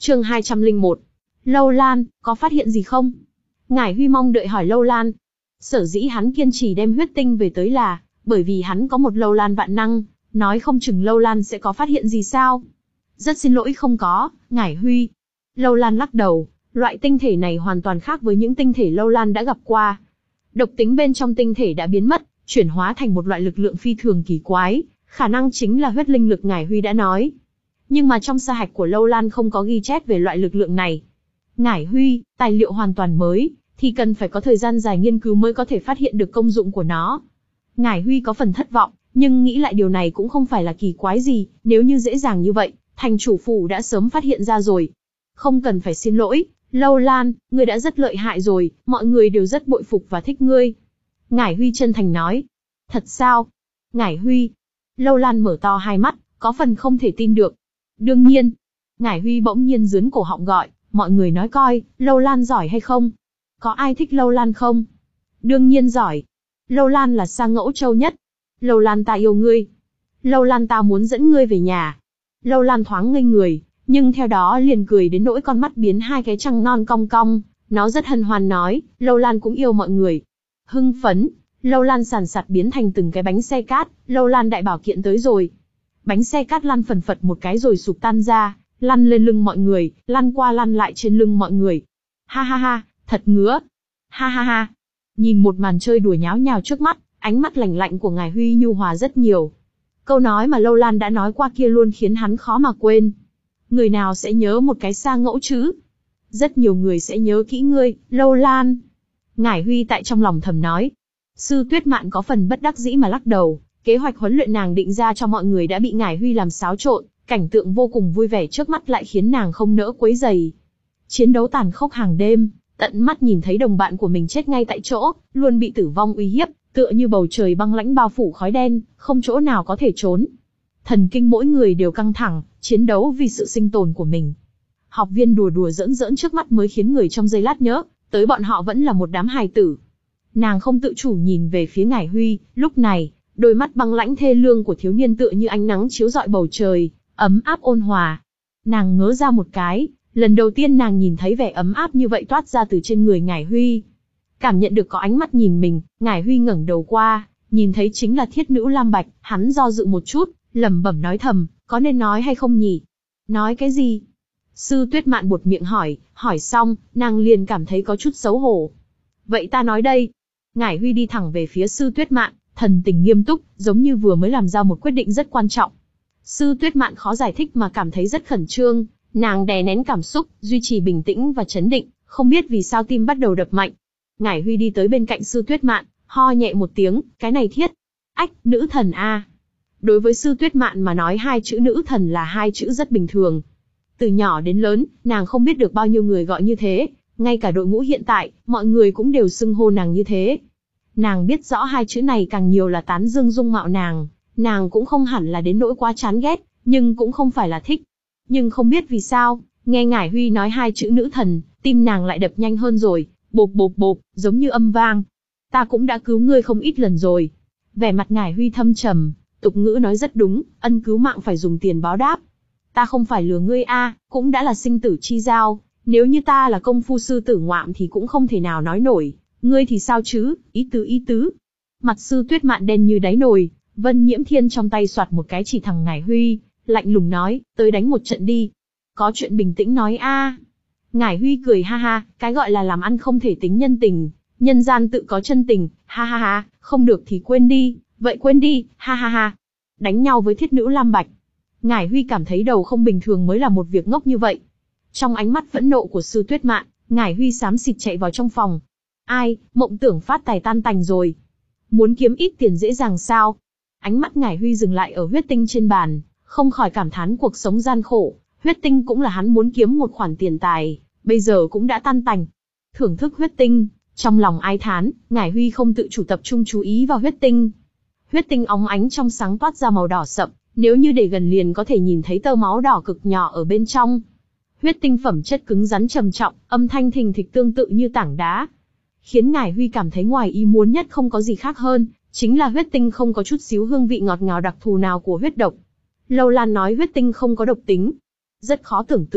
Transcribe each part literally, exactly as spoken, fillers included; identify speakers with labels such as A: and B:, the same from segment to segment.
A: Chương hai trăm lẻ một. Lâu Lan, có phát hiện gì không? Ngải Huy mong đợi hỏi Lâu Lan. Sở dĩ hắn kiên trì đem huyết tinh về tới là, bởi vì hắn có một Lâu Lan vạn năng, nói không chừng Lâu Lan sẽ có phát hiện gì sao? Rất xin lỗi không có, Ngải Huy. Lâu Lan lắc đầu, loại tinh thể này hoàn toàn khác với những tinh thể Lâu Lan đã gặp qua. Độc tính bên trong tinh thể đã biến mất, chuyển hóa thành một loại lực lượng phi thường kỳ quái, khả năng chính là huyết linh lực Ngải Huy đã nói. Nhưng mà trong sa hạch của Lâu Lan không có ghi chép về loại lực lượng này. Ngải Huy, tài liệu hoàn toàn mới, thì cần phải có thời gian dài nghiên cứu mới có thể phát hiện được công dụng của nó. Ngải Huy có phần thất vọng, nhưng nghĩ lại điều này cũng không phải là kỳ quái gì, nếu như dễ dàng như vậy, thành chủ phủ đã sớm phát hiện ra rồi. Không cần phải xin lỗi, Lâu Lan, ngươi đã rất lợi hại rồi, mọi người đều rất bội phục và thích ngươi. Ngải Huy chân thành nói. Thật sao? Ngải Huy. Lâu Lan mở to hai mắt, có phần không thể tin được. Đương nhiên. Ngải Huy bỗng nhiên giớn cổ họng gọi, mọi người nói coi, Lâu Lan giỏi hay không? Có ai thích Lâu Lan không? Đương nhiên giỏi. Lâu Lan là Sa Ngẫu Châu nhất. Lâu Lan ta yêu ngươi. Lâu Lan ta muốn dẫn ngươi về nhà. Lâu Lan thoáng ngây người, nhưng theo đó liền cười đến nỗi con mắt biến hai cái trăng non cong cong, nó rất hân hoan nói, Lâu Lan cũng yêu mọi người. Hưng phấn, Lâu Lan sàn sạt biến thành từng cái bánh xe cát, Lâu Lan đại bảo kiện tới rồi. Bánh xe cát lăn phần phật một cái rồi sụp tan ra, lăn lên lưng mọi người, lăn qua lăn lại trên lưng mọi người. Ha ha ha, thật ngứa. Ha ha ha. Nhìn một màn chơi đùa nháo nhào trước mắt, ánh mắt lạnh lạnh của Ngải Huy nhu hòa rất nhiều. Câu nói mà Lâu Lan đã nói qua kia luôn khiến hắn khó mà quên. Người nào sẽ nhớ một cái Sa Ngẫu chứ? Rất nhiều người sẽ nhớ kỹ ngươi, Lâu Lan. Ngải Huy tại trong lòng thầm nói. Sư Tuyết Mạn có phần bất đắc dĩ mà lắc đầu, kế hoạch huấn luyện nàng định ra cho mọi người đã bị Ngải Huy làm xáo trộn, cảnh tượng vô cùng vui vẻ trước mắt lại khiến nàng không nỡ quấy rầy. Chiến đấu tàn khốc hàng đêm, tận mắt nhìn thấy đồng bạn của mình chết ngay tại chỗ, luôn bị tử vong uy hiếp, tựa như bầu trời băng lãnh bao phủ khói đen, không chỗ nào có thể trốn. Thần kinh mỗi người đều căng thẳng, chiến đấu vì sự sinh tồn của mình. Học viên đùa đùa giỡn giỡn trước mắt mới khiến người trong giây lát nhớ, tới bọn họ vẫn là một đám hài tử. Nàng không tự chủ nhìn về phía Ngải Huy, lúc này, đôi mắt băng lãnh thê lương của thiếu niên tựa như ánh nắng chiếu rọi bầu trời, ấm áp ôn hòa. Nàng ngớ ra một cái, lần đầu tiên nàng nhìn thấy vẻ ấm áp như vậy toát ra từ trên người Ngải Huy. Cảm nhận được có ánh mắt nhìn mình, Ngải Huy ngẩng đầu qua, nhìn thấy chính là Thiết Nữ Lam Bạch, hắn do dự một chút, lẩm bẩm nói thầm, có nên nói hay không nhỉ? Nói cái gì? Sư Tuyết Mạn buột miệng hỏi, hỏi xong, nàng liền cảm thấy có chút xấu hổ. Vậy ta nói đây. Ngải Huy đi thẳng về phía Sư Tuyết Mạn, thần tình nghiêm túc, giống như vừa mới làm ra một quyết định rất quan trọng. Sư Tuyết Mạn khó giải thích mà cảm thấy rất khẩn trương, nàng đè nén cảm xúc, duy trì bình tĩnh và trấn định, không biết vì sao tim bắt đầu đập mạnh. Ngải Huy đi tới bên cạnh Sư Tuyết Mạn, ho nhẹ một tiếng, cái này thiết. Ách, nữ thần a. Đối với Sư Tuyết Mạn mà nói hai chữ nữ thần là hai chữ rất bình thường. Từ nhỏ đến lớn, nàng không biết được bao nhiêu người gọi như thế, ngay cả đội ngũ hiện tại, mọi người cũng đều xưng hô nàng như thế. Nàng biết rõ hai chữ này càng nhiều là tán dương dung mạo nàng, nàng cũng không hẳn là đến nỗi quá chán ghét, nhưng cũng không phải là thích. Nhưng không biết vì sao, nghe Ngải Huy nói hai chữ nữ thần, tim nàng lại đập nhanh hơn rồi, bộp bộp bộp, giống như âm vang. Ta cũng đã cứu ngươi không ít lần rồi. Vẻ mặt Ngải Huy thâm trầm, tục ngữ nói rất đúng, ân cứu mạng phải dùng tiền báo đáp. Ta không phải lừa ngươi a, cũng đã là sinh tử chi giao, nếu như ta là công phu sư tử ngoạm thì cũng không thể nào nói nổi, ngươi thì sao chứ, ý tứ ý tứ. Mặt Sư Tuyết Mạn đen như đáy nồi, Vân Nhiễm Thiên trong tay soạt một cái chỉ thẳng Ngải Huy, lạnh lùng nói, tới đánh một trận đi. Có chuyện bình tĩnh nói a. Ngải Huy cười ha ha, cái gọi là làm ăn không thể tính nhân tình, nhân gian tự có chân tình, ha ha ha, không được thì quên đi, vậy quên đi, ha ha ha. Đánh nhau với Thiết Nữ Lam Bạch. Ngải Huy cảm thấy đầu không bình thường mới là một việc ngốc như vậy. Trong ánh mắt phẫn nộ của Sư Tuyết Mạn, Ngải Huy xám xịt chạy vào trong phòng. Ai, mộng tưởng phát tài tan tành rồi. Muốn kiếm ít tiền dễ dàng sao? Ánh mắt Ngải Huy dừng lại ở huyết tinh trên bàn, không khỏi cảm thán cuộc sống gian khổ. Huyết tinh cũng là hắn muốn kiếm một khoản tiền tài, bây giờ cũng đã tan tành. Thưởng thức huyết tinh, trong lòng ai thán, Ngải Huy không tự chủ tập trung chú ý vào huyết tinh. Huyết tinh óng ánh trong sáng toát ra màu đỏ sậm, nếu như để gần liền có thể nhìn thấy tơ máu đỏ cực nhỏ ở bên trong. Huyết tinh phẩm chất cứng rắn trầm trọng, âm thanh thình thịch tương tự như tảng đá. Khiến Ngải Huy cảm thấy ngoài ý muốn nhất không có gì khác hơn, chính là huyết tinh không có chút xíu hương vị ngọt ngào đặc thù nào của huyết độc. Lâu Lan nói huyết tinh không có độc tính. Rất khó tưởng tượng, khổ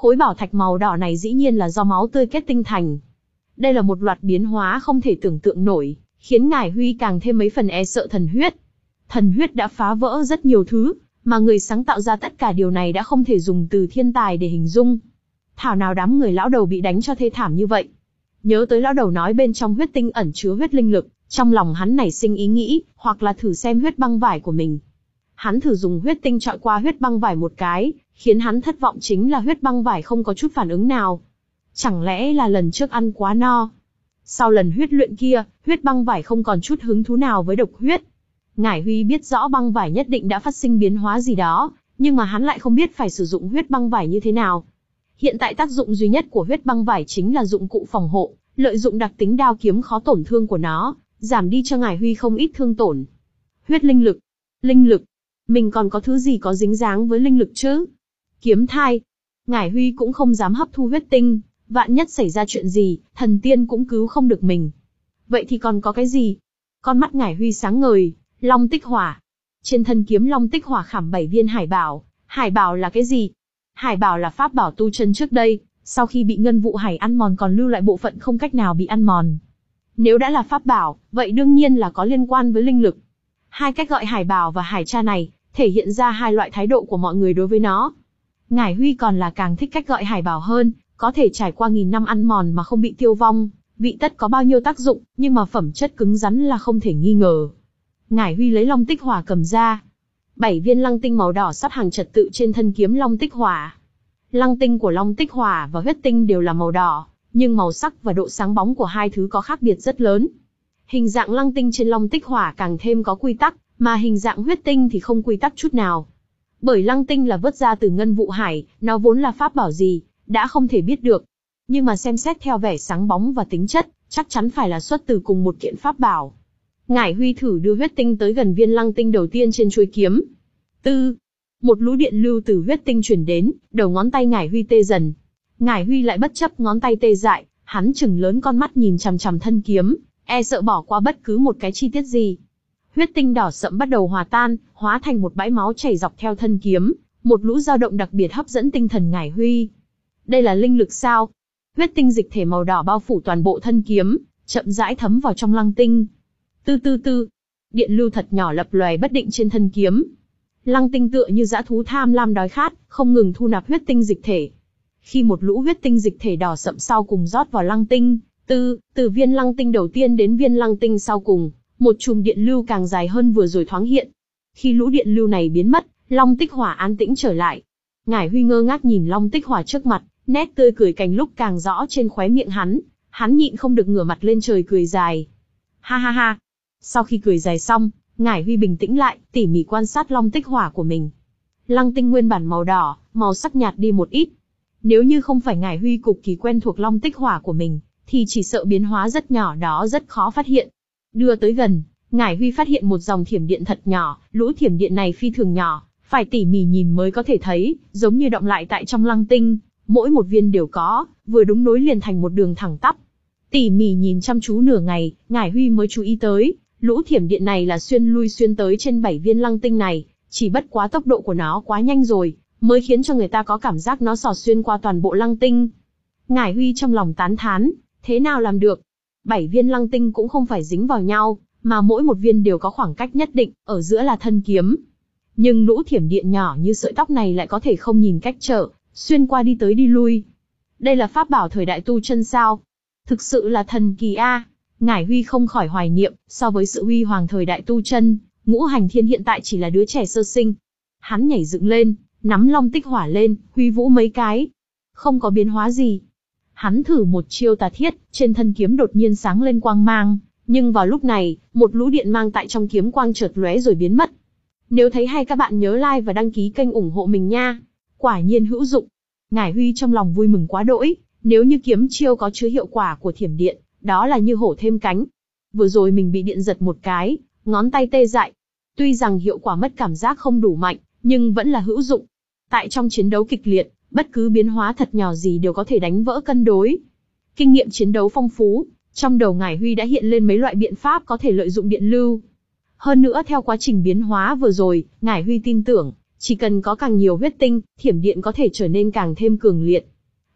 A: Khối bảo thạch màu đỏ này dĩ nhiên là do máu tươi kết tinh thành. Đây là một loạt biến hóa không thể tưởng tượng nổi, khiến Ngải Huy càng thêm mấy phần e sợ thần huyết. Thần huyết đã phá vỡ rất nhiều thứ, mà người sáng tạo ra tất cả điều này đã không thể dùng từ thiên tài để hình dung. Thảo nào đám người lão đầu bị đánh cho thê thảm như vậy. Nhớ tới lão đầu nói bên trong huyết tinh ẩn chứa huyết linh lực, trong lòng hắn nảy sinh ý nghĩ, hoặc là thử xem huyết băng vải của mình. Hắn thử dùng huyết tinh chọi qua huyết băng vải một cái, khiến hắn thất vọng chính là huyết băng vải không có chút phản ứng nào. Chẳng lẽ là lần trước ăn quá no? Sau lần huyết luyện kia, huyết băng vải không còn chút hứng thú nào với độc huyết. Ngải Huy biết rõ băng vải nhất định đã phát sinh biến hóa gì đó, nhưng mà hắn lại không biết phải sử dụng huyết băng vải như thế nào. Hiện tại tác dụng duy nhất của huyết băng vải chính là dụng cụ phòng hộ, lợi dụng đặc tính đao kiếm khó tổn thương của nó, giảm đi cho Ngải Huy không ít thương tổn. Huyết linh lực. Linh lực. Mình còn có thứ gì có dính dáng với linh lực chứ? Kiếm thai. Ngải Huy cũng không dám hấp thu huyết tinh, vạn nhất xảy ra chuyện gì, thần tiên cũng cứu không được mình. Vậy thì còn có cái gì? Con mắt Ngải Huy sáng ngời. Long tích hỏa. Trên thân kiếm long tích hỏa khảm bảy viên hải bảo. Hải bảo là cái gì? Hải bảo là pháp bảo tu chân trước đây, sau khi bị ngân vụ hải ăn mòn còn lưu lại bộ phận không cách nào bị ăn mòn. Nếu đã là pháp bảo, vậy đương nhiên là có liên quan với linh lực. Hai cách gọi hải bảo và hải tra này, thể hiện ra hai loại thái độ của mọi người đối với nó. Ngải Huy còn là càng thích cách gọi hải bảo hơn, có thể trải qua nghìn năm ăn mòn mà không bị tiêu vong, vị tất có bao nhiêu tác dụng, nhưng mà phẩm chất cứng rắn là không thể nghi ngờ. Ngải Huy lấy long tích hỏa cầm ra. Bảy viên lăng tinh màu đỏ sắp hàng trật tự trên thân kiếm long tích hỏa. Lăng tinh của long tích hỏa và huyết tinh đều là màu đỏ, nhưng màu sắc và độ sáng bóng của hai thứ có khác biệt rất lớn. Hình dạng lăng tinh trên long tích hỏa càng thêm có quy tắc, mà hình dạng huyết tinh thì không quy tắc chút nào. Bởi lăng tinh là vớt ra từ ngân vụ hải, nó vốn là pháp bảo gì, đã không thể biết được. Nhưng mà xem xét theo vẻ sáng bóng và tính chất, chắc chắn phải là xuất từ cùng một kiện pháp bảo. Ngải Huy thử đưa huyết tinh tới gần viên lăng tinh đầu tiên trên chuôi kiếm. Tư, một lũ điện lưu từ huyết tinh truyền đến, đầu ngón tay Ngải Huy tê dần. Ngải Huy lại bất chấp ngón tay tê dại, hắn chừng lớn con mắt nhìn chằm chằm thân kiếm, e sợ bỏ qua bất cứ một cái chi tiết gì. Huyết tinh đỏ sẫm bắt đầu hòa tan, hóa thành một bãi máu chảy dọc theo thân kiếm, một lũ dao động đặc biệt hấp dẫn tinh thần Ngải Huy. Đây là linh lực sao? Huyết tinh dịch thể màu đỏ bao phủ toàn bộ thân kiếm, chậm rãi thấm vào trong lăng tinh. Tư tư tư, điện lưu thật nhỏ lập lòe bất định trên thân kiếm. Lăng tinh tựa như dã thú tham lam đói khát, không ngừng thu nạp huyết tinh dịch thể. Khi một lũ huyết tinh dịch thể đỏ sậm sau cùng rót vào lăng tinh, từ từ viên lăng tinh đầu tiên đến viên lăng tinh sau cùng, một chùm điện lưu càng dài hơn vừa rồi thoáng hiện. Khi lũ điện lưu này biến mất, long tích hỏa an tĩnh trở lại. Ngải Huy ngơ ngác nhìn long tích hỏa trước mặt, nét tươi cười càng lúc càng rõ trên khóe miệng hắn, hắn nhịn không được ngửa mặt lên trời cười dài. Ha ha ha. Sau khi cười dài xong, Ngải Huy bình tĩnh lại, tỉ mỉ quan sát long tích hỏa của mình. Lăng tinh nguyên bản màu đỏ, màu sắc nhạt đi một ít. Nếu như không phải Ngải Huy cực kỳ quen thuộc long tích hỏa của mình, thì chỉ sợ biến hóa rất nhỏ đó rất khó phát hiện. Đưa tới gần, Ngải Huy phát hiện một dòng thiểm điện thật nhỏ, lũ thiểm điện này phi thường nhỏ, phải tỉ mỉ nhìn mới có thể thấy, giống như động lại tại trong lăng tinh, mỗi một viên đều có, vừa đúng nối liền thành một đường thẳng tắp. Tỉ mỉ nhìn chăm chú nửa ngày, Ngải Huy mới chú ý tới, lũ thiểm điện này là xuyên lui xuyên tới trên bảy viên lăng tinh này, chỉ bất quá tốc độ của nó quá nhanh rồi, mới khiến cho người ta có cảm giác nó xỏ xuyên qua toàn bộ lăng tinh. Ngải Huy trong lòng tán thán, thế nào làm được? Bảy viên lăng tinh cũng không phải dính vào nhau, mà mỗi một viên đều có khoảng cách nhất định, ở giữa là thân kiếm. Nhưng lũ thiểm điện nhỏ như sợi tóc này lại có thể không nhìn cách trở, xuyên qua đi tới đi lui. Đây là pháp bảo thời đại tu chân sao? Thực sự là thần kỳ a. Ngải Huy không khỏi hoài niệm, so với sự huy hoàng thời đại tu chân, Ngũ Hành Thiên hiện tại chỉ là đứa trẻ sơ sinh. Hắn nhảy dựng lên, nắm long tích hỏa lên, huy vũ mấy cái. Không có biến hóa gì. Hắn thử một chiêu tà thiết, trên thân kiếm đột nhiên sáng lên quang mang, nhưng vào lúc này, một lũ điện mang tại trong kiếm quang chợt lóe rồi biến mất. Nếu thấy hay các bạn nhớ like và đăng ký kênh ủng hộ mình nha. Quả nhiên hữu dụng. Ngải Huy trong lòng vui mừng quá đỗi, nếu như kiếm chiêu có chứa hiệu quả của thiểm điện, đó là như hổ thêm cánh. Vừa rồi mình bị điện giật một cái, ngón tay tê dại. Tuy rằng hiệu quả mất cảm giác không đủ mạnh, nhưng vẫn là hữu dụng. Tại trong chiến đấu kịch liệt, bất cứ biến hóa thật nhỏ gì đều có thể đánh vỡ cân đối. Kinh nghiệm chiến đấu phong phú, trong đầu Ngải Huy đã hiện lên mấy loại biện pháp có thể lợi dụng điện lưu. Hơn nữa theo quá trình biến hóa vừa rồi, Ngải Huy tin tưởng, chỉ cần có càng nhiều huyết tinh, thiểm điện có thể trở nên càng thêm cường liệt.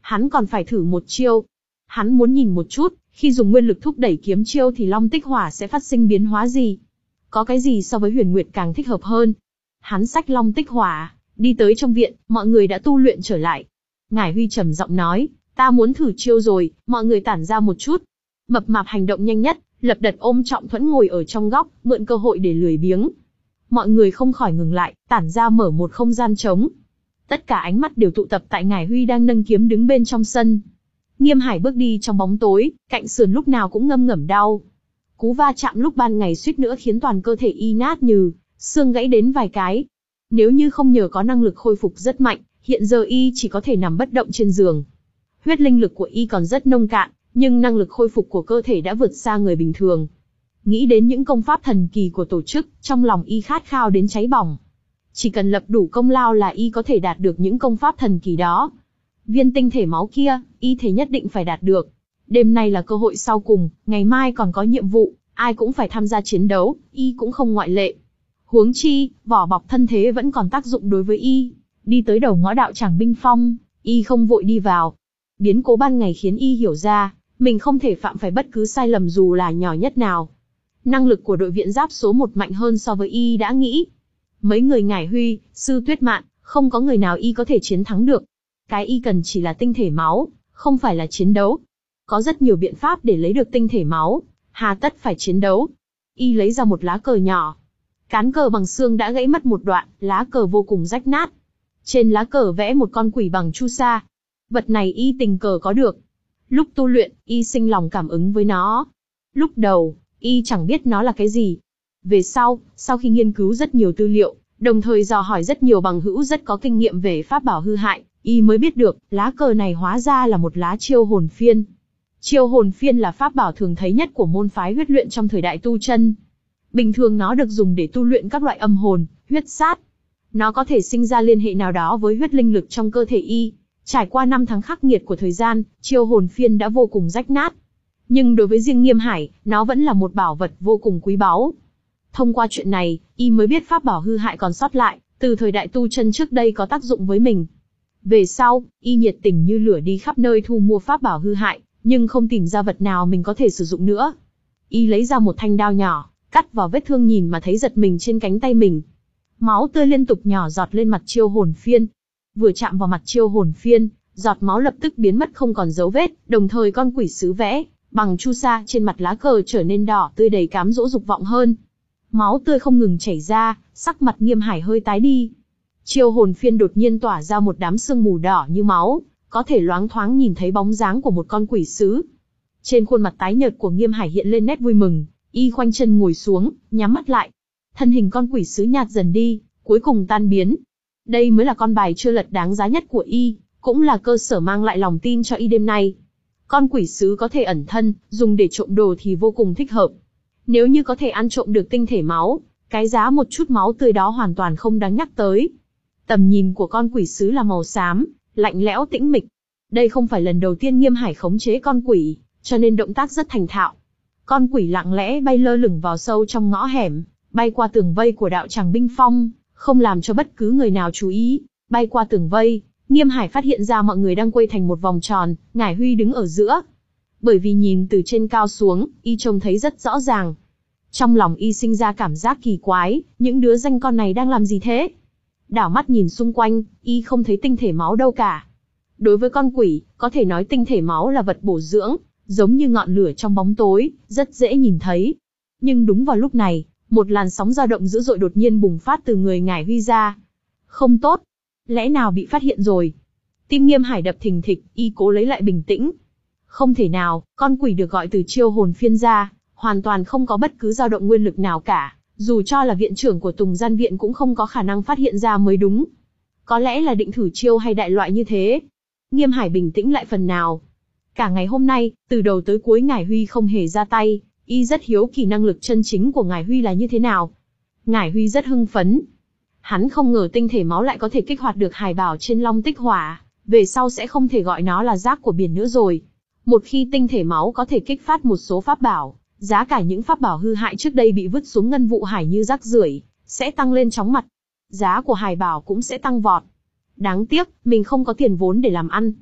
A: Hắn còn phải thử một chiêu. Hắn muốn nhìn một chút, khi dùng nguyên lực thúc đẩy kiếm chiêu thì long tích hỏa sẽ phát sinh biến hóa gì. Có cái gì so với huyền nguyệt càng thích hợp hơn. Hắn xách long tích hỏa, đi tới trong viện, mọi người đã tu luyện trở lại. Ngải Huy trầm giọng nói, ta muốn thử chiêu rồi, mọi người tản ra một chút. Mập mạp hành động nhanh nhất, lập đật ôm Trọng Thuẫn ngồi ở trong góc, mượn cơ hội để lười biếng. Mọi người không khỏi ngừng lại, tản ra mở một không gian trống. Tất cả ánh mắt đều tụ tập tại Ngải Huy đang nâng kiếm đứng bên trong sân. Nghiêm Hải bước đi trong bóng tối, cạnh sườn lúc nào cũng ngâm ngẩm đau. Cú va chạm lúc ban ngày suýt nữa khiến toàn cơ thể y nát nhừ, xương gãy đến vài cái. Nếu như không nhờ có năng lực khôi phục rất mạnh, hiện giờ y chỉ có thể nằm bất động trên giường. Huyết linh lực của y còn rất nông cạn, nhưng năng lực khôi phục của cơ thể đã vượt xa người bình thường. Nghĩ đến những công pháp thần kỳ của tổ chức, trong lòng y khát khao đến cháy bỏng. Chỉ cần lập đủ công lao là y có thể đạt được những công pháp thần kỳ đó. Viên tinh thể máu kia, y thể nhất định phải đạt được. Đêm nay là cơ hội sau cùng, ngày mai còn có nhiệm vụ, ai cũng phải tham gia chiến đấu, y cũng không ngoại lệ. Huống chi, vỏ bọc thân thế vẫn còn tác dụng đối với y. Đi tới đầu ngõ đạo tràng binh phong, y không vội đi vào. Biến cố ban ngày khiến y hiểu ra, mình không thể phạm phải bất cứ sai lầm dù là nhỏ nhất nào. Năng lực của đội viện giáp số một mạnh hơn so với y đã nghĩ. Mấy người Ngải Huy, Sư Tuyết Mạn, không có người nào y có thể chiến thắng được. Cái y cần chỉ là tinh thể máu, không phải là chiến đấu. Có rất nhiều biện pháp để lấy được tinh thể máu, hà tất phải chiến đấu. Y lấy ra một lá cờ nhỏ. Cán cờ bằng xương đã gãy mất một đoạn, lá cờ vô cùng rách nát. Trên lá cờ vẽ một con quỷ bằng chu sa. Vật này y tình cờ có được. Lúc tu luyện, y sinh lòng cảm ứng với nó. Lúc đầu, y chẳng biết nó là cái gì. Về sau, sau khi nghiên cứu rất nhiều tư liệu, đồng thời dò hỏi rất nhiều bằng hữu rất có kinh nghiệm về pháp bảo hư hại, y mới biết được, lá cờ này hóa ra là một lá chiêu hồn phiên. Chiêu hồn phiên là pháp bảo thường thấy nhất của môn phái huyết luyện trong thời đại tu chân. Bình thường nó được dùng để tu luyện các loại âm hồn, huyết sát. Nó có thể sinh ra liên hệ nào đó với huyết linh lực trong cơ thể y. Trải qua năm tháng khắc nghiệt của thời gian, chiêu hồn phiên đã vô cùng rách nát. Nhưng đối với riêng Nghiêm Hải, nó vẫn là một bảo vật vô cùng quý báu. Thông qua chuyện này, y mới biết pháp bảo hư hại còn sót lại, từ thời đại tu chân trước đây có tác dụng với mình. Về sau, y nhiệt tình như lửa đi khắp nơi thu mua pháp bảo hư hại, nhưng không tìm ra vật nào mình có thể sử dụng nữa. Y lấy ra một thanh đao nhỏ, cắt vào vết thương nhìn mà thấy giật mình trên cánh tay mình. Máu tươi liên tục nhỏ giọt lên mặt chiêu hồn phiên. Vừa chạm vào mặt chiêu hồn phiên, giọt máu lập tức biến mất không còn dấu vết, đồng thời con quỷ sứ vẽ bằng chu sa trên mặt lá cờ trở nên đỏ tươi đầy cám dỗ dục vọng hơn. Máu tươi không ngừng chảy ra, sắc mặt Nghiêm Hải hơi tái đi. Chiêu hồn phiên đột nhiên tỏa ra một đám sương mù đỏ như máu, có thể loáng thoáng nhìn thấy bóng dáng của một con quỷ sứ. Trên khuôn mặt tái nhợt của Nghiêm Hải hiện lên nét vui mừng, y khoanh chân ngồi xuống, nhắm mắt lại. Thân hình con quỷ sứ nhạt dần đi, cuối cùng tan biến. Đây mới là con bài chưa lật đáng giá nhất của y, cũng là cơ sở mang lại lòng tin cho y đêm nay. Con quỷ sứ có thể ẩn thân, dùng để trộm đồ thì vô cùng thích hợp. Nếu như có thể ăn trộm được tinh thể máu, cái giá một chút máu tươi đó hoàn toàn không đáng nhắc tới. Tầm nhìn của con quỷ sứ là màu xám, lạnh lẽo tĩnh mịch. Đây không phải lần đầu tiên Nghiêm Hải khống chế con quỷ, cho nên động tác rất thành thạo. Con quỷ lặng lẽ bay lơ lửng vào sâu trong ngõ hẻm, bay qua tường vây của đạo tràng binh phong, không làm cho bất cứ người nào chú ý. Bay qua tường vây, Nghiêm Hải phát hiện ra mọi người đang quây thành một vòng tròn, Ngải Huy đứng ở giữa. Bởi vì nhìn từ trên cao xuống, y trông thấy rất rõ ràng. Trong lòng y sinh ra cảm giác kỳ quái, những đứa danh con này đang làm gì thế? Đảo mắt nhìn xung quanh, y không thấy tinh thể máu đâu cả. Đối với con quỷ, có thể nói tinh thể máu là vật bổ dưỡng, giống như ngọn lửa trong bóng tối, rất dễ nhìn thấy. Nhưng đúng vào lúc này, một làn sóng dao động dữ dội đột nhiên bùng phát từ người Ngải Huy ra. Không tốt, lẽ nào bị phát hiện rồi? Tim Nghiêm Hải đập thình thịch, y cố lấy lại bình tĩnh. Không thể nào, con quỷ được gọi từ chiêu hồn phiên ra, hoàn toàn không có bất cứ dao động nguyên lực nào cả, dù cho là viện trưởng của Tùng Gian Viện cũng không có khả năng phát hiện ra mới đúng. Có lẽ là định thử chiêu hay đại loại như thế. Nghiêm Hải bình tĩnh lại phần nào. Cả ngày hôm nay, từ đầu tới cuối Ngải Huy không hề ra tay, y rất hiếu kỳ năng lực chân chính của Ngải Huy là như thế nào. Ngải Huy rất hưng phấn. Hắn không ngờ tinh thể máu lại có thể kích hoạt được hài bảo trên long tích hỏa, về sau sẽ không thể gọi nó là rác của biển nữa rồi. Một khi tinh thể máu có thể kích phát một số pháp bảo, giá cả những pháp bảo hư hại trước đây bị vứt xuống ngân vụ hải như rác rưởi, sẽ tăng lên chóng mặt. Giá của hài bảo cũng sẽ tăng vọt. Đáng tiếc, mình không có tiền vốn để làm ăn.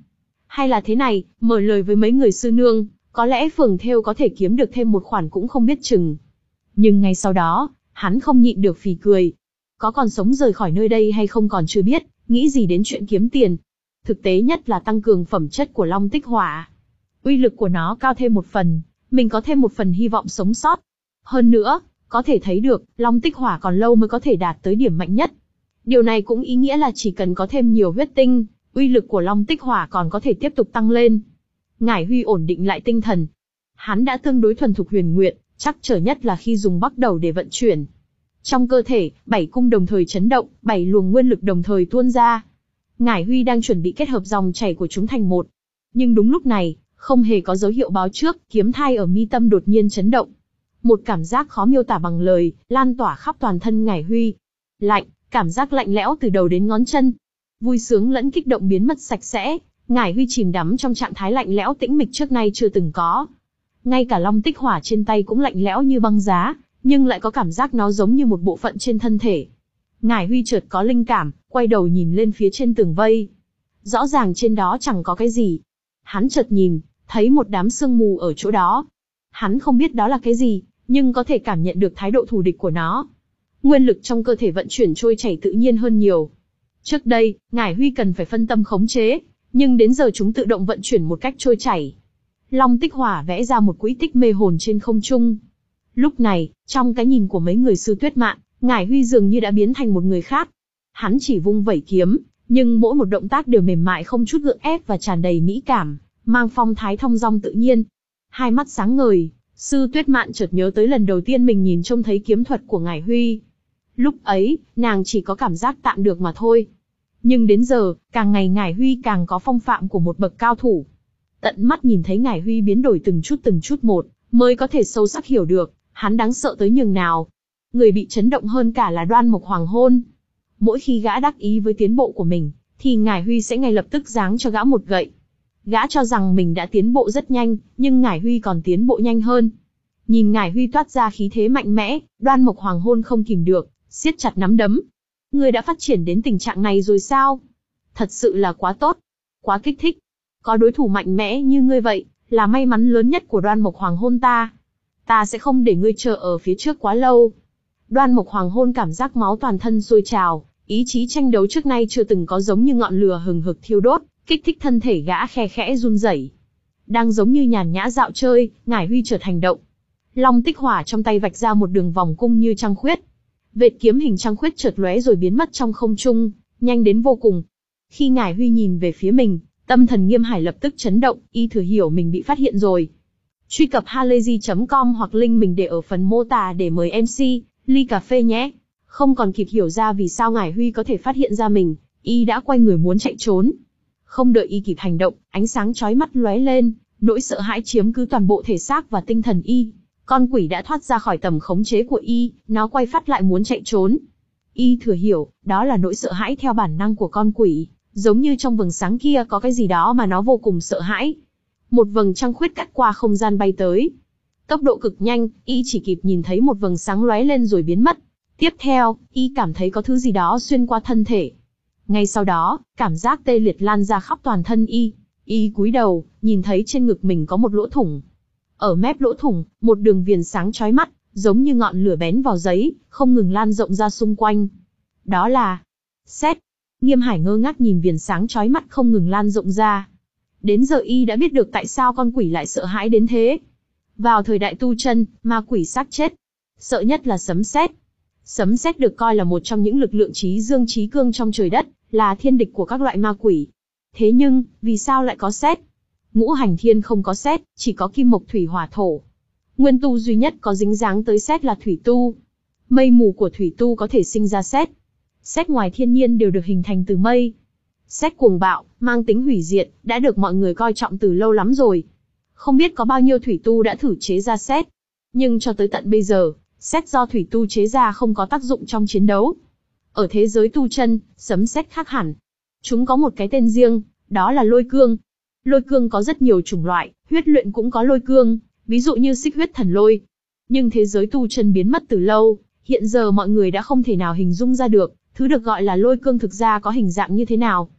A: Hay là thế này, mở lời với mấy người sư nương, có lẽ phường thêu có thể kiếm được thêm một khoản cũng không biết chừng. Nhưng ngay sau đó, hắn không nhịn được phì cười. Có còn sống rời khỏi nơi đây hay không còn chưa biết, nghĩ gì đến chuyện kiếm tiền. Thực tế nhất là tăng cường phẩm chất của Long Tích Hỏa. Uy lực của nó cao thêm một phần, mình có thêm một phần hy vọng sống sót. Hơn nữa, có thể thấy được, Long Tích Hỏa còn lâu mới có thể đạt tới điểm mạnh nhất. Điều này cũng ý nghĩa là chỉ cần có thêm nhiều huyết tinh, uy lực của Long Tích Hỏa còn có thể tiếp tục tăng lên. Ngải Huy ổn định lại tinh thần. Hắn đã tương đối thuần thục huyền nguyện, chắc trở nhất là khi dùng bắt đầu để vận chuyển. Trong cơ thể, bảy cung đồng thời chấn động, bảy luồng nguyên lực đồng thời tuôn ra. Ngải Huy đang chuẩn bị kết hợp dòng chảy của chúng thành một. Nhưng đúng lúc này, không hề có dấu hiệu báo trước, kiếm thai ở mi tâm đột nhiên chấn động. Một cảm giác khó miêu tả bằng lời, lan tỏa khắp toàn thân Ngải Huy. Lạnh, cảm giác lạnh lẽo từ đầu đến ngón chân. Vui sướng lẫn kích động biến mất sạch sẽ, Ngải Huy chìm đắm trong trạng thái lạnh lẽo tĩnh mịch trước nay chưa từng có. Ngay cả Long Tích Hỏa trên tay cũng lạnh lẽo như băng giá, nhưng lại có cảm giác nó giống như một bộ phận trên thân thể. Ngải Huy chợt có linh cảm, quay đầu nhìn lên phía trên tường vây. Rõ ràng trên đó chẳng có cái gì. Hắn chợt nhìn, thấy một đám sương mù ở chỗ đó. Hắn không biết đó là cái gì, nhưng có thể cảm nhận được thái độ thù địch của nó. Nguyên lực trong cơ thể vận chuyển trôi chảy tự nhiên hơn nhiều. Trước đây, Ngải Huy cần phải phân tâm khống chế, nhưng đến giờ chúng tự động vận chuyển một cách trôi chảy. Long Tích Hỏa vẽ ra một quỹ tích mê hồn trên không trung. Lúc này, trong cái nhìn của mấy người sư Tuyết Mạn, Ngải Huy dường như đã biến thành một người khác. Hắn chỉ vung vẩy kiếm, nhưng mỗi một động tác đều mềm mại không chút gượng ép và tràn đầy mỹ cảm, mang phong thái thong dong tự nhiên. Hai mắt sáng ngời, sư Tuyết Mạn chợt nhớ tới lần đầu tiên mình nhìn trông thấy kiếm thuật của Ngải Huy. Lúc ấy, nàng chỉ có cảm giác tạm được mà thôi. Nhưng đến giờ, càng ngày Ngải Huy càng có phong phạm của một bậc cao thủ. Tận mắt nhìn thấy Ngải Huy biến đổi từng chút từng chút một, mới có thể sâu sắc hiểu được, hắn đáng sợ tới nhường nào. Người bị chấn động hơn cả là Đoan Mộc Hoàng Hôn. Mỗi khi gã đắc ý với tiến bộ của mình, thì Ngải Huy sẽ ngay lập tức giáng cho gã một gậy. Gã cho rằng mình đã tiến bộ rất nhanh, nhưng Ngải Huy còn tiến bộ nhanh hơn. Nhìn Ngải Huy toát ra khí thế mạnh mẽ, Đoan Mộc Hoàng Hôn không kìm được, siết chặt nắm đấm. Ngươi đã phát triển đến tình trạng này rồi sao? Thật sự là quá tốt, quá kích thích. Có đối thủ mạnh mẽ như ngươi vậy, là may mắn lớn nhất của Đoan Mộc Hoàng Hôn ta. Ta sẽ không để ngươi chờ ở phía trước quá lâu. Đoan Mộc Hoàng Hôn cảm giác máu toàn thân sôi trào, ý chí tranh đấu trước nay chưa từng có giống như ngọn lửa hừng hực thiêu đốt, kích thích thân thể gã khe khẽ run rẩy. Đang giống như nhàn nhã dạo chơi, Ngải Huy chợt hành động. Long Tích Hỏa trong tay vạch ra một đường vòng cung như trăng khuyết. Vệt kiếm hình trăng khuyết chợt lóe rồi biến mất trong không trung, nhanh đến vô cùng. Khi Ngải Huy nhìn về phía mình, tâm thần Nghiêm Hải lập tức chấn động, y thừa hiểu mình bị phát hiện rồi. Truy cập halayzi chấm com hoặc link mình để ở phần mô tả để mời em xê, ly cà phê nhé. Không còn kịp hiểu ra vì sao Ngải Huy có thể phát hiện ra mình, y đã quay người muốn chạy trốn. Không đợi y kịp hành động, ánh sáng chói mắt lóe lên, nỗi sợ hãi chiếm cứ toàn bộ thể xác và tinh thần y. Con quỷ đã thoát ra khỏi tầm khống chế của y, nó quay phát lại muốn chạy trốn. Y thừa hiểu, đó là nỗi sợ hãi theo bản năng của con quỷ, giống như trong vầng sáng kia có cái gì đó mà nó vô cùng sợ hãi. Một vầng trăng khuyết cắt qua không gian bay tới. Tốc độ cực nhanh, y chỉ kịp nhìn thấy một vầng sáng lóe lên rồi biến mất. Tiếp theo, y cảm thấy có thứ gì đó xuyên qua thân thể. Ngay sau đó, cảm giác tê liệt lan ra khắp toàn thân y. Y cúi đầu, nhìn thấy trên ngực mình có một lỗ thủng. Ở mép lỗ thủng, một đường viền sáng chói mắt, giống như ngọn lửa bén vào giấy, không ngừng lan rộng ra xung quanh. Đó là sét. Nghiêm Hải ngơ ngác nhìn viền sáng chói mắt không ngừng lan rộng ra. Đến giờ y đã biết được tại sao con quỷ lại sợ hãi đến thế. Vào thời đại tu chân, ma quỷ xác chết, sợ nhất là sấm sét. Sấm sét được coi là một trong những lực lượng trí dương trí cương trong trời đất, là thiên địch của các loại ma quỷ. Thế nhưng, vì sao lại có sét? Ngũ hành thiên không có sét, chỉ có kim mộc thủy hỏa thổ. Nguyên tu duy nhất có dính dáng tới sét là thủy tu. Mây mù của thủy tu có thể sinh ra sét. Sét ngoài thiên nhiên đều được hình thành từ mây. Sét cuồng bạo, mang tính hủy diệt, đã được mọi người coi trọng từ lâu lắm rồi. Không biết có bao nhiêu thủy tu đã thử chế ra sét. Nhưng cho tới tận bây giờ, sét do thủy tu chế ra không có tác dụng trong chiến đấu. Ở thế giới tu chân, sấm sét khác hẳn. Chúng có một cái tên riêng, đó là lôi cương. Lôi cương có rất nhiều chủng loại, huyết luyện cũng có lôi cương, ví dụ như xích huyết thần lôi. Nhưng thế giới tu chân biến mất từ lâu, hiện giờ mọi người đã không thể nào hình dung ra được, thứ được gọi là lôi cương thực ra có hình dạng như thế nào.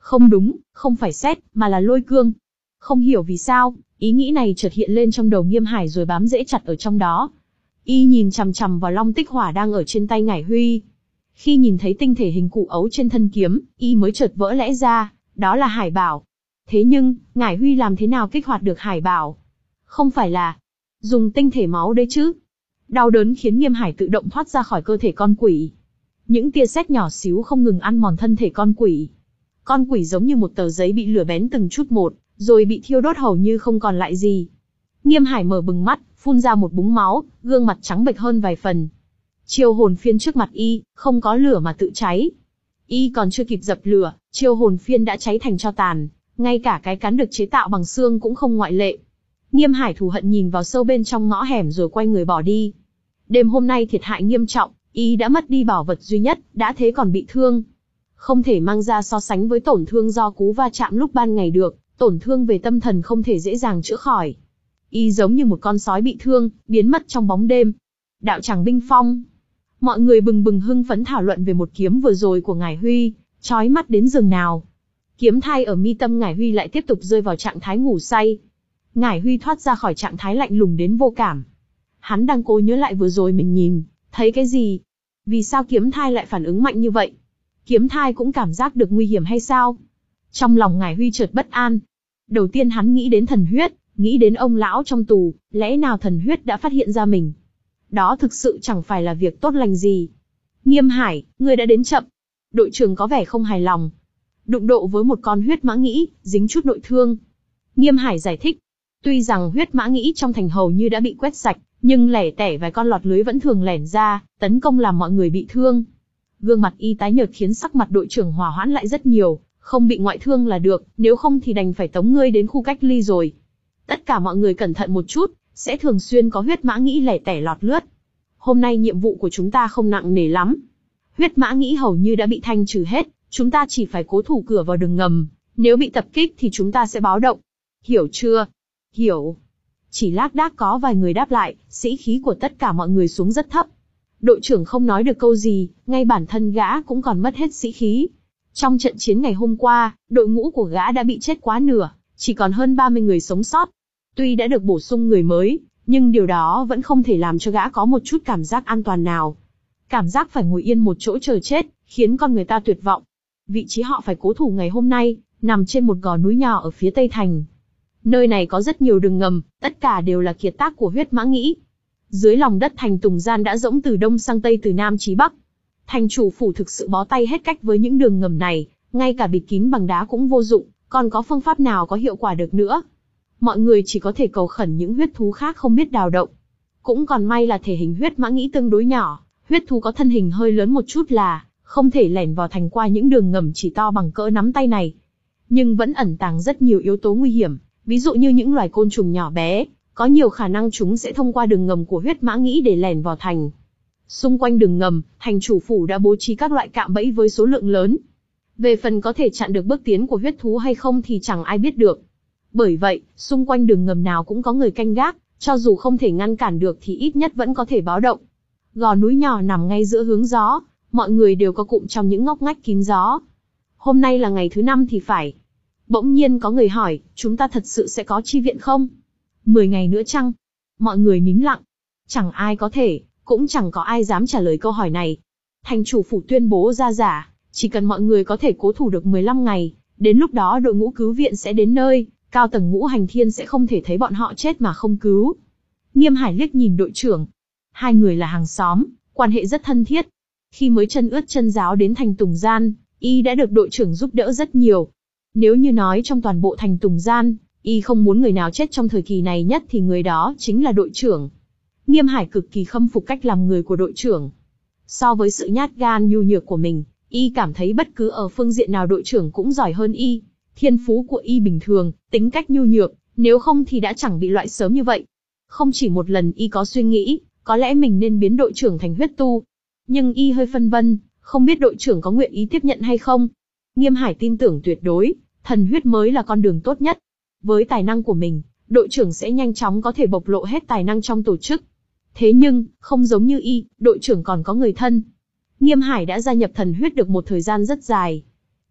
A: Không đúng, không phải sét, mà là lôi cương. Không hiểu vì sao, ý nghĩ này chợt hiện lên trong đầu Nghiêm Hải rồi bám rễ chặt ở trong đó. Y nhìn chằm chằm vào long tích hỏa đang ở trên tay Ngải Huy. Khi nhìn thấy tinh thể hình cụ ấu trên thân kiếm, y mới chợt vỡ lẽ ra, đó là hải bảo. Thế nhưng, Ngải Huy làm thế nào kích hoạt được hải bảo? Không phải là dùng tinh thể máu đấy chứ? Đau đớn khiến Nghiêm Hải tự động thoát ra khỏi cơ thể con quỷ. Những tia sét nhỏ xíu không ngừng ăn mòn thân thể con quỷ. Con quỷ giống như một tờ giấy bị lửa bén từng chút một, rồi bị thiêu đốt hầu như không còn lại gì. Nghiêm Hải mở bừng mắt, phun ra một búng máu, gương mặt trắng bệch hơn vài phần. Chiêu hồn phiên trước mặt y, không có lửa mà tự cháy. Y còn chưa kịp dập lửa, chiêu hồn phiên đã cháy thành tro tàn, ngay cả cái cán được chế tạo bằng xương cũng không ngoại lệ. Nghiêm Hải thù hận nhìn vào sâu bên trong ngõ hẻm rồi quay người bỏ đi. Đêm hôm nay thiệt hại nghiêm trọng, y đã mất đi bảo vật duy nhất, đã thế còn bị thương. Không thể mang ra so sánh với tổn thương do cú va chạm lúc ban ngày được, tổn thương về tâm thần không thể dễ dàng chữa khỏi. Y giống như một con sói bị thương, biến mất trong bóng đêm. Đạo tràng binh phong. Mọi người bừng bừng hưng phấn thảo luận về một kiếm vừa rồi của Ngải Huy, chói mắt đến giường nào. Kiếm thai ở mi tâm Ngải Huy lại tiếp tục rơi vào trạng thái ngủ say. Ngải Huy thoát ra khỏi trạng thái lạnh lùng đến vô cảm. Hắn đang cố nhớ lại vừa rồi mình nhìn, thấy cái gì? Vì sao kiếm thai lại phản ứng mạnh như vậy? Kiếm thai cũng cảm giác được nguy hiểm hay sao? Trong lòng Ngải Huy chợt bất an. Đầu tiên hắn nghĩ đến thần huyết, nghĩ đến ông lão trong tù, lẽ nào thần huyết đã phát hiện ra mình? Đó thực sự chẳng phải là việc tốt lành gì. Nghiêm Hải, ngươi đã đến chậm. Đội trưởng có vẻ không hài lòng. Đụng độ với một con huyết mã nghĩ, dính chút nội thương. Nghiêm Hải giải thích. Tuy rằng huyết mã nghĩ trong thành hầu như đã bị quét sạch, nhưng lẻ tẻ vài con lọt lưới vẫn thường lẻn ra, tấn công làm mọi người bị thương. Gương mặt y tái nhợt khiến sắc mặt đội trưởng hòa hoãn lại rất nhiều, không bị ngoại thương là được, nếu không thì đành phải tống ngươi đến khu cách ly rồi. Tất cả mọi người cẩn thận một chút, sẽ thường xuyên có huyết mã nghĩ lẻ tẻ lọt lướt. Hôm nay nhiệm vụ của chúng ta không nặng nề lắm. Huyết mã nghĩ hầu như đã bị thanh trừ hết, chúng ta chỉ phải cố thủ cửa vào đường ngầm, nếu bị tập kích thì chúng ta sẽ báo động. Hiểu chưa? Hiểu. Chỉ lác đác có vài người đáp lại, sĩ khí của tất cả mọi người xuống rất thấp. Đội trưởng không nói được câu gì, ngay bản thân gã cũng còn mất hết sĩ khí. Trong trận chiến ngày hôm qua, đội ngũ của gã đã bị chết quá nửa, chỉ còn hơn ba mươi người sống sót. Tuy đã được bổ sung người mới, nhưng điều đó vẫn không thể làm cho gã có một chút cảm giác an toàn nào. Cảm giác phải ngồi yên một chỗ chờ chết, khiến con người ta tuyệt vọng. Vị trí họ phải cố thủ ngày hôm nay, nằm trên một gò núi nhỏ ở phía tây thành. Nơi này có rất nhiều đường ngầm, tất cả đều là kiệt tác của huyết mã nghĩ. Dưới lòng đất thành Tùng Gian đã rỗng từ đông sang tây, từ nam chí bắc. Thành chủ phủ thực sự bó tay hết cách với những đường ngầm này, ngay cả bịt kín bằng đá cũng vô dụng, còn có phương pháp nào có hiệu quả được nữa. Mọi người chỉ có thể cầu khẩn những huyết thú khác không biết đào động. Cũng còn may là thể hình huyết mã nghĩ tương đối nhỏ, huyết thú có thân hình hơi lớn một chút là không thể lẻn vào thành qua những đường ngầm chỉ to bằng cỡ nắm tay này. Nhưng vẫn ẩn tàng rất nhiều yếu tố nguy hiểm, ví dụ như những loài côn trùng nhỏ bé, có nhiều khả năng chúng sẽ thông qua đường ngầm của huyết mã nghĩ để lẻn vào thành. Xung quanh đường ngầm, thành chủ phủ đã bố trí các loại cạm bẫy với số lượng lớn. Về phần có thể chặn được bước tiến của huyết thú hay không thì chẳng ai biết được. Bởi vậy, xung quanh đường ngầm nào cũng có người canh gác, cho dù không thể ngăn cản được thì ít nhất vẫn có thể báo động. Gò núi nhỏ nằm ngay giữa hướng gió, mọi người đều có cụm trong những ngóc ngách kín gió. Hôm nay là ngày thứ năm thì phải. Bỗng nhiên có người hỏi, chúng ta thật sự sẽ có chi viện không? Mười ngày nữa chăng? Mọi người nín lặng. Chẳng ai có thể, cũng chẳng có ai dám trả lời câu hỏi này. Thành chủ phủ tuyên bố ra giả, chỉ cần mọi người có thể cố thủ được mười lăm ngày, đến lúc đó đội ngũ cứu viện sẽ đến nơi, cao tầng ngũ hành thiên sẽ không thể thấy bọn họ chết mà không cứu. Nghiêm Hải liếc nhìn đội trưởng. Hai người là hàng xóm, quan hệ rất thân thiết. Khi mới chân ướt chân ráo đến thành Tùng Gian, y đã được đội trưởng giúp đỡ rất nhiều. Nếu như nói trong toàn bộ thành Tùng Gian, y không muốn người nào chết trong thời kỳ này nhất thì người đó chính là đội trưởng. Nghiêm Hải cực kỳ khâm phục cách làm người của đội trưởng. So với sự nhát gan nhu nhược của mình, y cảm thấy bất cứ ở phương diện nào đội trưởng cũng giỏi hơn y. Thiên phú của y bình thường, tính cách nhu nhược, nếu không thì đã chẳng bị loại sớm như vậy. Không chỉ một lần y có suy nghĩ, có lẽ mình nên biến đội trưởng thành huyết tu. Nhưng y hơi phân vân, không biết đội trưởng có nguyện ý tiếp nhận hay không. Nghiêm Hải tin tưởng tuyệt đối, thần huyết mới là con đường tốt nhất. Với tài năng của mình, đội trưởng sẽ nhanh chóng có thể bộc lộ hết tài năng trong tổ chức. Thế nhưng, không giống như y, đội trưởng còn có người thân. Nghiêm Hải đã gia nhập thần huyết được một thời gian rất dài.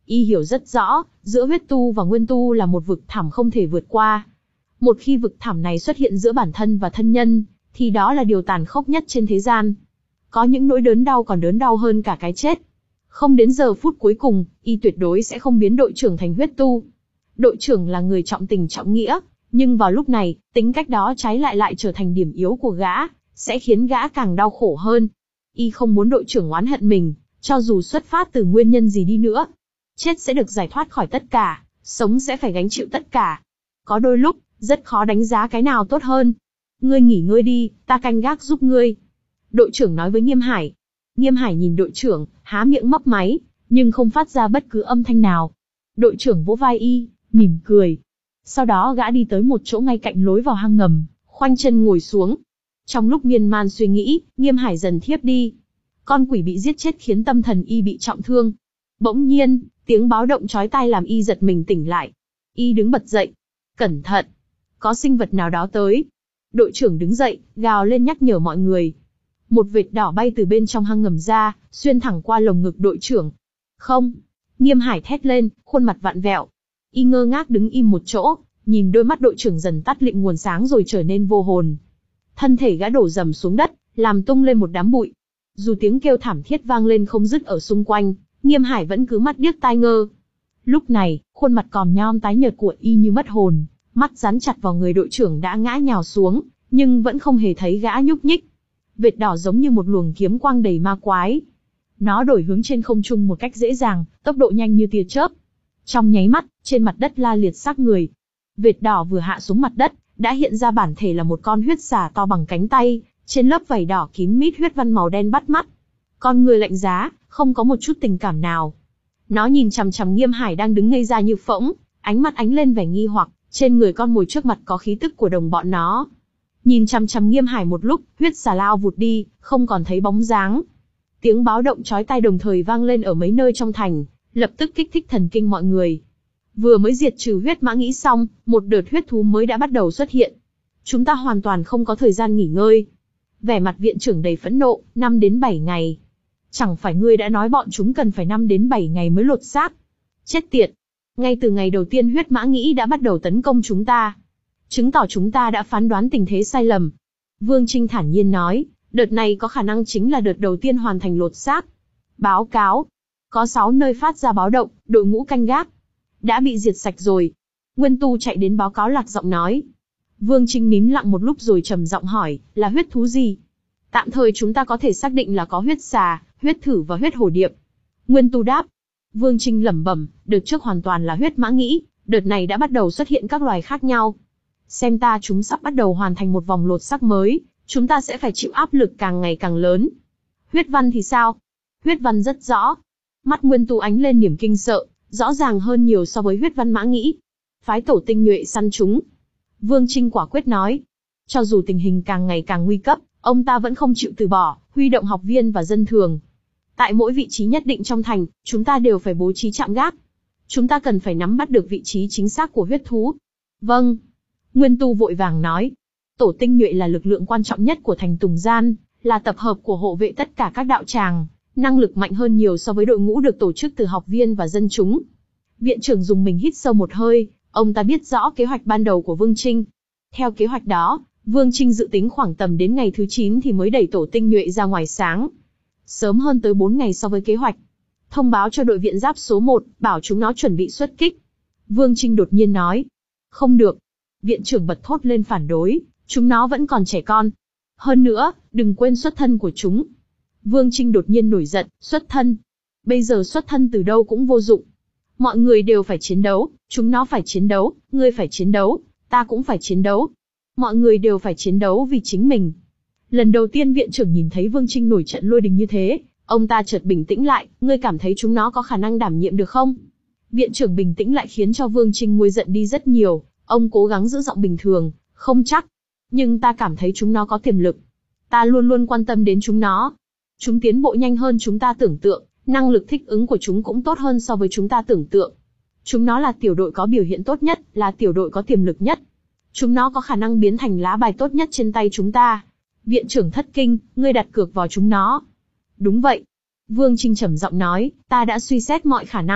A: Y hiểu rất rõ, giữa huyết tu và nguyên tu là một vực thẳm không thể vượt qua. Một khi vực thẳm này xuất hiện giữa bản thân và thân nhân, thì đó là điều tàn khốc nhất trên thế gian. Có những nỗi đớn đau còn đớn đau hơn cả cái chết. Không đến giờ phút cuối cùng, Y tuyệt đối sẽ không biến đội trưởng thành huyết tu. Đội trưởng là người trọng tình trọng nghĩa, nhưng vào lúc này, tính cách đó trái lại lại trở thành điểm yếu của gã, sẽ khiến gã càng đau khổ hơn. Y không muốn đội trưởng oán hận mình, cho dù xuất phát từ nguyên nhân gì đi nữa. Chết sẽ được giải thoát khỏi tất cả, sống sẽ phải gánh chịu tất cả. Có đôi lúc, rất khó đánh giá cái nào tốt hơn. Ngươi nghỉ ngơi đi, ta canh gác giúp ngươi. Đội trưởng nói với Nghiêm Hải. Nghiêm Hải nhìn đội trưởng, há miệng mấp máy, nhưng không phát ra bất cứ âm thanh nào. Đội trưởng vỗ vai Y, mỉm cười. Sau đó gã đi tới một chỗ ngay cạnh lối vào hang ngầm, khoanh chân ngồi xuống. Trong lúc miên man suy nghĩ, Nghiêm Hải dần thiếp đi. Con quỷ bị giết chết khiến tâm thần Y bị trọng thương. Bỗng nhiên, tiếng báo động chói tai làm Y giật mình tỉnh lại. Y đứng bật dậy. Cẩn thận! Có sinh vật nào đó tới. Đội trưởng đứng dậy, gào lên nhắc nhở mọi người. Một vệt đỏ bay từ bên trong hang ngầm ra, xuyên thẳng qua lồng ngực đội trưởng. Không! Nghiêm Hải thét lên, khuôn mặt vặn vẹo. Y ngơ ngác đứng im một chỗ, nhìn đôi mắt đội trưởng dần tắt lịm nguồn sáng rồi trở nên vô hồn. Thân thể gã đổ dầm xuống đất, làm tung lên một đám bụi. Dù tiếng kêu thảm thiết vang lên không dứt ở xung quanh, Nghiêm Hải vẫn cứ mắt điếc tai ngơ. Lúc này, khuôn mặt còm nhom tái nhợt của Y như mất hồn, mắt dán chặt vào người đội trưởng đã ngã nhào xuống, nhưng vẫn không hề thấy gã nhúc nhích. Vệt đỏ giống như một luồng kiếm quang đầy ma quái. Nó đổi hướng trên không trung một cách dễ dàng, tốc độ nhanh như tia chớp. Trong nháy mắt, trên mặt đất la liệt xác người. Vệt đỏ vừa hạ xuống mặt đất, đã hiện ra bản thể là một con huyết xà to bằng cánh tay, trên lớp vảy đỏ kín mít huyết văn màu đen bắt mắt. Con người lạnh giá, không có một chút tình cảm nào. Nó nhìn chằm chằm Nghiêm Hải đang đứng ngây ra như phỗng, ánh mắt ánh lên vẻ nghi hoặc, trên người con mồi trước mặt có khí tức của đồng bọn nó. Nhìn chằm chằm Nghiêm Hải một lúc, huyết xà lao vụt đi, không còn thấy bóng dáng. Tiếng báo động chói tai đồng thời vang lên ở mấy nơi trong thành, lập tức kích thích thần kinh mọi người. Vừa mới diệt trừ huyết mã nghĩ xong, một đợt huyết thú mới đã bắt đầu xuất hiện. Chúng ta hoàn toàn không có thời gian nghỉ ngơi. Vẻ mặt viện trưởng đầy phẫn nộ, năm đến bảy ngày. Chẳng phải ngươi đã nói bọn chúng cần phải năm đến bảy ngày mới lột xác. Chết tiệt. Ngay từ ngày đầu tiên huyết mã nghĩ đã bắt đầu tấn công chúng ta. Chứng tỏ chúng ta đã phán đoán tình thế sai lầm. Vương Trinh thản nhiên nói, đợt này có khả năng chính là đợt đầu tiên hoàn thành lột xác. Báo cáo. Có sáu nơi phát ra báo động, đội ngũ canh gác đã bị diệt sạch rồi. Nguyên tu chạy đến báo cáo lạc giọng nói. Vương Trinh nín lặng một lúc rồi trầm giọng hỏi, là huyết thú gì? Tạm thời chúng ta có thể xác định là có huyết xà, huyết thử và huyết hổ điệp. Nguyên tu đáp. Vương Trinh lẩm bẩm, đợt trước hoàn toàn là huyết mã nghĩ, đợt này đã bắt đầu xuất hiện các loài khác nhau. Xem ta chúng sắp bắt đầu hoàn thành một vòng lột xác mới, chúng ta sẽ phải chịu áp lực càng ngày càng lớn. Huyết văn thì sao? Huyết văn rất rõ. Mắt Nguyên tu ánh lên niềm kinh sợ, rõ ràng hơn nhiều so với huyết văn mã nghĩ. Phái tổ tinh nhuệ săn chúng. Vương Trinh quả quyết nói. Cho dù tình hình càng ngày càng nguy cấp, ông ta vẫn không chịu từ bỏ, huy động học viên và dân thường. Tại mỗi vị trí nhất định trong thành, chúng ta đều phải bố trí trạm gác. Chúng ta cần phải nắm bắt được vị trí chính xác của huyết thú. Vâng. Nguyên tu vội vàng nói. Tổ tinh nhuệ là lực lượng quan trọng nhất của thành Tùng Gian, là tập hợp của hộ vệ tất cả các đạo tràng, năng lực mạnh hơn nhiều so với đội ngũ được tổ chức từ học viên và dân chúng. Viện trưởng dùng mình hít sâu một hơi, ông ta biết rõ kế hoạch ban đầu của Vương Trinh. Theo kế hoạch đó, Vương Trinh dự tính khoảng tầm đến ngày thứ chín thì mới đẩy tổ tinh nhuệ ra ngoài sáng. Sớm hơn tới bốn ngày so với kế hoạch. Thông báo cho đội viện giáp số một, bảo chúng nó chuẩn bị xuất kích. Vương Trinh đột nhiên nói. Không được. Viện trưởng bật thốt lên phản đối, chúng nó vẫn còn trẻ con. Hơn nữa, đừng quên xuất thân của chúng. Vương Trinh đột nhiên nổi giận, xuất thân. Bây giờ xuất thân từ đâu cũng vô dụng. Mọi người đều phải chiến đấu, chúng nó phải chiến đấu, ngươi phải chiến đấu, ta cũng phải chiến đấu. Mọi người đều phải chiến đấu vì chính mình. Lần đầu tiên viện trưởng nhìn thấy Vương Trinh nổi trận lôi đình như thế, ông ta chợt bình tĩnh lại, ngươi cảm thấy chúng nó có khả năng đảm nhiệm được không? Viện trưởng bình tĩnh lại khiến cho Vương Trinh nguôi giận đi rất nhiều, ông cố gắng giữ giọng bình thường, không chắc. Nhưng ta cảm thấy chúng nó có tiềm lực. Ta luôn luôn quan tâm đến chúng nó. Chúng tiến bộ nhanh hơn chúng ta tưởng tượng, năng lực thích ứng của chúng cũng tốt hơn so với chúng ta tưởng tượng. Chúng nó là tiểu đội có biểu hiện tốt nhất, là tiểu đội có tiềm lực nhất. Chúng nó có khả năng biến thành lá bài tốt nhất trên tay chúng ta. Viện trưởng thất kinh, ngươi đặt cược vào chúng nó. Đúng vậy. Vương Trinh trầm giọng nói, ta đã suy xét mọi khả năng,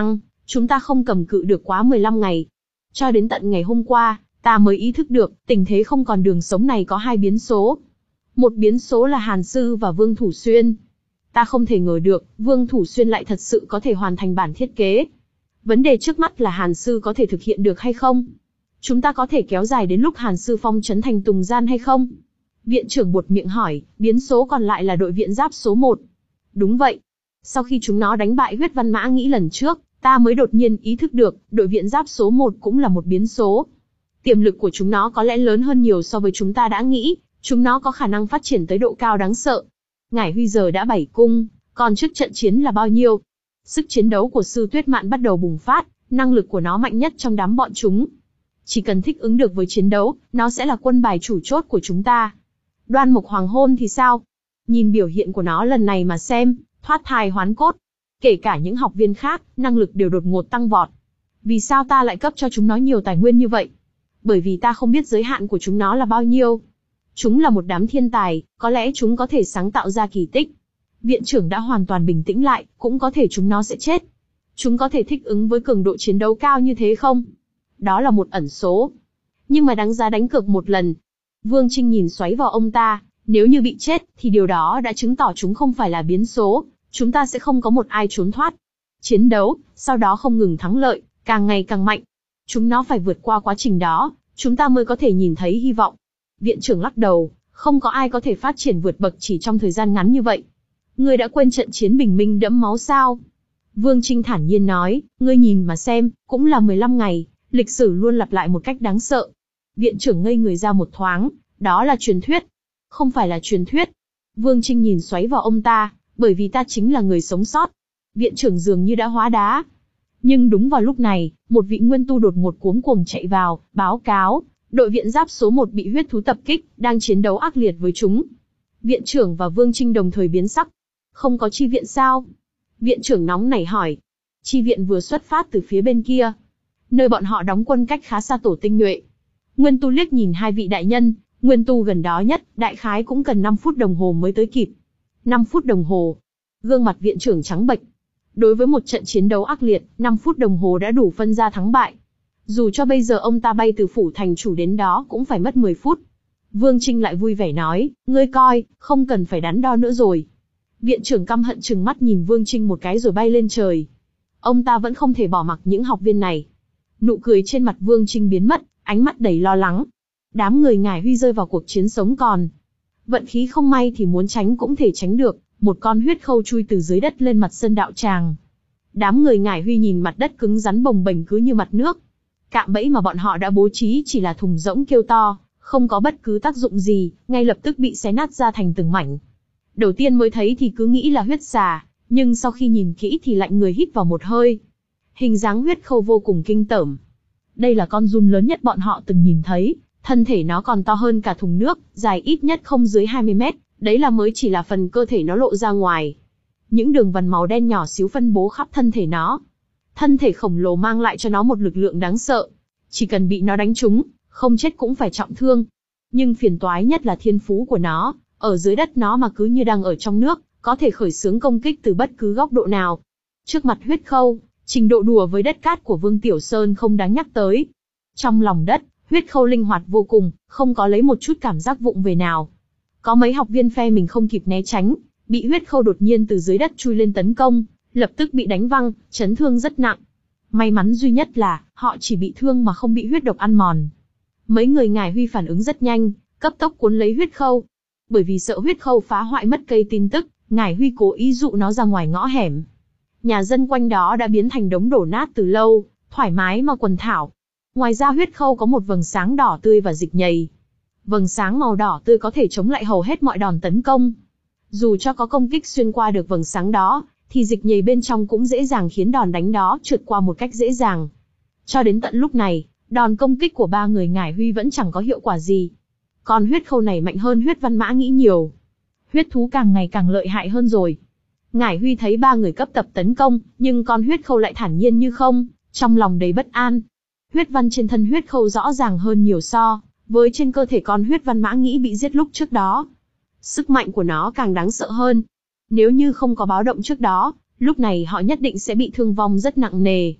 A: Chúng ta không cầm cự được quá mười lăm ngày. Cho đến tận ngày hôm qua, ta mới ý thức được, tình thế không còn đường sống này có hai biến số. Một biến số là Hàn Sư và Vương Thủ Xuyên. Ta không thể ngờ được, Vương Thủ Xuyên lại thật sự có thể hoàn thành bản thiết kế. Vấn đề trước mắt là Hàn Sư có thể thực hiện được hay không? Chúng ta có thể kéo dài đến lúc Hàn Sư phong trấn thành Tùng Gian hay không? Viện trưởng buột miệng hỏi, biến số còn lại là đội viện giáp số một. Đúng vậy. Sau khi chúng nó đánh bại huyết văn mã nghĩ lần trước, ta mới đột nhiên ý thức được, đội viện giáp số một cũng là một biến số. Tiềm lực của chúng nó có lẽ lớn hơn nhiều so với chúng ta đã nghĩ, chúng nó có khả năng phát triển tới độ cao đáng sợ. Ngải Huy giờ đã bảy cung, còn trước trận chiến là bao nhiêu? Sức chiến đấu của Sư Tuyết Mạn bắt đầu bùng phát, năng lực của nó mạnh nhất trong đám bọn chúng. Chỉ cần thích ứng được với chiến đấu, nó sẽ là quân bài chủ chốt của chúng ta. Đoan Mục Hoàng Hôn thì sao? Nhìn biểu hiện của nó lần này mà xem, thoát thai hoán cốt. Kể cả những học viên khác, năng lực đều đột ngột tăng vọt. Vì sao ta lại cấp cho chúng nó nhiều tài nguyên như vậy? Bởi vì ta không biết giới hạn của chúng nó là bao nhiêu. Chúng là một đám thiên tài, có lẽ chúng có thể sáng tạo ra kỳ tích. Viện trưởng đã hoàn toàn bình tĩnh lại, cũng có thể chúng nó sẽ chết. Chúng có thể thích ứng với cường độ chiến đấu cao như thế không? Đó là một ẩn số. Nhưng mà đáng giá đánh cược một lần. Vương Trinh nhìn xoáy vào ông ta, nếu như bị chết, thì điều đó đã chứng tỏ chúng không phải là biến số, chúng ta sẽ không có một ai trốn thoát. Chiến đấu, sau đó không ngừng thắng lợi, càng ngày càng mạnh. Chúng nó phải vượt qua quá trình đó, chúng ta mới có thể nhìn thấy hy vọng. Viện trưởng lắc đầu, không có ai có thể phát triển vượt bậc chỉ trong thời gian ngắn như vậy. Ngươi đã quên trận chiến bình minh đẫm máu sao? Vương Trinh thản nhiên nói, ngươi nhìn mà xem, cũng là mười lăm ngày, lịch sử luôn lặp lại một cách đáng sợ. Viện trưởng ngây người ra một thoáng, đó là truyền thuyết. Không phải là truyền thuyết. Vương Trinh nhìn xoáy vào ông ta, bởi vì ta chính là người sống sót. Viện trưởng dường như đã hóa đá. Nhưng đúng vào lúc này, một vị nguyên tu đột ngột cuống cuồng chạy vào, báo cáo, đội viện giáp số một bị huyết thú tập kích, đang chiến đấu ác liệt với chúng. Viện trưởng và Vương Trinh đồng thời biến sắc. Không có chi viện sao? Viện trưởng nóng nảy hỏi. Chi viện vừa xuất phát từ phía bên kia, nơi bọn họ đóng quân cách khá xa tổ tinh nhuệ. Nguyên tu liếc nhìn hai vị đại nhân, nguyên tu gần đó nhất, đại khái cũng cần năm phút đồng hồ mới tới kịp. năm phút đồng hồ. Gương mặt viện trưởng trắng bệch. Đối với một trận chiến đấu ác liệt, năm phút đồng hồ đã đủ phân ra thắng bại. Dù cho bây giờ ông ta bay từ phủ thành chủ đến đó cũng phải mất mười phút. Vương Trinh lại vui vẻ nói, ngươi coi, không cần phải đắn đo nữa rồi. Viện trưởng căm hận trừng mắt nhìn Vương Trinh một cái rồi bay lên trời. Ông ta vẫn không thể bỏ mặc những học viên này. Nụ cười trên mặt Vương Trinh biến mất, ánh mắt đầy lo lắng. Đám người Ngải Huy rơi vào cuộc chiến sống còn. Vận khí không may thì muốn tránh cũng thể tránh được, một con huyết khâu chui từ dưới đất lên mặt sân đạo tràng. Đám người Ngải Huy nhìn mặt đất cứng rắn bồng bềnh cứ như mặt nước. Cạm bẫy mà bọn họ đã bố trí chỉ là thùng rỗng kêu to, không có bất cứ tác dụng gì, ngay lập tức bị xé nát ra thành từng mảnh. Đầu tiên mới thấy thì cứ nghĩ là huyết xà, nhưng sau khi nhìn kỹ thì lạnh người hít vào một hơi. Hình dáng huyết khâu vô cùng kinh tởm. Đây là con giun lớn nhất bọn họ từng nhìn thấy, thân thể nó còn to hơn cả thùng nước, dài ít nhất không dưới hai mươi mét, đấy là mới chỉ là phần cơ thể nó lộ ra ngoài. Những đường vân màu đen nhỏ xíu phân bố khắp thân thể nó. Thân thể khổng lồ mang lại cho nó một lực lượng đáng sợ. Chỉ cần bị nó đánh trúng, không chết cũng phải trọng thương. Nhưng phiền toái nhất là thiên phú của nó, ở dưới đất nó mà cứ như đang ở trong nước, có thể khởi xướng công kích từ bất cứ góc độ nào. Trước mặt huyết khâu, trình độ đùa với đất cát của Vương Tiểu Sơn không đáng nhắc tới. Trong lòng đất, huyết khâu linh hoạt vô cùng, không có lấy một chút cảm giác vụng về nào. Có mấy học viên phe mình không kịp né tránh, bị huyết khâu đột nhiên từ dưới đất chui lên tấn công, lập tức bị đánh văng, chấn thương rất nặng. May mắn duy nhất là, họ chỉ bị thương mà không bị huyết độc ăn mòn. Mấy người Ngải Huy phản ứng rất nhanh, cấp tốc cuốn lấy huyết khâu. Bởi vì sợ huyết khâu phá hoại mất cây tin tức, Ngải Huy cố ý dụ nó ra ngoài ngõ hẻm. Nhà dân quanh đó đã biến thành đống đổ nát từ lâu, thoải mái mà quần thảo. Ngoài ra huyết khâu có một vầng sáng đỏ tươi và dịch nhầy. Vầng sáng màu đỏ tươi có thể chống lại hầu hết mọi đòn tấn công. Dù cho có công kích xuyên qua được vầng sáng đó, thì dịch nhầy bên trong cũng dễ dàng khiến đòn đánh đó trượt qua một cách dễ dàng. Cho đến tận lúc này, đòn công kích của ba người Ngải Huy vẫn chẳng có hiệu quả gì. Con huyết khâu này mạnh hơn huyết văn mã nghĩ nhiều. Huyết thú càng ngày càng lợi hại hơn rồi. Ngải Huy thấy ba người cấp tập tấn công, nhưng con huyết khâu lại thản nhiên như không, trong lòng đầy bất an. Huyết văn trên thân huyết khâu rõ ràng hơn nhiều so với trên cơ thể con huyết văn mã nghĩ bị giết lúc trước đó. Sức mạnh của nó càng đáng sợ hơn. Nếu như không có báo động trước đó, lúc này họ nhất định sẽ bị thương vong rất nặng nề.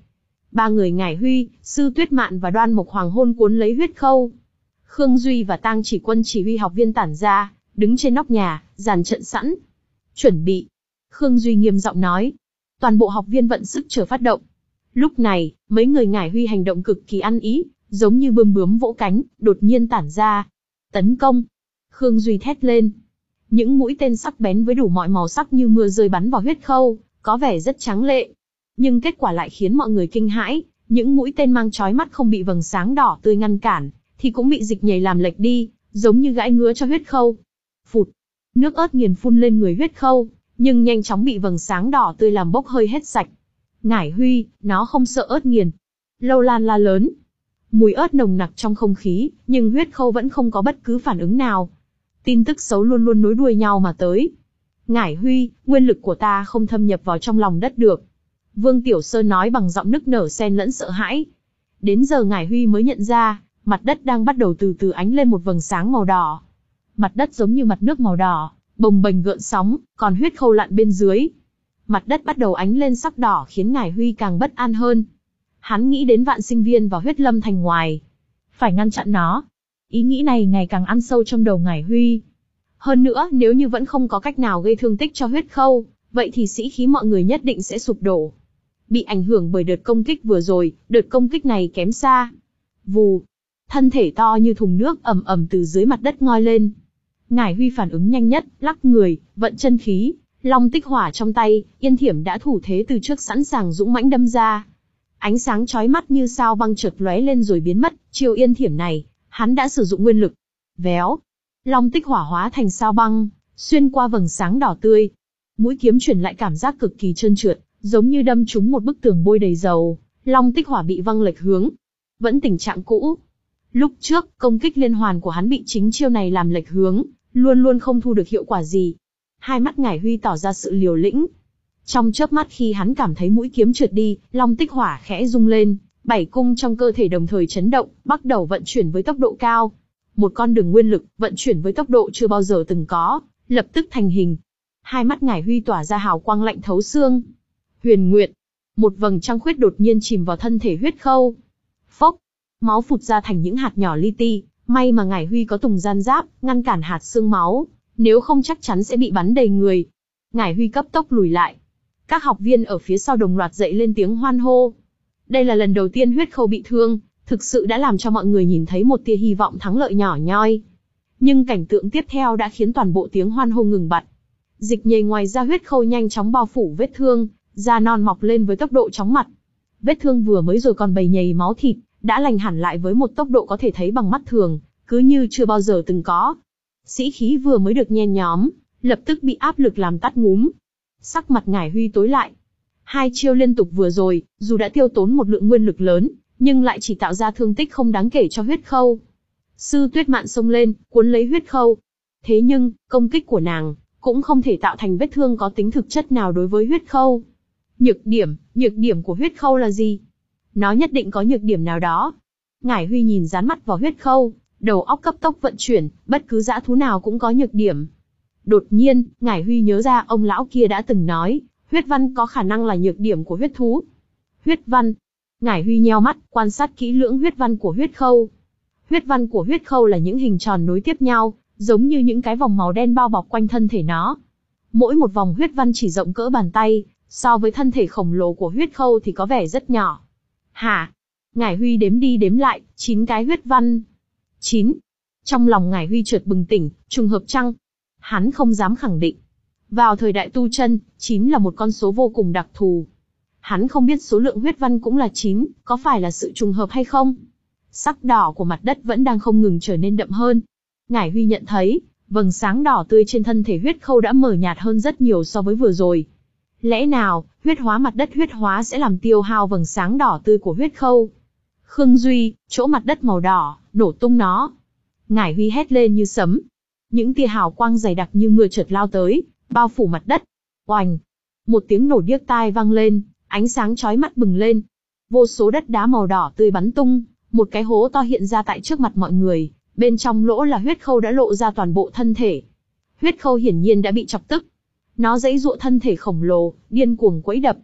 A: Ba người Ngải Huy, Sư Tuyết Mạn và Đoan Mộc Hoàng hôn cuốn lấy huyết khâu. Khương Duy và Tang Chỉ Quân chỉ huy học viên tản ra, đứng trên nóc nhà, dàn trận sẵn. Chuẩn bị. Khương Duy nghiêm giọng nói. Toàn bộ học viên vận sức chờ phát động. Lúc này, mấy người Ngải Huy hành động cực kỳ ăn ý, giống như bươm bướm vỗ cánh, đột nhiên tản ra. Tấn công. Khương Duy thét lên. Những mũi tên sắc bén với đủ mọi màu sắc như mưa rơi bắn vào huyết khâu, có vẻ rất tráng lệ. Nhưng kết quả lại khiến mọi người kinh hãi, những mũi tên mang chói mắt không bị vầng sáng đỏ tươi ngăn cản, thì cũng bị dịch nhảy làm lệch đi, giống như gãi ngứa cho huyết khâu. Phụt. Nước ớt nghiền phun lên người huyết khâu, nhưng nhanh chóng bị vầng sáng đỏ tươi làm bốc hơi hết sạch. Ngải Huy, nó không sợ ớt nghiền. Lâu Lan la lớn. Mùi ớt nồng nặc trong không khí, nhưng huyết khâu vẫn không có bất cứ phản ứng nào. Tin tức xấu luôn luôn nối đuôi nhau mà tới. Ngải Huy, nguyên lực của ta không thâm nhập vào trong lòng đất được. Vương Tiểu Sơn nói bằng giọng nức nở xen lẫn sợ hãi. Đến giờ Ngải Huy mới nhận ra, mặt đất đang bắt đầu từ từ ánh lên một vầng sáng màu đỏ. Mặt đất giống như mặt nước màu đỏ, bồng bềnh gợn sóng, còn huyết khâu lặn bên dưới. Mặt đất bắt đầu ánh lên sắc đỏ khiến Ngải Huy càng bất an hơn. Hắn nghĩ đến Vạn Sinh Viên và Huyết Lâm Thành ngoài. Phải ngăn chặn nó. Ý nghĩ này ngày càng ăn sâu trong đầu Ngải Huy. Hơn nữa, nếu như vẫn không có cách nào gây thương tích cho huyết khâu, vậy thì sĩ khí mọi người nhất định sẽ sụp đổ. Bị ảnh hưởng bởi đợt công kích vừa rồi, đợt công kích này kém xa. Vù. Thân thể to như thùng nước ầm ầm từ dưới mặt đất ngoi lên. Ngải Huy phản ứng nhanh nhất, lắc người, vận chân khí, long tích hỏa trong tay, yên thiểm đã thủ thế từ trước sẵn sàng dũng mãnh đâm ra. Ánh sáng chói mắt như sao băng chợt lóe lên rồi biến mất, chiêu yên thiểm này, hắn đã sử dụng nguyên lực. Véo. Long tích hỏa hóa thành sao băng, xuyên qua vầng sáng đỏ tươi. Mũi kiếm truyền lại cảm giác cực kỳ trơn trượt, giống như đâm trúng một bức tường bôi đầy dầu. Long tích hỏa bị văng lệch hướng. Vẫn tình trạng cũ. Lúc trước, công kích liên hoàn của hắn bị chính chiêu này làm lệch hướng, luôn luôn không thu được hiệu quả gì. Hai mắt Ngải Huy tỏ ra sự liều lĩnh. Trong chớp mắt khi hắn cảm thấy mũi kiếm trượt đi, long tích hỏa khẽ rung lên, bảy cung trong cơ thể đồng thời chấn động, bắt đầu vận chuyển với tốc độ cao. Một con đường nguyên lực, vận chuyển với tốc độ chưa bao giờ từng có, lập tức thành hình. Hai mắt Ngải Huy tỏa ra hào quang lạnh thấu xương. Huyền Nguyệt. Một vầng trăng khuyết đột nhiên chìm vào thân thể huyết khâu. Phốc. Máu phụt ra thành những hạt nhỏ li ti, may mà Ngải Huy có tùng gian giáp, ngăn cản hạt xương máu, nếu không chắc chắn sẽ bị bắn đầy người. Ngải Huy cấp tốc lùi lại. Các học viên ở phía sau đồng loạt dậy lên tiếng hoan hô. Đây là lần đầu tiên huyết khâu bị thương, thực sự đã làm cho mọi người nhìn thấy một tia hy vọng thắng lợi nhỏ nhoi. Nhưng cảnh tượng tiếp theo đã khiến toàn bộ tiếng hoan hô ngừng bặt. Dịch nhầy ngoài ra huyết khâu nhanh chóng bao phủ vết thương, da non mọc lên với tốc độ chóng mặt. Vết thương vừa mới rồi còn bầy nhầy máu thịt, đã lành hẳn lại với một tốc độ có thể thấy bằng mắt thường, cứ như chưa bao giờ từng có. Sĩ khí vừa mới được nhen nhóm, lập tức bị áp lực làm tắt ngúm. Sắc mặt Ngải Huy tối lại. Hai chiêu liên tục vừa rồi, dù đã tiêu tốn một lượng nguyên lực lớn, nhưng lại chỉ tạo ra thương tích không đáng kể cho huyết khâu. Sư Tuyết Mạn xông lên, cuốn lấy huyết khâu. Thế nhưng, công kích của nàng cũng không thể tạo thành vết thương có tính thực chất nào đối với huyết khâu. Nhược điểm, nhược điểm của huyết khâu là gì? Nó nhất định có nhược điểm nào đó. Ngải Huy nhìn dán mắt vào huyết khâu, đầu óc cấp tốc vận chuyển, bất cứ dã thú nào cũng có nhược điểm. Đột nhiên, Ngải Huy nhớ ra ông lão kia đã từng nói, huyết văn có khả năng là nhược điểm của huyết thú. Huyết văn. Ngải Huy nheo mắt, quan sát kỹ lưỡng huyết văn của huyết khâu. Huyết văn của huyết khâu là những hình tròn nối tiếp nhau, giống như những cái vòng màu đen bao bọc quanh thân thể nó. Mỗi một vòng huyết văn chỉ rộng cỡ bàn tay, so với thân thể khổng lồ của huyết khâu thì có vẻ rất nhỏ. Hả? Ngải Huy đếm đi đếm lại, chín cái huyết văn. chín. Trong lòng Ngải Huy chợt bừng tỉnh, trùng hợp chăng? Hắn không dám khẳng định. Vào thời đại tu chân, chín là một con số vô cùng đặc thù. Hắn không biết số lượng huyết văn cũng là chín, có phải là sự trùng hợp hay không? Sắc đỏ của mặt đất vẫn đang không ngừng trở nên đậm hơn. Ngải Huy nhận thấy, vầng sáng đỏ tươi trên thân thể huyết khâu đã mờ nhạt hơn rất nhiều so với vừa rồi. Lẽ nào, huyết hóa mặt đất huyết hóa sẽ làm tiêu hao vầng sáng đỏ tươi của huyết khâu? Khương Duy, chỗ mặt đất màu đỏ, nổ tung nó. Ngải Huy hét lên như sấm. Những tia hào quang dày đặc như mưa chợt lao tới, bao phủ mặt đất. Oành! Một tiếng nổ điếc tai vang lên, ánh sáng chói mắt bừng lên. Vô số đất đá màu đỏ tươi bắn tung, một cái hố to hiện ra tại trước mặt mọi người, bên trong lỗ là huyết khâu đã lộ ra toàn bộ thân thể. Huyết khâu hiển nhiên đã bị chọc tức. Nó giãy giụa thân thể khổng lồ, điên cuồng quẫy đập.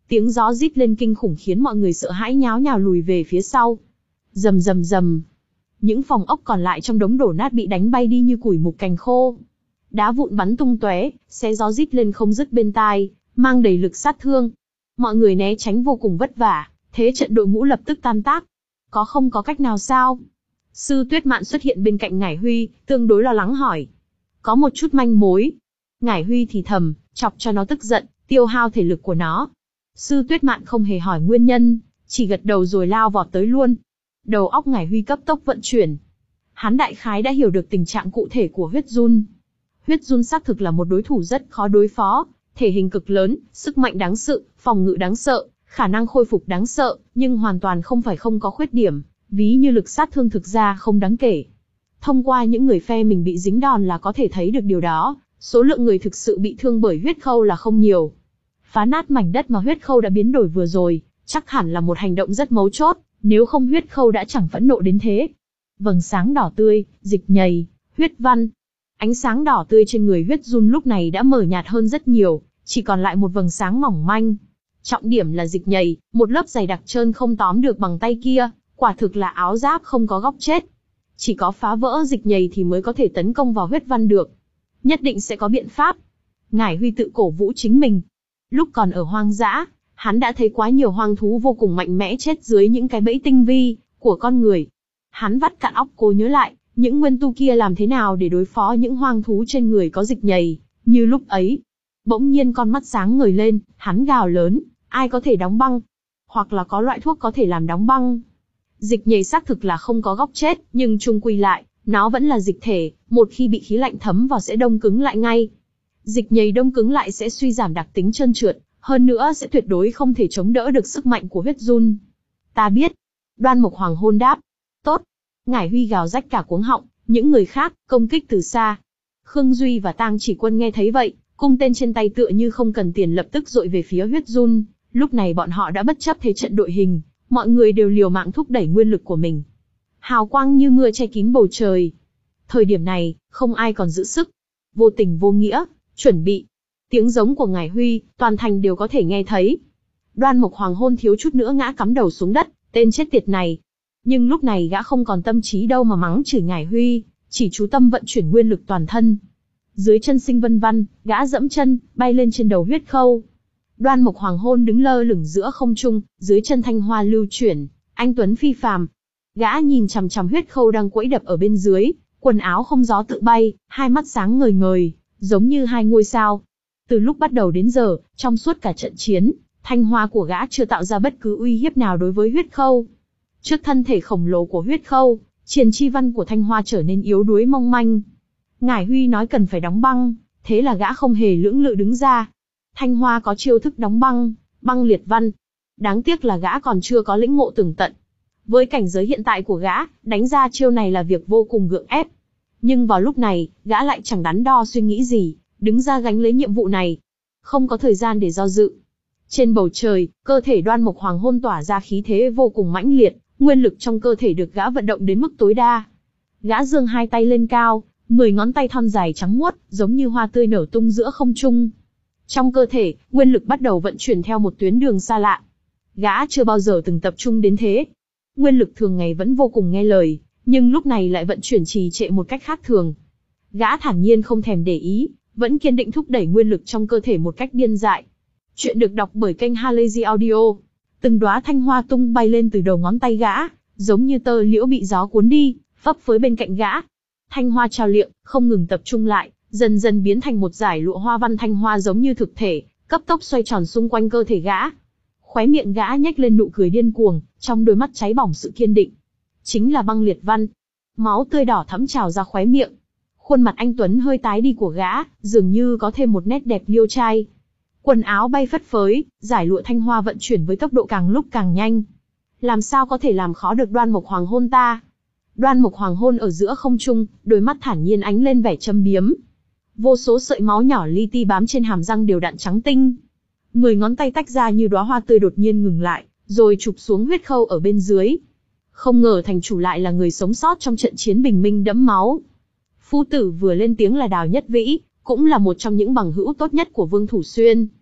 A: Tiếng gió rít lên kinh khủng khiến mọi người sợ hãi nháo nhào lùi về phía sau. Rầm rầm rầm. Những phòng ốc còn lại trong đống đổ nát bị đánh bay đi như củi mục cành khô. Đá vụn bắn tung tóe, xé gió rít lên không dứt bên tai, mang đầy lực sát thương. Mọi người né tránh vô cùng vất vả, thế trận đội ngũ lập tức tan tác. Có không có cách nào sao? Sư Tuyết Mạn xuất hiện bên cạnh Ngải Huy, tương đối lo lắng hỏi. Có một chút manh mối. Ngải Huy thì thầm, chọc cho nó tức giận, tiêu hao thể lực của nó. Sư Tuyết Mạn không hề hỏi nguyên nhân, chỉ gật đầu rồi lao vọt tới luôn. Đầu óc Ngải Huy cấp tốc vận chuyển. Hắn đại khái đã hiểu được tình trạng cụ thể của huyết run. Huyết run xác thực là một đối thủ rất khó đối phó, thể hình cực lớn, sức mạnh đáng sợ, phòng ngự đáng sợ, khả năng khôi phục đáng sợ, nhưng hoàn toàn không phải không có khuyết điểm, ví như lực sát thương thực ra không đáng kể. Thông qua những người phe mình bị dính đòn là có thể thấy được điều đó, số lượng người thực sự bị thương bởi huyết khâu là không nhiều. Phá nát mảnh đất mà huyết khâu đã biến đổi vừa rồi, chắc hẳn là một hành động rất mấu chốt, nếu không huyết khâu đã chẳng phẫn nộ đến thế. Vầng sáng đỏ tươi, dịch nhầy, huyết văn. Ánh sáng đỏ tươi trên người huyết run lúc này đã mờ nhạt hơn rất nhiều, chỉ còn lại một vầng sáng mỏng manh. Trọng điểm là dịch nhầy, một lớp dày đặc trơn không tóm được bằng tay kia, quả thực là áo giáp không có góc chết. Chỉ có phá vỡ dịch nhầy thì mới có thể tấn công vào huyết văn được. Nhất định sẽ có biện pháp. Ngải Huy tự cổ vũ chính mình. Lúc còn ở hoang dã, hắn đã thấy quá nhiều hoang thú vô cùng mạnh mẽ chết dưới những cái bẫy tinh vi của con người. Hắn vắt cạn óc cố nhớ lại, những nguyên tu kia làm thế nào để đối phó những hoang thú trên người có dịch nhầy, như lúc ấy. Bỗng nhiên con mắt sáng ngời lên, hắn gào lớn, ai có thể đóng băng? Hoặc là có loại thuốc có thể làm đóng băng? Dịch nhầy xác thực là không có góc chết, nhưng chung quy lại, nó vẫn là dịch thể, một khi bị khí lạnh thấm vào sẽ đông cứng lại ngay. Dịch nhầy đông cứng lại sẽ suy giảm đặc tính trơn trượt, hơn nữa sẽ tuyệt đối không thể chống đỡ được sức mạnh của huyết run. Ta biết. Đoan Mục Hoàng Hôn đáp. Tốt. Ngải Huy gào rách cả cuống họng, những người khác, công kích từ xa. Khương Duy và Tang Chỉ Quân nghe thấy vậy, cung tên trên tay tựa như không cần tiền lập tức dội về phía huyết run. Lúc này bọn họ đã bất chấp thế trận đội hình, mọi người đều liều mạng thúc đẩy nguyên lực của mình. Hào quang như mưa che kín bầu trời. Thời điểm này, không ai còn giữ sức. Vô tình vô nghĩa, chuẩn bị. Tiếng giống của Ngải Huy, toàn thành đều có thể nghe thấy. Đoan Mục Hoàng Hôn thiếu chút nữa ngã cắm đầu xuống đất, tên chết tiệt này. Nhưng lúc này gã không còn tâm trí đâu mà mắng chửi Ngải Huy, chỉ chú tâm vận chuyển nguyên lực toàn thân. Dưới chân Sinh Vân Văn, gã dẫm chân, bay lên trên đầu huyết khâu. Đoan Mục Hoàng Hôn đứng lơ lửng giữa không trung, dưới chân thanh hoa lưu chuyển, anh tuấn phi phàm. Gã nhìn chằm chằm huyết khâu đang quẫy đập ở bên dưới, quần áo không gió tự bay, hai mắt sáng ngời ngời, giống như hai ngôi sao. Từ lúc bắt đầu đến giờ, trong suốt cả trận chiến, thanh hoa của gã chưa tạo ra bất cứ uy hiếp nào đối với huyết khâu. Trước thân thể khổng lồ của huyết khâu, triền chi văn của thanh hoa trở nên yếu đuối mong manh. Ngải Huy nói cần phải đóng băng, thế là gã không hề lưỡng lự đứng ra. Thanh hoa có chiêu thức đóng băng, băng liệt văn. Đáng tiếc là gã còn chưa có lĩnh ngộ tường tận. Với cảnh giới hiện tại của gã, đánh ra chiêu này là việc vô cùng gượng ép. Nhưng vào lúc này, gã lại chẳng đắn đo suy nghĩ gì, đứng ra gánh lấy nhiệm vụ này. Không có thời gian để do dự. Trên bầu trời, cơ thể Đoan Mục Hoàng Hôn tỏa ra khí thế vô cùng mãnh liệt, nguyên lực trong cơ thể được gã vận động đến mức tối đa. Gã giương hai tay lên cao, mười ngón tay thon dài trắng muốt, giống như hoa tươi nở tung giữa không trung. Trong cơ thể, nguyên lực bắt đầu vận chuyển theo một tuyến đường xa lạ. Gã chưa bao giờ từng tập trung đến thế. Nguyên lực thường ngày vẫn vô cùng nghe lời, nhưng lúc này lại vận chuyển trì trệ một cách khác thường. Gã thản nhiên không thèm để ý, vẫn kiên định thúc đẩy nguyên lực trong cơ thể một cách điên dại. Chuyện được đọc bởi kênh Halazy Audio. Từng đóa thanh hoa tung bay lên từ đầu ngón tay gã, giống như tơ liễu bị gió cuốn đi, phấp phới bên cạnh gã. Thanh hoa trao liệng, không ngừng tập trung lại, dần dần biến thành một dải lụa hoa văn thanh hoa giống như thực thể, cấp tốc xoay tròn xung quanh cơ thể gã. Khóe miệng gã nhếch lên nụ cười điên cuồng, trong đôi mắt cháy bỏng sự kiên định. Chính là băng liệt văn. Máu tươi đỏ thẫm trào ra khóe miệng. Khuôn mặt anh tuấn hơi tái đi của gã, dường như có thêm một nét đẹp liêu trai. Quần áo bay phất phới, dải lụa thanh hoa vận chuyển với tốc độ càng lúc càng nhanh. Làm sao có thể làm khó được Đoan Mục Hoàng Hôn ta? Đoan Mục Hoàng Hôn ở giữa không trung, đôi mắt thản nhiên ánh lên vẻ châm biếm. Vô số sợi máu nhỏ li ti bám trên hàm răng đều đặn trắng tinh. Mười ngón tay tách ra như đóa hoa tươi đột nhiên ngừng lại, rồi chụp xuống huyết khâu ở bên dưới. Không ngờ thành chủ lại là người sống sót trong trận chiến bình minh đẫm máu. Phu tử vừa lên tiếng là Đào Nhất Vĩ, cũng là một trong những bằng hữu tốt nhất của Vương Thủ Xuyên.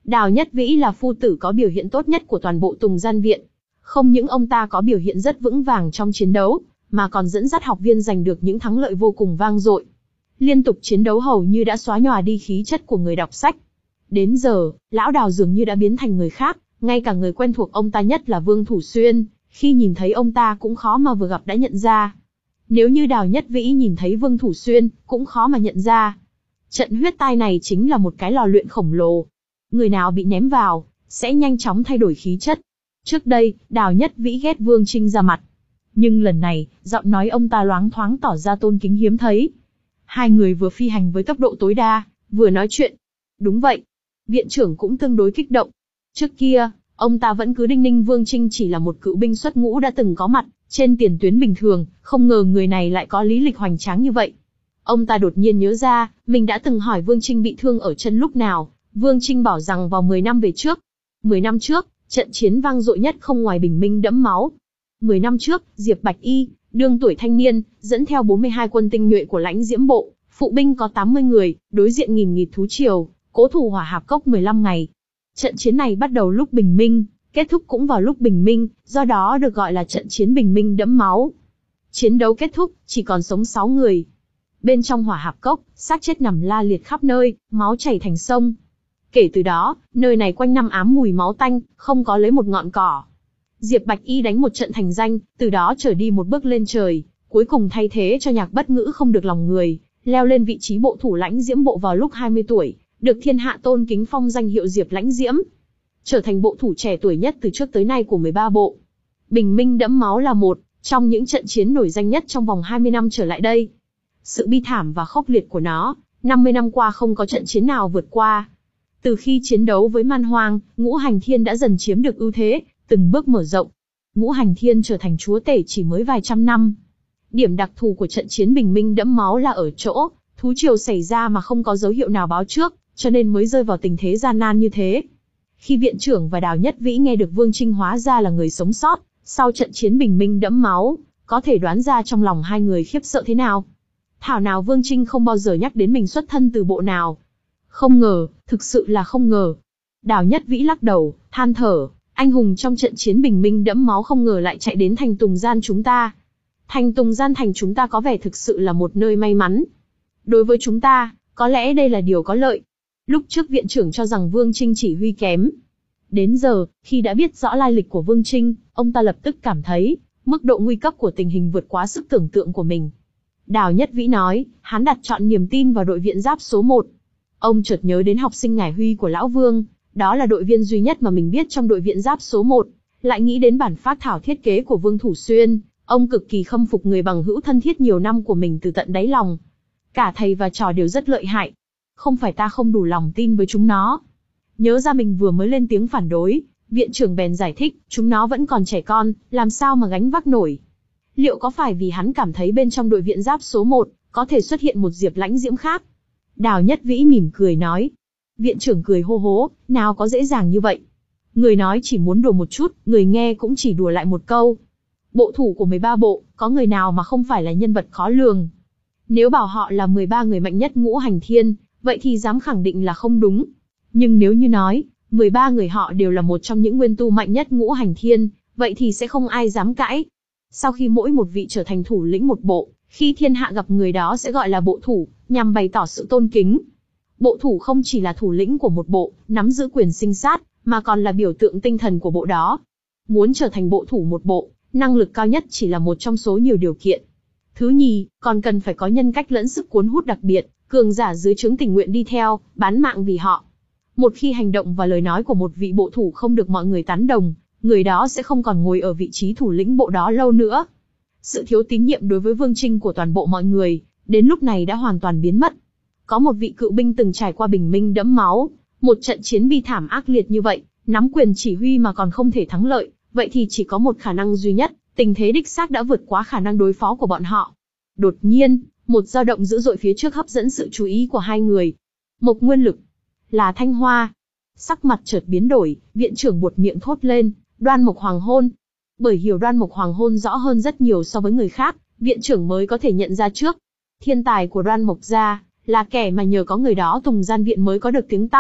A: Đào Nhất Vĩ là phu tử có biểu hiện tốt nhất của toàn bộ Tùng Gian Viện. Không những ông ta có biểu hiện rất vững vàng trong chiến đấu, mà còn dẫn dắt học viên giành được những thắng lợi vô cùng vang dội. Liên tục chiến đấu hầu như đã xóa nhòa đi khí chất của người đọc sách. Đến giờ, lão Đào dường như đã biến thành người khác, ngay cả người quen thuộc ông ta nhất là Vương Thủ Xuyên, khi nhìn thấy ông ta cũng khó mà vừa gặp đã nhận ra. Nếu như Đào Nhất Vĩ nhìn thấy Vương Thủ Xuyên, cũng khó mà nhận ra. Trận huyết tai này chính là một cái lò luyện khổng lồ. Người nào bị ném vào, sẽ nhanh chóng thay đổi khí chất. Trước đây, Đào Nhất Vĩ ghét Vương Trinh ra mặt. Nhưng lần này, giọng nói ông ta loáng thoáng tỏ ra tôn kính hiếm thấy. Hai người vừa phi hành với tốc độ tối đa, vừa nói chuyện. Đúng vậy. Viện trưởng cũng tương đối kích động. Trước kia, ông ta vẫn cứ đinh ninh Vương Trinh chỉ là một cựu binh xuất ngũ đã từng có mặt trên tiền tuyến bình thường, không ngờ người này lại có lý lịch hoành tráng như vậy. Ông ta đột nhiên nhớ ra, mình đã từng hỏi Vương Trinh bị thương ở chân lúc nào. Vương Trinh bảo rằng vào mười năm về trước. mười năm trước, trận chiến vang dội nhất không ngoài bình minh đẫm máu. mười năm trước, Diệp Bạch Y, đương tuổi thanh niên, dẫn theo bốn mươi hai quân tinh nhuệ của Lãnh Diễm Bộ, phụ binh có tám mươi người, đối diện nghìn nghịt thú triều, cố thủ Hỏa Hạp Cốc mười lăm ngày. Trận chiến này bắt đầu lúc bình minh, kết thúc cũng vào lúc bình minh, do đó được gọi là trận chiến bình minh đẫm máu. Chiến đấu kết thúc, chỉ còn sống sáu người. Bên trong Hỏa Hạp Cốc, xác chết nằm la liệt khắp nơi, máu chảy thành sông. Kể từ đó, nơi này quanh năm ám mùi máu tanh, không có lấy một ngọn cỏ. Diệp Bạch Y đánh một trận thành danh, từ đó trở đi một bước lên trời, cuối cùng thay thế cho Nhạc Bất Ngữ không được lòng người, leo lên vị trí bộ thủ Lãnh Diễm Bộ vào lúc hai mươi tuổi, được thiên hạ tôn kính phong danh hiệu Diệp Lãnh Diễm, trở thành bộ thủ trẻ tuổi nhất từ trước tới nay của mười ba bộ. Bình minh đẫm máu là một trong những trận chiến nổi danh nhất trong vòng hai mươi năm trở lại đây. Sự bi thảm và khốc liệt của nó, năm mươi năm qua không có trận chiến nào vượt qua. Từ khi chiến đấu với Man Hoang, Ngũ Hành Thiên đã dần chiếm được ưu thế, từng bước mở rộng. Ngũ Hành Thiên trở thành chúa tể chỉ mới vài trăm năm. Điểm đặc thù của trận chiến bình minh đẫm máu là ở chỗ, thú triều xảy ra mà không có dấu hiệu nào báo trước, cho nên mới rơi vào tình thế gian nan như thế. Khi viện trưởng và Đào Nhất Vĩ nghe được Vương Trinh hóa ra là người sống sót, sau trận chiến bình minh đẫm máu, có thể đoán ra trong lòng hai người khiếp sợ thế nào. Thảo nào Vương Trinh không bao giờ nhắc đến mình xuất thân từ bộ nào. Không ngờ, thực sự là không ngờ. Đào Nhất Vĩ lắc đầu, than thở, anh hùng trong trận chiến bình minh đẫm máu không ngờ lại chạy đến thành Tùng Gian chúng ta. Thành Tùng Gian thành chúng ta có vẻ thực sự là một nơi may mắn. Đối với chúng ta, có lẽ đây là điều có lợi. Lúc trước viện trưởng cho rằng Vương Trinh chỉ huy kém. Đến giờ, khi đã biết rõ lai lịch của Vương Trinh, ông ta lập tức cảm thấy, mức độ nguy cấp của tình hình vượt quá sức tưởng tượng của mình. Đào Nhất Vĩ nói, hắn đặt trọn niềm tin vào đội viện giáp số một. Ông chợt nhớ đến học sinh Ngải Huy của Lão Vương, đó là đội viên duy nhất mà mình biết trong đội viện giáp số một. Lại nghĩ đến bản phác thảo thiết kế của Vương Thủ Xuyên, ông cực kỳ khâm phục người bằng hữu thân thiết nhiều năm của mình từ tận đáy lòng. Cả thầy và trò đều rất lợi hại. Không phải ta không đủ lòng tin với chúng nó. Nhớ ra mình vừa mới lên tiếng phản đối, viện trưởng bèn giải thích, chúng nó vẫn còn trẻ con, làm sao mà gánh vác nổi. Liệu có phải vì hắn cảm thấy bên trong đội viện giáp số một, có thể xuất hiện một Diệp Lãnh Diễm khác? Đào Nhất Vĩ mỉm cười nói. Viện trưởng cười hô hố, nào có dễ dàng như vậy. Người nói chỉ muốn đùa một chút, người nghe cũng chỉ đùa lại một câu. Bộ thủ của mười ba bộ, có người nào mà không phải là nhân vật khó lường. Nếu bảo họ là mười ba người mạnh nhất Ngũ Hành Thiên, vậy thì dám khẳng định là không đúng. Nhưng nếu như nói, mười ba người họ đều là một trong những nguyên tu mạnh nhất Ngũ Hành Thiên, vậy thì sẽ không ai dám cãi. Sau khi mỗi một vị trở thành thủ lĩnh một bộ, khi thiên hạ gặp người đó sẽ gọi là bộ thủ, nhằm bày tỏ sự tôn kính. Bộ thủ không chỉ là thủ lĩnh của một bộ, nắm giữ quyền sinh sát, mà còn là biểu tượng tinh thần của bộ đó. Muốn trở thành bộ thủ một bộ, năng lực cao nhất chỉ là một trong số nhiều điều kiện. Thứ nhì, còn cần phải có nhân cách lẫn sức cuốn hút đặc biệt, cường giả dưới trướng tình nguyện đi theo, bán mạng vì họ. Một khi hành động và lời nói của một vị bộ thủ không được mọi người tán đồng, người đó sẽ không còn ngồi ở vị trí thủ lĩnh bộ đó lâu nữa. Sự thiếu tín nhiệm đối với Vương Trinh của toàn bộ mọi người, đến lúc này đã hoàn toàn biến mất. Có một vị cựu binh từng trải qua bình minh đẫm máu, một trận chiến bi thảm ác liệt như vậy, nắm quyền chỉ huy mà còn không thể thắng lợi, vậy thì chỉ có một khả năng duy nhất, tình thế đích xác đã vượt quá khả năng đối phó của bọn họ. Đột nhiên, một dao động dữ dội phía trước hấp dẫn sự chú ý của hai người. Mộc Nguyên Lực, là Thanh Hoa. Sắc mặt chợt biến đổi, viện trưởng buột miệng thốt lên, Đoan Mộc Hoàng hôn. Bởi hiểu Đoan Mộc Hoàng hôn rõ hơn rất nhiều so với người khác, viện trưởng mới có thể nhận ra trước. Thiên tài của Đoan Mộc gia, là kẻ mà nhờ có người đó Tùng Gian Viện mới có được tiếng tăm,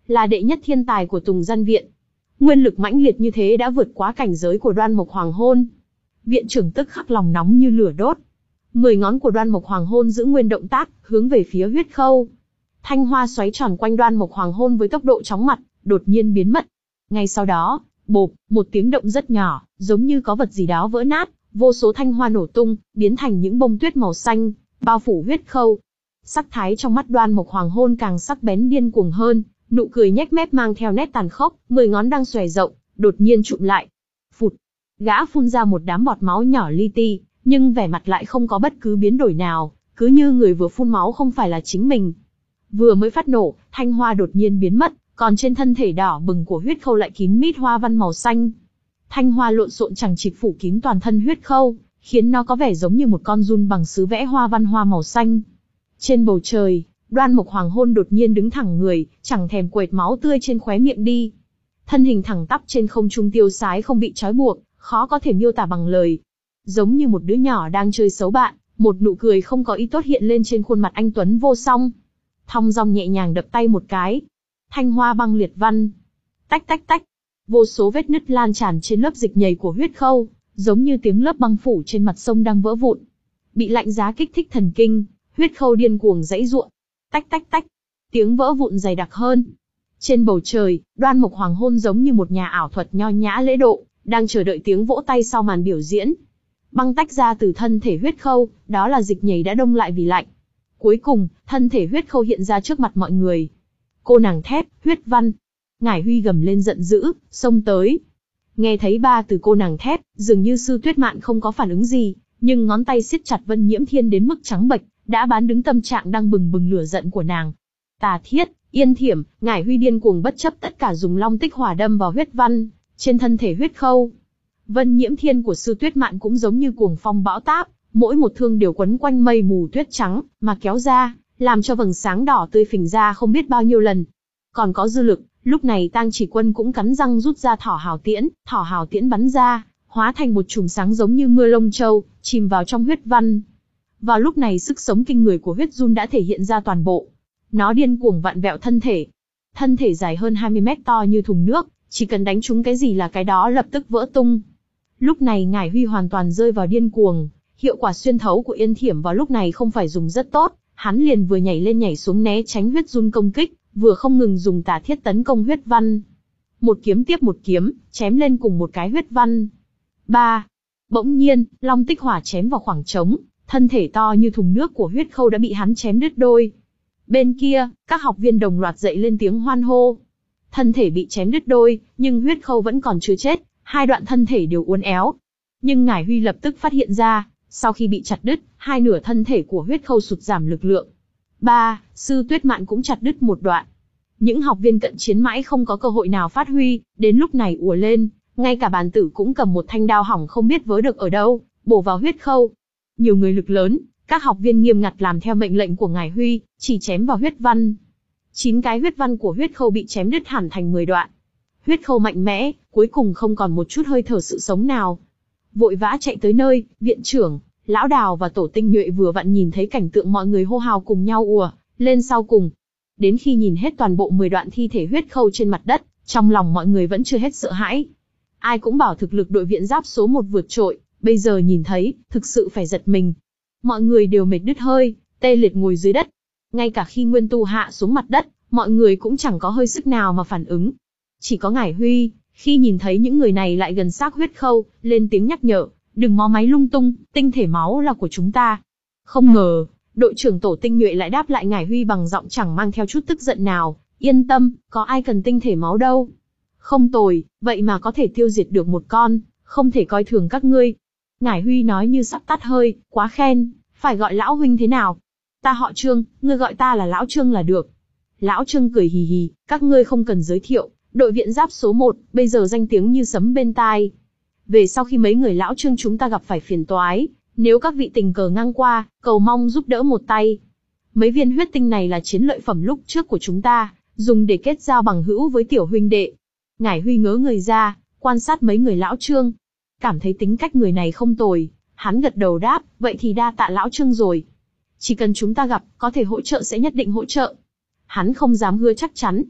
A: là đệ nhất thiên tài của Tùng Gian Viện. Nguyên lực mãnh liệt như thế đã vượt quá cảnh giới của Đoan Mộc Hoàng Hôn. Viện trưởng tức khắc lòng nóng như lửa đốt. Mười ngón của Đoan Mộc Hoàng Hôn giữ nguyên động tác, hướng về phía huyết khâu. Thanh hoa xoáy tròn quanh Đoan Mộc Hoàng Hôn với tốc độ chóng mặt, đột nhiên biến mất. Ngay sau đó, bộp, một tiếng động rất nhỏ, giống như có vật gì đó vỡ nát, vô số thanh hoa nổ tung, biến thành những bông tuyết màu xanh, bao phủ huyết khâu. Sắc thái trong mắt Đoan Mộc Hoàng Hôn càng sắc bén điên cuồng hơn, nụ cười nhếch mép mang theo nét tàn khốc, mười ngón đang xòe rộng, đột nhiên chụm lại. Phụt, gã phun ra một đám bọt máu nhỏ li ti, nhưng vẻ mặt lại không có bất cứ biến đổi nào, cứ như người vừa phun máu không phải là chính mình. Vừa mới phát nổ, thanh hoa đột nhiên biến mất, còn trên thân thể đỏ bừng của huyết khâu lại kín mít hoa văn màu xanh. Thanh hoa lộn xộn chằng chịt phủ kín toàn thân huyết khâu, khiến nó có vẻ giống như một con giun bằng sứ vẽ hoa văn hoa màu xanh. Trên bầu trời, Đoan Mộc Hoàng Hôn đột nhiên đứng thẳng người, chẳng thèm quệt máu tươi trên khóe miệng đi. Thân hình thẳng tắp trên không trung tiêu sái không bị trói buộc, khó có thể miêu tả bằng lời. Giống như một đứa nhỏ đang chơi xấu bạn, một nụ cười không có ý tốt hiện lên trên khuôn mặt anh tuấn vô song. Thong dong nhẹ nhàng đập tay một cái. Thanh hoa băng liệt văn. Tách tách tách. Vô số vết nứt lan tràn trên lớp dịch nhầy của huyết khâu, giống như tiếng lớp băng phủ trên mặt sông đang vỡ vụn. Bị lạnh giá kích thích thần kinh, huyết khâu điên cuồng giãy giụa. Tách tách tách. Tiếng vỡ vụn dày đặc hơn. Trên bầu trời, Đoan Mộc Hoàng Hôn giống như một nhà ảo thuật nho nhã lễ độ, đang chờ đợi tiếng vỗ tay sau màn biểu diễn. Băng tách ra từ thân thể huyết khâu, đó là dịch nhầy đã đông lại vì lạnh. Cuối cùng, thân thể huyết khâu hiện ra trước mặt mọi người. Cô nàng thép, huyết văn. Ngải Huy gầm lên giận dữ, xông tới. Nghe thấy ba từ cô nàng thép, dường như Sư Tuyết Mạn không có phản ứng gì, nhưng ngón tay siết chặt Vân Nhiễm Thiên đến mức trắng bệch, đã bán đứng tâm trạng đang bừng bừng lửa giận của nàng. Tà thiết, Yên Thiểm, Ngải Huy điên cuồng bất chấp tất cả dùng long tích hỏa đâm vào huyết văn, trên thân thể huyết khâu. Vân Nhiễm Thiên của Sư Tuyết Mạn cũng giống như cuồng phong bão táp, mỗi một thương đều quấn quanh mây mù tuyết trắng, mà kéo ra, làm cho vầng sáng đỏ tươi phình ra không biết bao nhiêu lần. Còn có dư lực, lúc này Tang Chỉ Quân cũng cắn răng rút ra thỏ hào tiễn, thỏ hào tiễn bắn ra, hóa thành một chùm sáng giống như mưa lông châu, chìm vào trong huyết văn. Vào lúc này sức sống kinh người của huyết run đã thể hiện ra toàn bộ. Nó điên cuồng vặn vẹo thân thể. Thân thể dài hơn hai mươi mét to như thùng nước, chỉ cần đánh trúng cái gì là cái đó lập tức vỡ tung. Lúc này Ngải Huy hoàn toàn rơi vào điên cuồng, hiệu quả xuyên thấu của Yên Thiểm vào lúc này không phải dùng rất tốt, hắn liền vừa nhảy lên nhảy xuống né tránh huyết run công kích, vừa không ngừng dùng tà thiết tấn công huyết văn. Một kiếm tiếp một kiếm, chém lên cùng một cái huyết văn. Ba. Bỗng nhiên, long tích hỏa chém vào khoảng trống, thân thể to như thùng nước của huyết khâu đã bị hắn chém đứt đôi. Bên kia, các học viên đồng loạt dậy lên tiếng hoan hô. Thân thể bị chém đứt đôi, nhưng huyết khâu vẫn còn chưa chết, hai đoạn thân thể đều uốn éo. Nhưng Ngải Huy lập tức phát hiện ra, sau khi bị chặt đứt, hai nửa thân thể của huyết khâu sụt giảm lực lượng. Ba, Sư Tuyết Mạn cũng chặt đứt một đoạn. Những học viên cận chiến mãi không có cơ hội nào phát huy, đến lúc này ùa lên, ngay cả bàn tử cũng cầm một thanh đao hỏng không biết vớ được ở đâu, bổ vào huyết khâu. Nhiều người lực lớn, các học viên nghiêm ngặt làm theo mệnh lệnh của Ngải Huy, chỉ chém vào huyết văn. Chín cái huyết văn của huyết khâu bị chém đứt hẳn thành mười đoạn. Huyết khâu mạnh mẽ, cuối cùng không còn một chút hơi thở sự sống nào. Vội vã chạy tới nơi, viện trưởng, lão Đào và Tổ Tinh Nhuệ vừa vặn nhìn thấy cảnh tượng mọi người hô hào cùng nhau ùa lên sau cùng. Đến khi nhìn hết toàn bộ mười đoạn thi thể huyết khâu trên mặt đất, trong lòng mọi người vẫn chưa hết sợ hãi. Ai cũng bảo thực lực đội viện giáp số một vượt trội, bây giờ nhìn thấy, thực sự phải giật mình. Mọi người đều mệt đứt hơi, tê liệt ngồi dưới đất. Ngay cả khi Nguyên Tu hạ xuống mặt đất, mọi người cũng chẳng có hơi sức nào mà phản ứng. Chỉ có Ngải Huy, khi nhìn thấy những người này lại gần xác huyết khâu, lên tiếng nhắc nhở, đừng mó máy lung tung, tinh thể máu là của chúng ta. Không ngờ, đội trưởng Tổ Tinh Nhuệ lại đáp lại Ngải Huy bằng giọng chẳng mang theo chút tức giận nào, yên tâm, có ai cần tinh thể máu đâu. Không tồi, vậy mà có thể tiêu diệt được một con, không thể coi thường các ngươi. Ngải Huy nói như sắp tắt hơi, quá khen, phải gọi lão huynh thế nào? Ta họ Trương, ngươi gọi ta là lão Trương là được. Lão Trương cười hì hì, các ngươi không cần giới thiệu, đội viện giáp số một, bây giờ danh tiếng như sấm bên tai. Về sau khi mấy người lão Trương chúng ta gặp phải phiền toái, nếu các vị tình cờ ngang qua, cầu mong giúp đỡ một tay. Mấy viên huyết tinh này là chiến lợi phẩm lúc trước của chúng ta, dùng để kết giao bằng hữu với tiểu huynh đệ. Ngải Huy ngớ người ra, quan sát mấy người lão Trương. Cảm thấy tính cách người này không tồi, hắn gật đầu đáp, vậy thì đa tạ lão Trương rồi. Chỉ cần chúng ta gặp, có thể hỗ trợ sẽ nhất định hỗ trợ. Hắn không dám hứa chắc chắn.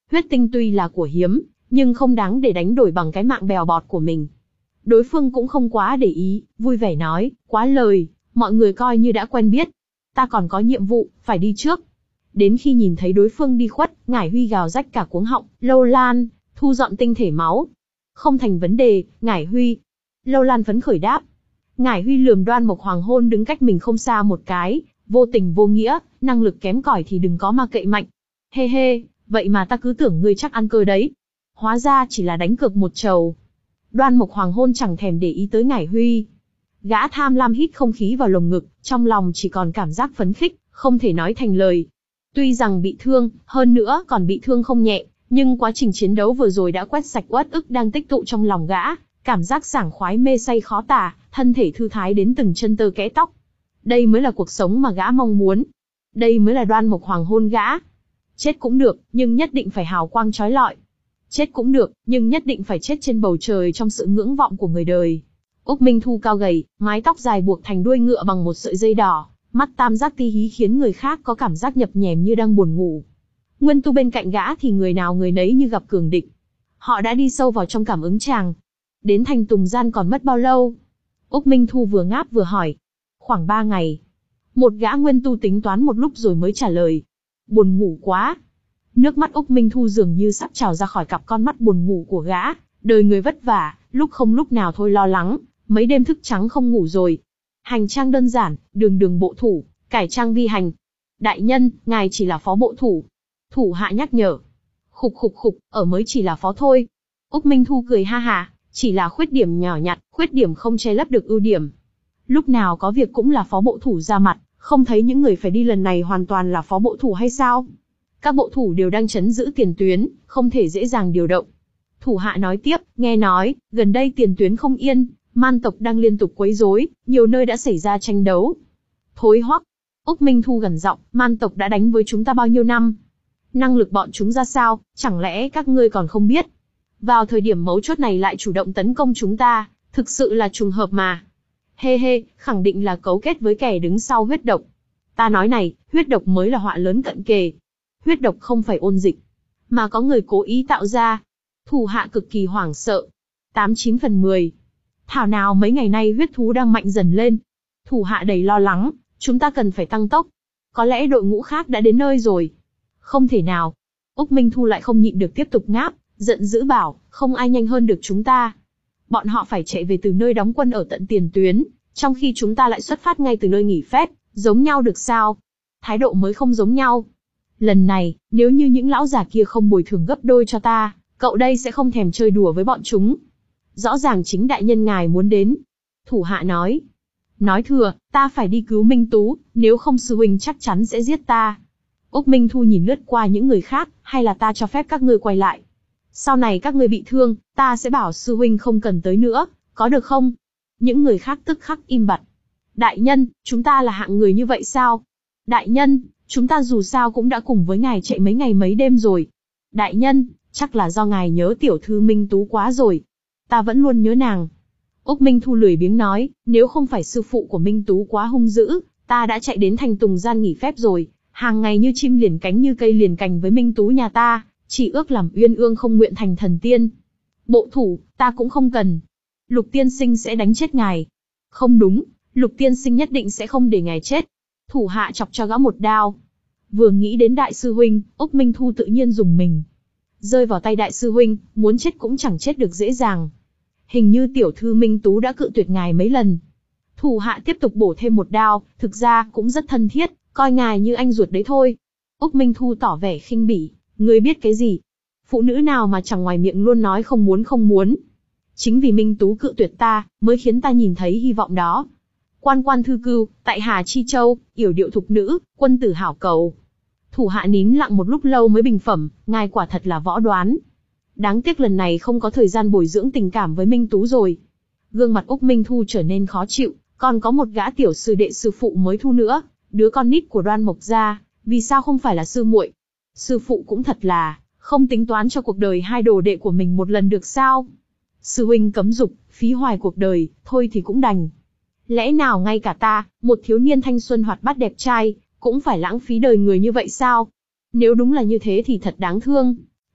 A: Huyết tinh tuy là của hiếm, nhưng không đáng để đánh đổi bằng cái mạng bèo bọt của mình. Đối phương cũng không quá để ý, vui vẻ nói, quá lời, mọi người coi như đã quen biết. Ta còn có nhiệm vụ, phải đi trước. Đến khi nhìn thấy đối phương đi khuất, Ngải Huy gào rách cả cuống họng, Lâu Lan, thu dọn tinh thể máu. Không thành vấn đề, Ngải Huy. Lâu Lan phấn khởi đáp. Ngải Huy lườm Đoan Mộc Hoàng Hôn đứng cách mình không xa một cái, vô tình vô nghĩa, năng lực kém cỏi thì đừng có mà cậy mạnh. Hê hê, vậy mà ta cứ tưởng ngươi chắc ăn cơ đấy. Hóa ra chỉ là đánh cược một trầu. Đoan Mộc Hoàng Hôn chẳng thèm để ý tới Ngải Huy. Gã tham lam hít không khí vào lồng ngực, trong lòng chỉ còn cảm giác phấn khích, không thể nói thành lời. Tuy rằng bị thương, hơn nữa còn bị thương không nhẹ, nhưng quá trình chiến đấu vừa rồi đã quét sạch uất ức đang tích tụ trong lòng gã, cảm giác sảng khoái mê say khó tả, thân thể thư thái đến từng chân tơ kẽ tóc. Đây mới là cuộc sống mà gã mong muốn. Đây mới là Đoan Mộc Hoàng Hôn gã. Chết cũng được, nhưng nhất định phải hào quang chói lọi. Chết cũng được, nhưng nhất định phải chết trên bầu trời trong sự ngưỡng vọng của người đời. Úc Minh Thu cao gầy, mái tóc dài buộc thành đuôi ngựa bằng một sợi dây đỏ, mắt tam giác ti hí khiến người khác có cảm giác nhập nhèm như đang buồn ngủ. Nguyên Tu bên cạnh gã thì người nào người nấy như gặp cường địch. Họ đã đi sâu vào trong cảm ứng tràng. Đến Thành Tùng Gian còn mất bao lâu? Úc Minh Thu vừa ngáp vừa hỏi. Khoảng ba ngày. Một gã Nguyên Tu tính toán một lúc rồi mới trả lời. Buồn ngủ quá. Nước mắt Úc Minh Thu dường như sắp trào ra khỏi cặp con mắt buồn ngủ của gã. Đời người vất vả, lúc không lúc nào thôi lo lắng, mấy đêm thức trắng không ngủ rồi. Hành trang đơn giản, đường đường bộ thủ, cải trang vi hành. Đại nhân, ngài chỉ là phó bộ thủ. Thủ hạ nhắc nhở. Khục khục khục, ở mới chỉ là phó thôi. Úc Minh Thu cười ha ha, chỉ là khuyết điểm nhỏ nhặt, khuyết điểm không che lấp được ưu điểm. Lúc nào có việc cũng là phó bộ thủ ra mặt, không thấy những người phải đi lần này hoàn toàn là phó bộ thủ hay sao? Các bộ thủ đều đang trấn giữ tiền tuyến, không thể dễ dàng điều động. Thủ hạ nói tiếp, nghe nói, gần đây tiền tuyến không yên, man tộc đang liên tục quấy rối, nhiều nơi đã xảy ra tranh đấu. Thối hoắc. Úc Minh Thu gần giọng, man tộc đã đánh với chúng ta bao nhiêu năm? Năng lực bọn chúng ra sao, chẳng lẽ các ngươi còn không biết? Vào thời điểm mấu chốt này lại chủ động tấn công chúng ta, thực sự là trùng hợp mà. Hê hê, khẳng định là cấu kết với kẻ đứng sau huyết độc. Ta nói này, huyết độc mới là họa lớn cận kề. Huyết độc không phải ôn dịch, mà có người cố ý tạo ra. Thủ hạ cực kỳ hoảng sợ. Tám chín phần mười. Thảo nào mấy ngày nay huyết thú đang mạnh dần lên. Thủ hạ đầy lo lắng, chúng ta cần phải tăng tốc. Có lẽ đội ngũ khác đã đến nơi rồi. Không thể nào. Úc Minh Thu lại không nhịn được tiếp tục ngáp, giận dữ bảo, không ai nhanh hơn được chúng ta. Bọn họ phải chạy về từ nơi đóng quân ở tận tiền tuyến, trong khi chúng ta lại xuất phát ngay từ nơi nghỉ phép, giống nhau được sao? Thái độ mới không giống nhau. Lần này, nếu như những lão già kia không bồi thường gấp đôi cho ta, cậu đây sẽ không thèm chơi đùa với bọn chúng. Rõ ràng chính đại nhân ngài muốn đến. Thủ hạ nói. Nói thừa, ta phải đi cứu Minh Tú, nếu không sư huynh chắc chắn sẽ giết ta. Úc Minh Thu nhìn lướt qua những người khác, hay là ta cho phép các ngươi quay lại. Sau này các ngươi bị thương, ta sẽ bảo sư huynh không cần tới nữa, có được không? Những người khác tức khắc im bặt. Đại nhân, chúng ta là hạng người như vậy sao? Đại nhân, chúng ta dù sao cũng đã cùng với ngài chạy mấy ngày mấy đêm rồi. Đại nhân, chắc là do ngài nhớ tiểu thư Minh Tú quá rồi. Ta vẫn luôn nhớ nàng. Úc Minh Thu lười biếng nói, nếu không phải sư phụ của Minh Tú quá hung dữ, ta đã chạy đến Thành Tùng Gian nghỉ phép rồi, hàng ngày như chim liền cánh như cây liền cành với Minh Tú nhà ta, chỉ ước làm uyên ương không nguyện thành thần tiên. Bộ thủ, ta cũng không cần. Lục tiên sinh sẽ đánh chết ngài. Không đúng, Lục tiên sinh nhất định sẽ không để ngài chết. Thủ hạ chọc cho gã một đao. Vừa nghĩ đến đại sư huynh, Úc Minh Thu tự nhiên dùng mình. Rơi vào tay đại sư huynh, muốn chết cũng chẳng chết được dễ dàng. Hình như tiểu thư Minh Tú đã cự tuyệt ngài mấy lần. Thủ hạ tiếp tục bổ thêm một đao, thực ra cũng rất thân thiết, coi ngài như anh ruột đấy thôi. Úc Minh Thu tỏ vẻ khinh bỉ, ngươi biết cái gì? Phụ nữ nào mà chẳng ngoài miệng luôn nói không muốn không muốn. Chính vì Minh Tú cự tuyệt ta, mới khiến ta nhìn thấy hy vọng đó. Quan quan thư cưu, tại Hà Chi Châu, yểu điệu thục nữ, quân tử hảo cầu. Thủ hạ nín lặng một lúc lâu mới bình phẩm, ngài quả thật là võ đoán. Đáng tiếc lần này không có thời gian bồi dưỡng tình cảm với Minh Tú rồi. Gương mặt Úc Minh Thu trở nên khó chịu, còn có một gã tiểu sư đệ sư phụ mới thu nữa, đứa con nít của Đoan Mộc gia, vì sao không phải là sư muội? Sư phụ cũng thật là, không tính toán cho cuộc đời hai đồ đệ của mình một lần được sao? Sư huynh cấm dục, phí hoài cuộc đời, thôi thì cũng đành. Lẽ nào ngay cả ta, một thiếu niên thanh xuân hoạt bát đẹp trai, cũng phải lãng phí đời người như vậy sao? Nếu đúng là như thế thì thật đáng thương.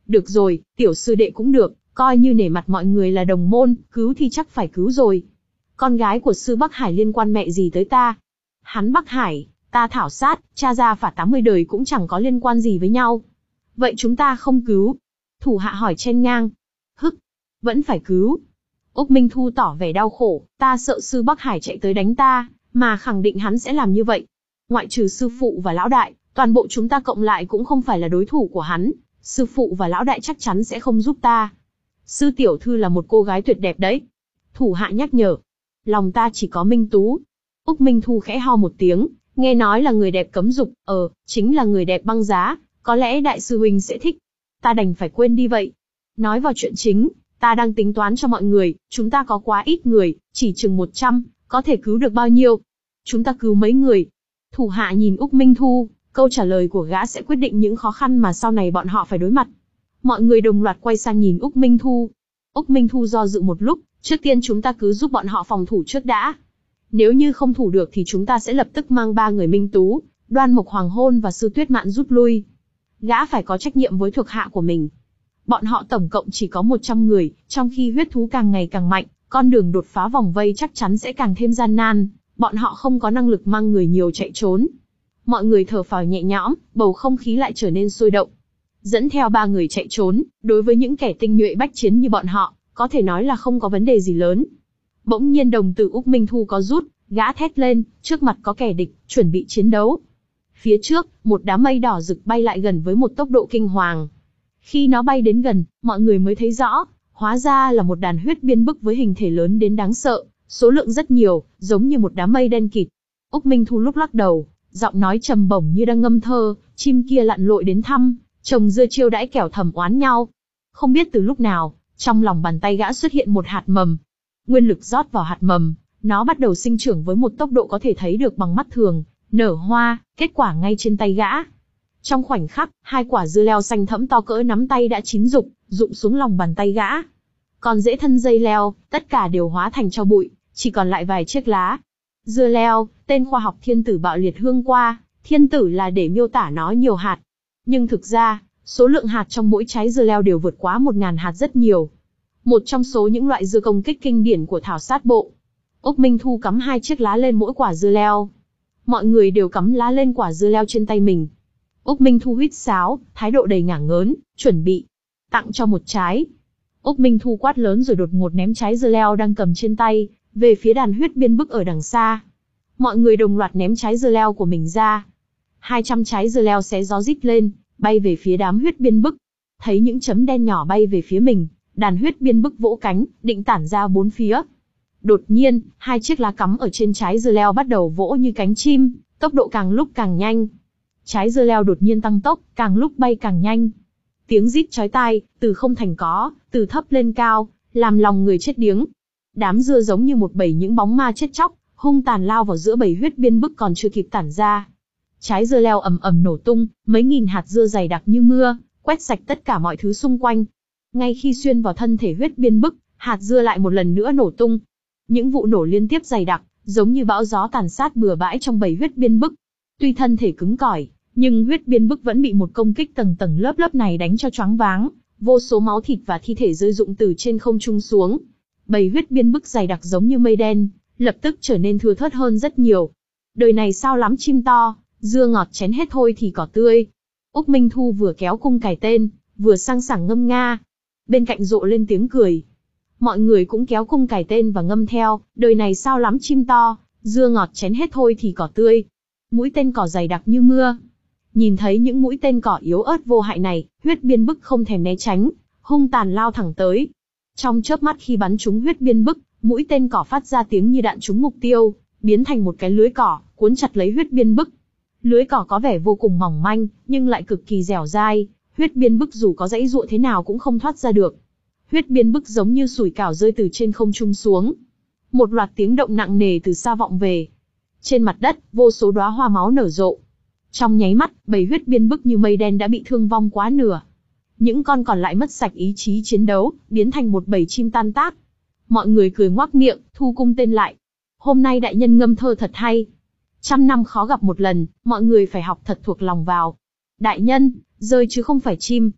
A: Được rồi, tiểu sư đệ cũng được, coi như nể mặt mọi người là đồng môn, cứu thì chắc phải cứu rồi. Con gái của sư Bắc Hải liên quan mẹ gì tới ta? Hắn Bắc Hải, ta thảo sát, cha ra phả tám mươi đời cũng chẳng có liên quan gì với nhau. Vậy chúng ta không cứu? Thủ hạ hỏi chen ngang. Hức, vẫn phải cứu. Úc Minh Thu tỏ vẻ đau khổ, ta sợ sư Bắc Hải chạy tới đánh ta, mà khẳng định hắn sẽ làm như vậy. Ngoại trừ sư phụ và lão đại, toàn bộ chúng ta cộng lại cũng không phải là đối thủ của hắn, sư phụ và lão đại chắc chắn sẽ không giúp ta. Sư tiểu thư là một cô gái tuyệt đẹp đấy. Thủ hạ nhắc nhở. Lòng ta chỉ có Minh Tú. Úc Minh Thu khẽ ho một tiếng, nghe nói là người đẹp cấm dục, ờ, chính là người đẹp băng giá, có lẽ đại sư huynh sẽ thích. Ta đành phải quên đi vậy. Nói vào chuyện chính, ta đang tính toán cho mọi người, chúng ta có quá ít người, chỉ chừng một trăm, có thể cứu được bao nhiêu? Chúng ta cứu mấy người? Thủ hạ nhìn Úc Minh Thu, câu trả lời của gã sẽ quyết định những khó khăn mà sau này bọn họ phải đối mặt. Mọi người đồng loạt quay sang nhìn Úc Minh Thu. Úc Minh Thu do dự một lúc, trước tiên chúng ta cứ giúp bọn họ phòng thủ trước đã. Nếu như không thủ được thì chúng ta sẽ lập tức mang ba người Minh Tú, Đoan Mộc Hoàng Hôn và Sư Tuyết Mạn rút lui. Gã phải có trách nhiệm với thuộc hạ của mình. Bọn họ tổng cộng chỉ có một trăm người, trong khi huyết thú càng ngày càng mạnh, con đường đột phá vòng vây chắc chắn sẽ càng thêm gian nan, bọn họ không có năng lực mang người nhiều chạy trốn. Mọi người thở phào nhẹ nhõm, bầu không khí lại trở nên sôi động. Dẫn theo ba người chạy trốn, đối với những kẻ tinh nhuệ bách chiến như bọn họ, có thể nói là không có vấn đề gì lớn. Bỗng nhiên đồng tử Úc Minh Thu có rút, gã thét lên, trước mặt có kẻ địch, chuẩn bị chiến đấu. Phía trước, một đám mây đỏ rực bay lại gần với một tốc độ kinh hoàng. Khi nó bay đến gần, mọi người mới thấy rõ, hóa ra là một đàn huyết biên bức với hình thể lớn đến đáng sợ, số lượng rất nhiều, giống như một đám mây đen kịt. Úc Minh Thu lúc lắc đầu, giọng nói trầm bổng như đang ngâm thơ, chim kia lặn lội đến thăm, chồng dưa chiêu đãi kẻo thầm oán nhau. Không biết từ lúc nào, trong lòng bàn tay gã xuất hiện một hạt mầm. Nguyên lực rót vào hạt mầm, nó bắt đầu sinh trưởng với một tốc độ có thể thấy được bằng mắt thường, nở hoa, kết quả ngay trên tay gã. Trong khoảnh khắc, hai quả dưa leo xanh thẫm to cỡ nắm tay đã chín rụng, rụng xuống lòng bàn tay gã. Còn rễ thân dây leo, tất cả đều hóa thành tro bụi, chỉ còn lại vài chiếc lá. Dưa leo, tên khoa học thiên tử bạo liệt hương qua, thiên tử là để miêu tả nó nhiều hạt. Nhưng thực ra, số lượng hạt trong mỗi trái dưa leo đều vượt quá một ngàn hạt rất nhiều. Một trong số những loại dưa công kích kinh điển của thảo sát bộ. Úc Minh Thu cắm hai chiếc lá lên mỗi quả dưa leo. Mọi người đều cắm lá lên quả dưa leo trên tay mình. Úc Minh Thu huýt sáo, thái độ đầy ngả ngớn, chuẩn bị tặng cho một trái. Úc Minh Thu quát lớn rồi đột ngột ném trái dưa leo đang cầm trên tay về phía đàn huyết biên bức ở đằng xa. Mọi người đồng loạt ném trái dưa leo của mình ra. Hai trăm trái dưa leo xé gió rít lên, bay về phía đám huyết biên bức. Thấy những chấm đen nhỏ bay về phía mình, đàn huyết biên bức vỗ cánh, định tản ra bốn phía. Đột nhiên, hai chiếc lá cắm ở trên trái dưa leo bắt đầu vỗ như cánh chim, tốc độ càng lúc càng nhanh. Trái dưa leo đột nhiên tăng tốc, càng lúc bay càng nhanh. Tiếng rít chói tai, từ không thành có, từ thấp lên cao, làm lòng người chết điếng. Đám dưa giống như một bầy những bóng ma chết chóc, hung tàn lao vào giữa bầy huyết biên bức còn chưa kịp tản ra. Trái dưa leo ầm ầm nổ tung, mấy nghìn hạt dưa dày đặc như mưa, quét sạch tất cả mọi thứ xung quanh. Ngay khi xuyên vào thân thể huyết biên bức, hạt dưa lại một lần nữa nổ tung. Những vụ nổ liên tiếp dày đặc, giống như bão gió tàn sát bừa bãi trong bầy huyết biên bức. Tuy thân thể cứng cỏi, nhưng huyết biên bức vẫn bị một công kích tầng tầng lớp lớp này đánh cho choáng váng, vô số máu thịt và thi thể rơi rụng từ trên không trung xuống. Bầy huyết biên bức dày đặc giống như mây đen, lập tức trở nên thưa thớt hơn rất nhiều. Đời này sao lắm chim to, dưa ngọt chén hết thôi thì cỏ tươi. Úc Minh Thu vừa kéo cung cài tên, vừa sang sảng ngâm nga. Bên cạnh rộ lên tiếng cười. Mọi người cũng kéo cung cài tên và ngâm theo, đời này sao lắm chim to, dưa ngọt chén hết thôi thì cỏ tươi. Mũi tên cỏ dày đặc như mưa. Nhìn thấy những mũi tên cỏ yếu ớt vô hại này, huyết biên bức không thèm né tránh, hung tàn lao thẳng tới. Trong chớp mắt khi bắn trúng huyết biên bức, mũi tên cỏ phát ra tiếng như đạn trúng mục tiêu, biến thành một cái lưới cỏ, cuốn chặt lấy huyết biên bức. Lưới cỏ có vẻ vô cùng mỏng manh, nhưng lại cực kỳ dẻo dai, huyết biên bức dù có giãy giụa thế nào cũng không thoát ra được. Huyết biên bức giống như sủi cảo rơi từ trên không trung xuống. Một loạt tiếng động nặng nề từ xa vọng về. Trên mặt đất, vô số đóa hoa máu nở rộ. Trong nháy mắt, bầy huyết biên bức như mây đen đã bị thương vong quá nửa. Những con còn lại mất sạch ý chí chiến đấu, biến thành một bầy chim tan tác. Mọi người cười ngoác miệng, thu cung tên lại. Hôm nay đại nhân ngâm thơ thật hay. Trăm năm khó gặp một lần, mọi người phải học thật thuộc lòng vào. Đại nhân, rơi chứ không phải chim.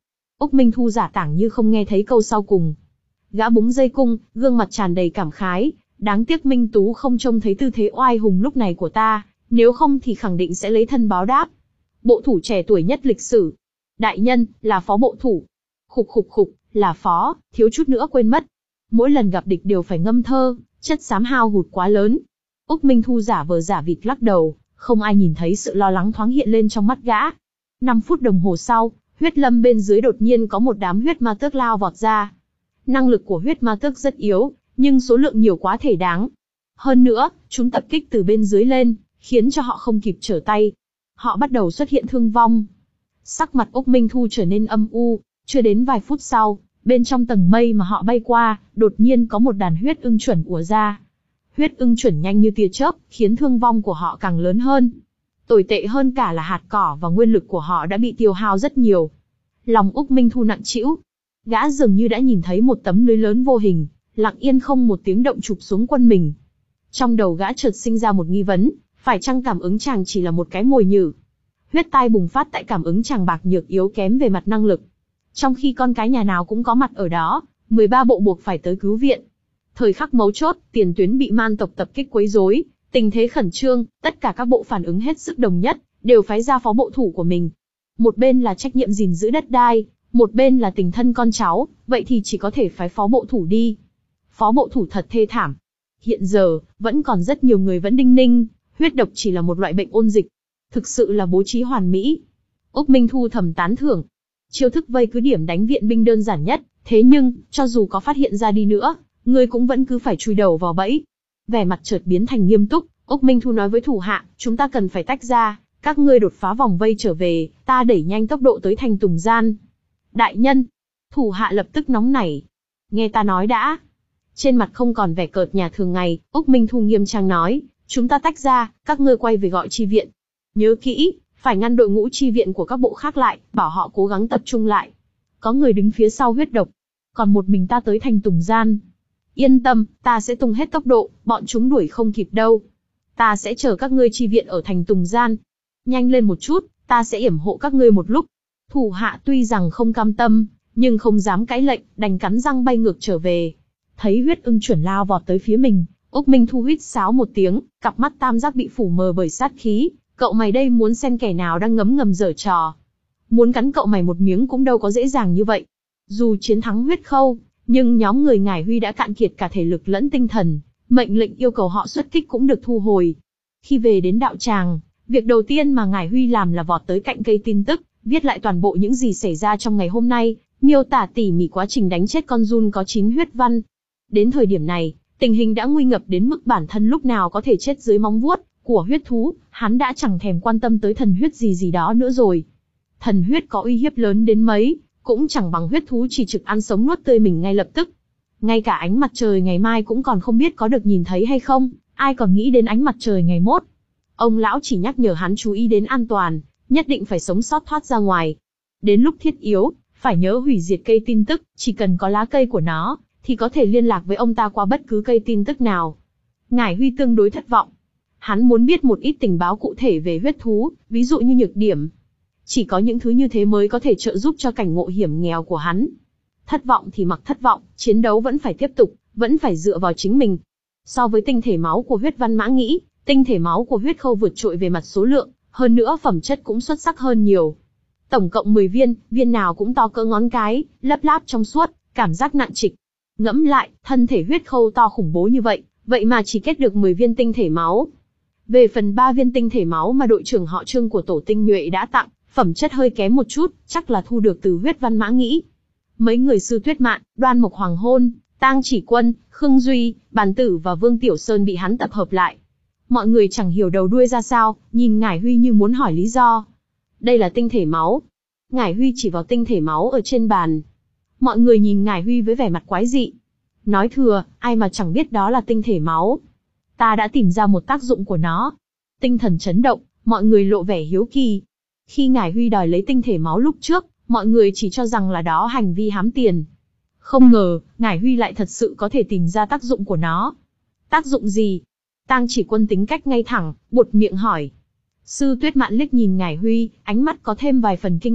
A: Úc Minh Thu giả tảng như không nghe thấy câu sau cùng. Gã búng dây cung, gương mặt tràn đầy cảm khái, đáng tiếc Minh Tú không trông thấy tư thế oai hùng lúc này của ta, nếu không thì khẳng định sẽ lấy thân báo đáp. Bộ thủ trẻ tuổi nhất lịch sử. Đại nhân, là phó bộ thủ. Khục khục khục, là phó, thiếu chút nữa quên mất. Mỗi lần gặp địch đều phải ngâm thơ, chất xám hao hụt quá lớn. Úc Minh Thu giả vờ giả vịt lắc đầu, không ai nhìn thấy sự lo lắng thoáng hiện lên trong mắt gã. Năm phút đồng hồ sau, huyết lâm bên dưới đột nhiên có một đám huyết ma tước lao vọt ra. Năng lực của huyết ma tước rất yếu, nhưng số lượng nhiều quá thể đáng. Hơn nữa, chúng tập kích từ bên dưới lên, khiến cho họ không kịp trở tay. Họ bắt đầu xuất hiện thương vong. Sắc mặt Úc Minh Thu trở nên âm u, chưa đến vài phút sau, bên trong tầng mây mà họ bay qua, đột nhiên có một đàn huyết ưng chuẩn ùa ra. Huyết ưng chuẩn nhanh như tia chớp, khiến thương vong của họ càng lớn hơn. Tồi tệ hơn cả là hạt cỏ và nguyên lực của họ đã bị tiêu hao rất nhiều. Lòng Úc Minh Thu nặng trĩu. Gã dường như đã nhìn thấy một tấm lưới lớn vô hình, lặng yên không một tiếng động chụp xuống quân mình. Trong đầu gã chợt sinh ra một nghi vấn, phải chăng cảm ứng chàng chỉ là một cái mồi nhử? Huyết tai bùng phát tại cảm ứng chàng bạc nhược yếu kém về mặt năng lực. Trong khi con cái nhà nào cũng có mặt ở đó, mười ba bộ buộc phải tới cứu viện. Thời khắc mấu chốt, tiền tuyến bị man tộc tập kích quấy rối, tình thế khẩn trương, tất cả các bộ phản ứng hết sức đồng nhất, đều phái ra phó bộ thủ của mình. Một bên là trách nhiệm gìn giữ đất đai, một bên là tình thân con cháu, vậy thì chỉ có thể phái phó bộ thủ đi. Phó bộ thủ thật thê thảm. Hiện giờ, vẫn còn rất nhiều người vẫn đinh ninh, huyết độc chỉ là một loại bệnh ôn dịch. Thực sự là bố trí hoàn mỹ. Úc Minh Thu thầm tán thưởng. Chiêu thức vây cứ điểm đánh viện binh đơn giản nhất, thế nhưng, cho dù có phát hiện ra đi nữa, ngươi cũng vẫn cứ phải chui đầu vào bẫy. Vẻ mặt chợt biến thành nghiêm túc, Úc Minh Thu nói với thủ hạ, chúng ta cần phải tách ra, các ngươi đột phá vòng vây trở về, ta đẩy nhanh tốc độ tới thành Tùng Gian. Đại nhân, thủ hạ lập tức nóng nảy. Nghe ta nói đã. Trên mặt không còn vẻ cợt nhả thường ngày, Úc Minh Thu nghiêm trang nói, chúng ta tách ra, các ngươi quay về gọi chi viện. Nhớ kỹ, phải ngăn đội ngũ chi viện của các bộ khác lại, bảo họ cố gắng tập trung lại. Có người đứng phía sau huyết độc, còn một mình ta tới thành Tùng Gian. Yên tâm, ta sẽ tung hết tốc độ, bọn chúng đuổi không kịp đâu. Ta sẽ chờ các ngươi chi viện ở thành Tùng Gian. Nhanh lên một chút, ta sẽ yểm hộ các ngươi một lúc. Thủ hạ tuy rằng không cam tâm, nhưng không dám cãi lệnh, đành cắn răng bay ngược trở về. Thấy huyết ưng chuẩn lao vọt tới phía mình, Úc Minh Thu huýt sáo một tiếng, cặp mắt tam giác bị phủ mờ bởi sát khí. Cậu mày đây muốn xem kẻ nào đang ngấm ngầm giở trò. Muốn cắn cậu mày một miếng cũng đâu có dễ dàng như vậy. Dù chiến thắng huyết khâu, nhưng nhóm người Ngải Huy đã cạn kiệt cả thể lực lẫn tinh thần, mệnh lệnh yêu cầu họ xuất kích cũng được thu hồi. Khi về đến đạo tràng, việc đầu tiên mà Ngải Huy làm là vọt tới cạnh cây tin tức, viết lại toàn bộ những gì xảy ra trong ngày hôm nay, miêu tả tỉ mỉ quá trình đánh chết con giun có chín huyết văn. Đến thời điểm này, tình hình đã nguy ngập đến mức bản thân lúc nào có thể chết dưới móng vuốt của huyết thú, hắn đã chẳng thèm quan tâm tới thần huyết gì gì đó nữa rồi. Thần huyết có uy hiếp lớn đến mấy, cũng chẳng bằng huyết thú chỉ trực ăn sống nuốt tươi mình ngay lập tức. Ngay cả ánh mặt trời ngày mai cũng còn không biết có được nhìn thấy hay không, ai còn nghĩ đến ánh mặt trời ngày mốt. Ông lão chỉ nhắc nhở hắn chú ý đến an toàn, nhất định phải sống sót thoát ra ngoài. Đến lúc thiết yếu, phải nhớ hủy diệt cây tin tức, chỉ cần có lá cây của nó, thì có thể liên lạc với ông ta qua bất cứ cây tin tức nào. Ngải Huy tương đối thất vọng. Hắn muốn biết một ít tình báo cụ thể về huyết thú, ví dụ như nhược điểm. Chỉ có những thứ như thế mới có thể trợ giúp cho cảnh ngộ hiểm nghèo của hắn. Thất vọng thì mặc thất vọng, chiến đấu vẫn phải tiếp tục, vẫn phải dựa vào chính mình. So với tinh thể máu của huyết văn mã nghĩ, tinh thể máu của huyết khâu vượt trội về mặt số lượng, hơn nữa phẩm chất cũng xuất sắc hơn nhiều. Tổng cộng mười viên, viên nào cũng to cỡ ngón cái, lấp láp trong suốt, cảm giác nặng trịch. Ngẫm lại, thân thể huyết khâu to khủng bố như vậy, vậy mà chỉ kết được mười viên tinh thể máu. Về phần ba viên tinh thể máu mà đội trưởng họ Trương của tổ tinh nhuệ đã tặng, phẩm chất hơi kém một chút, chắc là thu được từ huyết văn mã nghĩ. Mấy người Sư Tuyết Mạn, Đoan Mộc Hoàng Hôn, Tang Chỉ Quân, Khương Duy, Bàn Tử và Vương Tiểu Sơn bị hắn tập hợp lại. Mọi người chẳng hiểu đầu đuôi ra sao, nhìn Ngải Huy như muốn hỏi lý do. Đây là tinh thể máu. Ngải Huy chỉ vào tinh thể máu ở trên bàn. Mọi người nhìn Ngải Huy với vẻ mặt quái dị. Nói thừa, ai mà chẳng biết đó là tinh thể máu. Ta đã tìm ra một tác dụng của nó. Tinh thần chấn động, mọi người lộ vẻ hiếu kỳ. Khi Ngải Huy đòi lấy tinh thể máu lúc trước, mọi người chỉ cho rằng là đó hành vi hám tiền. Không ngờ, Ngải Huy lại thật sự có thể tìm ra tác dụng của nó. Tác dụng gì? Tang Chỉ Quân tính cách ngay thẳng, buột miệng hỏi. Sư Tuyết Mạn liếc nhìn Ngải Huy, ánh mắt có thêm vài phần kinh ngạc,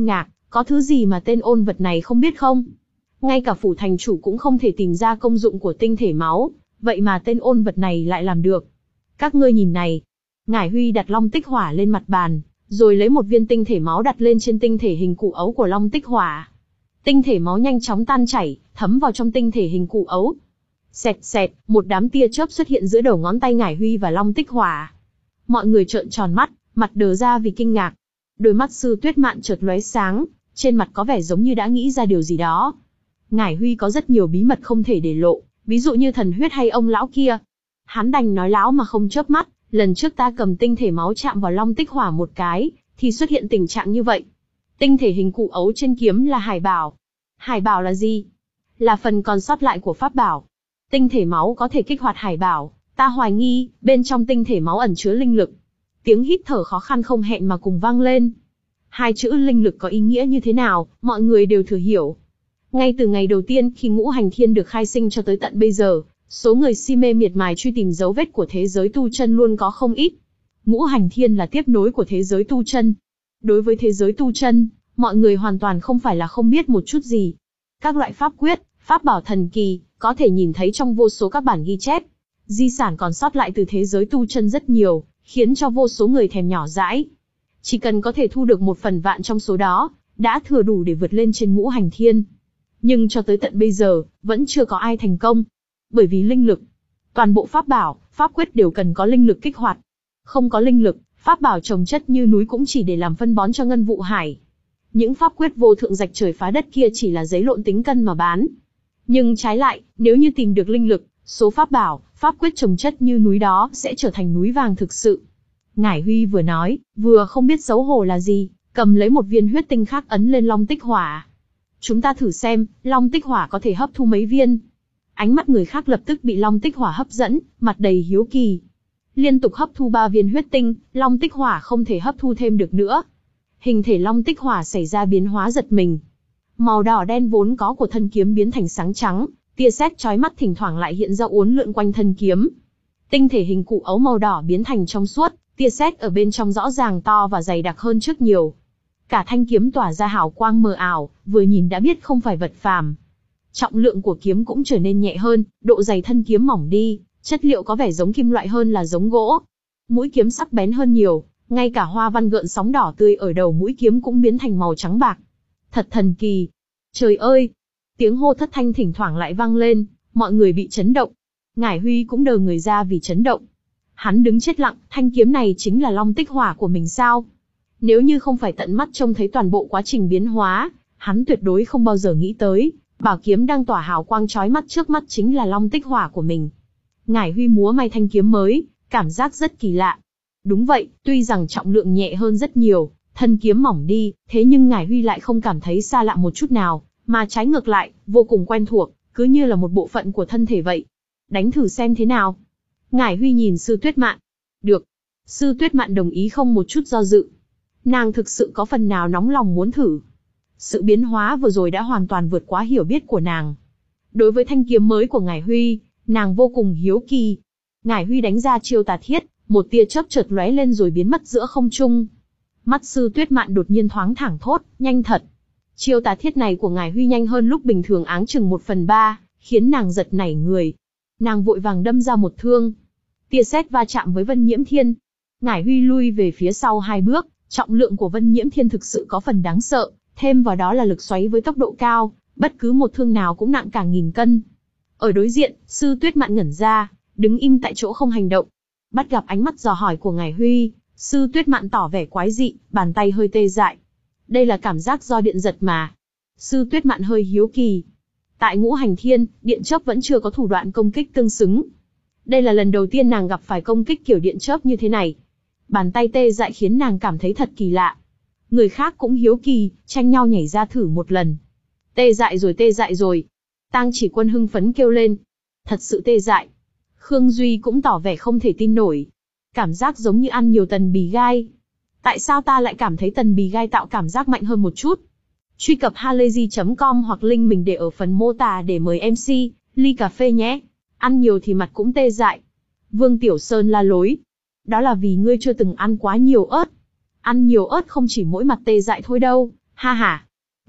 A: Có thứ gì mà tên ôn vật này không biết không? Ngay cả phủ thành chủ cũng không thể tìm ra công dụng của tinh thể máu, vậy mà tên ôn vật này lại làm được. Các ngươi nhìn này. Ngải Huy đặt long tích hỏa lên mặt bàn, rồi lấy một viên tinh thể máu đặt lên trên tinh thể hình cụ ấu của long tích hỏa. Tinh thể máu nhanh chóng tan chảy, thấm vào trong tinh thể hình cụ ấu. Xẹt xẹt, một đám tia chớp xuất hiện giữa đầu ngón tay Ngải Huy và long tích hỏa. Mọi người trợn tròn mắt, mặt đờ ra vì kinh ngạc. Đôi mắt Sư Tuyết Mạn chợt lóe sáng, trên mặt có vẻ giống như đã nghĩ ra điều gì đó. Ngải Huy có rất nhiều bí mật không thể để lộ, ví dụ như thần huyết hay ông lão kia. Hắn đành nói láo mà không chớp mắt, lần trước ta cầm tinh thể máu chạm vào long tích hỏa một cái, thì xuất hiện tình trạng như vậy. Tinh thể hình cụ ấu trên kiếm là hải bảo. Hải bảo là gì? Là phần còn sót lại của pháp bảo. Tinh thể máu có thể kích hoạt hải bảo, ta hoài nghi, bên trong tinh thể máu ẩn chứa linh lực. Tiếng hít thở khó khăn không hẹn mà cùng vang lên. Hai chữ linh lực có ý nghĩa như thế nào, mọi người đều thừa hiểu. Ngay từ ngày đầu tiên khi Ngũ Hành Thiên được khai sinh cho tới tận bây giờ, số người si mê miệt mài truy tìm dấu vết của thế giới tu chân luôn có không ít. Ngũ Hành Thiên là tiếp nối của thế giới tu chân. Đối với thế giới tu chân, mọi người hoàn toàn không phải là không biết một chút gì. Các loại pháp quyết, pháp bảo thần kỳ, có thể nhìn thấy trong vô số các bản ghi chép. Di sản còn sót lại từ thế giới tu chân rất nhiều, khiến cho vô số người thèm nhỏ dãi. Chỉ cần có thể thu được một phần vạn trong số đó, đã thừa đủ để vượt lên trên Ngũ Hành Thiên. Nhưng cho tới tận bây giờ, vẫn chưa có ai thành công. Bởi vì linh lực. Toàn bộ pháp bảo, pháp quyết đều cần có linh lực kích hoạt. Không có linh lực, pháp bảo chồng chất như núi cũng chỉ để làm phân bón cho Ngân Vụ Hải. Những pháp quyết vô thượng rạch trời phá đất kia chỉ là giấy lộn tính cân mà bán. Nhưng trái lại, nếu như tìm được linh lực, số pháp bảo, pháp quyết chồng chất như núi đó sẽ trở thành núi vàng thực sự. Ngải Huy vừa nói, vừa không biết xấu hổ là gì, cầm lấy một viên huyết tinh khác ấn lên long tích hỏa. Chúng ta thử xem, long tích hỏa có thể hấp thu mấy viên. Ánh mắt người khác lập tức bị long tích hỏa hấp dẫn, mặt đầy hiếu kỳ. Liên tục hấp thu ba viên huyết tinh, long tích hỏa không thể hấp thu thêm được nữa. Hình thể long tích hỏa xảy ra biến hóa giật mình. Màu đỏ đen vốn có của thân kiếm biến thành sáng trắng, tia sét chói mắt thỉnh thoảng lại hiện ra uốn lượn quanh thân kiếm. Tinh thể hình cụ ấu màu đỏ biến thành trong suốt, tia sét ở bên trong rõ ràng to và dày đặc hơn trước nhiều. Cả thanh kiếm tỏa ra hào quang mờ ảo, vừa nhìn đã biết không phải vật phàm. Trọng lượng của kiếm cũng trở nên nhẹ hơn, độ dày thân kiếm mỏng đi, chất liệu có vẻ giống kim loại hơn là giống gỗ. Mũi kiếm sắc bén hơn nhiều, ngay cả hoa văn gợn sóng đỏ tươi ở đầu mũi kiếm cũng biến thành màu trắng bạc. Thật thần kỳ. Trời ơi! Tiếng hô thất thanh thỉnh thoảng lại vang lên, mọi người bị chấn động. Ngải Huy cũng đờ người ra vì chấn động. Hắn đứng chết lặng, thanh kiếm này chính là long tích hỏa của mình sao? Nếu như không phải tận mắt trông thấy toàn bộ quá trình biến hóa, hắn tuyệt đối không bao giờ nghĩ tới, bảo kiếm đang tỏa hào quang chói mắt trước mắt chính là long tích hỏa của mình. Ngải Huy múa may thanh kiếm mới, cảm giác rất kỳ lạ. Đúng vậy, tuy rằng trọng lượng nhẹ hơn rất nhiều, thân kiếm mỏng đi, thế nhưng Ngải Huy lại không cảm thấy xa lạ một chút nào, mà trái ngược lại, vô cùng quen thuộc, cứ như là một bộ phận của thân thể vậy. Đánh thử xem thế nào. Ngải Huy nhìn Sư Tuyết Mạn. Được. Sư Tuyết Mạn đồng ý không một chút do dự. Nàng thực sự có phần nào nóng lòng muốn thử. Sự biến hóa vừa rồi đã hoàn toàn vượt quá hiểu biết của nàng. Đối với thanh kiếm mới của Ngải Huy, nàng vô cùng hiếu kỳ. Ngải Huy đánh ra chiêu tà thiết, một tia chớp chợt lóe lên rồi biến mất giữa không trung. Mắt Sư Tuyết Mạn đột nhiên thoáng thẳng thốt, nhanh thật. Chiêu tà thiết này của Ngải Huy nhanh hơn lúc bình thường áng chừng một phần ba, khiến nàng giật nảy người. Nàng vội vàng đâm ra một thương. Tia sét va chạm với Vân Nhiễm Thiên. Ngải Huy lui về phía sau hai bước, trọng lượng của Vân Nhiễm Thiên thực sự có phần đáng sợ, thêm vào đó là lực xoáy với tốc độ cao, bất cứ một thương nào cũng nặng cả nghìn cân. Ở đối diện, Sư Tuyết Mạn ngẩn ra, đứng im tại chỗ không hành động. Bắt gặp ánh mắt dò hỏi của Ngải Huy, Sư Tuyết Mạn tỏ vẻ quái dị, bàn tay hơi tê dại. Đây là cảm giác do điện giật mà. Sư Tuyết Mạn hơi hiếu kỳ. Tại Ngũ Hành Thiên, điện chớp vẫn chưa có thủ đoạn công kích tương xứng. Đây là lần đầu tiên nàng gặp phải công kích kiểu điện chớp như thế này. Bàn tay tê dại khiến nàng cảm thấy thật kỳ lạ. Người khác cũng hiếu kỳ, tranh nhau nhảy ra thử một lần. Tê dại rồi tê dại rồi. Tang Chỉ Quân hưng phấn kêu lên. Thật sự tê dại. Khương Duy cũng tỏ vẻ không thể tin nổi. Cảm giác giống như ăn nhiều tần bì gai. Tại sao ta lại cảm thấy tần bì gai tạo cảm giác mạnh hơn một chút? Truy cập halayzi chấm com hoặc link mình để ở phần mô tả để mời em xê, ly cà phê nhé. Ăn nhiều thì mặt cũng tê dại. Vương Tiểu Sơn la lối. Đó là vì ngươi chưa từng ăn quá nhiều ớt. Ăn nhiều ớt không chỉ mỗi mặt tê dại thôi đâu, ha ha.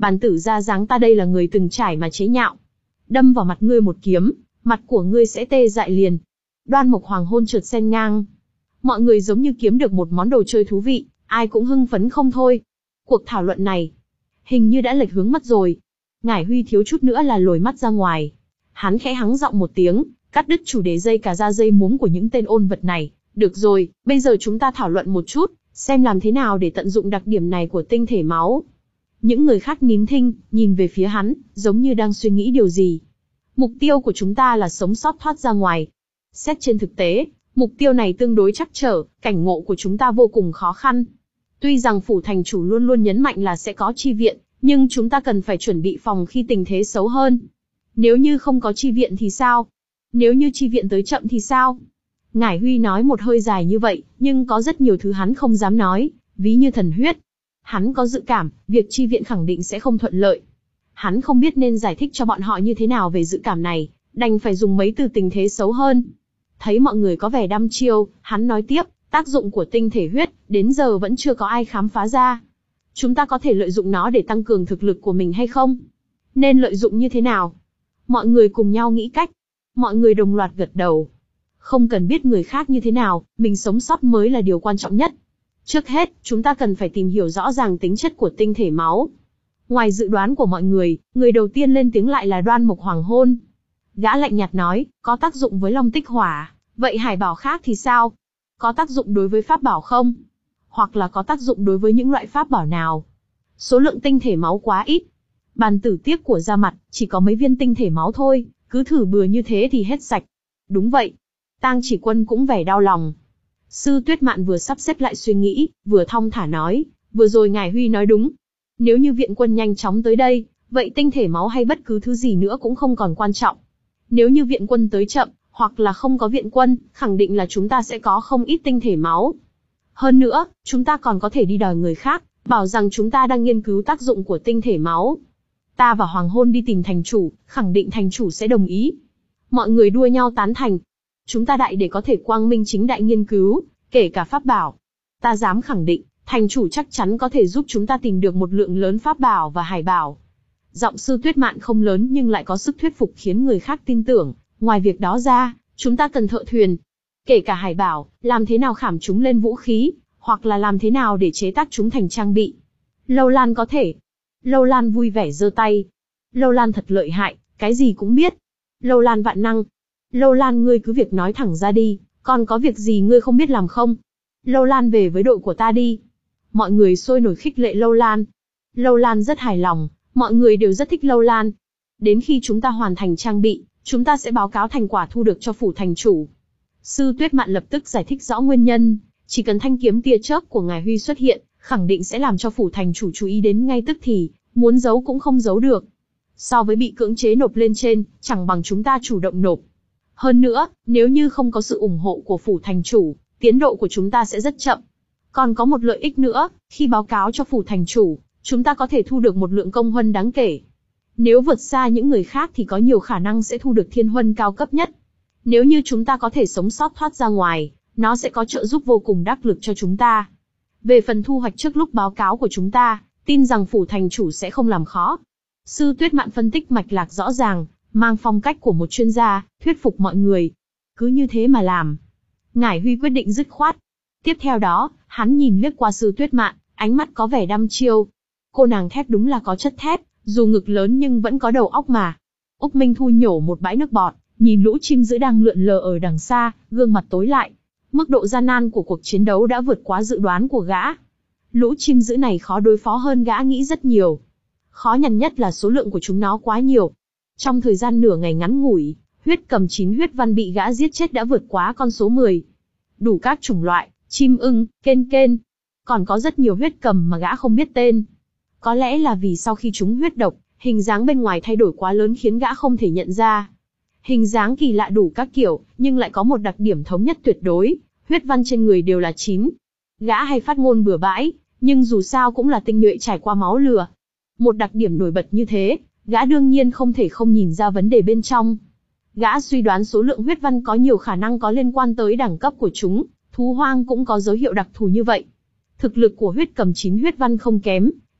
A: Bàn tử ra dáng ta đây là người từng trải mà chế nhạo. Đâm vào mặt ngươi một kiếm, mặt của ngươi sẽ tê dại liền. Đoan Mộc Hoàng Hôn chợt xen ngang. Mọi người giống như kiếm được một món đồ chơi thú vị, ai cũng hưng phấn không thôi. Cuộc thảo luận này, hình như đã lệch hướng mất rồi. Ngải Huy thiếu chút nữa là lồi mắt ra ngoài. Hắn khẽ hắng giọng một tiếng, cắt đứt chủ đề dây cà ra dây muống của những tên ôn vật này. Được rồi, bây giờ chúng ta thảo luận một chút, xem làm thế nào để tận dụng đặc điểm này của tinh thể máu. Những người khác nín thinh, nhìn về phía hắn, giống như đang suy nghĩ điều gì. Mục tiêu của chúng ta là sống sót thoát ra ngoài. Xét trên thực tế, mục tiêu này tương đối trắc trở, cảnh ngộ của chúng ta vô cùng khó khăn. Tuy rằng phủ thành chủ luôn luôn nhấn mạnh là sẽ có chi viện, nhưng chúng ta cần phải chuẩn bị phòng khi tình thế xấu hơn. Nếu như không có chi viện thì sao? Nếu như chi viện tới chậm thì sao? Ngải Huy nói một hơi dài như vậy, nhưng có rất nhiều thứ hắn không dám nói, ví như thần huyết. Hắn có dự cảm, việc chi viện khẳng định sẽ không thuận lợi. Hắn không biết nên giải thích cho bọn họ như thế nào về dự cảm này, đành phải dùng mấy từ tình thế xấu hơn. Thấy mọi người có vẻ đăm chiêu, hắn nói tiếp, tác dụng của tinh thể huyết, đến giờ vẫn chưa có ai khám phá ra. Chúng ta có thể lợi dụng nó để tăng cường thực lực của mình hay không? Nên lợi dụng như thế nào? Mọi người cùng nhau nghĩ cách. Mọi người đồng loạt gật đầu. Không cần biết người khác như thế nào, mình sống sót mới là điều quan trọng nhất. Trước hết, chúng ta cần phải tìm hiểu rõ ràng tính chất của tinh thể máu. Ngoài dự đoán của mọi người, người đầu tiên lên tiếng lại là Đoan Mộc Hoàng Hôn. Gã lạnh nhạt nói, có tác dụng với long tích hỏa, vậy hải bảo khác thì sao? Có tác dụng đối với pháp bảo không? Hoặc là có tác dụng đối với những loại pháp bảo nào? Số lượng tinh thể máu quá ít. Bàn tử tiếc của ra mặt, chỉ có mấy viên tinh thể máu thôi, cứ thử bừa như thế thì hết sạch. Đúng vậy. Tang Chỉ Quân cũng vẻ đau lòng. Sư Tuyết Mạn vừa sắp xếp lại suy nghĩ, vừa thong thả nói, vừa rồi Ngải Huy nói đúng. Nếu như viện quân nhanh chóng tới đây, vậy tinh thể máu hay bất cứ thứ gì nữa cũng không còn quan trọng. Nếu như viện quân tới chậm, hoặc là không có viện quân, khẳng định là chúng ta sẽ có không ít tinh thể máu. Hơn nữa, chúng ta còn có thể đi đòi người khác, bảo rằng chúng ta đang nghiên cứu tác dụng của tinh thể máu. Ta và Hoàng Hôn đi tìm thành chủ, khẳng định thành chủ sẽ đồng ý. Mọi người đua nhau tán thành. Chúng ta đại để có thể quang minh chính đại nghiên cứu, kể cả pháp bảo. Ta dám khẳng định, thành chủ chắc chắn có thể giúp chúng ta tìm được một lượng lớn pháp bảo và hải bảo. Giọng Sư Tuyết Mạn không lớn nhưng lại có sức thuyết phục khiến người khác tin tưởng. Ngoài việc đó ra, chúng ta cần thợ thuyền. Kể cả hải bảo, làm thế nào khảm chúng lên vũ khí, hoặc là làm thế nào để chế tác chúng thành trang bị. Lâu Lan có thể. Lâu Lan vui vẻ giơ tay. Lâu Lan thật lợi hại, cái gì cũng biết. Lâu Lan vạn năng. Lâu Lan ngươi cứ việc nói thẳng ra đi, còn có việc gì ngươi không biết làm không? Lâu Lan về với đội của ta đi. Mọi người sôi nổi khích lệ Lâu Lan. Lâu Lan rất hài lòng, mọi người đều rất thích Lâu Lan. Đến khi chúng ta hoàn thành trang bị, chúng ta sẽ báo cáo thành quả thu được cho phủ thành chủ. Sư Tuyết Mạn lập tức giải thích rõ nguyên nhân, chỉ cần thanh kiếm tia chớp của Ngải Huy xuất hiện, khẳng định sẽ làm cho phủ thành chủ chú ý đến ngay tức thì, muốn giấu cũng không giấu được. So với bị cưỡng chế nộp lên trên, chẳng bằng chúng ta chủ động nộp. Hơn nữa, nếu như không có sự ủng hộ của phủ thành chủ, tiến độ của chúng ta sẽ rất chậm. Còn có một lợi ích nữa, khi báo cáo cho phủ thành chủ, chúng ta có thể thu được một lượng công huân đáng kể. Nếu vượt xa những người khác thì có nhiều khả năng sẽ thu được thiên huân cao cấp nhất. Nếu như chúng ta có thể sống sót thoát ra ngoài, nó sẽ có trợ giúp vô cùng đắc lực cho chúng ta. Về phần thu hoạch trước lúc báo cáo của chúng ta, tin rằng phủ thành chủ sẽ không làm khó. Sư Tuyết Mạn phân tích mạch lạc rõ ràng, mang phong cách của một chuyên gia, thuyết phục mọi người. Cứ như thế mà làm. Ngải Huy quyết định dứt khoát. Tiếp theo đó, hắn nhìn liếc qua Sư Tuyết Mạn, ánh mắt có vẻ đăm chiêu. Cô nàng thép đúng là có chất thép, dù ngực lớn nhưng vẫn có đầu óc mà. Úc Minh Thu nhổ một bãi nước bọt, nhìn lũ chim dữ đang lượn lờ ở đằng xa, gương mặt tối lại. Mức độ gian nan của cuộc chiến đấu đã vượt quá dự đoán của gã. Lũ chim dữ này khó đối phó hơn gã nghĩ rất nhiều. Khó nhằn nhất là số lượng của chúng nó quá nhiều. Trong thời gian nửa ngày ngắn ngủi, huyết cầm chín huyết văn bị gã giết chết đã vượt quá con số mười. Đủ các chủng loại, chim ưng, kên kên. Còn có rất nhiều huyết cầm mà gã không biết tên. Có lẽ là vì sau khi chúng huyết độc, hình dáng bên ngoài thay đổi quá lớn khiến gã không thể nhận ra. Hình dáng kỳ lạ đủ các kiểu, nhưng lại có một đặc điểm thống nhất tuyệt đối, huyết văn trên người đều là chín. Gã hay phát ngôn bừa bãi, nhưng dù sao cũng là tinh nhuệ trải qua máu lửa. Một đặc điểm nổi bật như thế, gã đương nhiên không thể không nhìn ra vấn đề bên trong. Gã suy đoán số lượng huyết văn có nhiều khả năng có liên quan tới đẳng cấp của chúng, thú hoang cũng có dấu hiệu đặc thù như vậy. Thực lực của huyết cầm chín huyết văn không kém,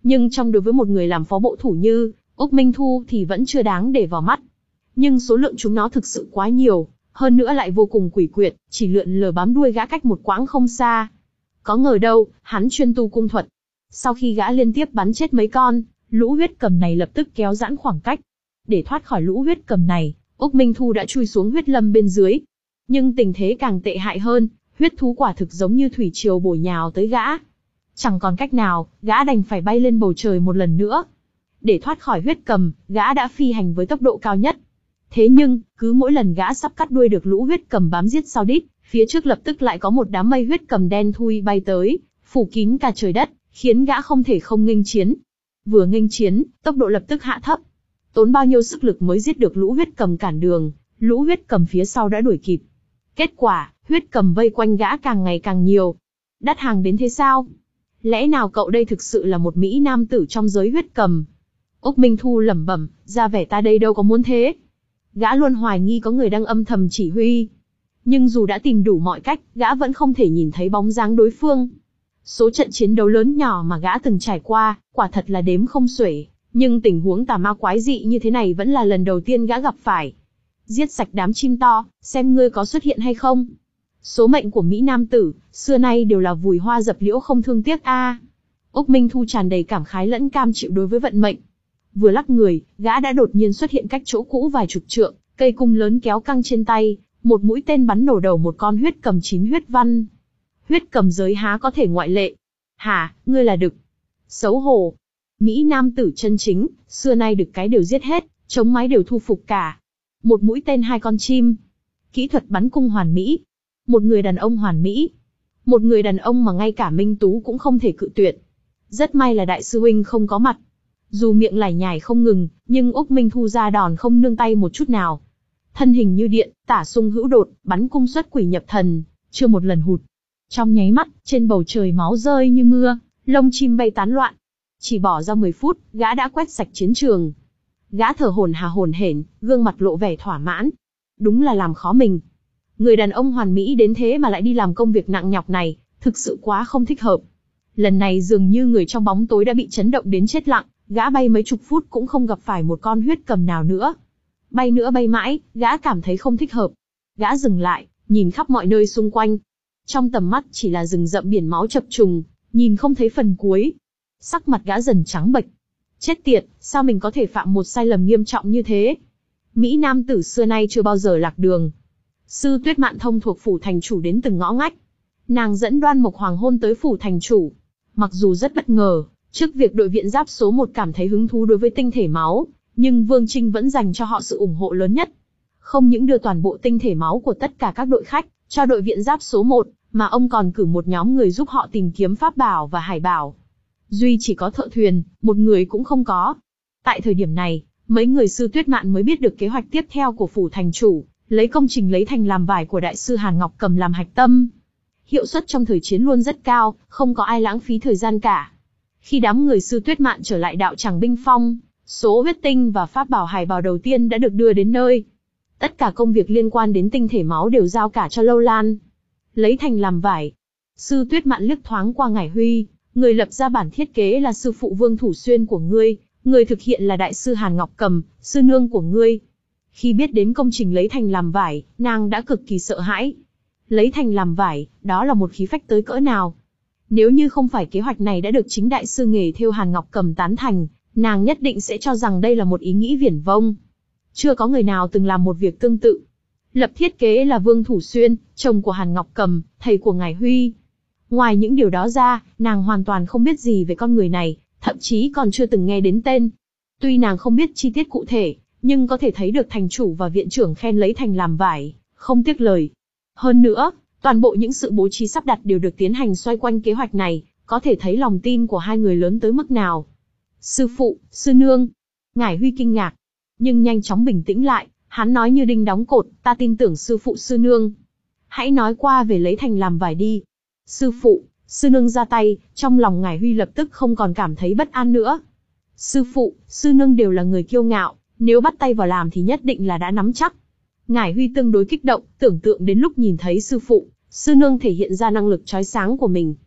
A: Nhưng trong đối với một người làm phó bộ thủ như Úc Minh Thu thì vẫn chưa đáng để vào mắt. Nhưng số lượng chúng nó thực sự quá nhiều, hơn nữa lại vô cùng quỷ quyệt, chỉ lượn lờ bám đuôi gã cách một quãng không xa. Có ngờ đâu, hắn chuyên tu cung thuật. Sau khi gã liên tiếp bắn chết mấy con, lũ huyết cầm này lập tức kéo giãn khoảng cách. Để thoát khỏi lũ huyết cầm này, Úc Minh Thu đã chui xuống huyết lâm bên dưới. Nhưng tình thế càng tệ hại hơn, huyết thú quả thực giống như thủy triều bổ nhào tới gã. Chẳng còn cách nào, gã đành phải bay lên bầu trời một lần nữa. Để thoát khỏi huyết cầm, gã đã phi hành với tốc độ cao nhất. Thế nhưng, cứ mỗi lần gã sắp cắt đuôi được lũ huyết cầm bám giết sau đít, phía trước lập tức lại có một đám mây huyết cầm đen thui bay tới, phủ kín cả trời đất, khiến gã không thể không nghênh chiến. Vừa nghênh chiến, tốc độ lập tức hạ thấp. Tốn bao nhiêu sức lực mới giết được lũ huyết cầm cản đường, lũ huyết cầm phía sau đã đuổi kịp. Kết quả, huyết cầm vây quanh gã càng ngày càng nhiều. Đắt hàng đến thế sao? Lẽ nào cậu đây thực sự là một mỹ nam tử trong giới huyết cầm? Úc Minh Thu lẩm bẩm, ra vẻ ta đây đâu có muốn thế. Gã luôn hoài nghi có người đang âm thầm chỉ huy. Nhưng dù đã tìm đủ mọi cách, gã vẫn không thể nhìn thấy bóng dáng đối phương. Số trận chiến đấu lớn nhỏ mà gã từng trải qua, quả thật là đếm không xuể. Nhưng tình huống tà ma quái dị như thế này vẫn là lần đầu tiên gã gặp phải. Giết sạch đám chim to, xem ngươi có xuất hiện hay không. Số mệnh của Mỹ Nam tử, xưa nay đều là vùi hoa dập liễu không thương tiếc a. À. Úc Minh Thu tràn đầy cảm khái lẫn cam chịu đối với vận mệnh. Vừa lắc người, gã đã đột nhiên xuất hiện cách chỗ cũ vài chục trượng, cây cung lớn kéo căng trên tay, một mũi tên bắn nổ đầu một con huyết cầm chín huyết văn. Huyết cầm giới há có thể ngoại lệ. Hả, ngươi là đực. Xấu hổ. Mỹ Nam tử chân chính, xưa nay đực cái đều giết hết, chống mái đều thu phục cả. Một mũi tên hai con chim. Kỹ thuật bắn cung hoàn mỹ. Một người đàn ông hoàn mỹ. Một người đàn ông mà ngay cả Minh Tú cũng không thể cự tuyệt. Rất may là đại sư huynh không có mặt. Dù miệng lải nhải không ngừng, nhưng Úc Minh Thu ra đòn không nương tay một chút nào. Thân hình như điện, tả xung hữu đột, bắn cung xuất quỷ nhập thần, chưa một lần hụt. Trong nháy mắt, trên bầu trời máu rơi như mưa, lông chim bay tán loạn. Chỉ bỏ ra mười phút, gã đã quét sạch chiến trường. Gã thở hổn hà hổn hển, gương mặt lộ vẻ thỏa mãn. Đúng là làm khó mình. Người đàn ông hoàn mỹ đến thế mà lại đi làm công việc nặng nhọc này, thực sự quá không thích hợp. Lần này dường như người trong bóng tối đã bị chấn động đến chết lặng, gã bay mấy chục phút cũng không gặp phải một con huyết cầm nào nữa. Bay nữa bay mãi, gã cảm thấy không thích hợp. Gã dừng lại, nhìn khắp mọi nơi xung quanh. Trong tầm mắt chỉ là rừng rậm biển máu chập trùng, nhìn không thấy phần cuối. Sắc mặt gã dần trắng bệch. Chết tiệt, sao mình có thể phạm một sai lầm nghiêm trọng như thế? Mỹ Nam tử xưa nay chưa bao giờ lạc đường. Sư Tuyết Mạn thông thuộc phủ thành chủ đến từng ngõ ngách. Nàng dẫn Đoan Mộc Hoàng hôn tới phủ thành chủ. Mặc dù rất bất ngờ, trước việc đội viện giáp số một cảm thấy hứng thú đối với tinh thể máu, nhưng Vương Trinh vẫn dành cho họ sự ủng hộ lớn nhất. Không những đưa toàn bộ tinh thể máu của tất cả các đội khách cho đội viện giáp số một, mà ông còn cử một nhóm người giúp họ tìm kiếm pháp bảo và hải bảo. Duy chỉ có thợ thuyền, một người cũng không có. Tại thời điểm này, mấy người sư Tuyết Mạn mới biết được kế hoạch tiếp theo của phủ thành chủ, lấy công trình lấy thành làm vải của đại sư Hàn Ngọc Cầm làm hạch tâm. Hiệu suất trong thời chiến luôn rất cao, không có ai lãng phí thời gian cả. Khi đám người sư Tuyết Mạn trở lại đạo tràng binh phong, số huyết tinh và pháp bảo hải bảo đầu tiên đã được đưa đến nơi. Tất cả công việc liên quan đến tinh thể máu đều giao cả cho Lâu Lan. Lấy thành làm vải. Sư Tuyết Mạn liếc thoáng qua Ngải Huy, người lập ra bản thiết kế là sư phụ Vương Thủ Xuyên của ngươi, người thực hiện là đại sư Hàn Ngọc Cầm, sư nương của ngươi. Khi biết đến công trình lấy thành làm vải, nàng đã cực kỳ sợ hãi. Lấy thành làm vải, đó là một khí phách tới cỡ nào. Nếu như không phải kế hoạch này đã được chính đại sư nghề thêu Hàn Ngọc Cầm tán thành, nàng nhất định sẽ cho rằng đây là một ý nghĩ viển vông. Chưa có người nào từng làm một việc tương tự. Lập thiết kế là Vương Thủ Xuyên, chồng của Hàn Ngọc Cầm, thầy của Ngải Huy. Ngoài những điều đó ra, nàng hoàn toàn không biết gì về con người này, thậm chí còn chưa từng nghe đến tên. Tuy nàng không biết chi tiết cụ thể, nhưng có thể thấy được thành chủ và viện trưởng khen lấy thành làm vải, không tiếc lời. Hơn nữa, toàn bộ những sự bố trí sắp đặt đều được tiến hành xoay quanh kế hoạch này, có thể thấy lòng tin của hai người lớn tới mức nào. Sư phụ, sư nương. Ngải Huy kinh ngạc, nhưng nhanh chóng bình tĩnh lại, hắn nói như đinh đóng cột, ta tin tưởng sư phụ sư nương. Hãy nói qua về lấy thành làm vải đi. Sư phụ, sư nương ra tay, trong lòng Ngải Huy lập tức không còn cảm thấy bất an nữa. Sư phụ, sư nương đều là người kiêu ngạo, nếu bắt tay vào làm thì nhất định là đã nắm chắc. Ngải Huy tương đối kích động, tưởng tượng đến lúc nhìn thấy sư phụ, sư nương thể hiện ra năng lực chói sáng của mình.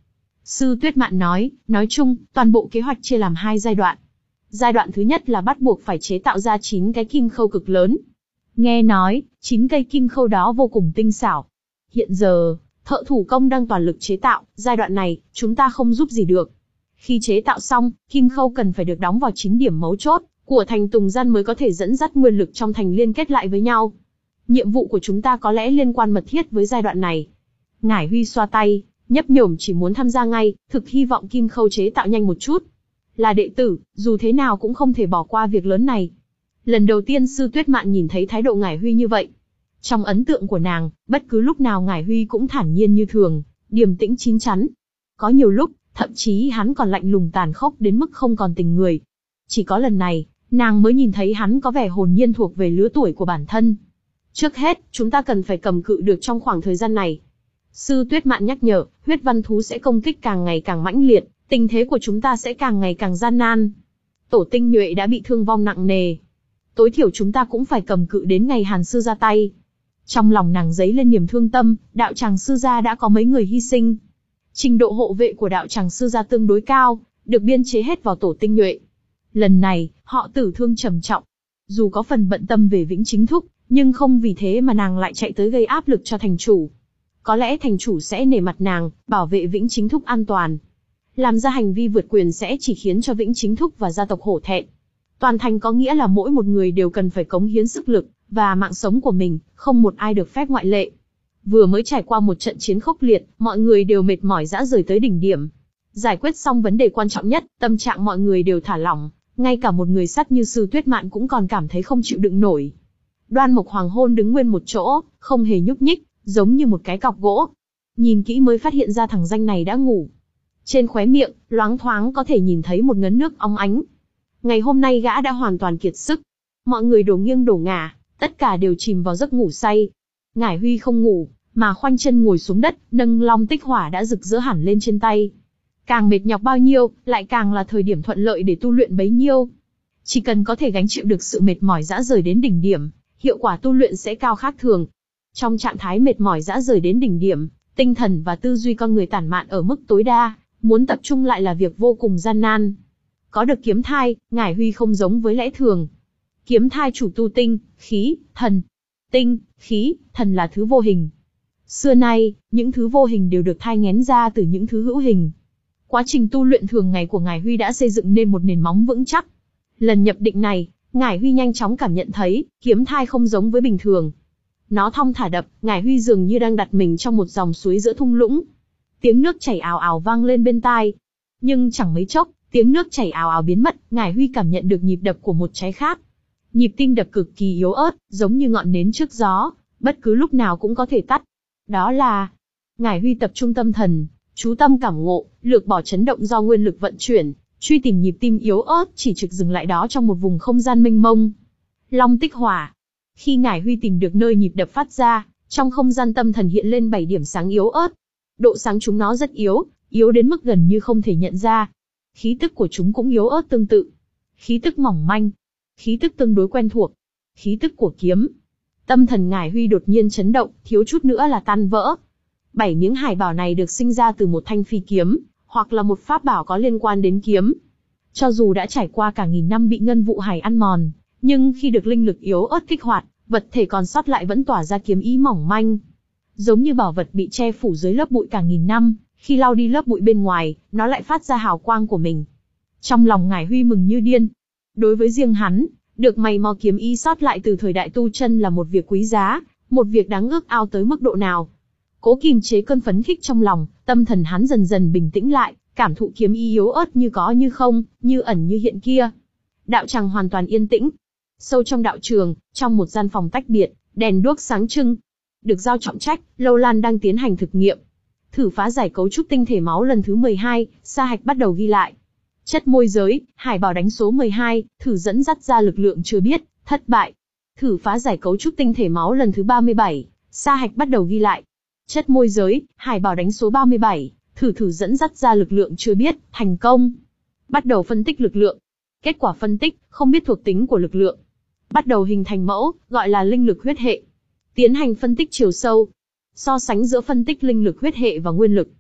A: Sư Tuyết Mạn nói, nói chung, toàn bộ kế hoạch chia làm hai giai đoạn. Giai đoạn thứ nhất là bắt buộc phải chế tạo ra chín cái kim khâu cực lớn. Nghe nói, chín cây kim khâu đó vô cùng tinh xảo. Hiện giờ, thợ thủ công đang toàn lực chế tạo, giai đoạn này, chúng ta không giúp gì được. Khi chế tạo xong, kim khâu cần phải được đóng vào chín điểm mấu chốt của thành Tùng Gian mới có thể dẫn dắt nguyên lực trong thành liên kết lại với nhau. Nhiệm vụ của chúng ta có lẽ liên quan mật thiết với giai đoạn này. Ngải Huy xoa tay, nhấp nhổm chỉ muốn tham gia ngay, thực hy vọng kim khâu chế tạo nhanh một chút. Là đệ tử, dù thế nào cũng không thể bỏ qua việc lớn này. Lần đầu tiên Sư Tuyết Mạn nhìn thấy thái độ Ngải Huy như vậy. Trong ấn tượng của nàng, bất cứ lúc nào Ngải Huy cũng thản nhiên như thường, điềm tĩnh chín chắn. Có nhiều lúc, thậm chí hắn còn lạnh lùng tàn khốc đến mức không còn tình người. Chỉ có lần này, nàng mới nhìn thấy hắn có vẻ hồn nhiên thuộc về lứa tuổi của bản thân. Trước hết, chúng ta cần phải cầm cự được trong khoảng thời gian này. Sư Tuyết Mạn nhắc nhở, huyết văn thú sẽ công kích càng ngày càng mãnh liệt, tình thế của chúng ta sẽ càng ngày càng gian nan. Tổ tinh nhuệ đã bị thương vong nặng nề. Tối thiểu chúng ta cũng phải cầm cự đến ngày Hàn Sư ra tay. Trong lòng nàng dấy lên niềm thương tâm, đạo tràng sư gia đã có mấy người hy sinh. Trình độ hộ vệ của đạo tràng sư gia tương đối cao, được biên chế hết vào tổ tinh nhuệ. Lần này, họ tử thương trầm trọng. Dù có phần bận tâm về Vĩnh Chính Thúc, nhưng không vì thế mà nàng lại chạy tới gây áp lực cho thành chủ. Có lẽ thành chủ sẽ nể mặt nàng, bảo vệ Vĩnh Chính Thúc an toàn. Làm ra hành vi vượt quyền sẽ chỉ khiến cho Vĩnh Chính Thúc và gia tộc hổ thẹn. Toàn thành có nghĩa là mỗi một người đều cần phải cống hiến sức lực và mạng sống của mình, không một ai được phép ngoại lệ. Vừa mới trải qua một trận chiến khốc liệt, mọi người đều mệt mỏi rã rời tới đỉnh điểm. Giải quyết xong vấn đề quan trọng nhất, tâm trạng mọi người đều thả lỏng, ngay cả một người sắt như Sư Tuyết Mạn cũng còn cảm thấy không chịu đựng nổi. Đoan Mộc Hoàng Hôn đứng nguyên một chỗ, không hề nhúc nhích, giống như một cái cọc gỗ. Nhìn kỹ mới phát hiện ra thằng danh này đã ngủ. Trên khóe miệng, loáng thoáng có thể nhìn thấy một ngấn nước óng ánh. Ngày hôm nay gã đã hoàn toàn kiệt sức. Mọi người đổ nghiêng đổ ngả, tất cả đều chìm vào giấc ngủ say. Ngải Huy không ngủ, mà khoanh chân ngồi xuống đất, nâng long tích hỏa đã rực rỡ hẳn lên trên tay. Càng mệt nhọc bao nhiêu, lại càng là thời điểm thuận lợi để tu luyện bấy nhiêu. Chỉ cần có thể gánh chịu được sự mệt mỏi rã rời đến đỉnh điểm, hiệu quả tu luyện sẽ cao khác thường. Trong trạng thái mệt mỏi rã rời đến đỉnh điểm, tinh thần và tư duy con người tản mạn ở mức tối đa, muốn tập trung lại là việc vô cùng gian nan. Có được kiếm thai, Ngải Huy không giống với lẽ thường. Kiếm thai chủ tu tinh, khí, thần. Tinh, khí, thần là thứ vô hình. Xưa nay, những thứ vô hình đều được thai nghén ra từ những thứ hữu hình. Quá trình tu luyện thường ngày của Ngải Huy đã xây dựng nên một nền móng vững chắc. Lần nhập định này, Ngải Huy nhanh chóng cảm nhận thấy, kiếm thai không giống với bình thường. Nó thong thả đập, Ngải Huy dường như đang đặt mình trong một dòng suối giữa thung lũng. Tiếng nước chảy ào ào vang lên bên tai. Nhưng chẳng mấy chốc, tiếng nước chảy ào ào biến mất, Ngải Huy cảm nhận được nhịp đập của một trái khác. Nhịp tim đập cực kỳ yếu ớt, giống như ngọn nến trước gió, bất cứ lúc nào cũng có thể tắt. Đó là... Ngải Huy tập trung tâm thần, chú tâm cảm ngộ, lược bỏ chấn động do nguyên lực vận chuyển, truy tìm nhịp tim yếu ớt chỉ trực dừng lại đó trong một vùng không gian mênh mông. Long tích hỏa. Khi Ngải Huy tìm được nơi nhịp đập phát ra, trong không gian tâm thần hiện lên bảy điểm sáng yếu ớt. Độ sáng chúng nó rất yếu, yếu đến mức gần như không thể nhận ra. Khí tức của chúng cũng yếu ớt tương tự. Khí tức mỏng manh. Khí tức tương đối quen thuộc. Khí tức của kiếm. Tâm thần Ngải Huy đột nhiên chấn động, thiếu chút nữa là tan vỡ. Bảy miếng hải bảo này được sinh ra từ một thanh phi kiếm, hoặc là một pháp bảo có liên quan đến kiếm. Cho dù đã trải qua cả nghìn năm bị ngân vụ hải ăn mòn, nhưng khi được linh lực yếu ớt kích hoạt, vật thể còn sót lại vẫn tỏa ra kiếm ý mỏng manh. Giống như bảo vật bị che phủ dưới lớp bụi cả nghìn năm, khi lau đi lớp bụi bên ngoài, nó lại phát ra hào quang của mình. Trong lòng Ngải Huy mừng như điên. Đối với riêng hắn, được mày mò kiếm ý sót lại từ thời đại tu chân là một việc quý giá, một việc đáng ước ao tới mức độ nào. Cố kìm chế cơn phấn khích trong lòng, tâm thần hắn dần dần bình tĩnh lại, cảm thụ kiếm ý yếu ớt như có như không, như ẩn như hiện kia. Đạo tràng hoàn toàn yên tĩnh. Sâu trong đạo trường, trong một gian phòng tách biệt, đèn đuốc sáng trưng. Được giao trọng trách, Lâu Lan đang tiến hành thực nghiệm. Thử phá giải cấu trúc tinh thể máu lần thứ mười hai, Sa Hạch bắt đầu ghi lại. Chất môi giới, hải bảo đánh số mười hai, thử dẫn dắt ra lực lượng chưa biết, thất bại. Thử phá giải cấu trúc tinh thể máu lần thứ ba mươi bảy, Sa Hạch bắt đầu ghi lại. Chất môi giới, hải bảo đánh số ba mươi bảy, thử thử dẫn dắt ra lực lượng chưa biết, thành công. Bắt đầu phân tích lực lượng. Kết quả phân tích, không biết thuộc tính của lực lượng. Bắt đầu hình thành mẫu, gọi là linh lực huyết hệ. Tiến hành phân tích chiều sâu. So sánh giữa phân tích linh lực huyết hệ và nguyên lực.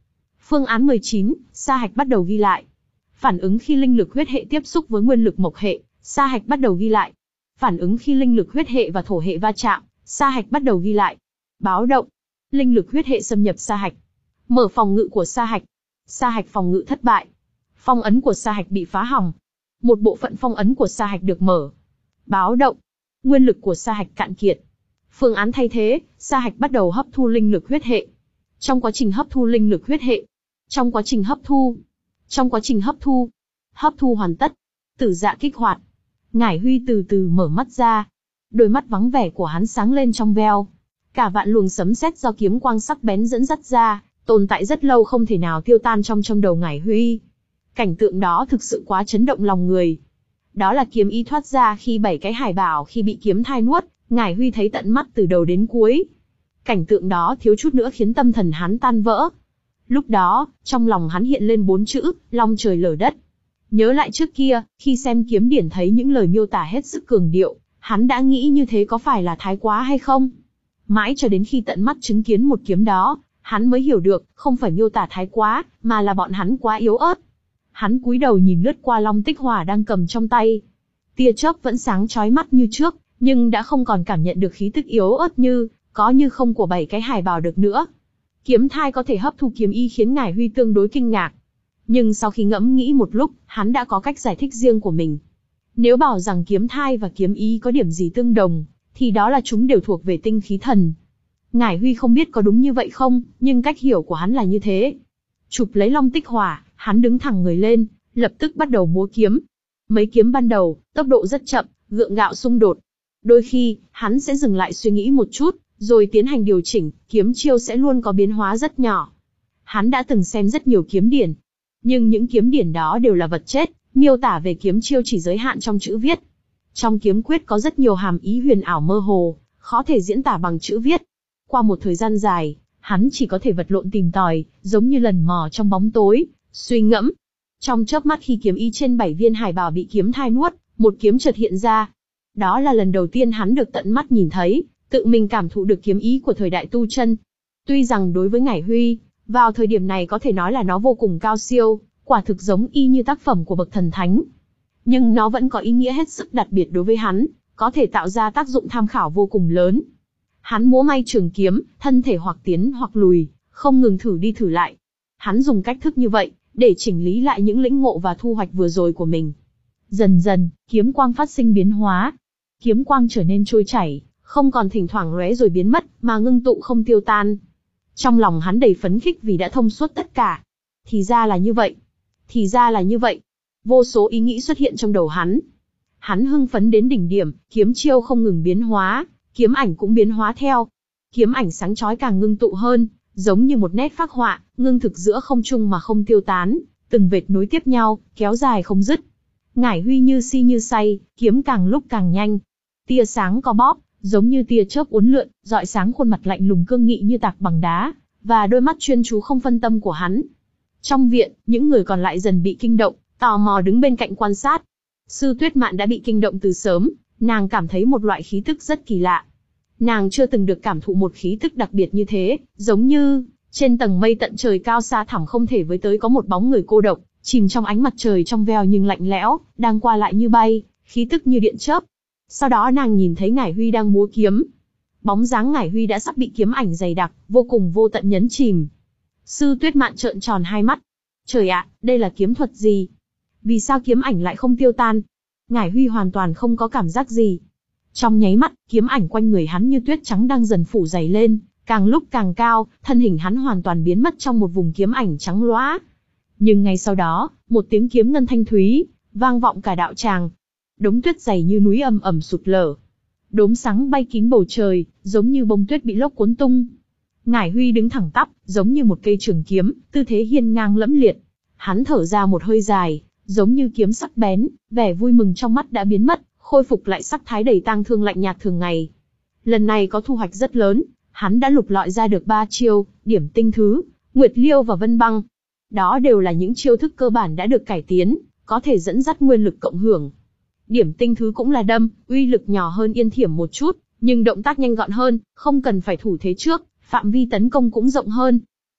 A: Phương án mười chín, sa hạch bắt đầu ghi lại. Phản ứng khi linh lực huyết hệ tiếp xúc với nguyên lực mộc hệ, sa hạch bắt đầu ghi lại. Phản ứng khi linh lực huyết hệ và thổ hệ va chạm, sa hạch bắt đầu ghi lại. Báo động. Linh lực huyết hệ xâm nhập sa hạch. Mở phòng ngự của sa hạch. Sa hạch phòng ngự thất bại. Phong ấn của sa hạch bị phá hỏng. Một bộ phận phong ấn của sa hạch được mở. Báo động. Nguyên lực của sa hạch cạn kiệt. Phương án thay thế, sa hạch bắt đầu hấp thu linh lực huyết hệ. Trong quá trình hấp thu linh lực huyết hệ. Trong quá trình hấp thu. Trong quá trình hấp thu. Hấp thu hoàn tất. Tử dạ kích hoạt. Ngải Huy từ từ mở mắt ra. Đôi mắt vắng vẻ của hắn sáng lên trong veo. Cả vạn luồng sấm sét do kiếm quang sắc bén dẫn dắt ra, tồn tại rất lâu không thể nào tiêu tan trong trong đầu Ngải Huy. Cảnh tượng đó thực sự quá chấn động lòng người. Đó là kiếm ý thoát ra khi bảy cái hải bảo khi bị kiếm thai nuốt, Ngải Huy thấy tận mắt từ đầu đến cuối. Cảnh tượng đó thiếu chút nữa khiến tâm thần hắn tan vỡ. Lúc đó, trong lòng hắn hiện lên bốn chữ, long trời lở đất. Nhớ lại trước kia, khi xem kiếm điển thấy những lời miêu tả hết sức cường điệu, hắn đã nghĩ như thế có phải là thái quá hay không? Mãi cho đến khi tận mắt chứng kiến một kiếm đó, hắn mới hiểu được, không phải miêu tả thái quá, mà là bọn hắn quá yếu ớt. Hắn cúi đầu nhìn lướt qua long tích hỏa đang cầm trong tay. Tia chớp vẫn sáng chói mắt như trước, nhưng đã không còn cảm nhận được khí tức yếu ớt như, có như không của bảy cái hải bào được nữa. Kiếm thai có thể hấp thu kiếm ý khiến Ngải Huy tương đối kinh ngạc. Nhưng sau khi ngẫm nghĩ một lúc, hắn đã có cách giải thích riêng của mình. Nếu bảo rằng kiếm thai và kiếm ý có điểm gì tương đồng, thì đó là chúng đều thuộc về tinh khí thần. Ngải Huy không biết có đúng như vậy không, nhưng cách hiểu của hắn là như thế. Chụp lấy long tích hỏa, hắn đứng thẳng người lên, lập tức bắt đầu múa kiếm. Mấy kiếm ban đầu, tốc độ rất chậm, gượng gạo xung đột. Đôi khi, hắn sẽ dừng lại suy nghĩ một chút, rồi tiến hành điều chỉnh, kiếm chiêu sẽ luôn có biến hóa rất nhỏ. Hắn đã từng xem rất nhiều kiếm điển, nhưng những kiếm điển đó đều là vật chết, miêu tả về kiếm chiêu chỉ giới hạn trong chữ viết. Trong kiếm quyết có rất nhiều hàm ý huyền ảo mơ hồ, khó thể diễn tả bằng chữ viết. Qua một thời gian dài, hắn chỉ có thể vật lộn tìm tòi, giống như lần mò trong bóng tối, suy ngẫm. Trong chớp mắt khi kiếm ý trên bảy viên hải bảo bị kiếm thai nuốt, một kiếm chợt hiện ra. Đó là lần đầu tiên hắn được tận mắt nhìn thấy, tự mình cảm thụ được kiếm ý của thời đại tu chân. Tuy rằng đối với Ngải Huy, vào thời điểm này có thể nói là nó vô cùng cao siêu, quả thực giống y như tác phẩm của bậc thần thánh. Nhưng nó vẫn có ý nghĩa hết sức đặc biệt đối với hắn, có thể tạo ra tác dụng tham khảo vô cùng lớn. Hắn múa may trường kiếm, thân thể hoặc tiến hoặc lùi, không ngừng thử đi thử lại. Hắn dùng cách thức như vậy, để chỉnh lý lại những lĩnh ngộ và thu hoạch vừa rồi của mình. Dần dần, kiếm quang phát sinh biến hóa. Kiếm quang trở nên trôi chảy, không còn thỉnh thoảng lóe rồi biến mất, mà ngưng tụ không tiêu tan. Trong lòng hắn đầy phấn khích vì đã thông suốt tất cả. Thì ra là như vậy. Thì ra là như vậy. Vô số ý nghĩ xuất hiện trong đầu hắn. Hắn hưng phấn đến đỉnh điểm, kiếm chiêu không ngừng biến hóa, kiếm ảnh cũng biến hóa theo. Kiếm ảnh sáng chói càng ngưng tụ hơn, giống như một nét phác họa, ngưng thực giữa không trung mà không tiêu tán, từng vệt nối tiếp nhau, kéo dài không dứt. Ngải Huy như si như say, kiếm càng lúc càng nhanh. Tia sáng có bóp, giống như tia chớp uốn lượn, rọi sáng khuôn mặt lạnh lùng cương nghị như tạc bằng đá, và đôi mắt chuyên chú không phân tâm của hắn. Trong viện, những người còn lại dần bị kinh động, tò mò đứng bên cạnh quan sát. Sư Tuyết Mạn đã bị kinh động từ sớm, nàng cảm thấy một loại khí tức rất kỳ lạ. Nàng chưa từng được cảm thụ một khí tức đặc biệt như thế, giống như trên tầng mây tận trời cao xa thẳm không thể với tới có một bóng người cô độc, chìm trong ánh mặt trời trong veo nhưng lạnh lẽo, đang qua lại như bay, khí tức như điện chớp. Sau đó nàng nhìn thấy Ngải Huy đang múa kiếm. Bóng dáng Ngải Huy đã sắp bị kiếm ảnh dày đặc, vô cùng vô tận nhấn chìm. Sư Tuyết Mạn trợn tròn hai mắt. Trời ạ, đây là kiếm thuật gì? Vì sao kiếm ảnh lại không tiêu tan? Ngải Huy hoàn toàn không có cảm giác gì. Trong nháy mắt, kiếm ảnh quanh người hắn như tuyết trắng đang dần phủ dày lên, càng lúc càng cao, thân hình hắn hoàn toàn biến mất trong một vùng kiếm ảnh trắng loá. Nhưng ngay sau đó, một tiếng kiếm ngân thanh thúy, vang vọng cả đạo tràng. Đống tuyết dày như núi ầm ầm sụt lở. Đốm sáng bay kín bầu trời, giống như bông tuyết bị lốc cuốn tung. Ngải Huy đứng thẳng tắp, giống như một cây trường kiếm, tư thế hiên ngang lẫm liệt. Hắn thở ra một hơi dài, giống như kiếm sắc bén, vẻ vui mừng trong mắt đã biến mất, khôi phục lại sắc thái đầy tang thương lạnh nhạt thường ngày. Lần này có thu hoạch rất lớn, hắn đã lục lọi ra được ba chiêu, điểm tinh thứ, nguyệt liêu và vân băng. Đó đều là những chiêu thức cơ bản đã được cải tiến, có thể dẫn dắt nguyên lực cộng hưởng. Điểm tinh thứ cũng là đâm, uy lực nhỏ hơn yên thiểm một chút, nhưng động tác nhanh gọn hơn, không cần phải thủ thế trước, phạm vi tấn công cũng rộng hơn.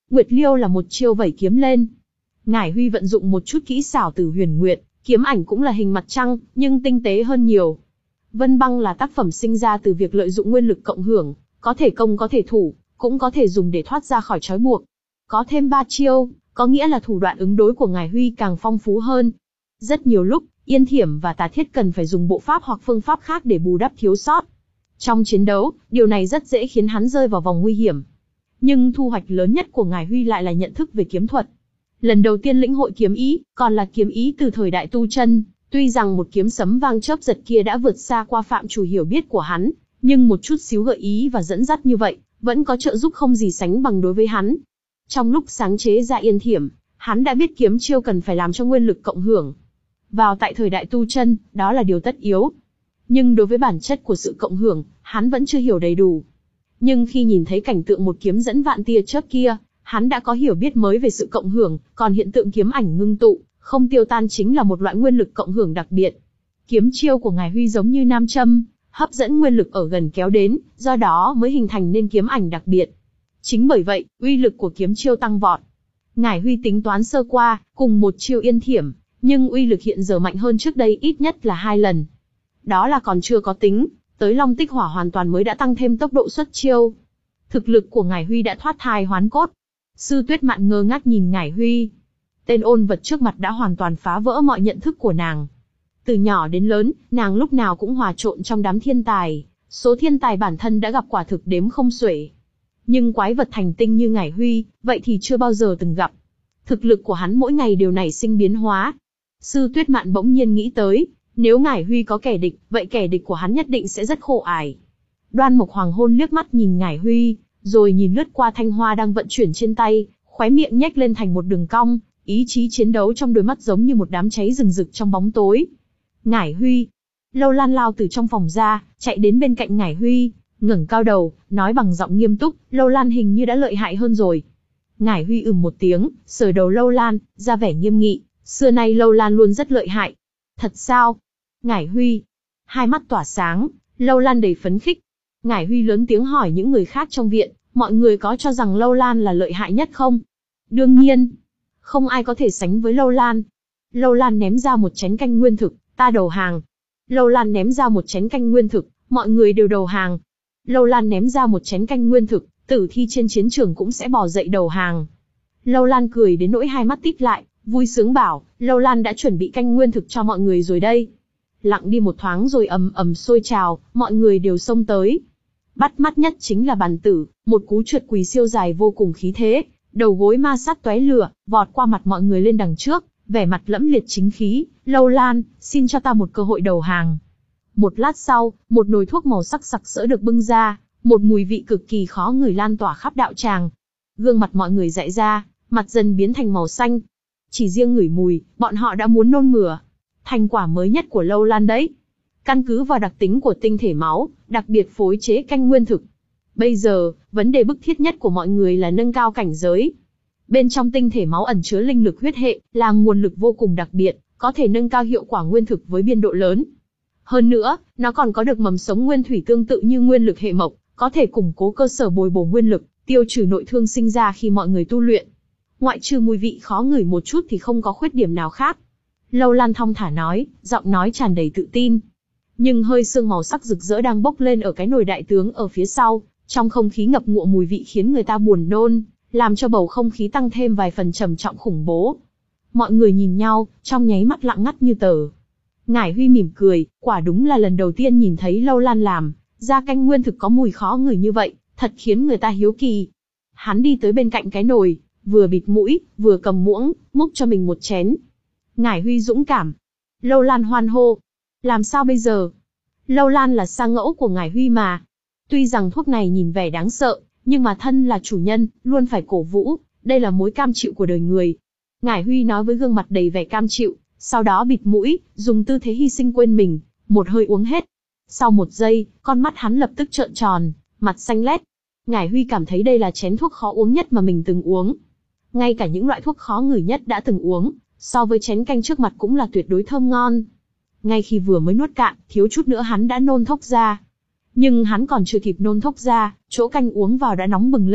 A: Nguyệt Liêu là một chiêu vẩy kiếm lên. Ngải Huy vận dụng một chút kỹ xảo từ Huyền Nguyệt, kiếm ảnh cũng là hình mặt trăng, nhưng tinh tế hơn nhiều. Vân băng là tác phẩm sinh ra từ việc lợi dụng nguyên lực cộng hưởng, có thể công có thể thủ, cũng có thể dùng để thoát ra khỏi trói buộc. Có thêm ba chiêu, có nghĩa là thủ đoạn ứng đối của Ngải Huy càng phong phú hơn. Rất nhiều lúc, Yên Thiểm và Tà Thiết cần phải dùng bộ pháp hoặc phương pháp khác để bù đắp thiếu sót. Trong chiến đấu, điều này rất dễ khiến hắn rơi vào vòng nguy hiểm. Nhưng thu hoạch lớn nhất của Ngải Huy lại là nhận thức về kiếm thuật. Lần đầu tiên lĩnh hội kiếm ý, còn là kiếm ý từ thời đại tu chân, tuy rằng một kiếm sấm vang chớp giật kia đã vượt xa qua phạm trù hiểu biết của hắn, nhưng một chút xíu gợi ý và dẫn dắt như vậy, vẫn có trợ giúp không gì sánh bằng đối với hắn. Trong lúc sáng chế ra Yên Thiểm, hắn đã biết kiếm chiêu cần phải làm cho nguyên lực cộng hưởng. Vào tại thời đại tu chân, đó là điều tất yếu. Nhưng đối với bản chất của sự cộng hưởng, hắn vẫn chưa hiểu đầy đủ. Nhưng khi nhìn thấy cảnh tượng một kiếm dẫn vạn tia chớp kia, hắn đã có hiểu biết mới về sự cộng hưởng, còn hiện tượng kiếm ảnh ngưng tụ, không tiêu tan chính là một loại nguyên lực cộng hưởng đặc biệt. Kiếm chiêu của Ngải Huy giống như nam châm, hấp dẫn nguyên lực ở gần kéo đến, do đó mới hình thành nên kiếm ảnh đặc biệt. Chính bởi vậy, uy lực của kiếm chiêu tăng vọt. Ngải Huy tính toán sơ qua, cùng một chiêu Yên Thiểm, nhưng uy lực hiện giờ mạnh hơn trước đây ít nhất là hai lần. Đó là còn chưa có tính, tới Long Tích Hỏa hoàn toàn mới đã tăng thêm tốc độ xuất chiêu. Thực lực của Ngải Huy đã thoát thai hoán cốt. Sư Tuyết Mạn ngơ ngác nhìn Ngải Huy. Tên ôn vật trước mặt đã hoàn toàn phá vỡ mọi nhận thức của nàng. Từ nhỏ đến lớn, nàng lúc nào cũng hòa trộn trong đám thiên tài, số thiên tài bản thân đã gặp quả thực đếm không xuể. Nhưng quái vật thành tinh như Ngải Huy, vậy thì chưa bao giờ từng gặp. Thực lực của hắn mỗi ngày đều nảy sinh biến hóa. Sư Tuyết Mạn bỗng nhiên nghĩ tới, nếu Ngải Huy có kẻ địch, vậy kẻ địch của hắn nhất định sẽ rất khổ ải. Đoan Mộc Hoàng Hôn liếc mắt nhìn Ngải Huy, rồi nhìn lướt qua thanh hoa đang vận chuyển trên tay, khóe miệng nhếch lên thành một đường cong, ý chí chiến đấu trong đôi mắt giống như một đám cháy rừng rực trong bóng tối. Ngải Huy. Lâu Lan lao từ trong phòng ra, chạy đến bên cạnh Ngải Huy, ngẩng cao đầu, nói bằng giọng nghiêm túc, Lâu Lan hình như đã lợi hại hơn rồi. Ngải Huy ừm một tiếng, sờ đầu Lâu Lan, ra vẻ nghiêm nghị, xưa nay Lâu Lan luôn rất lợi hại. Thật sao? Ngải Huy. Hai mắt tỏa sáng, Lâu Lan đầy phấn khích. Ngải Huy lớn tiếng hỏi những người khác trong viện, mọi người có cho rằng Lâu Lan là lợi hại nhất không? Đương nhiên, không ai có thể sánh với Lâu Lan. Lâu Lan ném ra một chén canh nguyên thực, ta đầu hàng. Lâu Lan ném ra một chén canh nguyên thực, mọi người đều đầu hàng. Lâu Lan ném ra một chén canh nguyên thực, tử thi trên chiến trường cũng sẽ bò dậy đầu hàng. Lâu Lan cười đến nỗi hai mắt tít lại, vui sướng bảo, Lâu Lan đã chuẩn bị canh nguyên thực cho mọi người rồi đây. Lặng đi một thoáng rồi ầm ầm sôi trào, mọi người đều xông tới. Bắt mắt nhất chính là Bàn Tử, một cú trượt quỳ siêu dài vô cùng khí thế, đầu gối ma sát tóe lửa, vọt qua mặt mọi người lên đằng trước, vẻ mặt lẫm liệt chính khí, Lâu Lan, xin cho ta một cơ hội đầu hàng. Một lát sau, một nồi thuốc màu sắc sặc sỡ được bưng ra, một mùi vị cực kỳ khó ngửi lan tỏa khắp đạo tràng. Gương mặt mọi người dại ra, mặt dần biến thành màu xanh. Chỉ riêng ngửi mùi, bọn họ đã muốn nôn mửa. Thành quả mới nhất của Lâu Lan đấy. Căn cứ vào đặc tính của tinh thể máu, đặc biệt phối chế canh nguyên thực. Bây giờ, vấn đề bức thiết nhất của mọi người là nâng cao cảnh giới. Bên trong tinh thể máu ẩn chứa linh lực huyết hệ, là nguồn lực vô cùng đặc biệt, có thể nâng cao hiệu quả nguyên thực với biên độ lớn. Hơn nữa, nó còn có được mầm sống nguyên thủy tương tự như nguyên lực hệ mộc, có thể củng cố cơ sở bồi bổ nguyên lực, tiêu trừ nội thương sinh ra khi mọi người tu luyện. Ngoại trừ mùi vị khó ngửi một chút thì không có khuyết điểm nào khác. Lâu Lan thong thả nói, giọng nói tràn đầy tự tin. Nhưng hơi sương màu sắc rực rỡ đang bốc lên ở cái nồi đại tướng ở phía sau, trong không khí ngập ngụa mùi vị khiến người ta buồn nôn, làm cho bầu không khí tăng thêm vài phần trầm trọng khủng bố. Mọi người nhìn nhau, trong nháy mắt lặng ngắt như tờ. Ngải Huy mỉm cười, quả đúng là lần đầu tiên nhìn thấy Lâu Lan làm ra canh nguyên thực có mùi khó ngửi như vậy, thật khiến người ta hiếu kỳ. Hắn đi tới bên cạnh cái nồi, vừa bịt mũi, vừa cầm muỗng, múc cho mình một chén. Ngải Huy dũng cảm. Lâu Lan hoan hô. Làm sao bây giờ? Lâu Lan là sa ngẫu của Ngải Huy mà. Tuy rằng thuốc này nhìn vẻ đáng sợ, nhưng mà thân là chủ nhân, luôn phải cổ vũ, đây là mối cam chịu của đời người. Ngải Huy nói với gương mặt đầy vẻ cam chịu, sau đó bịt mũi, dùng tư thế hy sinh quên mình, một hơi uống hết. Sau một giây, con mắt hắn lập tức trợn tròn, mặt xanh lét. Ngải Huy cảm thấy đây là chén thuốc khó uống nhất mà mình từng uống. Ngay cả những loại thuốc khó ngửi nhất đã từng uống, so với chén canh trước mặt cũng là tuyệt đối thơm ngon. Ngay khi vừa mới nuốt cạn, thiếu chút nữa hắn đã nôn thốc ra. Nhưng hắn còn chưa kịp nôn thốc ra, chỗ canh uống vào đã nóng bừng lên,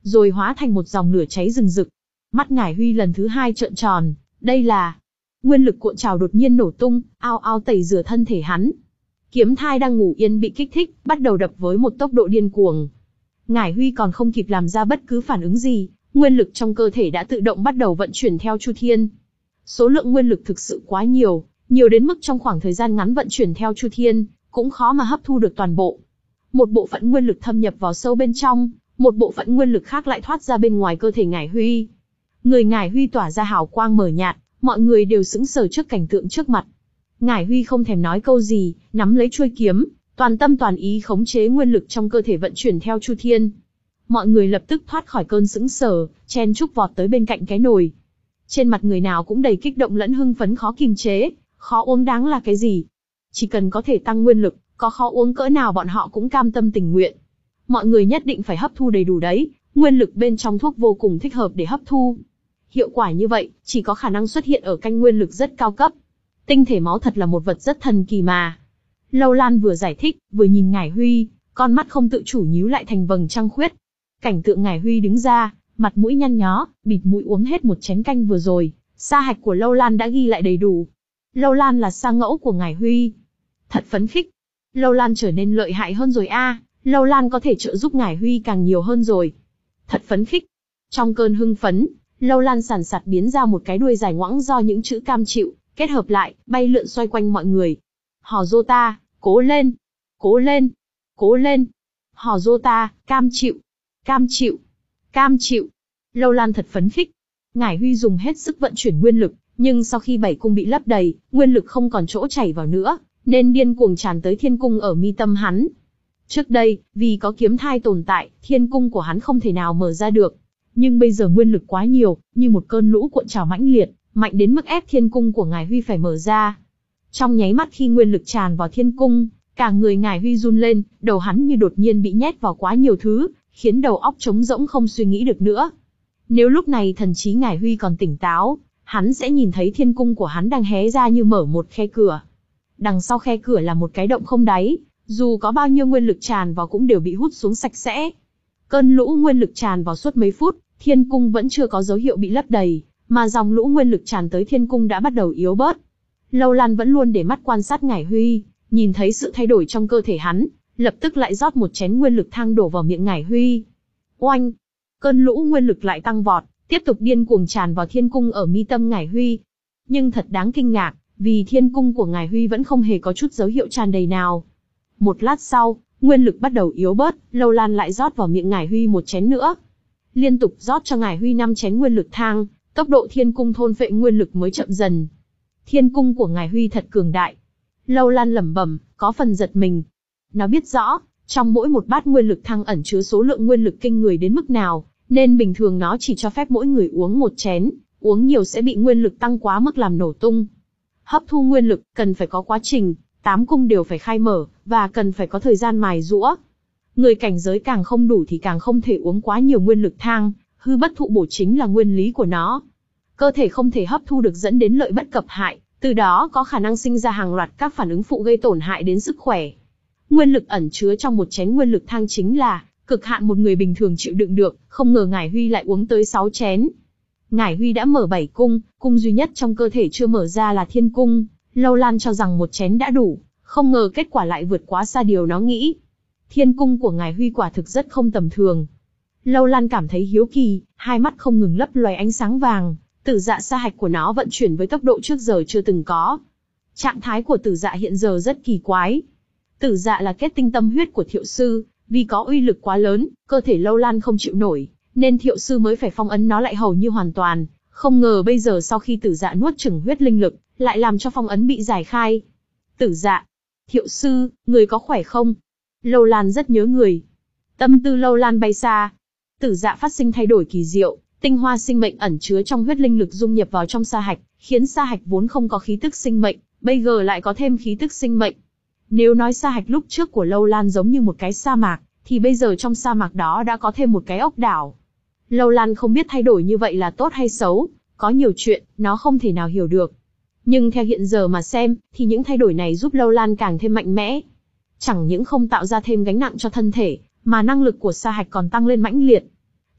A: rồi hóa thành một dòng lửa cháy rừng rực. Mắt Ngải Huy lần thứ hai trợn tròn, đây là... Nguyên lực cuộn trào đột nhiên nổ tung, ao ao tẩy rửa thân thể hắn. Kiếm thai đang ngủ yên bị kích thích, bắt đầu đập với một tốc độ điên cuồng. Ngải Huy còn không kịp làm ra bất cứ phản ứng gì, nguyên lực trong cơ thể đã tự động bắt đầu vận chuyển theo chu thiên. Số lượng nguyên lực thực sự quá nhiều, nhiều đến mức trong khoảng thời gian ngắn vận chuyển theo chu thiên, cũng khó mà hấp thu được toàn bộ. Một bộ phận nguyên lực thâm nhập vào sâu bên trong, một bộ phận nguyên lực khác lại thoát ra bên ngoài cơ thể Ngải Huy. Người Ngải Huy tỏa ra hào quang mờ nhạt, mọi người đều sững sờ trước cảnh tượng trước mặt. Ngải Huy không thèm nói câu gì, nắm lấy chuôi kiếm, toàn tâm toàn ý khống chế nguyên lực trong cơ thể vận chuyển theo chu thiên. Mọi người lập tức thoát khỏi cơn sững sờ, chen chúc vọt tới bên cạnh cái nồi. Trên mặt người nào cũng đầy kích động lẫn hưng phấn khó kiềm chế, khó uống đáng là cái gì? Chỉ cần có thể tăng nguyên lực, có khó uống cỡ nào bọn họ cũng cam tâm tình nguyện. Mọi người nhất định phải hấp thu đầy đủ đấy, nguyên lực bên trong thuốc vô cùng thích hợp để hấp thu. Hiệu quả như vậy, chỉ có khả năng xuất hiện ở canh nguyên lực rất cao cấp. Tinh thể máu thật là một vật rất thần kỳ mà. Lâu Lan vừa giải thích, vừa nhìn Ngải Huy, con mắt không tự chủ nhíu lại thành vầng trăng khuyết. Cảnh tượng Ngải Huy đứng ra, mặt mũi nhăn nhó, bịt mũi uống hết một chén canh vừa rồi, sa hạch của Lâu Lan đã ghi lại đầy đủ. Lâu Lan là sa ngẫu của Ngải Huy. Thật phấn khích. Lâu Lan trở nên lợi hại hơn rồi a, à, Lâu Lan có thể trợ giúp Ngải Huy càng nhiều hơn rồi. Thật phấn khích. Trong cơn hưng phấn, Lâu Lan sàn sạt biến ra một cái đuôi dài ngoãng do những chữ cam chịu kết hợp lại, bay lượn xoay quanh mọi người. Hò dô ta, cố lên, cố lên, cố lên. Hò dô ta, cam chịu, cam chịu, cam chịu. Lâu Lan thật phấn khích. Ngải Huy dùng hết sức vận chuyển nguyên lực, nhưng sau khi bảy cung bị lấp đầy, nguyên lực không còn chỗ chảy vào nữa, nên điên cuồng tràn tới thiên cung ở mi tâm hắn. Trước đây, vì có kiếm thai tồn tại, thiên cung của hắn không thể nào mở ra được. Nhưng bây giờ nguyên lực quá nhiều, như một cơn lũ cuộn trào mãnh liệt, mạnh đến mức ép thiên cung của Ngải Huy phải mở ra. Trong nháy mắt khi nguyên lực tràn vào thiên cung, cả người Ngải Huy run lên, đầu hắn như đột nhiên bị nhét vào quá nhiều thứ, khiến đầu óc trống rỗng không suy nghĩ được nữa. Nếu lúc này thần trí Ngải Huy còn tỉnh táo, hắn sẽ nhìn thấy thiên cung của hắn đang hé ra như mở một khe cửa. Đằng sau khe cửa là một cái động không đáy, dù có bao nhiêu nguyên lực tràn vào cũng đều bị hút xuống sạch sẽ. Cơn lũ nguyên lực tràn vào suốt mấy phút, thiên cung vẫn chưa có dấu hiệu bị lấp đầy, mà dòng lũ nguyên lực tràn tới thiên cung đã bắt đầu yếu bớt. Lâu Lan vẫn luôn để mắt quan sát Ngải Huy, nhìn thấy sự thay đổi trong cơ thể hắn, lập tức lại rót một chén nguyên lực thang đổ vào miệng Ngải Huy. Oanh! Cơn lũ nguyên lực lại tăng vọt, tiếp tục điên cuồng tràn vào thiên cung ở mi tâm Ngải Huy. Nhưng thật đáng kinh ngạc, vì thiên cung của Ngải Huy vẫn không hề có chút dấu hiệu tràn đầy nào. Một lát sau, nguyên lực bắt đầu yếu bớt, Lâu Lan lại rót vào miệng Ngải Huy một chén nữa. Liên tục rót cho Ngải Huy năm chén nguyên lực thang, tốc độ thiên cung thôn phệ nguyên lực mới chậm dần. Thiên cung của Ngải Huy thật cường đại. Lâu Lan lẩm bẩm, có phần giật mình. Nó biết rõ, trong mỗi một bát nguyên lực thang ẩn chứa số lượng nguyên lực kinh người đến mức nào, nên bình thường nó chỉ cho phép mỗi người uống một chén, uống nhiều sẽ bị nguyên lực tăng quá mức làm nổ tung. Hấp thu nguyên lực cần phải có quá trình, tám cung đều phải khai mở, và cần phải có thời gian mài giũa. Người cảnh giới càng không đủ thì càng không thể uống quá nhiều nguyên lực thang, hư bất thụ bổ chính là nguyên lý của nó. Cơ thể không thể hấp thu được dẫn đến lợi bất cập hại, từ đó có khả năng sinh ra hàng loạt các phản ứng phụ gây tổn hại đến sức khỏe. Nguyên lực ẩn chứa trong một chén nguyên lực thang chính là cực hạn một người bình thường chịu đựng được, không ngờ Ngải Huy lại uống tới sáu chén. Ngải Huy đã mở bảy cung, cung duy nhất trong cơ thể chưa mở ra là thiên cung. Lâu Lan cho rằng một chén đã đủ, không ngờ kết quả lại vượt quá xa điều nó nghĩ. Thiên cung của Ngải Huy quả thực rất không tầm thường. Lâu Lan cảm thấy hiếu kỳ, hai mắt không ngừng lấp loài ánh sáng vàng, tử dạ sa hạch của nó vận chuyển với tốc độ trước giờ chưa từng có. Trạng thái của tử dạ hiện giờ rất kỳ quái. Tử dạ là kết tinh tâm huyết của Thiệu Sư, vì có uy lực quá lớn, cơ thể Lâu Lan không chịu nổi, nên Thiệu Sư mới phải phong ấn nó lại hầu như hoàn toàn. Không ngờ bây giờ sau khi tử dạ nuốt chửng huyết linh lực, lại làm cho phong ấn bị giải khai. Tử dạ, Thiệu Sư, người có khỏe không? Lâu Lan rất nhớ người. Tâm tư Lâu Lan bay xa. Tử dạ phát sinh thay đổi kỳ diệu, tinh hoa sinh mệnh ẩn chứa trong huyết linh lực dung nhập vào trong sa hạch, khiến sa hạch vốn không có khí tức sinh mệnh, bây giờ lại có thêm khí tức sinh mệnh. Nếu nói sa hạch lúc trước của Lâu Lan giống như một cái sa mạc, thì bây giờ trong sa mạc đó đã có thêm một cái ốc đảo. Lâu Lan không biết thay đổi như vậy là tốt hay xấu, có nhiều chuyện, nó không thể nào hiểu được. Nhưng theo hiện giờ mà xem, thì những thay đổi này giúp Lâu Lan càng thêm mạnh mẽ. Chẳng những không tạo ra thêm gánh nặng cho thân thể, mà năng lực của sa hạch còn tăng lên mãnh liệt.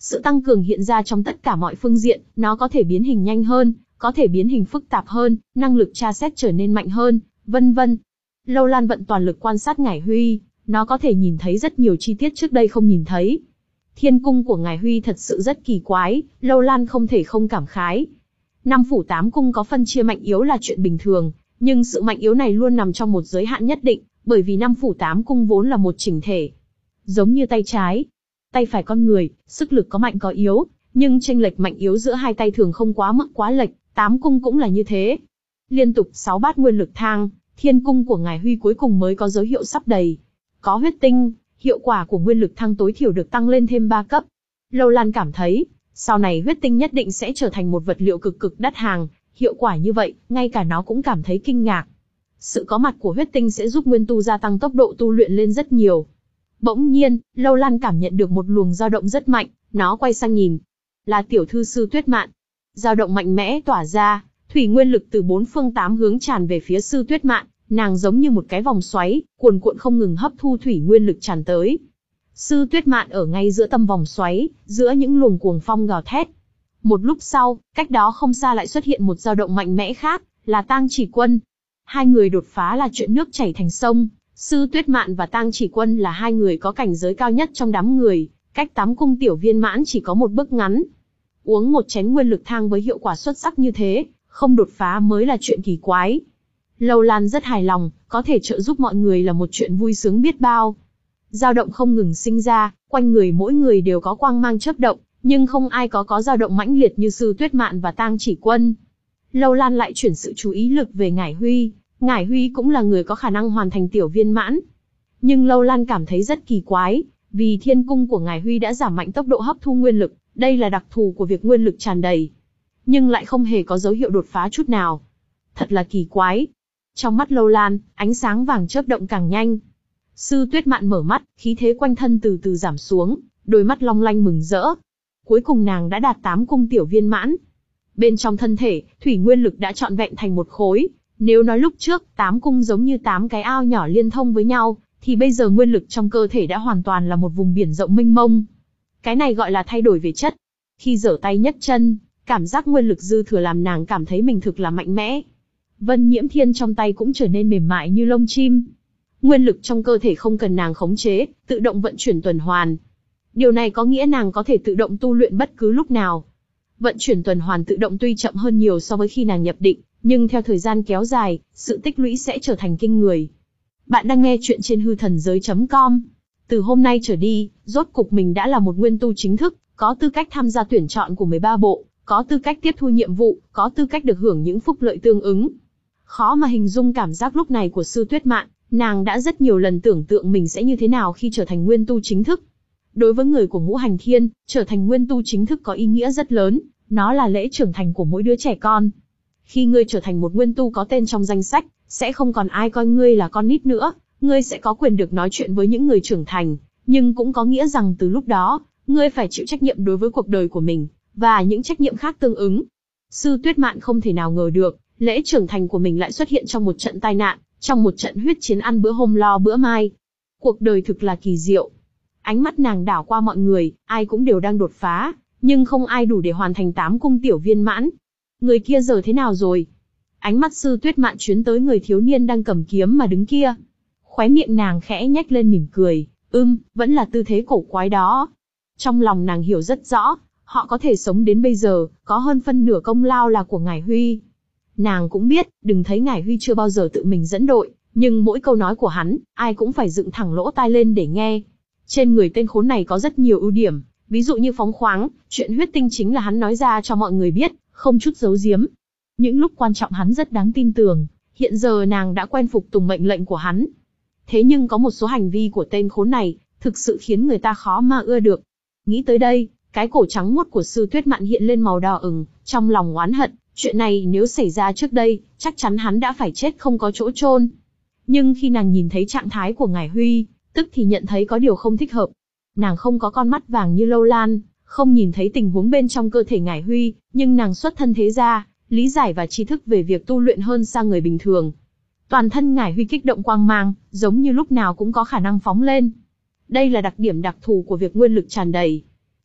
A: Sự tăng cường hiện ra trong tất cả mọi phương diện, nó có thể biến hình nhanh hơn, có thể biến hình phức tạp hơn, năng lực tra xét trở nên mạnh hơn, vân vân. Lâu Lan vận toàn lực quan sát Ngải Huy, nó có thể nhìn thấy rất nhiều chi tiết trước đây không nhìn thấy. Thiên cung của Ngải Huy thật sự rất kỳ quái, Lâu Lan không thể không cảm khái. Năm phủ tám cung có phân chia mạnh yếu là chuyện bình thường, nhưng sự mạnh yếu này luôn nằm trong một giới hạn nhất định, bởi vì năm phủ tám cung vốn là một chỉnh thể. Giống như tay trái, tay phải con người, sức lực có mạnh có yếu, nhưng chênh lệch mạnh yếu giữa hai tay thường không quá mức quá lệch, tám cung cũng là như thế. Liên tục sáu bát nguyên lực thang, thiên cung của Ngải Huy cuối cùng mới có dấu hiệu sắp đầy. Có huyết tinh, hiệu quả của nguyên lực thăng tối thiểu được tăng lên thêm ba cấp. Lâu Lan cảm thấy, sau này huyết tinh nhất định sẽ trở thành một vật liệu cực cực đắt hàng, hiệu quả như vậy, ngay cả nó cũng cảm thấy kinh ngạc. Sự có mặt của huyết tinh sẽ giúp nguyên tu gia tăng tốc độ tu luyện lên rất nhiều. Bỗng nhiên, Lâu Lan cảm nhận được một luồng dao động rất mạnh, nó quay sang nhìn. Là tiểu thư Sư Tuyết Mạn. Dao động mạnh mẽ tỏa ra, thủy nguyên lực từ bốn phương tám hướng tràn về phía Sư Tuyết Mạn, nàng giống như một cái vòng xoáy, cuồn cuộn không ngừng hấp thu thủy nguyên lực tràn tới. Sư Tuyết Mạn ở ngay giữa tâm vòng xoáy, giữa những luồng cuồng phong gào thét. Một lúc sau, cách đó không xa lại xuất hiện một dao động mạnh mẽ khác, là Tang Chỉ Quân. Hai người đột phá là chuyện nước chảy thành sông. Sư Tuyết Mạn và Tang Chỉ Quân là hai người có cảnh giới cao nhất trong đám người, cách tám cung tiểu viên mãn chỉ có một bước ngắn. Uống một chén nguyên lực thang với hiệu quả xuất sắc như thế, không đột phá mới là chuyện kỳ quái. Lâu Lan rất hài lòng, có thể trợ giúp mọi người là một chuyện vui sướng biết bao. Dao động không ngừng sinh ra, quanh người mỗi người đều có quang mang chớp động, nhưng không ai có có dao động mãnh liệt như Sư Tuyết Mạn và Tang Chỉ Quân. Lâu Lan lại chuyển sự chú ý lực về Ngải Huy. Ngải Huy cũng là người có khả năng hoàn thành tiểu viên mãn. Nhưng Lâu Lan cảm thấy rất kỳ quái, vì thiên cung của Ngải Huy đã giảm mạnh tốc độ hấp thu nguyên lực, đây là đặc thù của việc nguyên lực tràn đầy. Nhưng lại không hề có dấu hiệu đột phá chút nào. Thật là kỳ quái. Trong mắt Lâu Lan, ánh sáng vàng chớp động càng nhanh. Sư Tuyết Mạn mở mắt, khí thế quanh thân từ từ giảm xuống, đôi mắt long lanh mừng rỡ. Cuối cùng nàng đã đạt tám cung tiểu viên mãn. Bên trong thân thể, thủy nguyên lực đã trọn vẹn thành một khối. Nếu nói lúc trước, tám cung giống như tám cái ao nhỏ liên thông với nhau, thì bây giờ nguyên lực trong cơ thể đã hoàn toàn là một vùng biển rộng mênh mông. Cái này gọi là thay đổi về chất. Khi giở tay nhấc chân, cảm giác nguyên lực dư thừa làm nàng cảm thấy mình thực là mạnh mẽ. Vân Nhiễm Thiên trong tay cũng trở nên mềm mại như lông chim. Nguyên lực trong cơ thể không cần nàng khống chế, tự động vận chuyển tuần hoàn. Điều này có nghĩa nàng có thể tự động tu luyện bất cứ lúc nào. Vận chuyển tuần hoàn tự động tuy chậm hơn nhiều so với khi nàng nhập định, nhưng theo thời gian kéo dài, sự tích lũy sẽ trở thành kinh người. Bạn đang nghe chuyện trên hư thần giới chấm com. Từ hôm nay trở đi, rốt cục mình đã là một nguyên tu chính thức, có tư cách tham gia tuyển chọn của mười ba bộ, có tư cách tiếp thu nhiệm vụ, có tư cách được hưởng những phúc lợi tương ứng. Khó mà hình dung cảm giác lúc này của Sư Tuyết Mạn, nàng đã rất nhiều lần tưởng tượng mình sẽ như thế nào khi trở thành nguyên tu chính thức. Đối với người của Ngũ Hành Thiên, trở thành nguyên tu chính thức có ý nghĩa rất lớn, nó là lễ trưởng thành của mỗi đứa trẻ con. Khi ngươi trở thành một nguyên tu có tên trong danh sách, sẽ không còn ai coi ngươi là con nít nữa, ngươi sẽ có quyền được nói chuyện với những người trưởng thành, nhưng cũng có nghĩa rằng từ lúc đó, ngươi phải chịu trách nhiệm đối với cuộc đời của mình, và những trách nhiệm khác tương ứng. Sư Tuyết Mạn không thể nào ngờ được, lễ trưởng thành của mình lại xuất hiện trong một trận tai nạn, trong một trận huyết chiến ăn bữa hôm lo bữa mai. Cuộc đời thực là kỳ diệu. Ánh mắt nàng đảo qua mọi người, ai cũng đều đang đột phá, nhưng không ai đủ để hoàn thành tám cung tiểu viên mãn. Người kia giờ thế nào rồi? Ánh mắt Sư Tuyết Mạn chuyến tới người thiếu niên đang cầm kiếm mà đứng kia. Khóe miệng nàng khẽ nhếch lên mỉm cười, ưm, vẫn là tư thế cổ quái đó. Trong lòng nàng hiểu rất rõ, họ có thể sống đến bây giờ, có hơn phân nửa công lao là của Ngải Huy. Nàng cũng biết, đừng thấy Ngải Huy chưa bao giờ tự mình dẫn đội, nhưng mỗi câu nói của hắn, ai cũng phải dựng thẳng lỗ tai lên để nghe. Trên người tên khốn này có rất nhiều ưu điểm, ví dụ như phóng khoáng, chuyện huyết tinh chính là hắn nói ra cho mọi người biết, không chút giấu giếm. Những lúc quan trọng hắn rất đáng tin tưởng, hiện giờ nàng đã quen phục tùng mệnh lệnh của hắn. Thế nhưng có một số hành vi của tên khốn này, thực sự khiến người ta khó mà ưa được. Nghĩ tới đây, cái cổ trắng muốt của Sư Tuyết Mạn hiện lên màu đỏ ửng, trong lòng oán hận, chuyện này nếu xảy ra trước đây, chắc chắn hắn đã phải chết không có chỗ chôn. Nhưng khi nàng nhìn thấy trạng thái của Ngải Huy, tức thì nhận thấy có điều không thích hợp. Nàng không có con mắt vàng như Lâu Lan, không nhìn thấy tình huống bên trong cơ thể Ngải Huy, nhưng nàng xuất thân thế gia, lý giải và tri thức về việc tu luyện hơn xa người bình thường. Toàn thân Ngải Huy kích động quang mang, giống như lúc nào cũng có khả năng phóng lên. Đây là đặc điểm đặc thù của việc nguyên lực tràn đầy.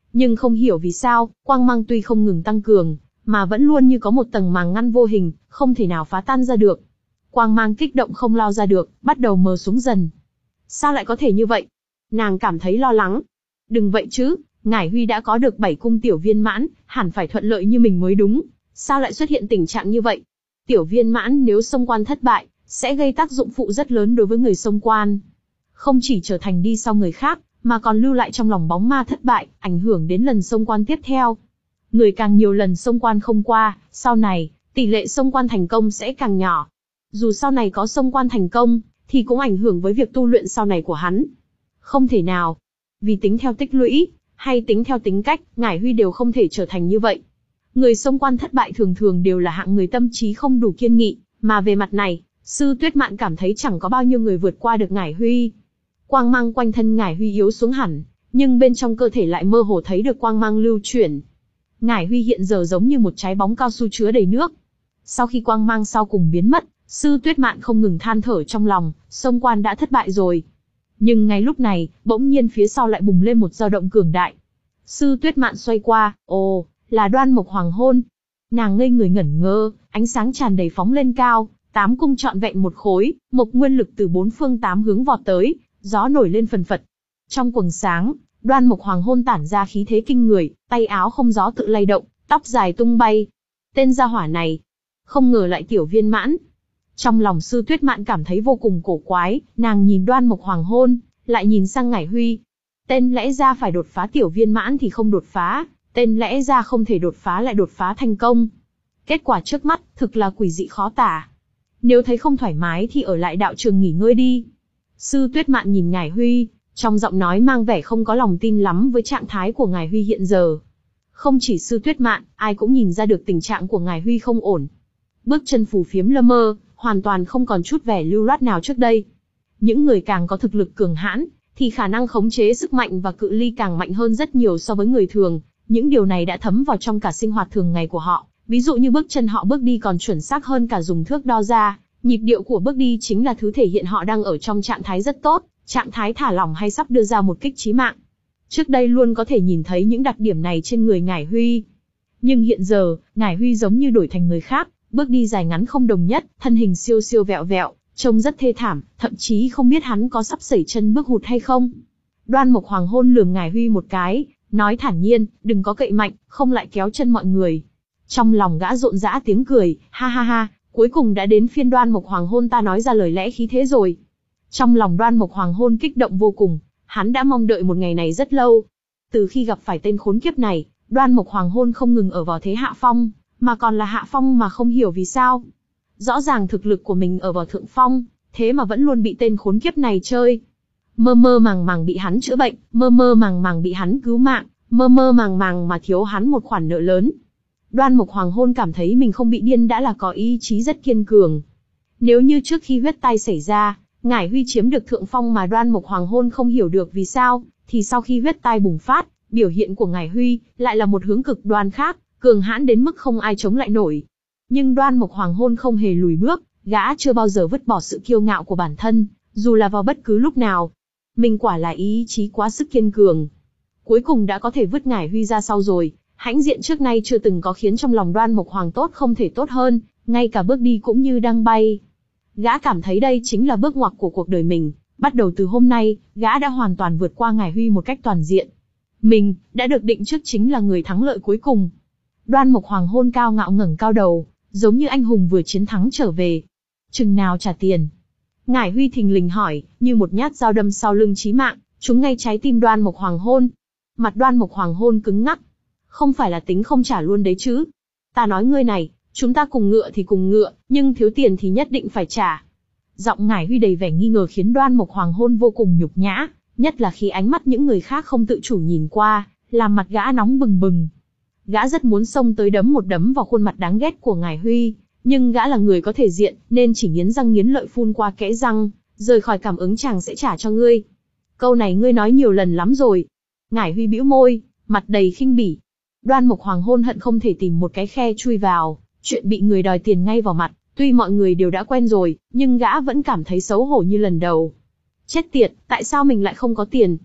A: Nhưng không hiểu vì sao, quang mang tuy không ngừng tăng cường, mà vẫn luôn như có một tầng màng ngăn vô hình, không thể nào phá tan ra được. Quang mang kích động không lao ra được, bắt đầu mờ xuống dần. Sao lại có thể như vậy? Nàng cảm thấy lo lắng. Đừng vậy chứ, Ngải Huy đã có được bảy cung tiểu viên mãn, hẳn phải thuận lợi như mình mới đúng. Sao lại xuất hiện tình trạng như vậy? Tiểu viên mãn nếu xông quan thất bại, sẽ gây tác dụng phụ rất lớn đối với người xông quan. Không chỉ trở thành đi sau người khác, mà còn lưu lại trong lòng bóng ma thất bại, ảnh hưởng đến lần xông quan tiếp theo. Người càng nhiều lần xông quan không qua, sau này, tỷ lệ xông quan thành công sẽ càng nhỏ. Dù sau này có xông quan thành công, thì cũng ảnh hưởng với việc tu luyện sau này của hắn. Không thể nào. Vì tính theo tích lũy, hay tính theo tính cách, Ngải Huy đều không thể trở thành như vậy. Người xông quan thất bại thường thường đều là hạng người tâm trí không đủ kiên nghị, mà về mặt này, Sư Tuyết Mạn cảm thấy chẳng có bao nhiêu người vượt qua được Ngải Huy. Quang mang quanh thân Ngải Huy yếu xuống hẳn, nhưng bên trong cơ thể lại mơ hồ thấy được quang mang lưu chuyển. Ngải Huy hiện giờ giống như một trái bóng cao su chứa đầy nước. Sau khi quang mang sau cùng biến mất, Sư Tuyết Mạn không ngừng than thở trong lòng, xông quan đã thất bại rồi. Nhưng ngay lúc này, bỗng nhiên phía sau lại bùng lên một dao động cường đại. Sư Tuyết Mạn xoay qua, ồ, là Đoan Mộc Hoàng Hôn. Nàng ngây người ngẩn ngơ, ánh sáng tràn đầy phóng lên cao, tám cung trọn vẹn một khối, mộc nguyên lực từ bốn phương tám hướng vọt tới, gió nổi lên phần phật. Trong quầng sáng, Đoan Mộc Hoàng Hôn tản ra khí thế kinh người, tay áo không gió tự lay động, tóc dài tung bay. Tên gia hỏa này, không ngờ lại tiểu viên mãn. Trong lòng Sư Tuyết Mạn cảm thấy vô cùng cổ quái, nàng nhìn Đoan Mộc Hoàng Hôn, lại nhìn sang Ngải Huy. Tên lẽ ra phải đột phá tiểu viên mãn thì không đột phá, tên lẽ ra không thể đột phá lại đột phá thành công. Kết quả trước mắt, thực là quỷ dị khó tả. Nếu thấy không thoải mái thì ở lại đạo trường nghỉ ngơi đi. Sư Tuyết Mạn nhìn Ngải Huy, trong giọng nói mang vẻ không có lòng tin lắm với trạng thái của Ngải Huy hiện giờ. Không chỉ Sư Tuyết Mạn, ai cũng nhìn ra được tình trạng của Ngải Huy không ổn. Bước chân phù phiếm lơ mơ, hoàn toàn không còn chút vẻ lưu loát nào trước đây. Những người càng có thực lực cường hãn, thì khả năng khống chế sức mạnh và cự ly càng mạnh hơn rất nhiều so với người thường. Những điều này đã thấm vào trong cả sinh hoạt thường ngày của họ. Ví dụ như bước chân họ bước đi còn chuẩn xác hơn cả dùng thước đo ra. Nhịp điệu của bước đi chính là thứ thể hiện họ đang ở trong trạng thái rất tốt, trạng thái thả lỏng hay sắp đưa ra một kích chí mạng. Trước đây luôn có thể nhìn thấy những đặc điểm này trên người Ngải Huy. Nhưng hiện giờ, Ngải Huy giống như đổi thành người khác, bước đi dài ngắn không đồng nhất, thân hình siêu siêu vẹo vẹo, trông rất thê thảm, thậm chí không biết hắn có sắp sẩy chân bước hụt hay không. Đoan Mộc Hoàng Hôn lườm Ngải Huy một cái, nói thản nhiên, đừng có cậy mạnh, không lại kéo chân mọi người. Trong lòng gã rộn rã tiếng cười, ha ha ha, cuối cùng đã đến phiên Đoan Mộc Hoàng Hôn ta nói ra lời lẽ khí thế rồi. Trong lòng Đoan Mộc Hoàng Hôn kích động vô cùng, hắn đã mong đợi một ngày này rất lâu. Từ khi gặp phải tên khốn kiếp này, Đoan Mộc Hoàng Hôn không ngừng ở vào thế hạ phong, mà còn là hạ phong mà không hiểu vì sao. Rõ ràng thực lực của mình ở vào thượng phong, thế mà vẫn luôn bị tên khốn kiếp này chơi. Mơ mơ màng màng bị hắn chữa bệnh, mơ mơ màng màng bị hắn cứu mạng, mơ mơ màng màng mà thiếu hắn một khoản nợ lớn. Đoan Mộc Hoàng Hôn cảm thấy mình không bị điên đã là có ý chí rất kiên cường. Nếu như trước khi huyết tai xảy ra, Ngải Huy chiếm được thượng phong mà Đoan Mộc Hoàng Hôn không hiểu được vì sao, thì sau khi huyết tai bùng phát, biểu hiện của Ngải Huy lại là một hướng cực đoan khác, cường hãn đến mức không ai chống lại nổi. Nhưng Đoan Mộc Hoàng Hôn không hề lùi bước, gã chưa bao giờ vứt bỏ sự kiêu ngạo của bản thân, dù là vào bất cứ lúc nào. Mình quả là ý chí quá sức kiên cường. Cuối cùng đã có thể vứt Ngải Huy ra sau rồi, hãnh diện trước nay chưa từng có khiến trong lòng Đoan Mộc Hoàng tốt không thể tốt hơn, ngay cả bước đi cũng như đang bay. Gã cảm thấy đây chính là bước ngoặt của cuộc đời mình, bắt đầu từ hôm nay, gã đã hoàn toàn vượt qua Ngải Huy một cách toàn diện. Mình, đã được định trước chính là người thắng lợi cuối cùng. Đoan Mộc Hoàng Hôn cao ngạo ngẩng cao đầu, giống như anh hùng vừa chiến thắng trở về. Chừng nào trả tiền? Ngải Huy thình lình hỏi, như một nhát dao đâm sau lưng chí mạng, trúng ngay trái tim Đoan Mộc Hoàng Hôn. Mặt Đoan Mộc Hoàng Hôn cứng ngắc. Không phải là tính không trả luôn đấy chứ? Ta nói ngươi này, chúng ta cùng ngựa thì cùng ngựa, nhưng thiếu tiền thì nhất định phải trả. Giọng Ngải Huy đầy vẻ nghi ngờ khiến Đoan Mộc Hoàng Hôn vô cùng nhục nhã, nhất là khi ánh mắt những người khác không tự chủ nhìn qua, làm mặt gã nóng bừng bừng. Gã rất muốn xông tới đấm một đấm vào khuôn mặt đáng ghét của Ngải Huy, nhưng gã là người có thể diện, nên chỉ nghiến răng nghiến lợi phun qua kẽ răng, rời khỏi cảm ứng chàng sẽ trả cho ngươi. Câu này ngươi nói nhiều lần lắm rồi. Ngải Huy bĩu môi, mặt đầy khinh bỉ. Đoan Mộc Hoàng Hôn hận không thể tìm một cái khe chui vào, chuyện bị người đòi tiền ngay vào mặt, tuy mọi người đều đã quen rồi, nhưng gã vẫn cảm thấy xấu hổ như lần đầu. Chết tiệt, tại sao mình lại không có tiền?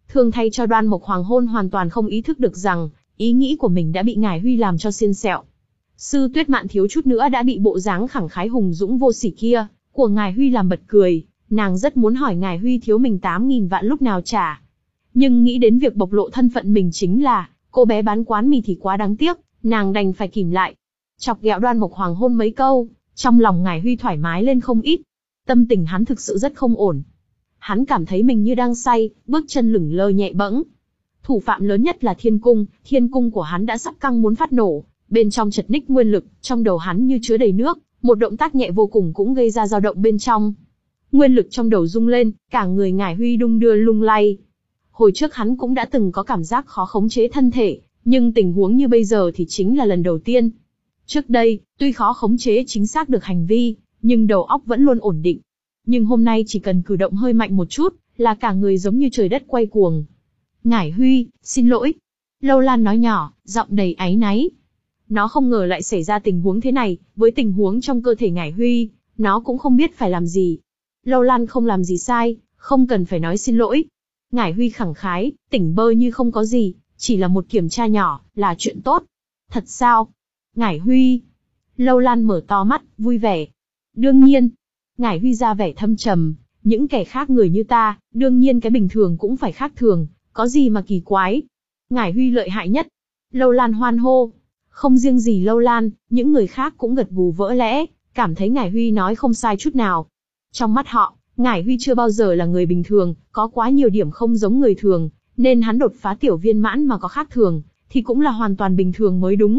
A: Thường thay cho Đoan Mộc Hoàng Hôn hoàn toàn không ý thức được rằng, ý nghĩ của mình đã bị Ngải Huy làm cho xiên xẹo. Sư Tuyết Mạn thiếu chút nữa đã bị bộ dáng khẳng khái hùng dũng vô sỉ kia của Ngải Huy làm bật cười, nàng rất muốn hỏi Ngải Huy thiếu mình tám nghìn vạn lúc nào trả. Nhưng nghĩ đến việc bộc lộ thân phận mình chính là cô bé bán quán mì thì quá đáng tiếc, nàng đành phải kìm lại. Chọc ghẹo Đoan Mộc Hoàng Hôn mấy câu, trong lòng Ngải Huy thoải mái lên không ít. Tâm tình hắn thực sự rất không ổn. Hắn cảm thấy mình như đang say, bước chân lửng lơ nhẹ bẫng. Thủ phạm lớn nhất là Thiên Cung, Thiên Cung của hắn đã sắp căng muốn phát nổ, bên trong chật ních nguyên lực, trong đầu hắn như chứa đầy nước, một động tác nhẹ vô cùng cũng gây ra dao động bên trong. Nguyên lực trong đầu rung lên, cả người Ngải Huy đung đưa lung lay. Hồi trước hắn cũng đã từng có cảm giác khó khống chế thân thể, nhưng tình huống như bây giờ thì chính là lần đầu tiên. Trước đây, tuy khó khống chế chính xác được hành vi, nhưng đầu óc vẫn luôn ổn định. Nhưng hôm nay chỉ cần cử động hơi mạnh một chút, là cả người giống như trời đất quay cuồng. Ngải Huy, xin lỗi. Lâu Lan nói nhỏ, giọng đầy áy náy. Nó không ngờ lại xảy ra tình huống thế này, với tình huống trong cơ thể Ngải Huy, nó cũng không biết phải làm gì. Lâu Lan không làm gì sai, không cần phải nói xin lỗi. Ngải Huy khẳng khái, tỉnh bơ như không có gì, chỉ là một kiểm tra nhỏ, là chuyện tốt. Thật sao? Ngải Huy. Lâu Lan mở to mắt, vui vẻ. Đương nhiên. Ngải Huy ra vẻ thâm trầm, những kẻ khác người như ta, đương nhiên cái bình thường cũng phải khác thường, có gì mà kỳ quái. Ngải Huy lợi hại nhất. Lâu Lan hoan hô. Không riêng gì Lâu Lan, những người khác cũng gật gù vỡ lẽ, cảm thấy Ngải Huy nói không sai chút nào. Trong mắt họ, Ngải Huy chưa bao giờ là người bình thường, có quá nhiều điểm không giống người thường, nên hắn đột phá tiểu viên mãn mà có khác thường, thì cũng là hoàn toàn bình thường mới đúng.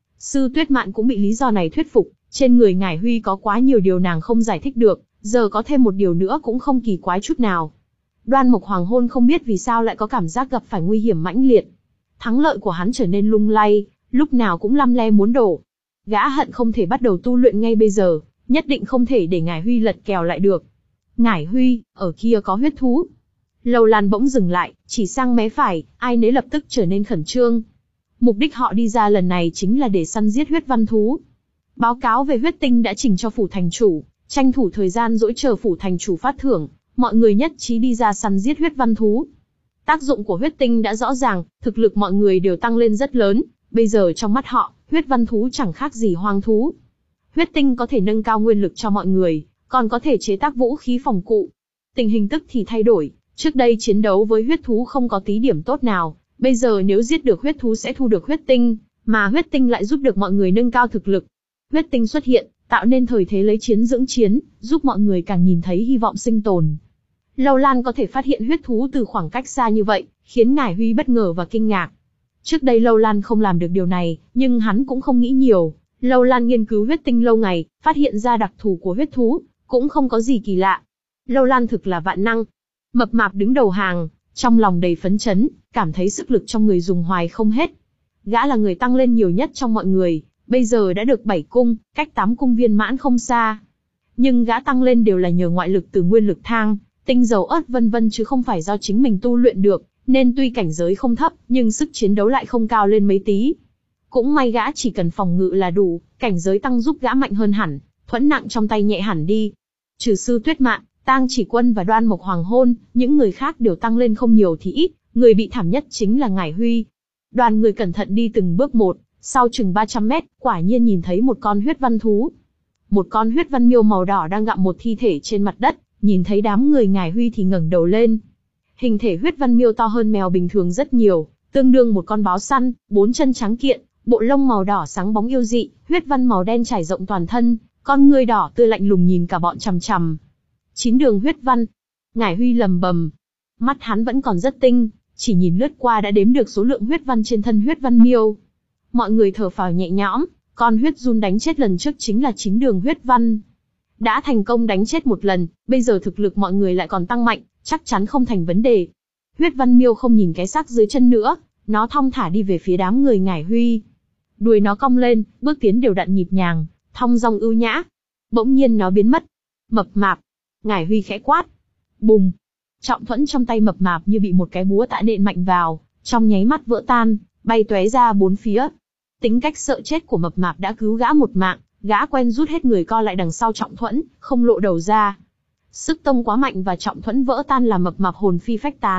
A: Sư Tuyết Mạn cũng bị lý do này thuyết phục, trên người Ngải Huy có quá nhiều điều nàng không giải thích được, giờ có thêm một điều nữa cũng không kỳ quái chút nào. Đoan Mộc Hoàng Hôn không biết vì sao lại có cảm giác gặp phải nguy hiểm mãnh liệt. Thắng lợi của hắn trở nên lung lay, lúc nào cũng lăm le muốn đổ. Gã hận không thể bắt đầu tu luyện ngay bây giờ, nhất định không thể để Ngải Huy lật kèo lại được. Ngải Huy, ở kia có huyết thú. Lâu Lan bỗng dừng lại, chỉ sang mé phải, ai nấy lập tức trở nên khẩn trương. Mục đích họ đi ra lần này chính là để săn giết huyết văn thú. Báo cáo về huyết tinh đã trình cho phủ thành chủ, tranh thủ thời gian dỗi chờ phủ thành chủ phát thưởng, mọi người nhất trí đi ra săn giết huyết văn thú. Tác dụng của huyết tinh đã rõ ràng, thực lực mọi người đều tăng lên rất lớn, bây giờ trong mắt họ, huyết văn thú chẳng khác gì hoang thú. Huyết tinh có thể nâng cao nguyên lực cho mọi người, còn có thể chế tác vũ khí phòng cụ. Tình hình tức thì thay đổi, trước đây chiến đấu với huyết thú không có tí điểm tốt nào, bây giờ nếu giết được huyết thú sẽ thu được huyết tinh, mà huyết tinh lại giúp được mọi người nâng cao thực lực. Huyết tinh xuất hiện, tạo nên thời thế lấy chiến dưỡng chiến, giúp mọi người càng nhìn thấy hy vọng sinh tồn. Lâu Lan có thể phát hiện huyết thú từ khoảng cách xa như vậy, khiến Ngải Huy bất ngờ và kinh ngạc. Trước đây Lâu Lan không làm được điều này, nhưng hắn cũng không nghĩ nhiều. Lâu Lan nghiên cứu huyết tinh lâu ngày, phát hiện ra đặc thù của huyết thú, cũng không có gì kỳ lạ. Lâu Lan thực là vạn năng. Mập mạp đứng đầu hàng, trong lòng đầy phấn chấn, cảm thấy sức lực trong người dùng hoài không hết. Gã là người tăng lên nhiều nhất trong mọi người, bây giờ đã được bảy cung, cách tám cung viên mãn không xa. Nhưng gã tăng lên đều là nhờ ngoại lực từ nguyên lực thang, tinh dầu ớt vân vân chứ không phải do chính mình tu luyện được, nên tuy cảnh giới không thấp, nhưng sức chiến đấu lại không cao lên mấy tí. Cũng may gã chỉ cần phòng ngự là đủ, cảnh giới tăng giúp gã mạnh hơn hẳn, thuẫn nặng trong tay nhẹ hẳn đi. Trừ Sư Tuyết Mạn, Tang Chỉ Quân và Đoan Mộc Hoàng Hôn, những người khác đều tăng lên không nhiều thì ít, người bị thảm nhất chính là Ngải Huy. Đoàn người cẩn thận đi từng bước một, sau chừng ba trăm mét, quả nhiên nhìn thấy một con huyết văn thú. Một con huyết văn miêu màu đỏ đang gặm một thi thể trên mặt đất, nhìn thấy đám người Ngải Huy thì ngẩng đầu lên. Hình thể huyết văn miêu to hơn mèo bình thường rất nhiều, tương đương một con báo săn, bốn chân trắng kiện, bộ lông màu đỏ sáng bóng yêu dị, huyết văn màu đen trải rộng toàn thân, con ngươi đỏ tươi lạnh lùng nhìn cả bọn chằm chằm. Chín đường huyết văn. Ngải Huy lầm bầm. Mắt hắn vẫn còn rất tinh, chỉ nhìn lướt qua đã đếm được số lượng huyết văn trên thân huyết văn miêu. Mọi người thở phào nhẹ nhõm, con huyết run đánh chết lần trước chính là chín đường huyết văn. Đã thành công đánh chết một lần, bây giờ thực lực mọi người lại còn tăng mạnh, chắc chắn không thành vấn đề. Huyết văn miêu không nhìn cái xác dưới chân nữa, nó thong thả đi về phía đám người Ngải Huy. Đuôi nó cong lên, bước tiến đều đặn nhịp nhàng, thong dong ưu nhã. Bỗng nhiên nó biến mất. Mập mạp. Ngải Huy khẽ quát. Bùng. Trọng thuẫn trong tay mập mạp như bị một cái búa tạ nện mạnh vào, trong nháy mắt vỡ tan, bay tóe ra bốn phía. Tính cách sợ chết của mập mạp đã cứu gã một mạng, gã quen rút hết người co lại đằng sau trọng thuẫn, không lộ đầu ra. Sức tông quá mạnh và trọng thuẫn vỡ tan làm mập mạp hồn phi phách tán,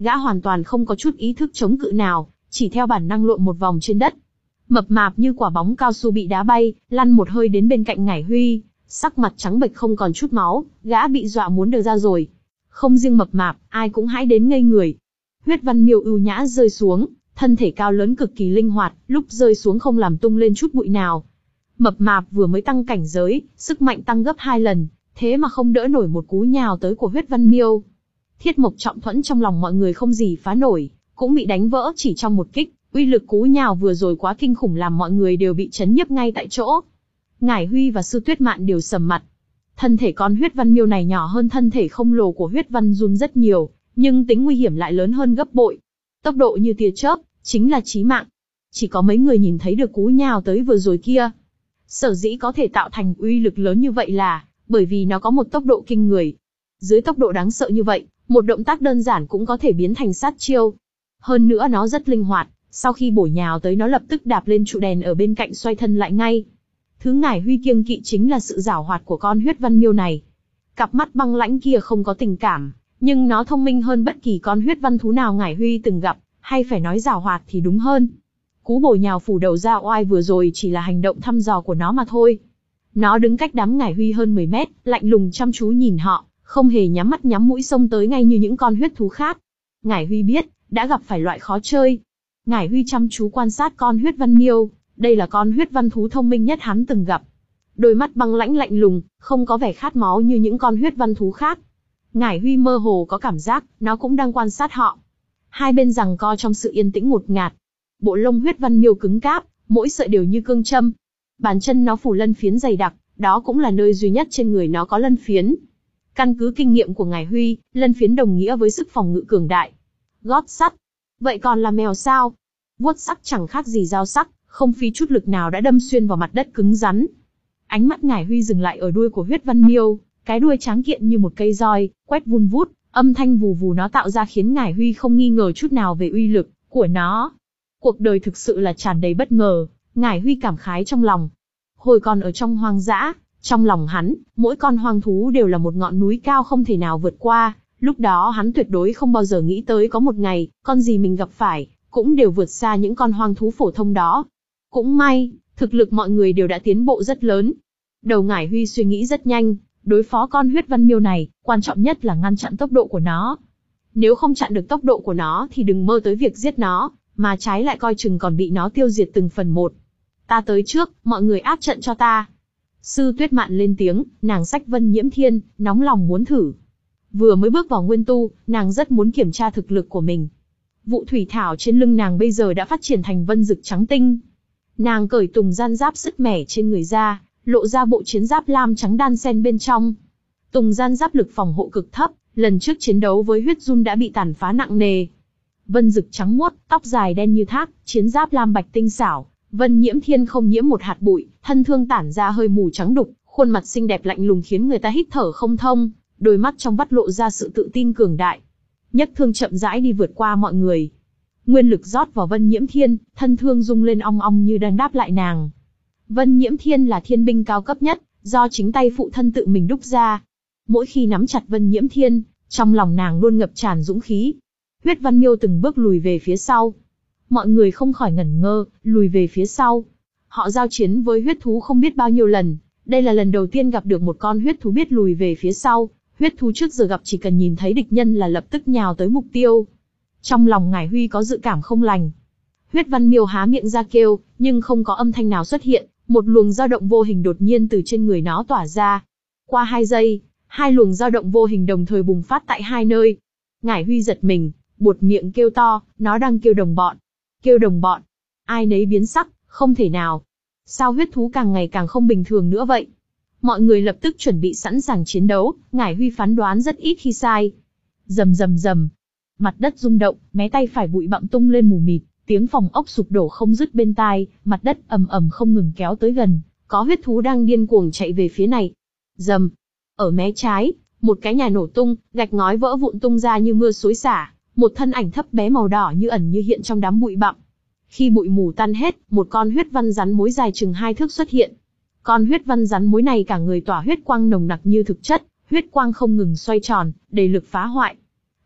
A: gã hoàn toàn không có chút ý thức chống cự nào, chỉ theo bản năng lộn một vòng trên đất. Mập mạp như quả bóng cao su bị đá bay, lăn một hơi đến bên cạnh Ngải Huy, sắc mặt trắng bệch không còn chút máu, gã bị dọa muốn đờ ra rồi. Không riêng mập mạp, ai cũng hãi đến ngây người. Huyết Văn Miêu ưu nhã rơi xuống, thân thể cao lớn cực kỳ linh hoạt, lúc rơi xuống không làm tung lên chút bụi nào. Mập mạp vừa mới tăng cảnh giới, sức mạnh tăng gấp hai lần, thế mà không đỡ nổi một cú nhào tới của Huyết Văn Miêu. Thiết Mộc Trọng Thuẫn trong lòng mọi người không gì phá nổi, cũng bị đánh vỡ chỉ trong một kích, uy lực cú nhào vừa rồi quá kinh khủng làm mọi người đều bị chấn nhiếp ngay tại chỗ. Ngải Huy và Sư Tuyết Mạn đều sầm mặt. Thân thể con Huyết Văn Miêu này nhỏ hơn thân thể khổng lồ của Huyết Văn Dung rất nhiều, nhưng tính nguy hiểm lại lớn hơn gấp bội. Tốc độ như tia chớp, chính là chí mạng. Chỉ có mấy người nhìn thấy được cú nhào tới vừa rồi kia. Sở dĩ có thể tạo thành uy lực lớn như vậy là bởi vì nó có một tốc độ kinh người. Dưới tốc độ đáng sợ như vậy, một động tác đơn giản cũng có thể biến thành sát chiêu. Hơn nữa nó rất linh hoạt, sau khi bổ nhào tới nó lập tức đạp lên trụ đèn ở bên cạnh xoay thân lại ngay. Thứ Ngải Huy kiêng kỵ chính là sự giảo hoạt của con Huyết Văn Miêu này. Cặp mắt băng lãnh kia không có tình cảm, nhưng nó thông minh hơn bất kỳ con huyết văn thú nào Ngải Huy từng gặp, hay phải nói giảo hoạt thì đúng hơn. Cú bổ nhào phủ đầu ra oai vừa rồi chỉ là hành động thăm dò của nó mà thôi. Nó đứng cách đám Ngải Huy hơn mười mét, lạnh lùng chăm chú nhìn họ, không hề nhắm mắt nhắm mũi xông tới ngay như những con huyết thú khác. Ngải Huy biết, đã gặp phải loại khó chơi. Ngải Huy chăm chú quan sát con Huyết Văn Miêu, đây là con huyết văn thú thông minh nhất hắn từng gặp. Đôi mắt băng lãnh lạnh lùng, không có vẻ khát máu như những con huyết văn thú khác. Ngải Huy mơ hồ có cảm giác, nó cũng đang quan sát họ. Hai bên giằng co trong sự yên tĩnh ngột ngạt. Bộ lông Huyết Văn Miêu cứng cáp, mỗi sợi đều như cương châm. Bàn chân nó phủ lân phiến dày đặc, đó cũng là nơi duy nhất trên người nó có lân phiến. Căn cứ kinh nghiệm của Ngải Huy, lân phiến đồng nghĩa với sức phòng ngự cường đại. Gót sắt. Vậy còn là mèo sao? Vuốt sắc chẳng khác gì dao sắc, không phí chút lực nào đã đâm xuyên vào mặt đất cứng rắn. Ánh mắt Ngải Huy dừng lại ở đuôi của Huyết Văn Miêu, cái đuôi tráng kiện như một cây roi, quét vun vút, âm thanh vù vù nó tạo ra khiến Ngải Huy không nghi ngờ chút nào về uy lực của nó. Cuộc đời thực sự là tràn đầy bất ngờ, Ngải Huy cảm khái trong lòng. Hồi còn ở trong hoang dã, trong lòng hắn, mỗi con hoang thú đều là một ngọn núi cao không thể nào vượt qua, lúc đó hắn tuyệt đối không bao giờ nghĩ tới có một ngày, con gì mình gặp phải, cũng đều vượt xa những con hoang thú phổ thông đó. Cũng may, thực lực mọi người đều đã tiến bộ rất lớn. Đầu Ngải Huy suy nghĩ rất nhanh, đối phó con Huyết Văn Miêu này, quan trọng nhất là ngăn chặn tốc độ của nó. Nếu không chặn được tốc độ của nó thì đừng mơ tới việc giết nó, mà trái lại coi chừng còn bị nó tiêu diệt từng phần một. Ta tới trước, mọi người áp trận cho ta. Sư Tuyết Mạn lên tiếng, nàng xách Vân Nhiễm Thiên, nóng lòng muốn thử. Vừa mới bước vào nguyên tu, nàng rất muốn kiểm tra thực lực của mình. Vụ thủy thảo trên lưng nàng bây giờ đã phát triển thành vân dực trắng tinh. Nàng cởi tùng gian giáp sứt mẻ trên người ra, lộ ra bộ chiến giáp lam trắng đan xen bên trong. Tùng gian giáp lực phòng hộ cực thấp, lần trước chiến đấu với huyết run đã bị tàn phá nặng nề. Vân dực trắng muốt, tóc dài đen như thác, chiến giáp lam bạch tinh xảo, Vân Nhiễm Thiên không nhiễm một hạt bụi, thân thương tản ra hơi mù trắng đục, khuôn mặt xinh đẹp lạnh lùng khiến người ta hít thở không thông, đôi mắt trong vắt lộ ra sự tự tin cường đại. Nhấc thương chậm rãi đi vượt qua mọi người. Nguyên lực rót vào Vân Nhiễm Thiên, thân thương rung lên ong ong như đang đáp lại nàng. Vân Nhiễm Thiên là thiên binh cao cấp nhất, do chính tay phụ thân tự mình đúc ra. Mỗi khi nắm chặt Vân Nhiễm Thiên, trong lòng nàng luôn ngập tràn dũng khí. Huyết Văn Miêu từng bước lùi về phía sau. Mọi người không khỏi ngẩn ngơ, lùi về phía sau. Họ giao chiến với huyết thú không biết bao nhiêu lần, đây là lần đầu tiên gặp được một con huyết thú biết lùi về phía sau. Huyết thú trước giờ gặp chỉ cần nhìn thấy địch nhân là lập tức nhào tới mục tiêu. Trong lòng Ngải Huy có dự cảm không lành. Huyết Văn Miêu há miệng ra kêu, nhưng không có âm thanh nào xuất hiện, một luồng dao động vô hình đột nhiên từ trên người nó tỏa ra. Qua hai giây, hai luồng dao động vô hình đồng thời bùng phát tại hai nơi. Ngải Huy giật mình, buột miệng kêu to, nó đang kêu đồng bọn. Kêu đồng bọn. Ai nấy biến sắc, không thể nào. Sao huyết thú càng ngày càng không bình thường nữa vậy? Mọi người lập tức chuẩn bị sẵn sàng chiến đấu, Ngải Huy phán đoán rất ít khi sai. Rầm rầm rầm. Mặt đất rung động, mé tay phải bụi bặm tung lên mù mịt, tiếng phòng ốc sụp đổ không dứt bên tai, mặt đất ầm ầm không ngừng kéo tới gần, có huyết thú đang điên cuồng chạy về phía này. Rầm. Ở mé trái, một cái nhà nổ tung, gạch ngói vỡ vụn tung ra như mưa xối xả, một thân ảnh thấp bé màu đỏ như ẩn như hiện trong đám bụi bặm. Khi bụi mù tan hết, một con huyết văn rắn mối dài chừng hai thước xuất hiện. Con huyết văn rắn mối này cả người tỏa huyết quang nồng nặc như thực chất, huyết quang không ngừng xoay tròn, đầy lực phá hoại.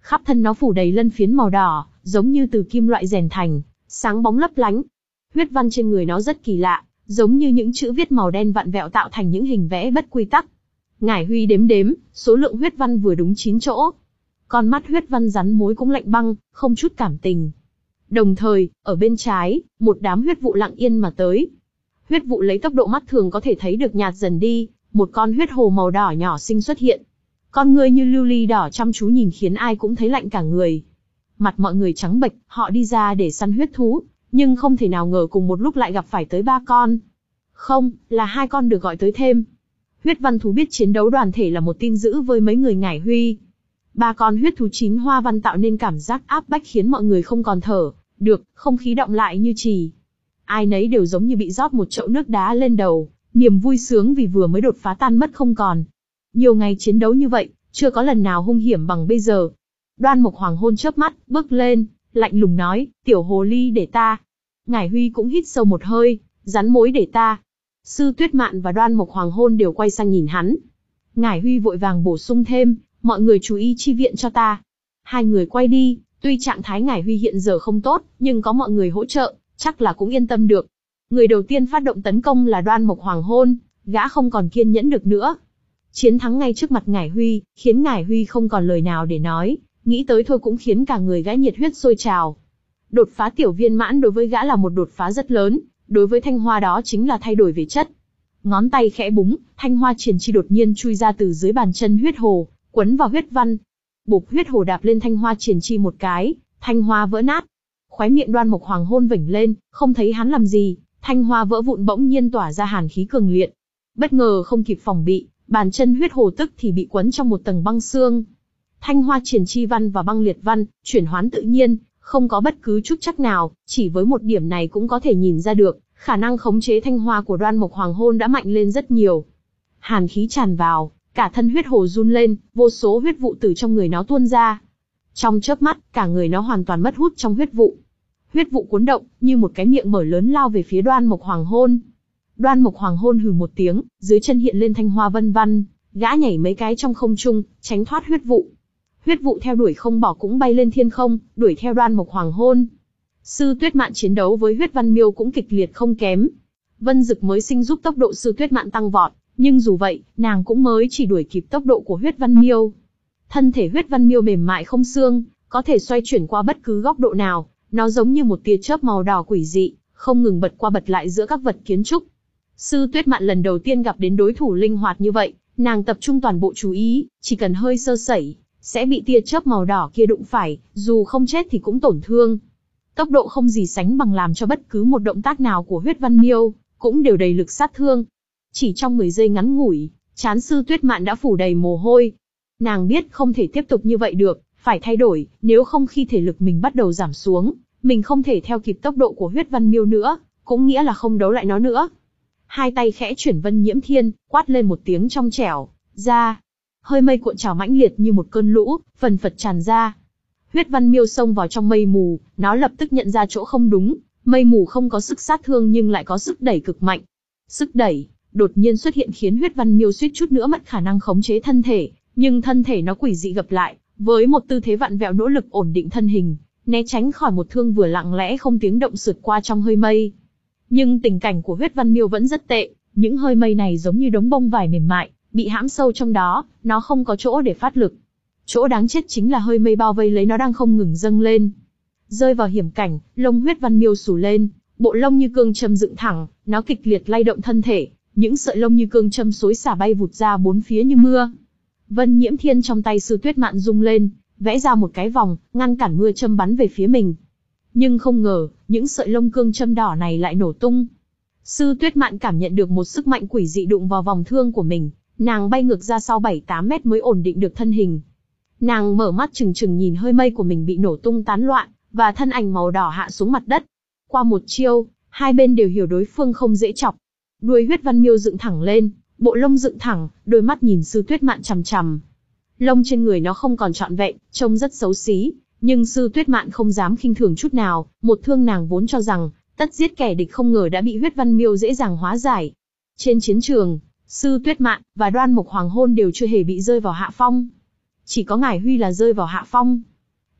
A: Khắp thân nó phủ đầy lân phiến màu đỏ, giống như từ kim loại rèn thành, sáng bóng lấp lánh. Huyết văn trên người nó rất kỳ lạ, giống như những chữ viết màu đen vặn vẹo tạo thành những hình vẽ bất quy tắc. Ngải Huy đếm đếm, số lượng huyết văn vừa đúng chín chỗ. Con mắt huyết văn rắn mối cũng lạnh băng, không chút cảm tình. Đồng thời, ở bên trái, một đám huyết vụ lặng yên mà tới. Huyết vụ lấy tốc độ mắt thường có thể thấy được nhạt dần đi, một con huyết hồ màu đỏ nhỏ xinh xuất hiện. Con người như lưu ly đỏ chăm chú nhìn khiến ai cũng thấy lạnh cả người. Mặt mọi người trắng bệch, họ đi ra để săn huyết thú, nhưng không thể nào ngờ cùng một lúc lại gặp phải tới ba con. Không, là hai con được gọi tới thêm. Huyết văn thú biết chiến đấu đoàn thể là một tin dữ với mấy người Ngải Huy. Ba con huyết thú chín hoa văn tạo nên cảm giác áp bách khiến mọi người không còn thở được, không khí đọng lại như chì. Ai nấy đều giống như bị rót một chậu nước đá lên đầu, niềm vui sướng vì vừa mới đột phá tan mất không còn. Nhiều ngày chiến đấu như vậy, chưa có lần nào hung hiểm bằng bây giờ. Đoan Mộc Hoàng Hôn chớp mắt, bước lên, lạnh lùng nói, tiểu hồ ly để ta. Ngải Huy cũng hít sâu một hơi, rắn mối để ta. Sư Tuyết Mạn và Đoan Mộc Hoàng Hôn đều quay sang nhìn hắn. Ngải Huy vội vàng bổ sung thêm, mọi người chú ý chi viện cho ta. Hai người quay đi, tuy trạng thái Ngải Huy hiện giờ không tốt, nhưng có mọi người hỗ trợ, chắc là cũng yên tâm được. Người đầu tiên phát động tấn công là Đoan Mộc Hoàng Hôn, gã không còn kiên nhẫn được nữa. Chiến thắng ngay trước mặt Ngải Huy, khiến Ngải Huy không còn lời nào để nói, nghĩ tới thôi cũng khiến cả người gã nhiệt huyết sôi trào. Đột phá tiểu viên mãn đối với gã là một đột phá rất lớn, đối với Thanh Hoa đó chính là thay đổi về chất. Ngón tay khẽ búng, Thanh Hoa Triển Chi đột nhiên chui ra từ dưới bàn chân huyết hồ, quấn vào huyết văn. Bụp, huyết hồ đạp lên Thanh Hoa Triển Chi một cái, thanh hoa vỡ nát. Khóe miệng Đoan Mộc Hoàng Hôn vểnh lên, không thấy hắn làm gì, thanh hoa vỡ vụn bỗng nhiên tỏa ra hàn khí cường liệt. Bất ngờ không kịp phòng bị, bàn chân huyết hồ tức thì bị quấn trong một tầng băng xương. Thanh Hoa Triển Chi văn và băng liệt văn, chuyển hoán tự nhiên, không có bất cứ chút chắc nào, chỉ với một điểm này cũng có thể nhìn ra được, khả năng khống chế thanh hoa của Đoan Mộc Hoàng Hôn đã mạnh lên rất nhiều. Hàn khí tràn vào, cả thân huyết hồ run lên, vô số huyết vụ từ trong người nó tuôn ra. Trong chớp mắt, cả người nó hoàn toàn mất hút trong huyết vụ. Huyết vụ cuốn động, như một cái miệng mở lớn lao về phía Đoan Mộc Hoàng Hôn. Đoan Mộc Hoàng Hôn hừ một tiếng, dưới chân hiện lên thanh hoa vân văn, gã nhảy mấy cái trong không trung, tránh thoát huyết vụ. Huyết vụ theo đuổi không bỏ cũng bay lên thiên không, đuổi theo Đoan Mộc Hoàng Hôn. Sư Tuyết Mạn chiến đấu với huyết văn miêu cũng kịch liệt không kém. Vân Dực mới sinh giúp tốc độ Sư Tuyết Mạn tăng vọt, nhưng dù vậy, nàng cũng mới chỉ đuổi kịp tốc độ của huyết văn miêu. Thân thể huyết văn miêu mềm mại không xương, có thể xoay chuyển qua bất cứ góc độ nào, nó giống như một tia chớp màu đỏ quỷ dị, không ngừng bật qua bật lại giữa các vật kiến trúc. Sư Tuyết Mạn lần đầu tiên gặp đến đối thủ linh hoạt như vậy, nàng tập trung toàn bộ chú ý, chỉ cần hơi sơ sẩy, sẽ bị tia chớp màu đỏ kia đụng phải, dù không chết thì cũng tổn thương. Tốc độ không gì sánh bằng làm cho bất cứ một động tác nào của huyết văn miêu, cũng đều đầy lực sát thương. Chỉ trong mười giây ngắn ngủi, trán Sư Tuyết Mạn đã phủ đầy mồ hôi. Nàng biết không thể tiếp tục như vậy được, phải thay đổi, nếu không khi thể lực mình bắt đầu giảm xuống, mình không thể theo kịp tốc độ của huyết văn miêu nữa, cũng nghĩa là không đấu lại nó nữa. Hai tay khẽ chuyển Vân Nhiễm Thiên, quát lên một tiếng trong trẻo, ra. Hơi mây cuộn trào mãnh liệt như một cơn lũ, phần phật tràn ra. Huyết văn miêu xông vào trong mây mù, nó lập tức nhận ra chỗ không đúng, mây mù không có sức sát thương nhưng lại có sức đẩy cực mạnh. Sức đẩy đột nhiên xuất hiện khiến huyết văn miêu suýt chút nữa mất khả năng khống chế thân thể, nhưng thân thể nó quỷ dị gập lại, với một tư thế vặn vẹo nỗ lực ổn định thân hình, né tránh khỏi một thương vừa lặng lẽ không tiếng động sượt qua trong hơi mây. Nhưng tình cảnh của huyết văn miêu vẫn rất tệ, những hơi mây này giống như đống bông vải mềm mại, bị hãm sâu trong đó, nó không có chỗ để phát lực. Chỗ đáng chết chính là hơi mây bao vây lấy nó đang không ngừng dâng lên. Rơi vào hiểm cảnh, lông huyết văn miêu xù lên, bộ lông như cương châm dựng thẳng, nó kịch liệt lay động thân thể, những sợi lông như cương châm xối xả bay vụt ra bốn phía như mưa. Vân Nhiễm Thiên trong tay Sư Tuyết Mạn rung lên, vẽ ra một cái vòng, ngăn cản mưa châm bắn về phía mình. Nhưng không ngờ, những sợi lông cương châm đỏ này lại nổ tung. Sư Tuyết Mạn cảm nhận được một sức mạnh quỷ dị đụng vào vòng thương của mình, nàng bay ngược ra sau bảy tám mét mới ổn định được thân hình. Nàng mở mắt trừng trừng nhìn hơi mây của mình bị nổ tung tán loạn, và thân ảnh màu đỏ hạ xuống mặt đất. Qua một chiêu, hai bên đều hiểu đối phương không dễ chọc. Đuôi huyết văn miêu dựng thẳng lên, bộ lông dựng thẳng, đôi mắt nhìn Sư Tuyết Mạn chằm chằm. Lông trên người nó không còn trọn vẹn, trông rất xấu xí, nhưng Sư Tuyết Mạn không dám khinh thường chút nào, một thương nàng vốn cho rằng tất giết kẻ địch không ngờ đã bị huyết văn miêu dễ dàng hóa giải. Trên chiến trường, Sư Tuyết Mạn và Đoan Mộc Hoàng Hôn đều chưa hề bị rơi vào hạ phong. Chỉ có Ngải Huy là rơi vào hạ phong.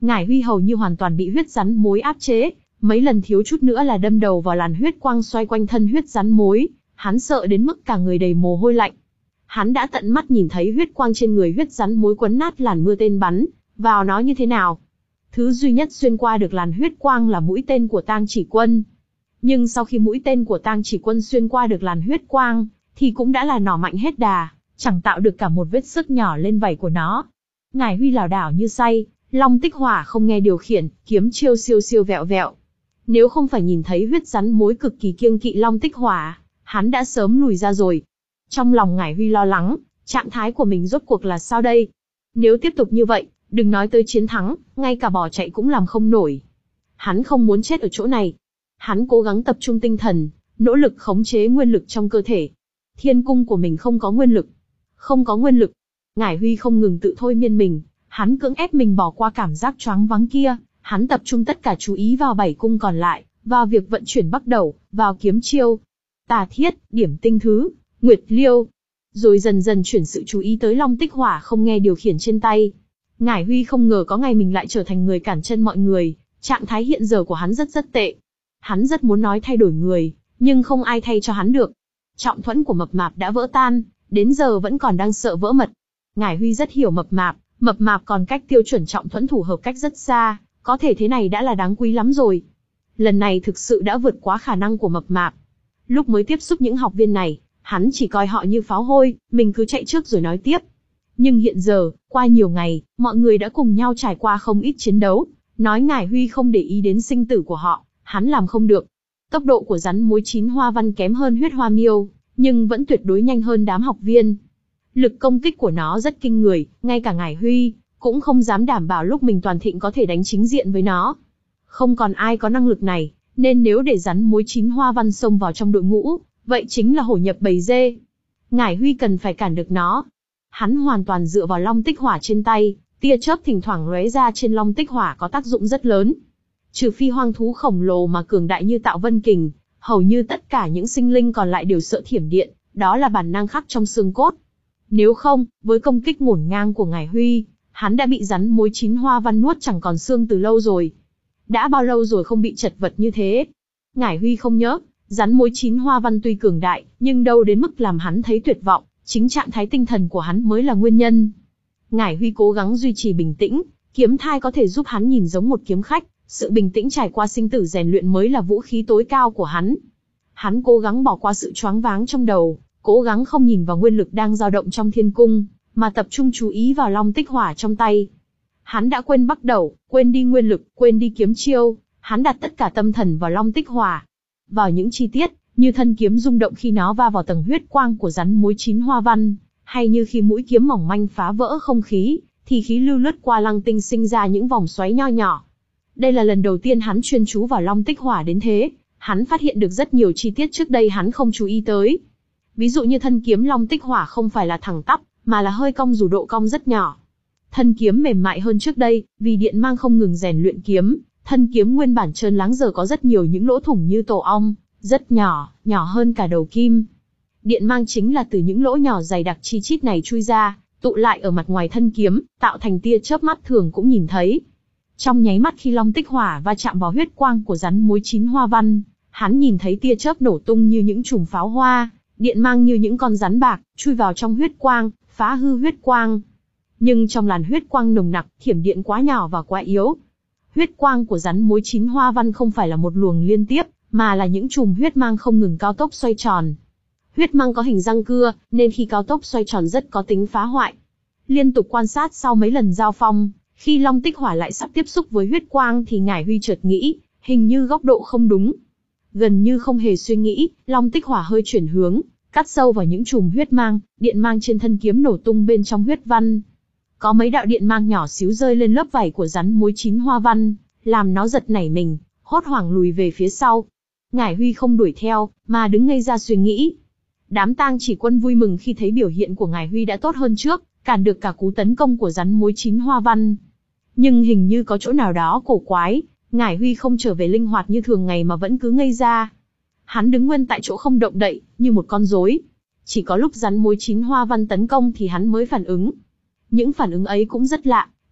A: Ngải Huy hầu như hoàn toàn bị huyết rắn mối áp chế, mấy lần thiếu chút nữa là đâm đầu vào làn huyết quang xoay quanh thân huyết rắn mối, hắn sợ đến mức cả người đầy mồ hôi lạnh. Hắn đã tận mắt nhìn thấy huyết quang trên người huyết rắn mối quấn nát làn mưa tên bắn vào nó như thế nào. Thứ duy nhất xuyên qua được làn huyết quang là mũi tên của Tang Chỉ Quân. Nhưng sau khi mũi tên của Tang Chỉ Quân xuyên qua được làn huyết quang, thì cũng đã là nỏ mạnh hết đà, chẳng tạo được cả một vết sức nhỏ lên vảy của nó. Ngải Huy lảo đảo như say, Long Tích Hỏa không nghe điều khiển, kiếm chiêu siêu siêu vẹo vẹo. Nếu không phải nhìn thấy huyết rắn mối cực kỳ kiêng kỵ Long Tích Hỏa, hắn đã sớm lùi ra rồi. Trong lòng Ngải Huy lo lắng, trạng thái của mình rốt cuộc là sao đây? Nếu tiếp tục như vậy, đừng nói tới chiến thắng, ngay cả bỏ chạy cũng làm không nổi. Hắn không muốn chết ở chỗ này. Hắn cố gắng tập trung tinh thần, nỗ lực khống chế nguyên lực trong cơ thể. Thiên cung của mình không có nguyên lực. Không có nguyên lực. Ngải Huy không ngừng tự thôi miên mình, hắn cưỡng ép mình bỏ qua cảm giác choáng váng kia, hắn tập trung tất cả chú ý vào bảy cung còn lại, vào việc vận chuyển Bắc Đẩu, vào kiếm chiêu, Tà Thiết, Điểm Tinh Thứ, Nguyệt Liêu, rồi dần dần chuyển sự chú ý tới Long Tích Hỏa không nghe điều khiển trên tay. Ngải Huy không ngờ có ngày mình lại trở thành người cản chân mọi người, trạng thái hiện giờ của hắn rất rất tệ. Hắn rất muốn nói thay đổi người, nhưng không ai thay cho hắn được. Trọng thuẫn của Mập Mạp đã vỡ tan, đến giờ vẫn còn đang sợ vỡ mật. Ngải Huy rất hiểu Mập Mạp, Mập Mạp còn cách tiêu chuẩn trọng thuẫn thủ hợp cách rất xa, có thể thế này đã là đáng quý lắm rồi. Lần này thực sự đã vượt quá khả năng của Mập Mạp. Lúc mới tiếp xúc những học viên này, hắn chỉ coi họ như pháo hôi, mình cứ chạy trước rồi nói tiếp. Nhưng hiện giờ, qua nhiều ngày, mọi người đã cùng nhau trải qua không ít chiến đấu, nói Ngải Huy không để ý đến sinh tử của họ, hắn làm không được. Tốc độ của rắn mối chín hoa văn kém hơn huyết hoa miêu, nhưng vẫn tuyệt đối nhanh hơn đám học viên. Lực công kích của nó rất kinh người, ngay cả Ngải Huy cũng không dám đảm bảo lúc mình toàn thịnh có thể đánh chính diện với nó. Không còn ai có năng lực này, nên nếu để rắn mối chín hoa văn xông vào trong đội ngũ, vậy chính là hổ nhập bầy dê. Ngải Huy cần phải cản được nó. Hắn hoàn toàn dựa vào Long Tích Hỏa trên tay, tia chớp thỉnh thoảng lóe ra trên Long Tích Hỏa có tác dụng rất lớn. Trừ phi hoang thú khổng lồ mà cường đại như Tạo Vân Kình, hầu như tất cả những sinh linh còn lại đều sợ thiểm điện, đó là bản năng khắc trong xương cốt. Nếu không, với công kích ngổn ngang của Ngải Huy, hắn đã bị rắn mối chín hoa văn nuốt chẳng còn xương từ lâu rồi. Đã bao lâu rồi không bị chật vật như thế? Ngải Huy không nhớ, rắn mối chín hoa văn tuy cường đại, nhưng đâu đến mức làm hắn thấy tuyệt vọng, chính trạng thái tinh thần của hắn mới là nguyên nhân. Ngải Huy cố gắng duy trì bình tĩnh, kiếm thai có thể giúp hắn nhìn giống một kiếm khách, sự bình tĩnh trải qua sinh tử rèn luyện mới là vũ khí tối cao của hắn. Hắn cố gắng bỏ qua sự choáng váng trong đầu, cố gắng không nhìn vào nguyên lực đang dao động trong thiên cung, mà tập trung chú ý vào Long Tích Hỏa trong tay. Hắn đã quên Bắc Đẩu, quên đi nguyên lực, quên đi kiếm chiêu, hắn đặt tất cả tâm thần vào Long Tích Hỏa. Vào những chi tiết, như thân kiếm rung động khi nó va vào tầng huyết quang của rắn mối chín hoa văn, hay như khi mũi kiếm mỏng manh phá vỡ không khí, thì khí lưu lướt qua lăng tinh sinh ra những vòng xoáy nho nhỏ. Đây là lần đầu tiên hắn chuyên chú vào Long Tích Hỏa đến thế, hắn phát hiện được rất nhiều chi tiết trước đây hắn không chú ý tới. Ví dụ như thân kiếm Long Tích Hỏa không phải là thẳng tắp, mà là hơi cong dù độ cong rất nhỏ. Thân kiếm mềm mại hơn trước đây, vì điện mang không ngừng rèn luyện kiếm, thân kiếm nguyên bản trơn láng giờ có rất nhiều những lỗ thủng như tổ ong, rất nhỏ, nhỏ hơn cả đầu kim. Điện mang chính là từ những lỗ nhỏ dày đặc chi chít này chui ra, tụ lại ở mặt ngoài thân kiếm, tạo thành tia chớp mắt thường cũng nhìn thấy. Trong nháy mắt khi Long Tích Hỏa va chạm vào huyết quang của rắn mối chín hoa văn, hắn nhìn thấy tia chớp nổ tung như những chùm pháo hoa, điện mang như những con rắn bạc, chui vào trong huyết quang, phá hư huyết quang. Nhưng trong làn huyết quang nồng nặc, thiểm điện quá nhỏ và quá yếu. Huyết quang của rắn mối chín hoa văn không phải là một luồng liên tiếp, mà là những chùm huyết mang không ngừng cao tốc xoay tròn. Huyết mang có hình răng cưa, nên khi cao tốc xoay tròn rất có tính phá hoại. Liên tục quan sát sau mấy lần giao phong, khi Long Tích Hỏa lại sắp tiếp xúc với huyết quang thì Ngải Huy chợt nghĩ, hình như góc độ không đúng. Gần như không hề suy nghĩ, Long Tích Hỏa hơi chuyển hướng, cắt sâu vào những chùm huyết mang, điện mang trên thân kiếm nổ tung bên trong huyết văn. Có mấy đạo điện mang nhỏ xíu rơi lên lớp vảy của rắn mối chín hoa văn, làm nó giật nảy mình, hốt hoảng lùi về phía sau. Ngải Huy không đuổi theo, mà đứng ngây ra suy nghĩ. Đám Tang Chỉ Quân vui mừng khi thấy biểu hiện của Ngải Huy đã tốt hơn trước, cản được cả cú tấn công của rắn mối chín hoa văn. Nhưng hình như có chỗ nào đó cổ quái, Ngải Huy không trở về linh hoạt như thường ngày mà vẫn cứ ngây ra. Hắn đứng nguyên tại chỗ không động đậy, như một con rối. Chỉ có lúc rắn mối chín hoa văn tấn công thì hắn mới phản ứng. Những phản ứng ấy cũng rất lạ,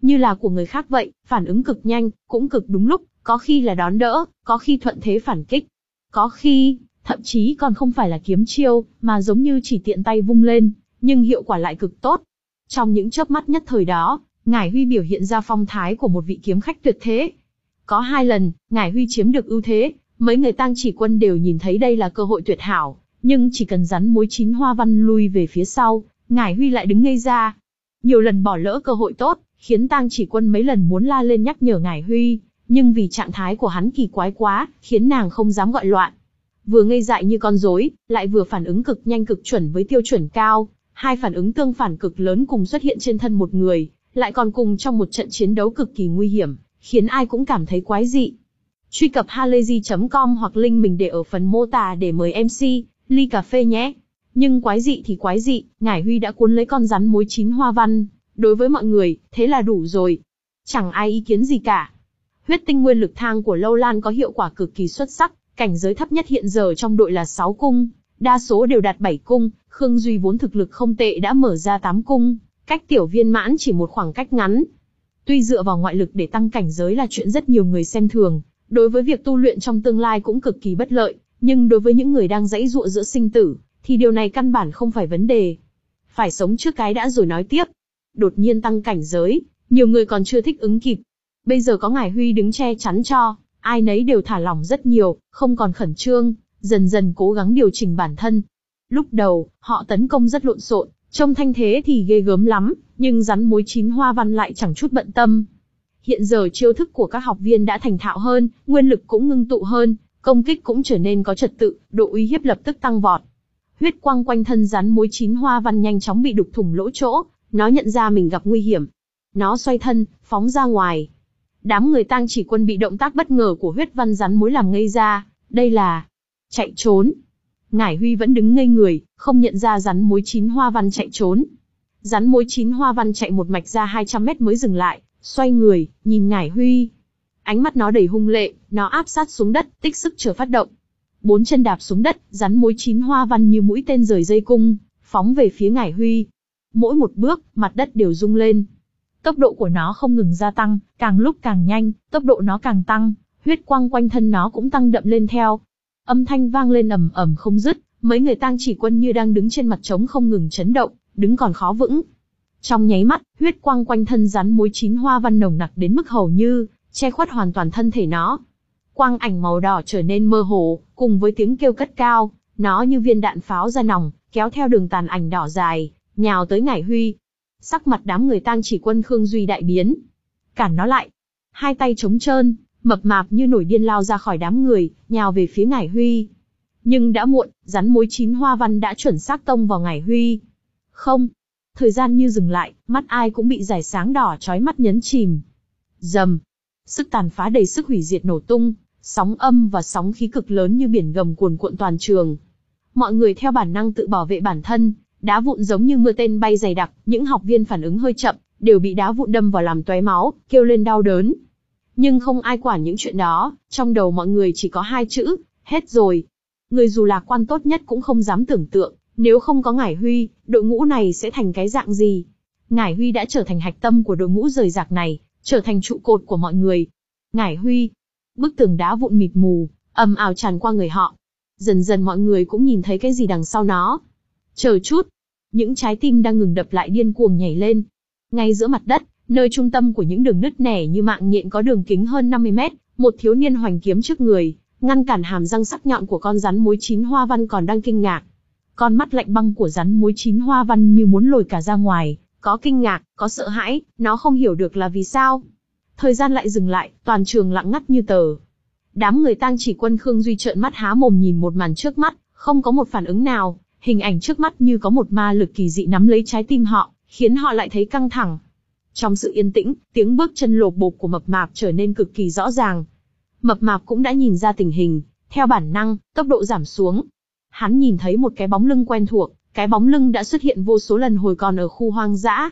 A: như là của người khác vậy, phản ứng cực nhanh, cũng cực đúng lúc, có khi là đón đỡ, có khi thuận thế phản kích. Có khi, thậm chí còn không phải là kiếm chiêu, mà giống như chỉ tiện tay vung lên, nhưng hiệu quả lại cực tốt. Trong những chớp mắt nhất thời đó, Ngải Huy biểu hiện ra phong thái của một vị kiếm khách tuyệt thế. Có hai lần, Ngải Huy chiếm được ưu thế, mấy người Tang Chỉ Quân đều nhìn thấy đây là cơ hội tuyệt hảo, nhưng chỉ cần rắn mối chín hoa văn lui về phía sau, Ngải Huy lại đứng ngây ra. Nhiều lần bỏ lỡ cơ hội tốt, khiến Tang Chỉ Quân mấy lần muốn la lên nhắc nhở Ngải Huy, nhưng vì trạng thái của hắn kỳ quái quá, khiến nàng không dám gọi loạn. Vừa ngây dại như con rối, lại vừa phản ứng cực nhanh cực chuẩn với tiêu chuẩn cao, hai phản ứng tương phản cực lớn cùng xuất hiện trên thân một người, lại còn cùng trong một trận chiến đấu cực kỳ nguy hiểm, khiến ai cũng cảm thấy quái dị. Truy cập halayzi chấm com hoặc link mình để ở phần mô tả để mời em xê, ly cà phê nhé. Nhưng quái dị thì quái dị, Ngải Huy đã cuốn lấy con rắn mối chín hoa văn, đối với mọi người, thế là đủ rồi. Chẳng ai ý kiến gì cả. Huyết tinh nguyên lực thang của Lâu Lan có hiệu quả cực kỳ xuất sắc, cảnh giới thấp nhất hiện giờ trong đội là sáu cung, đa số đều đạt bảy cung, Khương Duy vốn thực lực không tệ đã mở ra tám cung, cách tiểu viên mãn chỉ một khoảng cách ngắn. Tuy dựa vào ngoại lực để tăng cảnh giới là chuyện rất nhiều người xem thường, đối với việc tu luyện trong tương lai cũng cực kỳ bất lợi, nhưng đối với những người đang giãy giụa giữa sinh tử, thì điều này căn bản không phải vấn đề. Phải sống trước cái đã rồi nói tiếp. Đột nhiên tăng cảnh giới, nhiều người còn chưa thích ứng kịp. Bây giờ có Ngải Huy đứng che chắn cho, ai nấy đều thả lỏng rất nhiều, không còn khẩn trương, dần dần cố gắng điều chỉnh bản thân. Lúc đầu, họ tấn công rất lộn xộn, trông thanh thế thì ghê gớm lắm, nhưng rắn mối chín hoa văn lại chẳng chút bận tâm. Hiện giờ chiêu thức của các học viên đã thành thạo hơn, nguyên lực cũng ngưng tụ hơn, công kích cũng trở nên có trật tự, độ uy hiếp lập tức tăng vọt. Huyết quang quanh thân rắn mối chín hoa văn nhanh chóng bị đục thủng lỗ chỗ, nó nhận ra mình gặp nguy hiểm. Nó xoay thân, phóng ra ngoài. Đám người Tang Chỉ Quân bị động tác bất ngờ của huyết văn rắn mối làm ngây ra, đây là chạy trốn. Ngải Huy vẫn đứng ngây người, không nhận ra rắn mối chín hoa văn chạy trốn. Rắn mối chín hoa văn chạy một mạch ra hai trăm mét mới dừng lại, xoay người, nhìn Ngải Huy. Ánh mắt nó đầy hung lệ, nó áp sát xuống đất, tích sức chờ phát động. Bốn chân đạp xuống đất, rắn mối chín hoa văn như mũi tên rời dây cung, phóng về phía Ngải Huy. Mỗi một bước, mặt đất đều rung lên. Tốc độ của nó không ngừng gia tăng, càng lúc càng nhanh, tốc độ nó càng tăng, huyết quang quanh thân nó cũng tăng đậm lên theo. Âm thanh vang lên ầm ầm không dứt, mấy người Tang Chỉ Quân như đang đứng trên mặt trống không ngừng chấn động, đứng còn khó vững. Trong nháy mắt, huyết quang quanh thân rắn mối chín hoa văn nồng nặc đến mức hầu như che khuất hoàn toàn thân thể nó. Quang ảnh màu đỏ trở nên mơ hồ, cùng với tiếng kêu cất cao, nó như viên đạn pháo ra nòng, kéo theo đường tàn ảnh đỏ dài, nhào tới Ngải Huy. Sắc mặt đám người Tang Chỉ Quân Khương Duy đại biến. Cản nó lại. Hai tay trống trơn, mập mạp như nổi điên lao ra khỏi đám người, nhào về phía Ngải Huy. Nhưng đã muộn, rắn mối chín hoa văn đã chuẩn xác tông vào Ngải Huy. Không. Thời gian như dừng lại, mắt ai cũng bị dải sáng đỏ chói mắt nhấn chìm. Rầm. Sức tàn phá đầy sức hủy diệt nổ tung, sóng âm và sóng khí cực lớn như biển gầm cuồn cuộn toàn trường. Mọi người theo bản năng tự bảo vệ bản thân, đá vụn giống như mưa tên bay dày đặc, những học viên phản ứng hơi chậm, đều bị đá vụn đâm vào làm tóe máu, kêu lên đau đớn. Nhưng không ai quản những chuyện đó, trong đầu mọi người chỉ có hai chữ, hết rồi. Người dù lạc quan tốt nhất cũng không dám tưởng tượng, nếu không có Ngải Huy, đội ngũ này sẽ thành cái dạng gì. Ngải Huy đã trở thành hạch tâm của đội ngũ rời rạc này, trở thành trụ cột của mọi người. Ngải Huy, bức tường đá vụn mịt mù, ầm ào tràn qua người họ. Dần dần mọi người cũng nhìn thấy cái gì đằng sau nó. Chờ chút, những trái tim đang ngừng đập lại điên cuồng nhảy lên. Ngay giữa mặt đất, nơi trung tâm của những đường nứt nẻ như mạng nhện có đường kính hơn năm mươi mét, một thiếu niên hoành kiếm trước người, ngăn cản hàm răng sắc nhọn của con rắn mối chín hoa văn còn đang kinh ngạc. Con mắt lạnh băng của rắn mối chín hoa văn như muốn lồi cả ra ngoài, có kinh ngạc, có sợ hãi, nó không hiểu được là vì sao. Thời gian lại dừng lại, toàn trường lặng ngắt như tờ. Đám người Tang Chỉ Quân Khương Duy trợn mắt há mồm nhìn một màn trước mắt, không có một phản ứng nào, hình ảnh trước mắt như có một ma lực kỳ dị nắm lấy trái tim họ, khiến họ lại thấy căng thẳng. Trong sự yên tĩnh, tiếng bước chân lộp bộp của mập mạp trở nên cực kỳ rõ ràng. Mập mạp cũng đã nhìn ra tình hình, theo bản năng, tốc độ giảm xuống. Hắn nhìn thấy một cái bóng lưng quen thuộc, cái bóng lưng đã xuất hiện vô số lần hồi còn ở khu hoang dã.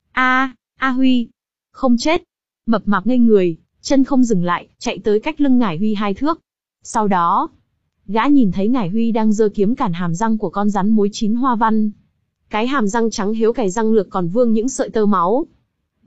A: A, A Huy, không chết. Mập mạp ngây người, chân không dừng lại, chạy tới cách lưng Ngải Huy hai thước. Sau đó, gã nhìn thấy Ngải Huy đang giơ kiếm cản hàm răng của con rắn mối chín hoa văn. Cái hàm răng trắng hiếu cày răng lược còn vương những sợi tơ máu.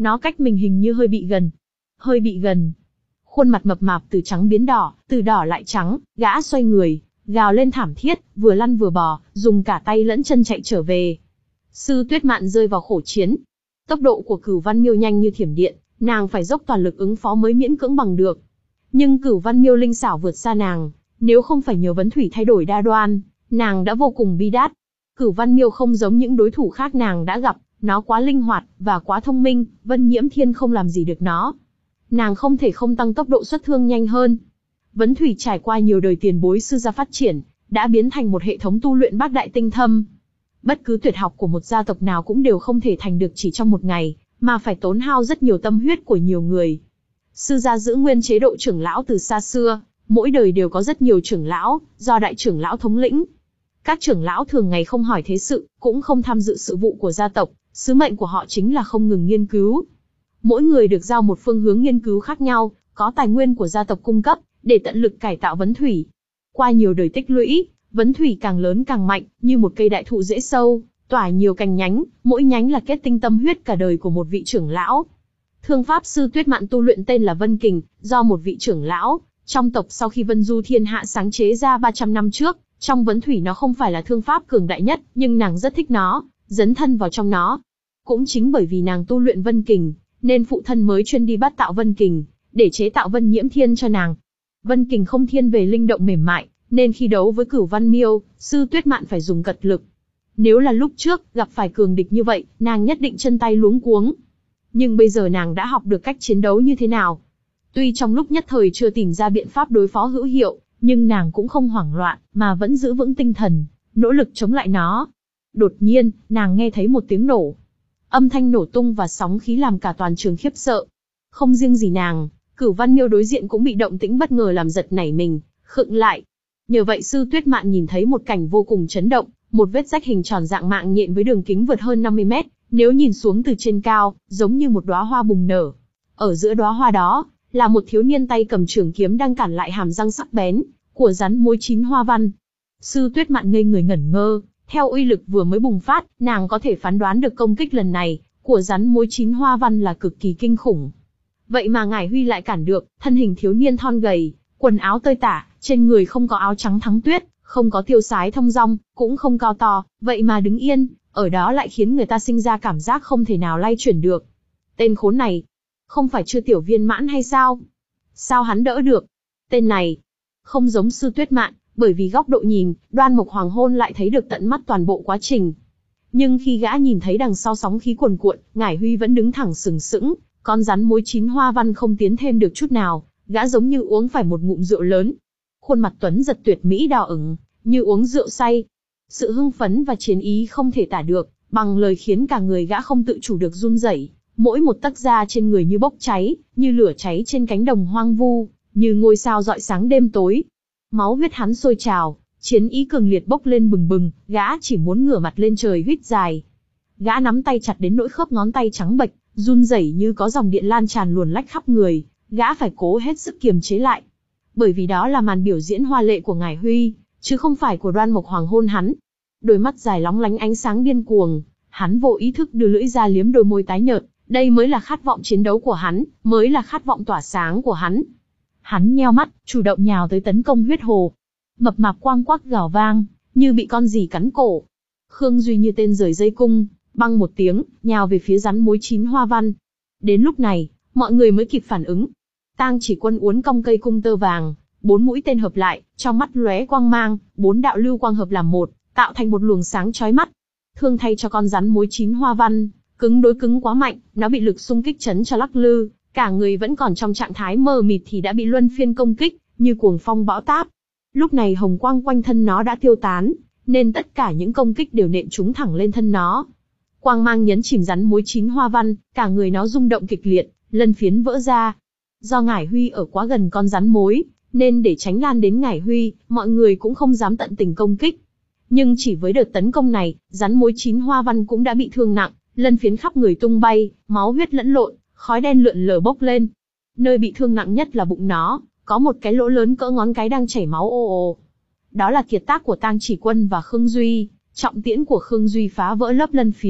A: Nó cách mình hình như hơi bị gần. Hơi bị gần. Khuôn mặt mập mạp từ trắng biến đỏ, từ đỏ lại trắng, gã xoay người, gào lên thảm thiết, vừa lăn vừa bò, dùng cả tay lẫn chân chạy trở về. Sư Tuyết Mạn rơi vào khổ chiến. Tốc độ của Cửu Văn Miêu nhanh như thiểm điện, nàng phải dốc toàn lực ứng phó mới miễn cưỡng bằng được. Nhưng Cửu Văn Miêu linh xảo vượt xa nàng, nếu không phải nhờ Vấn Thủy thay đổi đa đoan, nàng đã vô cùng bi đát. Cửu Văn Miêu không giống những đối thủ khác nàng đã gặp, nó quá linh hoạt và quá thông minh, Vân Nhiễm Thiên không làm gì được nó. Nàng không thể không tăng tốc độ xuất thương nhanh hơn. Vấn Thủy trải qua nhiều đời tiền bối sư gia phát triển, đã biến thành một hệ thống tu luyện bát đại tinh thâm. Bất cứ tuyệt học của một gia tộc nào cũng đều không thể thành được chỉ trong một ngày, mà phải tốn hao rất nhiều tâm huyết của nhiều người. Sư gia giữ nguyên chế độ trưởng lão từ xa xưa, mỗi đời đều có rất nhiều trưởng lão, do đại trưởng lão thống lĩnh. Các trưởng lão thường ngày không hỏi thế sự, cũng không tham dự sự vụ của gia tộc, sứ mệnh của họ chính là không ngừng nghiên cứu. Mỗi người được giao một phương hướng nghiên cứu khác nhau, có tài nguyên của gia tộc cung cấp, để tận lực cải tạo Vấn Thủy. Qua nhiều đời tích lũy, Vấn Thủy càng lớn càng mạnh, như một cây đại thụ rễ sâu, tỏa nhiều cành nhánh, mỗi nhánh là kết tinh tâm huyết cả đời của một vị trưởng lão. Thương pháp sư Tuyết Mạn tu luyện tên là Vân Kình, do một vị trưởng lão trong tộc sau khi Vân Du Thiên Hạ sáng chế ra ba trăm năm trước. Trong Vấn Thủy nó không phải là thương pháp cường đại nhất, nhưng nàng rất thích nó, dấn thân vào trong nó. Cũng chính bởi vì nàng tu luyện Vân Kình, nên phụ thân mới chuyên đi bắt tạo Vân Kình, để chế tạo Vân Nhiễm Thiên cho nàng. Vân Kình không thiên về linh động mềm mại, nên khi đấu với Cửu Văn Miêu, sư Tuyết Mạn phải dùng cật lực. Nếu là lúc trước, gặp phải cường địch như vậy, nàng nhất định chân tay luống cuống. Nhưng bây giờ nàng đã học được cách chiến đấu như thế nào. Tuy trong lúc nhất thời chưa tìm ra biện pháp đối phó hữu hiệu, nhưng nàng cũng không hoảng loạn, mà vẫn giữ vững tinh thần, nỗ lực chống lại nó. Đột nhiên, nàng nghe thấy một tiếng nổ. Âm thanh nổ tung và sóng khí làm cả toàn trường khiếp sợ. Không riêng gì nàng, Cửu Văn Miêu đối diện cũng bị động tĩnh bất ngờ làm giật nảy mình, khựng lại. Nhờ vậy sư Tuyết Mạn nhìn thấy một cảnh vô cùng chấn động, một vết rách hình tròn dạng mạng nhện với đường kính vượt hơn năm mươi mét, nếu nhìn xuống từ trên cao, giống như một đóa hoa bùng nở. Ở giữa đóa hoa đó, là một thiếu niên tay cầm trường kiếm đang cản lại hàm răng sắc bén của rắn mối chín hoa văn. Sư Tuyết Mạn ngây người ngẩn ngơ, theo uy lực vừa mới bùng phát, nàng có thể phán đoán được công kích lần này của rắn mối chín hoa văn là cực kỳ kinh khủng. Vậy mà Ngải Huy lại cản được, thân hình thiếu niên thon gầy, quần áo tơi tả, trên người không có áo trắng thắng tuyết, không có tiêu sái thông dong, cũng không cao to, vậy mà đứng yên, ở đó lại khiến người ta sinh ra cảm giác không thể nào lay chuyển được. Tên khốn này, không phải chưa tiểu viên mãn hay sao? Sao hắn đỡ được? Tên này, không giống sư Tuyết Mạn, bởi vì góc độ nhìn, Đoan Mộc Hoàng Hôn lại thấy được tận mắt toàn bộ quá trình. Nhưng khi gã nhìn thấy đằng sau sóng khí cuồn cuộn, Ngải Huy vẫn đứng thẳng sừng sững, con rắn mối chín hoa văn không tiến thêm được chút nào, gã giống như uống phải một ngụm rượu lớn. Khuôn mặt tuấn giật tuyệt mỹ đỏ ửng, như uống rượu say. Sự hưng phấn và chiến ý không thể tả được, bằng lời khiến cả người gã không tự chủ được run rẩy. Mỗi một tấc da trên người như bốc cháy, như lửa cháy trên cánh đồng hoang vu, như ngôi sao rọi sáng đêm tối. Máu huyết hắn sôi trào, chiến ý cường liệt bốc lên bừng bừng, gã chỉ muốn ngửa mặt lên trời huýt dài. Gã nắm tay chặt đến nỗi khớp ngón tay trắng bệch, run rẩy như có dòng điện lan tràn luồn lách khắp người, gã phải cố hết sức kiềm chế lại. Bởi vì đó là màn biểu diễn hoa lệ của Ngải Huy, chứ không phải của Đoan Mộc Hoàng Hôn hắn. Đôi mắt dài lóng lánh ánh sáng điên cuồng, hắn vô ý thức đưa lưỡi ra liếm đôi môi tái nhợt, đây mới là khát vọng chiến đấu của hắn, mới là khát vọng tỏa sáng của hắn. Hắn nheo mắt, chủ động nhào tới tấn công huyết hồ. Mập mạp quang quắc gào vang, như bị con gì cắn cổ. Khương Duy như tên rời dây cung, băng một tiếng, nhào về phía rắn mối chín hoa văn. Đến lúc này, mọi người mới kịp phản ứng. Tang Chỉ Quân uốn cong cây cung tơ vàng, bốn mũi tên hợp lại, trong mắt lóe quang mang, bốn đạo lưu quang hợp làm một, tạo thành một luồng sáng chói mắt. Thương thay cho con rắn mối chín hoa văn, cứng đối cứng quá mạnh, nó bị lực xung kích chấn cho lắc lư, cả người vẫn còn trong trạng thái mờ mịt thì đã bị luân phiên công kích, như cuồng phong bão táp. Lúc này hồng quang quanh thân nó đã tiêu tán, nên tất cả những công kích đều nện trúng thẳng lên thân nó. Quang mang nhấn chìm rắn mối chín hoa văn, cả người nó rung động kịch liệt, lân phiến vỡ ra. Do Ngải Huy ở quá gần con rắn mối, nên để tránh lan đến Ngải Huy, mọi người cũng không dám tận tình công kích. Nhưng chỉ với đợt tấn công này, rắn mối chín hoa văn cũng đã bị thương nặng, lân phiến khắp người tung bay, máu huyết lẫn lộn, khói đen lượn lờ bốc lên. Nơi bị thương nặng nhất là bụng nó, có một cái lỗ lớn cỡ ngón cái đang chảy máu ồ ồ. Đó là kiệt tác của Tang Chỉ Quân và Khương Duy, trọng tiễn của Khương Duy phá vỡ lớp lân phiến,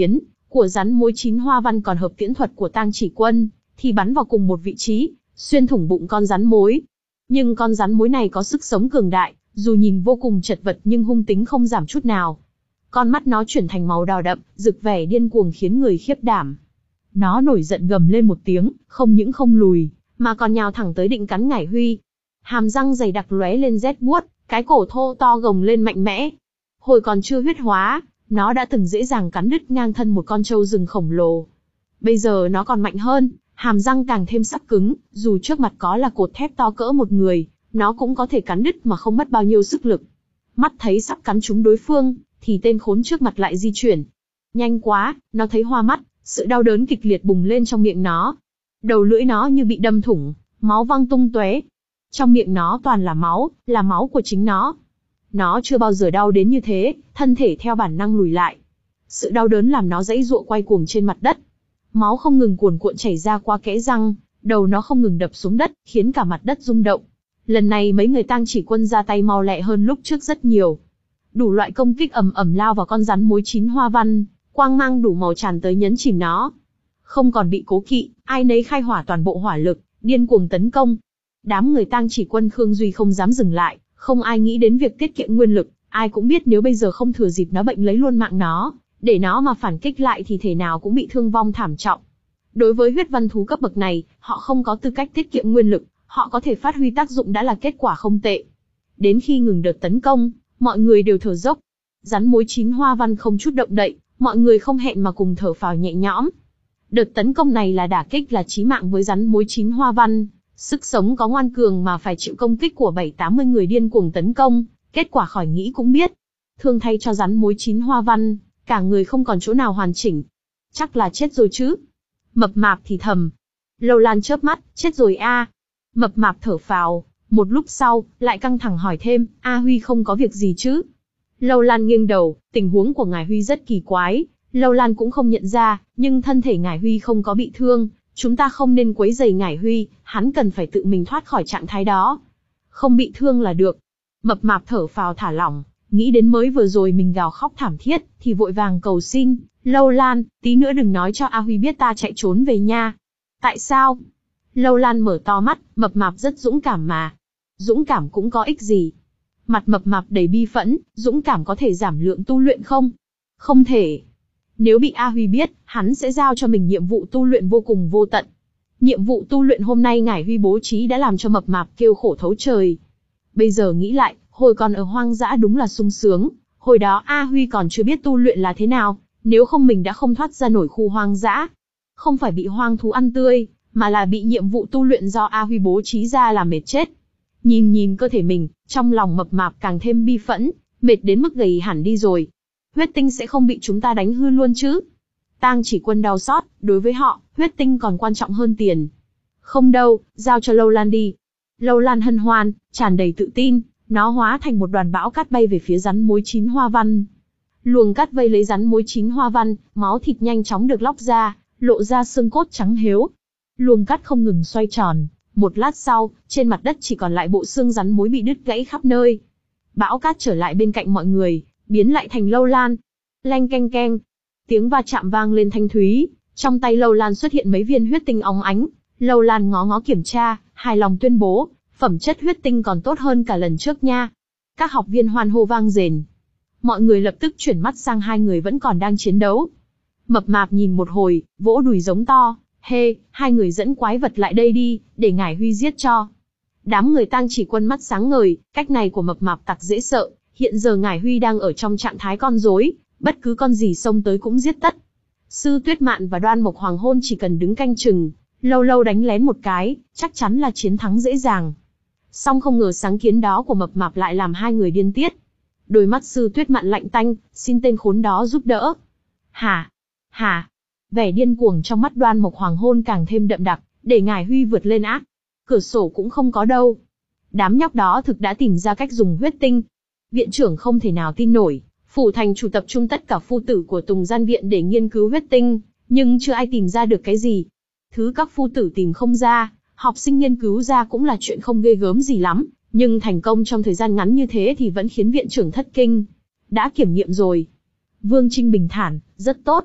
A: của rắn mối chín hoa văn còn hợp tiễn thuật của Tang Chỉ Quân, thì bắn vào cùng một vị trí, xuyên thủng bụng con rắn mối. Nhưng con rắn mối này có sức sống cường đại, dù nhìn vô cùng chật vật nhưng hung tính không giảm chút nào. Con mắt nó chuyển thành màu đỏ đậm, rực vẻ điên cuồng khiến người khiếp đảm. Nó nổi giận gầm lên một tiếng, không những không lùi, mà còn nhào thẳng tới định cắn Ngải Huy. Hàm răng dày đặc lóe lên rét buốt, cái cổ thô to gồng lên mạnh mẽ. Hồi còn chưa huyết hóa, nó đã từng dễ dàng cắn đứt ngang thân một con trâu rừng khổng lồ. Bây giờ nó còn mạnh hơn, hàm răng càng thêm sắc cứng, dù trước mặt có là cột thép to cỡ một người, nó cũng có thể cắn đứt mà không mất bao nhiêu sức lực. Mắt thấy sắp cắn trúng đối phương, thì tên khốn trước mặt lại di chuyển. Nhanh quá, nó thấy hoa mắt, sự đau đớn kịch liệt bùng lên trong miệng nó. Đầu lưỡi nó như bị đâm thủng, máu văng tung tóe. Trong miệng nó toàn là máu, là máu của chính nó. Nó chưa bao giờ đau đến như thế, thân thể theo bản năng lùi lại. Sự đau đớn làm nó giãy giụa quay cuồng trên mặt đất. Máu không ngừng cuồn cuộn chảy ra qua kẽ răng, đầu nó không ngừng đập xuống đất, khiến cả mặt đất rung động. Lần này mấy người Tang Chỉ Quân ra tay mau lẹ hơn lúc trước rất nhiều. Đủ loại công kích ầm ầm lao vào con rắn mối chín hoa văn, quang mang đủ màu tràn tới nhấn chìm nó. Không còn bị cố kỵ, ai nấy khai hỏa toàn bộ hỏa lực, điên cuồng tấn công. Đám người Tang Chỉ Quân Khương Duy không dám dừng lại, không ai nghĩ đến việc tiết kiệm nguyên lực, ai cũng biết nếu bây giờ không thừa dịp nó bệnh lấy luôn mạng nó, để nó mà phản kích lại thì thể nào cũng bị thương vong thảm trọng. Đối với huyết văn thú cấp bậc này, họ không có tư cách tiết kiệm nguyên lực, họ có thể phát huy tác dụng đã là kết quả không tệ. Đến khi ngừng đợt tấn công, mọi người đều thở dốc. Rắn mối chín hoa văn không chút động đậy, mọi người không hẹn mà cùng thở phào nhẹ nhõm. Đợt tấn công này là đả kích là chí mạng với rắn mối chín hoa văn. Sức sống có ngoan cường mà phải chịu công kích của bảy tám mươi người điên cuồng tấn công, kết quả khỏi nghĩ cũng biết. Thương thay cho rắn mối chín hoa văn, cả người không còn chỗ nào hoàn chỉnh. Chắc là chết rồi chứ. Mập mạp thì thầm. Lâu Lan chớp mắt, chết rồi a. Mập mạp thở phào, một lúc sau, lại căng thẳng hỏi thêm, A Huy không có việc gì chứ? Lâu Lan nghiêng đầu, tình huống của Ngải Huy rất kỳ quái, Lâu Lan cũng không nhận ra, nhưng thân thể Ngải Huy không có bị thương, chúng ta không nên quấy rầy Ngải Huy, hắn cần phải tự mình thoát khỏi trạng thái đó. Không bị thương là được. Mập mạp thở phào thả lỏng, nghĩ đến mới vừa rồi mình gào khóc thảm thiết, thì vội vàng cầu xin, Lâu Lan, tí nữa đừng nói cho A Huy biết ta chạy trốn về nha. Tại sao? Lâu Lan mở to mắt, mập mạp rất dũng cảm mà. Dũng cảm cũng có ích gì? Mặt mập mạp đầy bi phẫn, dũng cảm có thể giảm lượng tu luyện không? Không thể. Nếu bị A Huy biết, hắn sẽ giao cho mình nhiệm vụ tu luyện vô cùng vô tận. Nhiệm vụ tu luyện hôm nay Ngải Huy bố trí đã làm cho mập mạp kêu khổ thấu trời. Bây giờ nghĩ lại, hồi còn ở hoang dã đúng là sung sướng, hồi đó A Huy còn chưa biết tu luyện là thế nào, nếu không mình đã không thoát ra nổi khu hoang dã. Không phải bị hoang thú ăn tươi, mà là bị nhiệm vụ tu luyện do A Huy bố trí ra làm mệt chết. Nhìn nhìn cơ thể mình, trong lòng mập mạp càng thêm bi phẫn, mệt đến mức gầy hẳn đi rồi. Huyết tinh sẽ không bị chúng ta đánh hư luôn chứ? Tang Chỉ Quân đau xót, đối với họ, huyết tinh còn quan trọng hơn tiền. Không đâu, giao cho Lâu Lan đi. Lâu Lan hân hoan, tràn đầy tự tin, nó hóa thành một đoàn bão cát bay về phía rắn mối chín hoa văn. Luồng cát vây lấy rắn mối chín hoa văn, máu thịt nhanh chóng được lóc ra, lộ ra xương cốt trắng hếu. Luồng cát không ngừng xoay tròn, một lát sau, trên mặt đất chỉ còn lại bộ xương rắn mối bị đứt gãy khắp nơi. Bão cát trở lại bên cạnh mọi người, biến lại thành Lâu Lan. Leng keng keng, tiếng va chạm vang lên thanh thúy, trong tay Lâu Lan xuất hiện mấy viên huyết tinh óng ánh. Lâu Lan ngó ngó kiểm tra, hài lòng tuyên bố, phẩm chất huyết tinh còn tốt hơn cả lần trước nha. Các học viên hoan hô vang rền. Mọi người lập tức chuyển mắt sang hai người vẫn còn đang chiến đấu. Mập mạp nhìn một hồi, vỗ đùi giống to, hê, hai người dẫn quái vật lại đây đi, để Ngải Huy giết cho. Đám người Tang Chỉ Quân mắt sáng ngời, cách này của mập mạp tặc dễ sợ, hiện giờ Ngải Huy đang ở trong trạng thái con rối, bất cứ con gì xông tới cũng giết tất. Sư Tuyết Mạn và Đoan Mộc Hoàng Hôn chỉ cần đứng canh chừng, lâu lâu đánh lén một cái, chắc chắn là chiến thắng dễ dàng. Song không ngờ sáng kiến đó của mập mạp lại làm hai người điên tiết. Đôi mắt Sư Tuyết Mạn lạnh tanh, xin tên khốn đó giúp đỡ. Hả? Hả? Vẻ điên cuồng trong mắt Đoan Mộc Hoàng Hôn càng thêm đậm đặc, để Ngải Huy vượt lên ác. Cửa sổ cũng không có đâu. Đám nhóc đó thực đã tìm ra cách dùng huyết tinh. Viện trưởng không thể nào tin nổi, phủ thành chủ tập trung tất cả phu tử của Tùng Gian Viện để nghiên cứu huyết tinh, nhưng chưa ai tìm ra được cái gì. Thứ các phu tử tìm không ra, học sinh nghiên cứu ra cũng là chuyện không ghê gớm gì lắm, nhưng thành công trong thời gian ngắn như thế thì vẫn khiến viện trưởng thất kinh. Đã kiểm nghiệm rồi. Vương Trinh bình thản, rất tốt.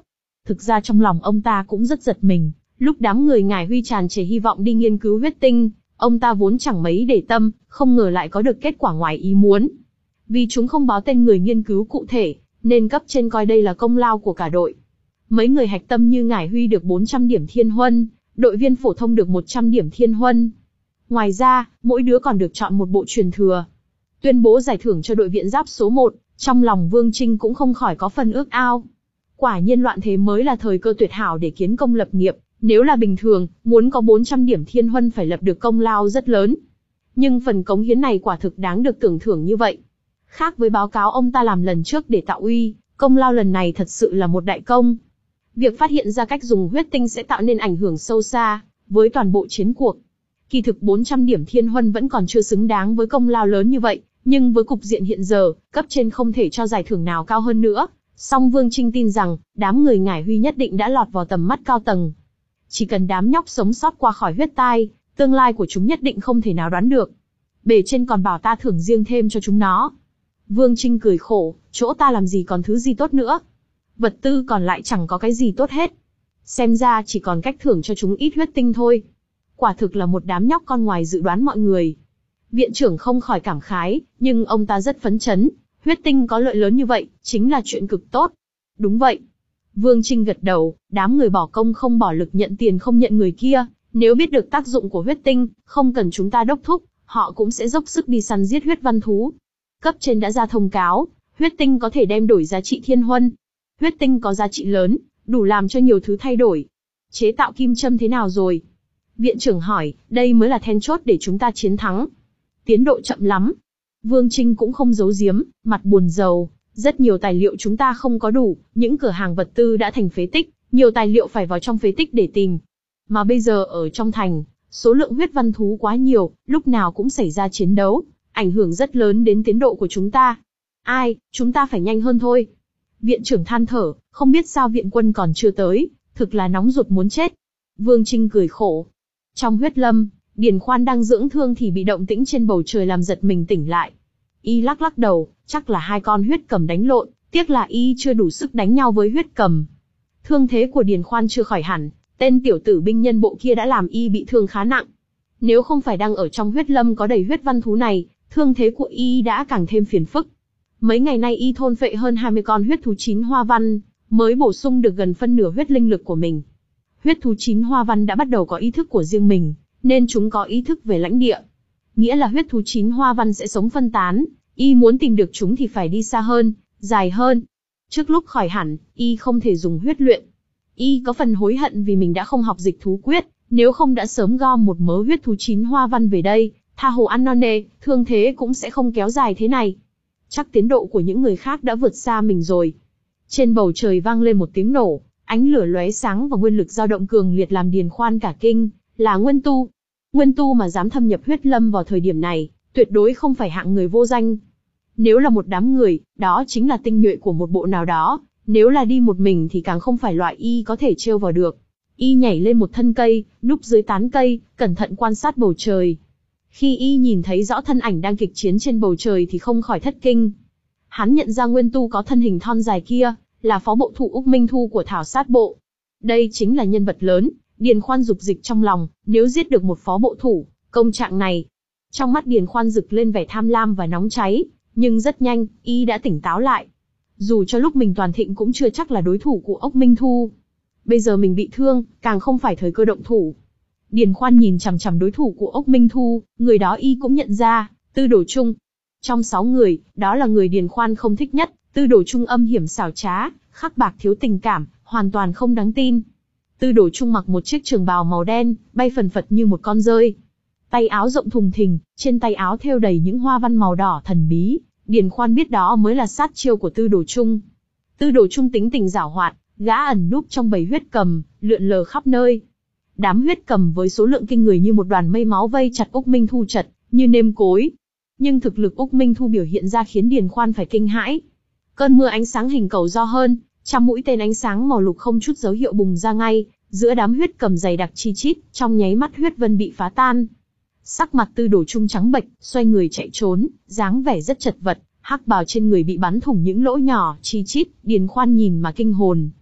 A: Thực ra trong lòng ông ta cũng rất giật mình, lúc đám người Ngải Huy tràn trề hy vọng đi nghiên cứu huyết tinh, ông ta vốn chẳng mấy để tâm, không ngờ lại có được kết quả ngoài ý muốn. Vì chúng không báo tên người nghiên cứu cụ thể, nên cấp trên coi đây là công lao của cả đội. Mấy người hạch tâm như Ngải Huy được bốn trăm điểm thiên huân, đội viên phổ thông được một trăm điểm thiên huân. Ngoài ra, mỗi đứa còn được chọn một bộ truyền thừa. Tuyên bố giải thưởng cho đội viện giáp số một, trong lòng Vương Trinh cũng không khỏi có phần ước ao. Quả nhiên loạn thế mới là thời cơ tuyệt hảo để kiến công lập nghiệp, nếu là bình thường, muốn có bốn trăm điểm thiên huân phải lập được công lao rất lớn. Nhưng phần cống hiến này quả thực đáng được tưởng thưởng như vậy. Khác với báo cáo ông ta làm lần trước để tạo uy, công lao lần này thật sự là một đại công. Việc phát hiện ra cách dùng huyết tinh sẽ tạo nên ảnh hưởng sâu xa với toàn bộ chiến cuộc. Kỳ thực bốn trăm điểm thiên huân vẫn còn chưa xứng đáng với công lao lớn như vậy, nhưng với cục diện hiện giờ, cấp trên không thể cho giải thưởng nào cao hơn nữa. Song Vương Trinh tin rằng, đám người Ngải Huy nhất định đã lọt vào tầm mắt cao tầng. Chỉ cần đám nhóc sống sót qua khỏi huyết tai, tương lai của chúng nhất định không thể nào đoán được. Bề trên còn bảo ta thưởng riêng thêm cho chúng nó. Vương Trinh cười khổ, chỗ ta làm gì còn thứ gì tốt nữa. Vật tư còn lại chẳng có cái gì tốt hết. Xem ra chỉ còn cách thưởng cho chúng ít huyết tinh thôi. Quả thực là một đám nhóc con ngoài dự đoán mọi người. Viện trưởng không khỏi cảm khái, nhưng ông ta rất phấn chấn. Huyết tinh có lợi lớn như vậy, chính là chuyện cực tốt. Đúng vậy. Vương Trinh gật đầu, đám người bỏ công không bỏ lực nhận tiền không nhận người kia. Nếu biết được tác dụng của huyết tinh, không cần chúng ta đốc thúc, họ cũng sẽ dốc sức đi săn giết huyết văn thú. Cấp trên đã ra thông cáo, huyết tinh có thể đem đổi giá trị thiên huân. Huyết tinh có giá trị lớn, đủ làm cho nhiều thứ thay đổi. Chế tạo kim châm thế nào rồi? Viện trưởng hỏi, đây mới là then chốt để chúng ta chiến thắng. Tiến độ chậm lắm. Vương Trinh cũng không giấu giếm, mặt buồn rầu. Rất nhiều tài liệu chúng ta không có đủ, những cửa hàng vật tư đã thành phế tích, nhiều tài liệu phải vào trong phế tích để tìm. Mà bây giờ ở trong thành, số lượng huyết văn thú quá nhiều, lúc nào cũng xảy ra chiến đấu, ảnh hưởng rất lớn đến tiến độ của chúng ta. Ai, chúng ta phải nhanh hơn thôi. Viện trưởng than thở, không biết sao viện quân còn chưa tới, thực là nóng ruột muốn chết. Vương Trinh cười khổ. Trong huyết lâm, Điền Khoan đang dưỡng thương thì bị động tĩnh trên bầu trời làm giật mình tỉnh lại. Y lắc lắc đầu, chắc là hai con huyết cầm đánh lộn, tiếc là Y chưa đủ sức đánh nhau với huyết cầm. Thương thế của Điền Khoan chưa khỏi hẳn, tên tiểu tử binh nhân bộ kia đã làm Y bị thương khá nặng. Nếu không phải đang ở trong huyết lâm có đầy huyết văn thú này, thương thế của Y đã càng thêm phiền phức. Mấy ngày nay Y thôn phệ hơn hai mươi con huyết thú chín hoa văn, mới bổ sung được gần phân nửa huyết linh lực của mình. Huyết thú chín hoa văn đã bắt đầu có ý thức của riêng mình, nên chúng có ý thức về lãnh địa. Nghĩa là huyết thú chín hoa văn sẽ sống phân tán, Y muốn tìm được chúng thì phải đi xa hơn, dài hơn. Trước lúc khỏi hẳn, Y không thể dùng huyết luyện. Y có phần hối hận vì mình đã không học dịch thú quyết, nếu không đã sớm gom một mớ huyết thú chín hoa văn về đây, tha hồ ăn non nê, thương thế cũng sẽ không kéo dài thế này. Chắc tiến độ của những người khác đã vượt xa mình rồi. Trên bầu trời vang lên một tiếng nổ, ánh lửa lóe sáng và nguyên lực dao động cường liệt làm Điền Khoan cả kinh, là Nguyên Tu. Nguyên Tu mà dám thâm nhập huyết lâm vào thời điểm này, tuyệt đối không phải hạng người vô danh. Nếu là một đám người, đó chính là tinh nhuệ của một bộ nào đó, nếu là đi một mình thì càng không phải loại Y có thể trêu vào được. Y nhảy lên một thân cây, núp dưới tán cây, cẩn thận quan sát bầu trời. Khi Y nhìn thấy rõ thân ảnh đang kịch chiến trên bầu trời thì không khỏi thất kinh. Hắn nhận ra Nguyên Tu có thân hình thon dài kia, là phó bộ thủ Úc Minh Thu của Thảo Sát Bộ. Đây chính là nhân vật lớn, Điền Khoan dục dịch trong lòng, nếu giết được một phó bộ thủ, công trạng này. Trong mắt Điền Khoan rực lên vẻ tham lam và nóng cháy, nhưng rất nhanh, Y đã tỉnh táo lại. Dù cho lúc mình toàn thịnh cũng chưa chắc là đối thủ của Úc Minh Thu. Bây giờ mình bị thương, càng không phải thời cơ động thủ. Điền Khoan nhìn chằm chằm đối thủ của Úc Minh Thu, người đó Y cũng nhận ra, Tư Đồ Trung. Trong sáu người, đó là người Điền Khoan không thích nhất, Tư Đồ Trung âm hiểm xảo trá, khắc bạc thiếu tình cảm, hoàn toàn không đáng tin. Tư Đồ Trung mặc một chiếc trường bào màu đen, bay phần phật như một con dơi. Tay áo rộng thùng thình, trên tay áo thêu đầy những hoa văn màu đỏ thần bí, Điền Khoan biết đó mới là sát chiêu của Tư Đồ Trung. Tư Đồ Trung tính tình giảo hoạt, gã ẩn núp trong bầy huyết cầm, lượn lờ khắp nơi. Đám huyết cầm với số lượng kinh người như một đoàn mây máu vây chặt Úc Minh Thu chật như nêm cối. Nhưng thực lực Úc Minh Thu biểu hiện ra khiến Điền Khoan phải kinh hãi. Cơn mưa ánh sáng hình cầu do hơn, trăm mũi tên ánh sáng màu lục không chút dấu hiệu bùng ra ngay, giữa đám huyết cầm dày đặc chi chít, trong nháy mắt huyết vân bị phá tan. Sắc mặt Tư Đồ Trung trắng bệch, xoay người chạy trốn, dáng vẻ rất chật vật, hắc bào trên người bị bắn thủng những lỗ nhỏ chi chít, Điền Khoan nhìn mà kinh hồn.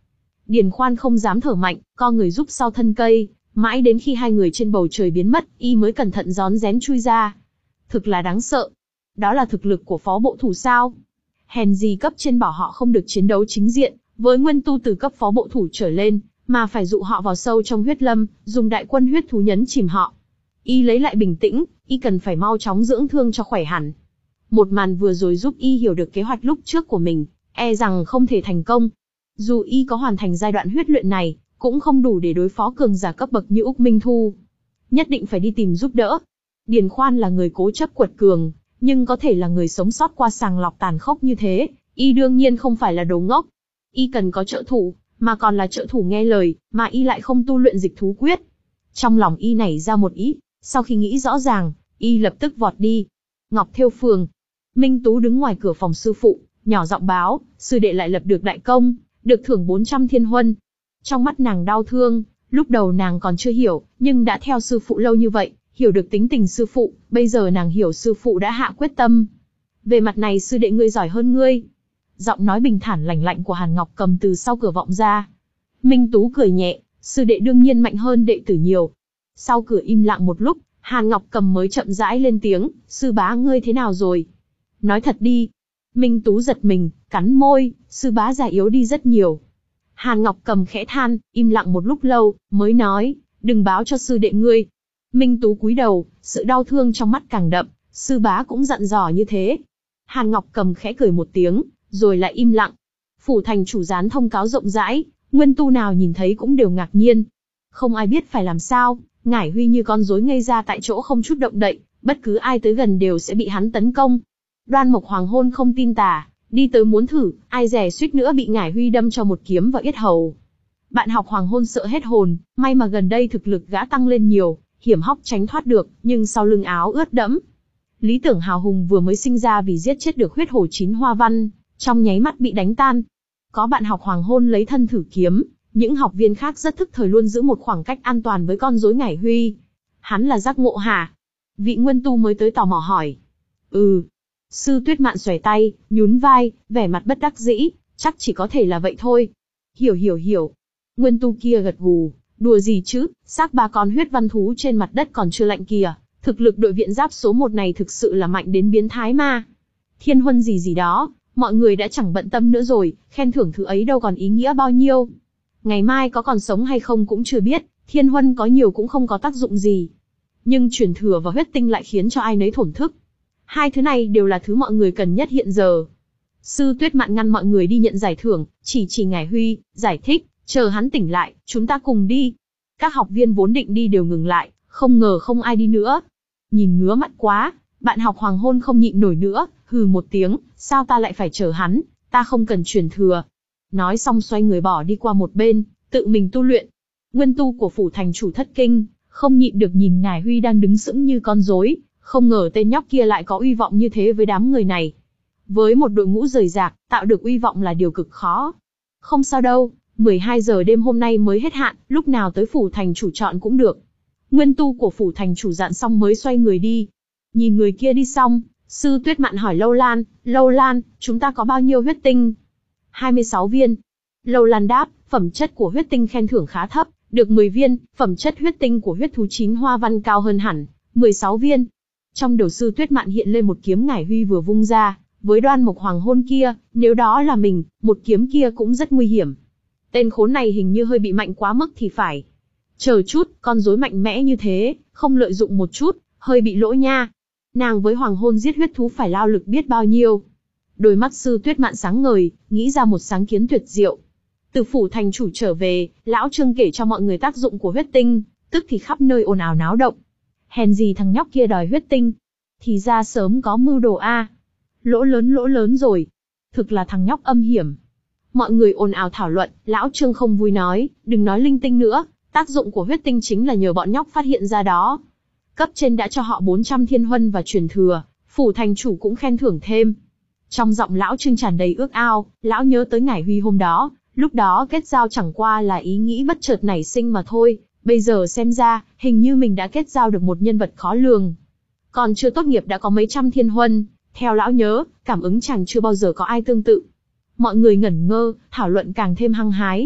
A: Điền Khoan không dám thở mạnh, co người giúp sau thân cây, mãi đến khi hai người trên bầu trời biến mất, y mới cẩn thận rón rén chui ra. Thực là đáng sợ. Đó là thực lực của phó bộ thủ sao? Hèn gì cấp trên bảo họ không được chiến đấu chính diện, với nguyên tu từ cấp phó bộ thủ trở lên, mà phải dụ họ vào sâu trong huyết lâm, dùng đại quân huyết thú nhấn chìm họ. Y lấy lại bình tĩnh, y cần phải mau chóng dưỡng thương cho khỏe hẳn. Một màn vừa rồi giúp y hiểu được kế hoạch lúc trước của mình, e rằng không thể thành công. Dù y có hoàn thành giai đoạn huyết luyện này, cũng không đủ để đối phó cường giả cấp bậc như Úc Minh Thu. Nhất định phải đi tìm giúp đỡ. Điền Khoan là người cố chấp quật cường, nhưng có thể là người sống sót qua sàng lọc tàn khốc như thế, y đương nhiên không phải là đồ ngốc. Y cần có trợ thủ, mà còn là trợ thủ nghe lời, mà y lại không tu luyện dịch thú quyết. Trong lòng y nảy ra một ý, sau khi nghĩ rõ ràng, y lập tức vọt đi. Ngọc Thêu Phường. Minh Tú đứng ngoài cửa phòng sư phụ, nhỏ giọng báo, sư đệ lại lập được đại công, được thưởng bốn trăm thiên huân. Trong mắt nàng đau thương, lúc đầu nàng còn chưa hiểu, nhưng đã theo sư phụ lâu như vậy, hiểu được tính tình sư phụ, bây giờ nàng hiểu sư phụ đã hạ quyết tâm. Về mặt này sư đệ ngươi giỏi hơn ngươi. Giọng nói bình thản lạnh lạnh của Hàn Ngọc Cầm từ sau cửa vọng ra. Minh Tú cười nhẹ, sư đệ đương nhiên mạnh hơn đệ tử nhiều. Sau cửa im lặng một lúc, Hàn Ngọc Cầm mới chậm rãi lên tiếng, sư bá ngươi thế nào rồi? Nói thật đi. Minh Tú giật mình, cắn môi, sư bá già yếu đi rất nhiều. Hàn Ngọc Cầm khẽ than, im lặng một lúc lâu, mới nói, đừng báo cho sư đệ ngươi. Minh Tú cúi đầu, sự đau thương trong mắt càng đậm, sư bá cũng dặn dò như thế. Hàn Ngọc Cầm khẽ cười một tiếng, rồi lại im lặng. Phủ thành chủ dán thông cáo rộng rãi, nguyên tu nào nhìn thấy cũng đều ngạc nhiên. Không ai biết phải làm sao, Ngải Huy như con rối ngây ra tại chỗ không chút động đậy, bất cứ ai tới gần đều sẽ bị hắn tấn công. Đoan Mộc Hoàng Hôn không tin tà, đi tới muốn thử, ai dè suýt nữa bị Ngải Huy đâm cho một kiếm vào yết hầu. Bạn học Hoàng Hôn sợ hết hồn, may mà gần đây thực lực gã tăng lên nhiều, hiểm hóc tránh thoát được, nhưng sau lưng áo ướt đẫm. Lý tưởng hào hùng vừa mới sinh ra vì giết chết được huyết hổ chín hoa văn, trong nháy mắt bị đánh tan. Có bạn học Hoàng Hôn lấy thân thử kiếm, những học viên khác rất thức thời luôn giữ một khoảng cách an toàn với con rối Ngải Huy. Hắn là Giác Ngộ hả? Vị nguyên tu mới tới tò mò hỏi. Ừ. Sư Tuyết Mạn xòe tay, nhún vai, vẻ mặt bất đắc dĩ, chắc chỉ có thể là vậy thôi. Hiểu hiểu hiểu. Nguyên tu kia gật gù, đùa gì chứ, xác ba con huyết văn thú trên mặt đất còn chưa lạnh kìa, thực lực đội viện giáp số một này thực sự là mạnh đến biến thái ma. Thiên huân gì gì đó, mọi người đã chẳng bận tâm nữa rồi, khen thưởng thứ ấy đâu còn ý nghĩa bao nhiêu. Ngày mai có còn sống hay không cũng chưa biết, thiên huân có nhiều cũng không có tác dụng gì. Nhưng truyền thừa và huyết tinh lại khiến cho ai nấy thổn thức. Hai thứ này đều là thứ mọi người cần nhất hiện giờ. Sư Tuyết Mạn ngăn mọi người đi nhận giải thưởng, chỉ chỉ Ngải Huy, giải thích, chờ hắn tỉnh lại, chúng ta cùng đi. Các học viên vốn định đi đều ngừng lại, không ngờ không ai đi nữa. Nhìn ngứa mắt quá, bạn học Hoàng Hôn không nhịn nổi nữa, hừ một tiếng, sao ta lại phải chờ hắn, ta không cần truyền thừa. Nói xong xoay người bỏ đi qua một bên, tự mình tu luyện. Nguyên tu của phủ thành chủ thất kinh, không nhịn được nhìn Ngải Huy đang đứng sững như con rối, không ngờ tên nhóc kia lại có uy vọng như thế với đám người này. Với một đội ngũ rời rạc, tạo được uy vọng là điều cực khó. Không sao đâu, mười hai giờ đêm hôm nay mới hết hạn, lúc nào tới phủ thành chủ chọn cũng được. Nguyên tu của phủ thành chủ dặn xong mới xoay người đi. Nhìn người kia đi xong, sư Tuyết Mạn hỏi Lâu Lan, Lâu Lan, chúng ta có bao nhiêu huyết tinh? hai mươi sáu viên. Lâu Lan đáp, phẩm chất của huyết tinh khen thưởng khá thấp, được mười viên, phẩm chất huyết tinh của huyết thú chín hoa văn cao hơn hẳn, mười sáu viên. Trong đầu sư Tuyết Mạn hiện lên một kiếm Ngải Huy vừa vung ra, với Đoan Mộc Hoàng Hôn kia, nếu đó là mình, một kiếm kia cũng rất nguy hiểm. Tên khốn này hình như hơi bị mạnh quá mức thì phải. Chờ chút, con rối mạnh mẽ như thế, không lợi dụng một chút, hơi bị lỗ nha. Nàng với Hoàng Hôn giết huyết thú phải lao lực biết bao nhiêu. Đôi mắt sư Tuyết Mạn sáng ngời, nghĩ ra một sáng kiến tuyệt diệu. Từ phủ thành chủ trở về, lão Trương kể cho mọi người tác dụng của huyết tinh, tức thì khắp nơi ồn ào náo động. Hèn gì thằng nhóc kia đòi huyết tinh, thì ra sớm có mưu đồ a. Lỗ lớn lỗ lớn rồi, thực là thằng nhóc âm hiểm. Mọi người ồn ào thảo luận, lão Trương không vui nói, đừng nói linh tinh nữa, tác dụng của huyết tinh chính là nhờ bọn nhóc phát hiện ra đó. Cấp trên đã cho họ bốn trăm thiên huân và truyền thừa, phủ thành chủ cũng khen thưởng thêm. Trong giọng lão Trương tràn đầy ước ao, lão nhớ tới Ngải Huy hôm đó, lúc đó kết giao chẳng qua là ý nghĩ bất chợt nảy sinh mà thôi, bây giờ xem ra, hình như mình đã kết giao được một nhân vật khó lường. Còn chưa tốt nghiệp đã có mấy trăm thiên huân, theo lão nhớ, cảm ứng chẳng chưa bao giờ có ai tương tự. Mọi người ngẩn ngơ, thảo luận càng thêm hăng hái.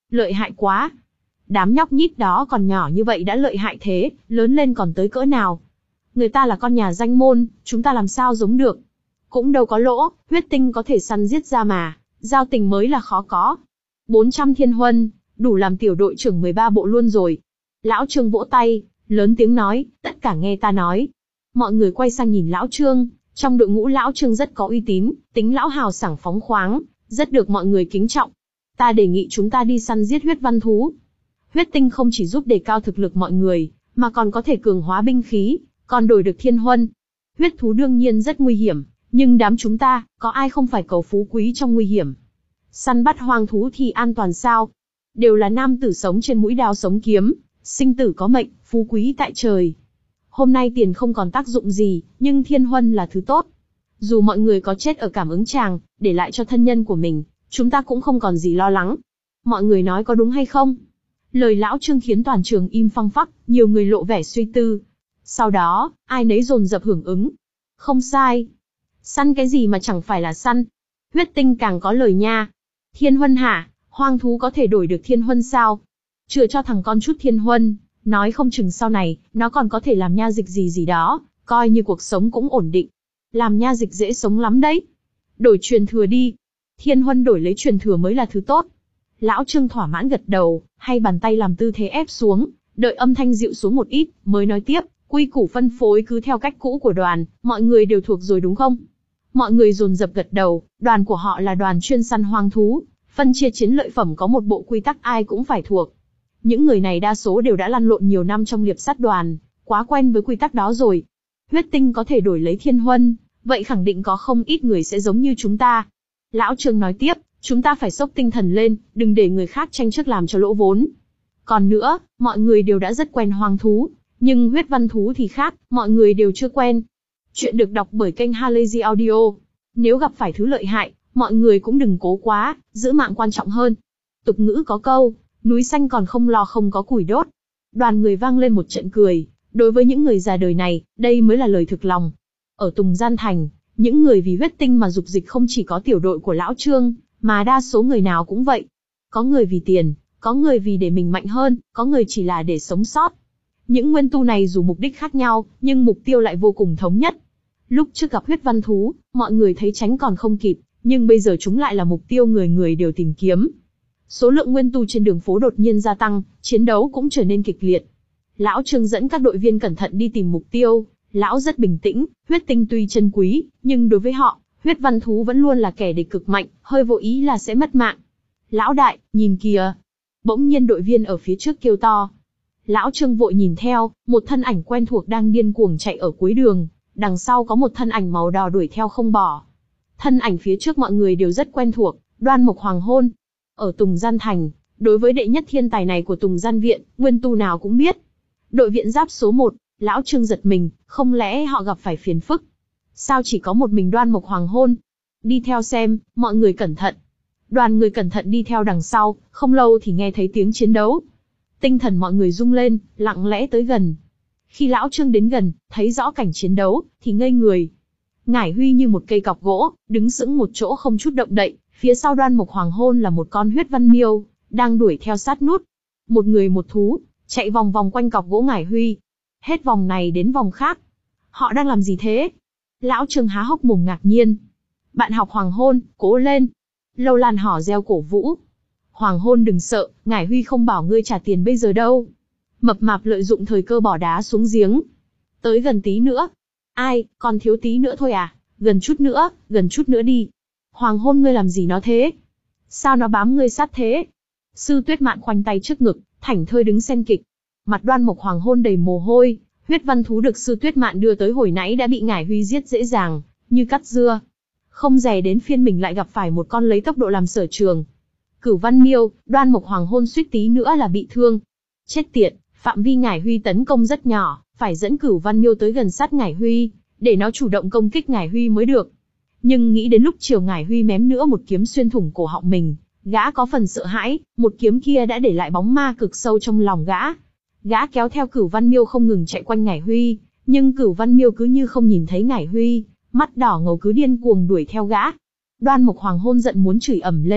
A: Lợi hại quá. Đám nhóc nhít đó còn nhỏ như vậy đã lợi hại thế, lớn lên còn tới cỡ nào. Người ta là con nhà danh môn, chúng ta làm sao giống được. Cũng đâu có lỗ, huyết tinh có thể săn giết ra mà, giao tình mới là khó có. bốn trăm thiên huân, đủ làm tiểu đội trưởng mười ba bộ luôn rồi. Lão Trương vỗ tay, lớn tiếng nói, tất cả nghe ta nói. Mọi người quay sang nhìn Lão Trương, trong đội ngũ Lão Trương rất có uy tín, tính lão hào sảng phóng khoáng, rất được mọi người kính trọng. Ta đề nghị chúng ta đi săn giết huyết văn thú. Huyết tinh không chỉ giúp đề cao thực lực mọi người, mà còn có thể cường hóa binh khí, còn đổi được thiên huân. Huyết thú đương nhiên rất nguy hiểm, nhưng đám chúng ta, có ai không phải cầu phú quý trong nguy hiểm. Săn bắt hoang thú thì an toàn sao? Đều là nam tử sống trên mũi đao sống kiếm, sinh tử có mệnh, phú quý tại trời. Hôm nay tiền không còn tác dụng gì, nhưng thiên huân là thứ tốt. Dù mọi người có chết ở cảm ứng tràng, để lại cho thân nhân của mình, chúng ta cũng không còn gì lo lắng. Mọi người nói có đúng hay không? Lời Lão Trương khiến toàn trường im phăng phắc, nhiều người lộ vẻ suy tư. Sau đó, ai nấy dồn dập hưởng ứng. Không sai. Săn cái gì mà chẳng phải là săn. Huyết tinh càng có lời nha. Thiên huân hả? Hoang thú có thể đổi được thiên huân sao? Chừa cho thằng con chút thiên huân, nói không chừng sau này, nó còn có thể làm nha dịch gì gì đó, coi như cuộc sống cũng ổn định. Làm nha dịch dễ sống lắm đấy. Đổi truyền thừa đi. Thiên huân đổi lấy truyền thừa mới là thứ tốt. Lão Trương thỏa mãn gật đầu, hay bàn tay làm tư thế ép xuống, đợi âm thanh dịu xuống một ít, mới nói tiếp, quy củ phân phối cứ theo cách cũ của đoàn, mọi người đều thuộc rồi đúng không? Mọi người dồn dập gật đầu, đoàn của họ là đoàn chuyên săn hoang thú, phân chia chiến lợi phẩm có một bộ quy tắc ai cũng phải thuộc. Những người này đa số đều đã lăn lộn nhiều năm trong liệp sát đoàn, quá quen với quy tắc đó rồi. Huyết tinh có thể đổi lấy thiên huân, vậy khẳng định có không ít người sẽ giống như chúng ta. Lão Trương nói tiếp, chúng ta phải xốc tinh thần lên, đừng để người khác tranh trước làm cho lỗ vốn. Còn nữa, mọi người đều đã rất quen hoang thú, nhưng huyết văn thú thì khác, mọi người đều chưa quen. Chuyện được đọc bởi kênh Halazy Audio. Nếu gặp phải thứ lợi hại, mọi người cũng đừng cố quá, giữ mạng quan trọng hơn. Tục ngữ có câu, núi xanh còn không lo không có củi đốt. Đoàn người vang lên một trận cười, đối với những người già đời này, đây mới là lời thực lòng. Ở Tùng Gian Thành, những người vì huyết tinh mà dục dịch không chỉ có tiểu đội của Lão Trương, mà đa số người nào cũng vậy. Có người vì tiền, có người vì để mình mạnh hơn, có người chỉ là để sống sót. Những nguyên tu này dù mục đích khác nhau, nhưng mục tiêu lại vô cùng thống nhất. Lúc trước gặp huyết văn thú, mọi người thấy tránh còn không kịp, nhưng bây giờ chúng lại là mục tiêu người người đều tìm kiếm. Số lượng nguyên tu trên đường phố đột nhiên gia tăng, chiến đấu cũng trở nên kịch liệt. Lão Trương dẫn các đội viên cẩn thận đi tìm mục tiêu, lão rất bình tĩnh, huyết tinh tuy chân quý, nhưng đối với họ, huyết văn thú vẫn luôn là kẻ địch cực mạnh, hơi vô ý là sẽ mất mạng. Lão đại, nhìn kìa. Bỗng nhiên đội viên ở phía trước kêu to. Lão Trương vội nhìn theo, một thân ảnh quen thuộc đang điên cuồng chạy ở cuối đường, đằng sau có một thân ảnh màu đỏ đuổi theo không bỏ. Thân ảnh phía trước mọi người đều rất quen thuộc, Đoan Mộc Hoàng Hôn. Ở Tùng Gian Thành, đối với đệ nhất thiên tài này của Tùng Gian Viện, nguyên tu nào cũng biết. Đội viện giáp số một, Lão Trương giật mình, không lẽ họ gặp phải phiền phức? Sao chỉ có một mình Đoan Mộc Hoàng Hôn? Đi theo xem, mọi người cẩn thận. Đoàn người cẩn thận đi theo đằng sau, không lâu thì nghe thấy tiếng chiến đấu. Tinh thần mọi người rung lên, lặng lẽ tới gần. Khi Lão Trương đến gần, thấy rõ cảnh chiến đấu, thì ngây người. Ngải Huy như một cây cọc gỗ, đứng sững một chỗ không chút động đậy, phía sau Đoan Mộc Hoàng Hôn là một con huyết văn miêu, đang đuổi theo sát nút. Một người một thú, chạy vòng vòng quanh cọc gỗ Ngải Huy. Hết vòng này đến vòng khác. Họ đang làm gì thế? Lão Trương há hốc mồm ngạc nhiên. Bạn học Hoàng Hôn, cố lên. Lâu Lan hò reo cổ vũ. Hoàng Hôn đừng sợ, Ngải Huy không bảo ngươi trả tiền bây giờ đâu. Mập mạp lợi dụng thời cơ bỏ đá xuống giếng. Tới gần tí nữa. Ai, còn thiếu tí nữa thôi à? Gần chút nữa, gần chút nữa đi. Hoàng Hôn ngươi làm gì nó thế? Sao nó bám ngươi sát thế? Sư Tuyết Mạn khoanh tay trước ngực, thảnh thơi đứng xem kịch. Mặt Đoan Mộc Hoàng Hôn đầy mồ hôi, huyết văn thú được Sư Tuyết Mạn đưa tới hồi nãy đã bị Ngải Huy giết dễ dàng, như cắt dưa. Không dè đến phiên mình lại gặp phải một con lấy tốc độ làm sở trường. Cửu Văn Miêu, Đoan Mộc Hoàng Hôn suýt tí nữa là bị thương. Chết tiệt, phạm vi Ngải Huy tấn công rất nhỏ, phải dẫn Cửu Văn Miêu tới gần sát Ngải Huy, để nó chủ động công kích Ngải Huy mới được. Nhưng nghĩ đến lúc chiều Ngải Huy mém nữa một kiếm xuyên thủng cổ họng mình, gã có phần sợ hãi, một kiếm kia đã để lại bóng ma cực sâu trong lòng gã. Gã kéo theo Cửu Văn Miêu không ngừng chạy quanh Ngải Huy, nhưng Cửu Văn Miêu cứ như không nhìn thấy Ngải Huy, mắt đỏ ngầu cứ điên cuồng đuổi theo gã. Đoan Mộc Hoàng Hôn giận muốn chửi ầm lên,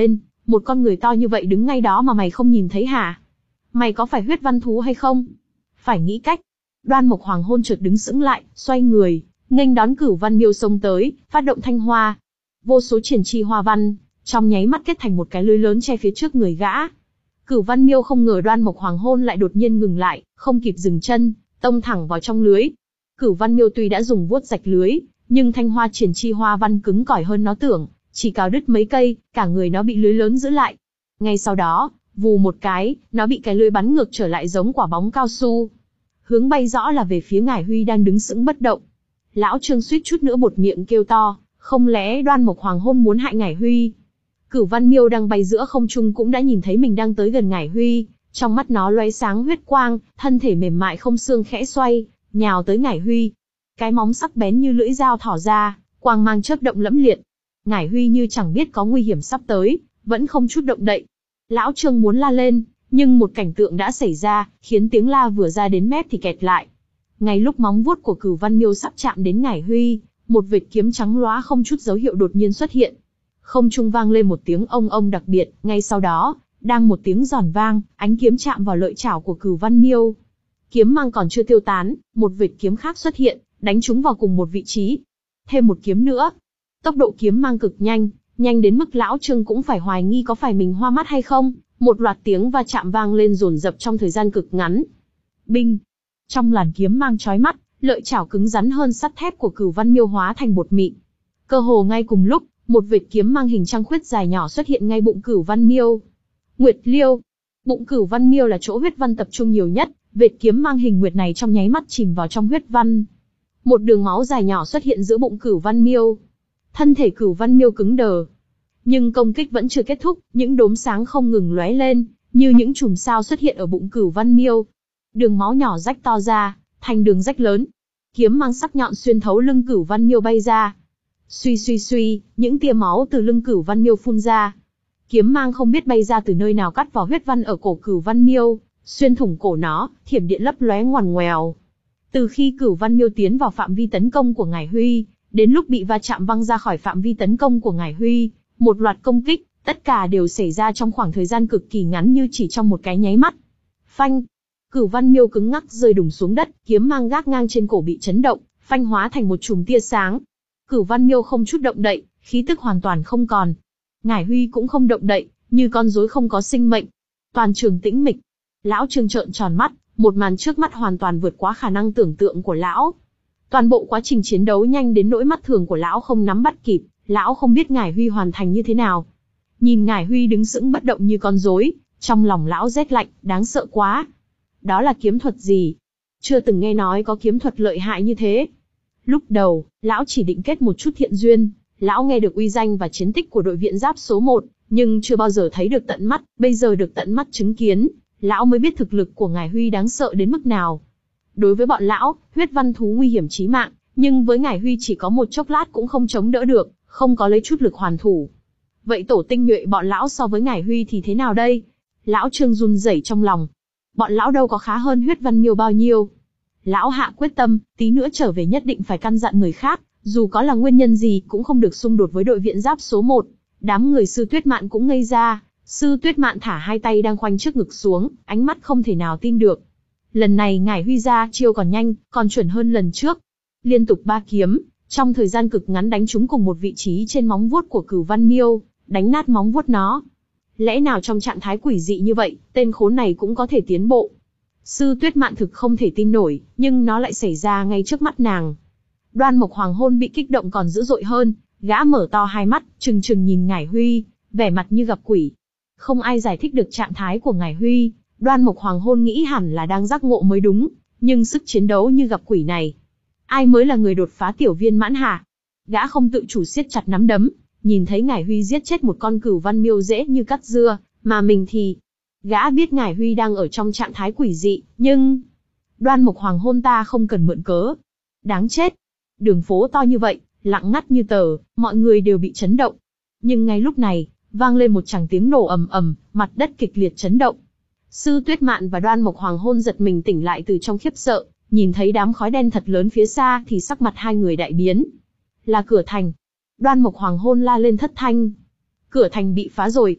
A: một con người to như vậy đứng ngay đó mà mày không nhìn thấy hả? Mày có phải huyết văn thú hay không? Phải nghĩ cách. Đoan Mộc Hoàng Hôn chợt đứng sững lại, xoay người, nghênh đón Cửu Văn Miêu xông tới, phát động thanh hoa. Vô số triển chi hoa văn, trong nháy mắt kết thành một cái lưới lớn che phía trước người gã. Cửu Văn Miêu không ngờ Đoan Mộc Hoàng Hôn lại đột nhiên ngừng lại, không kịp dừng chân, tông thẳng vào trong lưới. Cửu Văn Miêu tuy đã dùng vuốt rạch lưới, nhưng thanh hoa triển chi hoa văn cứng cỏi hơn nó tưởng, chỉ cào đứt mấy cây, cả người nó bị lưới lớn giữ lại. Ngay sau đó, vù một cái, nó bị cái lưới bắn ngược trở lại giống quả bóng cao su. Hướng bay rõ là về phía Ngải Huy đang đứng sững bất động. Lão Trương suýt chút nữa buột miệng kêu to, không lẽ Đoan Mộc Hoàng Hôn muốn hại Ngải Huy? Cửu Văn Miêu đang bay giữa không trung cũng đã nhìn thấy mình đang tới gần Ngải Huy, trong mắt nó lóe sáng huyết quang, thân thể mềm mại không xương khẽ xoay, nhào tới Ngải Huy. Cái móng sắc bén như lưỡi dao thỏ ra, quang mang chớp động lẫm liệt. Ngải Huy như chẳng biết có nguy hiểm sắp tới, vẫn không chút động đậy. Lão Trương muốn la lên, nhưng một cảnh tượng đã xảy ra, khiến tiếng la vừa ra đến mép thì kẹt lại. Ngay lúc móng vuốt của Cửu Văn Miêu sắp chạm đến Ngải Huy, một vệt kiếm trắng lóa không chút dấu hiệu đột nhiên xuất hiện. Không trung vang lên một tiếng ông ông đặc biệt, ngay sau đó, đang một tiếng giòn vang, ánh kiếm chạm vào lợi chảo của Cửu Văn Miêu. Kiếm mang còn chưa tiêu tán, một vệt kiếm khác xuất hiện, đánh chúng vào cùng một vị trí. Thêm một kiếm nữa. Tốc độ kiếm mang cực nhanh, nhanh đến mức Lão Trương cũng phải hoài nghi có phải mình hoa mắt hay không. Một loạt tiếng va chạm vang lên dồn dập trong thời gian cực ngắn. Binh! Trong làn kiếm mang chói mắt, lợi chảo cứng rắn hơn sắt thép của Cửu Văn Miêu hóa thành bột mịn. Cơ hồ ngay cùng lúc, một vệt kiếm mang hình trăng khuyết dài nhỏ xuất hiện ngay bụng Cửu Văn Miêu. Nguyệt Liêu! Bụng Cửu Văn Miêu là chỗ huyết văn tập trung nhiều nhất, vệt kiếm mang hình nguyệt này trong nháy mắt chìm vào trong huyết văn. Một đường máu dài nhỏ xuất hiện giữa bụng Cửu Văn Miêu. Thân thể Cửu Văn Miêu cứng đờ. Nhưng công kích vẫn chưa kết thúc, những đốm sáng không ngừng lóe lên, như những chùm sao xuất hiện ở bụng Cửu Văn Miêu. Đường máu nhỏ rách to ra, thành đường rách lớn. Kiếm mang sắc nhọn xuyên thấu lưng Cửu Văn Miêu bay ra. Suy suy suy, những tia máu từ lưng Cửu Văn Miêu phun ra. Kiếm mang không biết bay ra từ nơi nào cắt vào huyết văn ở cổ Cửu Văn Miêu, xuyên thủng cổ nó, thiểm điện lấp lóe ngoằn ngoèo. Từ khi Cửu Văn Miêu tiến vào phạm vi tấn công của Ngải Huy, đến lúc bị va chạm văng ra khỏi phạm vi tấn công của Ngải Huy, một loạt công kích, tất cả đều xảy ra trong khoảng thời gian cực kỳ ngắn như chỉ trong một cái nháy mắt. Phanh! Cửu Văn Miêu cứng ngắc rơi đùng xuống đất, kiếm mang gác ngang trên cổ bị chấn động, phanh hóa thành một chùm tia sáng. Cửu Văn Miêu không chút động đậy, khí tức hoàn toàn không còn. Ngải Huy cũng không động đậy, như con rối không có sinh mệnh. Toàn trường tĩnh mịch. Lão Trương trợn tròn mắt, một màn trước mắt hoàn toàn vượt quá khả năng tưởng tượng của lão. Toàn bộ quá trình chiến đấu nhanh đến nỗi mắt thường của lão không nắm bắt kịp, lão không biết Ngải Huy hoàn thành như thế nào. Nhìn Ngải Huy đứng sững bất động như con rối, trong lòng lão rét lạnh, đáng sợ quá. Đó là kiếm thuật gì? Chưa từng nghe nói có kiếm thuật lợi hại như thế. Lúc đầu, lão chỉ định kết một chút thiện duyên, lão nghe được uy danh và chiến tích của đội viện giáp số một, nhưng chưa bao giờ thấy được tận mắt, bây giờ được tận mắt chứng kiến, lão mới biết thực lực của Ngải Huy đáng sợ đến mức nào. Đối với bọn lão, huyết văn thú nguy hiểm chí mạng, nhưng với Ngải Huy chỉ có một chốc lát cũng không chống đỡ được, không có lấy chút lực hoàn thủ. Vậy tổ tinh nhuệ bọn lão so với Ngải Huy thì thế nào đây? Lão Trương run rẩy trong lòng. Bọn lão đâu có khá hơn huyết văn miêu bao nhiêu. Lão hạ quyết tâm, tí nữa trở về nhất định phải căn dặn người khác, dù có là nguyên nhân gì cũng không được xung đột với đội viện giáp số một. Đám người Sư Tuyết Mạn cũng ngây ra, Sư Tuyết Mạn thả hai tay đang khoanh trước ngực xuống, ánh mắt không thể nào tin được. Lần này Ngải Huy ra chiêu còn nhanh, còn chuẩn hơn lần trước. Liên tục ba kiếm, trong thời gian cực ngắn đánh trúng cùng một vị trí trên móng vuốt của Cửu Văn Miêu, đánh nát móng vuốt nó. Lẽ nào trong trạng thái quỷ dị như vậy, tên khốn này cũng có thể tiến bộ? Sư Tuyết Mạn thực không thể tin nổi, nhưng nó lại xảy ra ngay trước mắt nàng. Đoan Mộc Hoàng Hôn bị kích động còn dữ dội hơn, gã mở to hai mắt, trừng trừng nhìn Ngải Huy, vẻ mặt như gặp quỷ. Không ai giải thích được trạng thái của Ngải Huy, Đoan Mộc Hoàng Hôn nghĩ hẳn là đang giác ngộ mới đúng, nhưng sức chiến đấu như gặp quỷ này. Ai mới là người đột phá tiểu viên mãn hả? Gã không tự chủ siết chặt nắm đấm, nhìn thấy Ngải Huy giết chết một con Cửu Văn Miêu dễ như cắt dưa, mà mình thì... Gã biết Ngải Huy đang ở trong trạng thái quỷ dị, nhưng... Đoan Mộc Hoàng Hôn ta không cần mượn cớ. Đáng chết. Đường phố to như vậy, lặng ngắt như tờ, mọi người đều bị chấn động. Nhưng ngay lúc này, vang lên một tràng tiếng nổ ầm ầm, mặt đất kịch liệt chấn động. Sư Tuyết Mạn và Đoan Mộc Hoàng Hôn giật mình tỉnh lại từ trong khiếp sợ, nhìn thấy đám khói đen thật lớn phía xa thì sắc mặt hai người đại biến. Là cửa thành. Đoan Mộc Hoàng Hôn la lên thất thanh. Cửa thành bị phá rồi.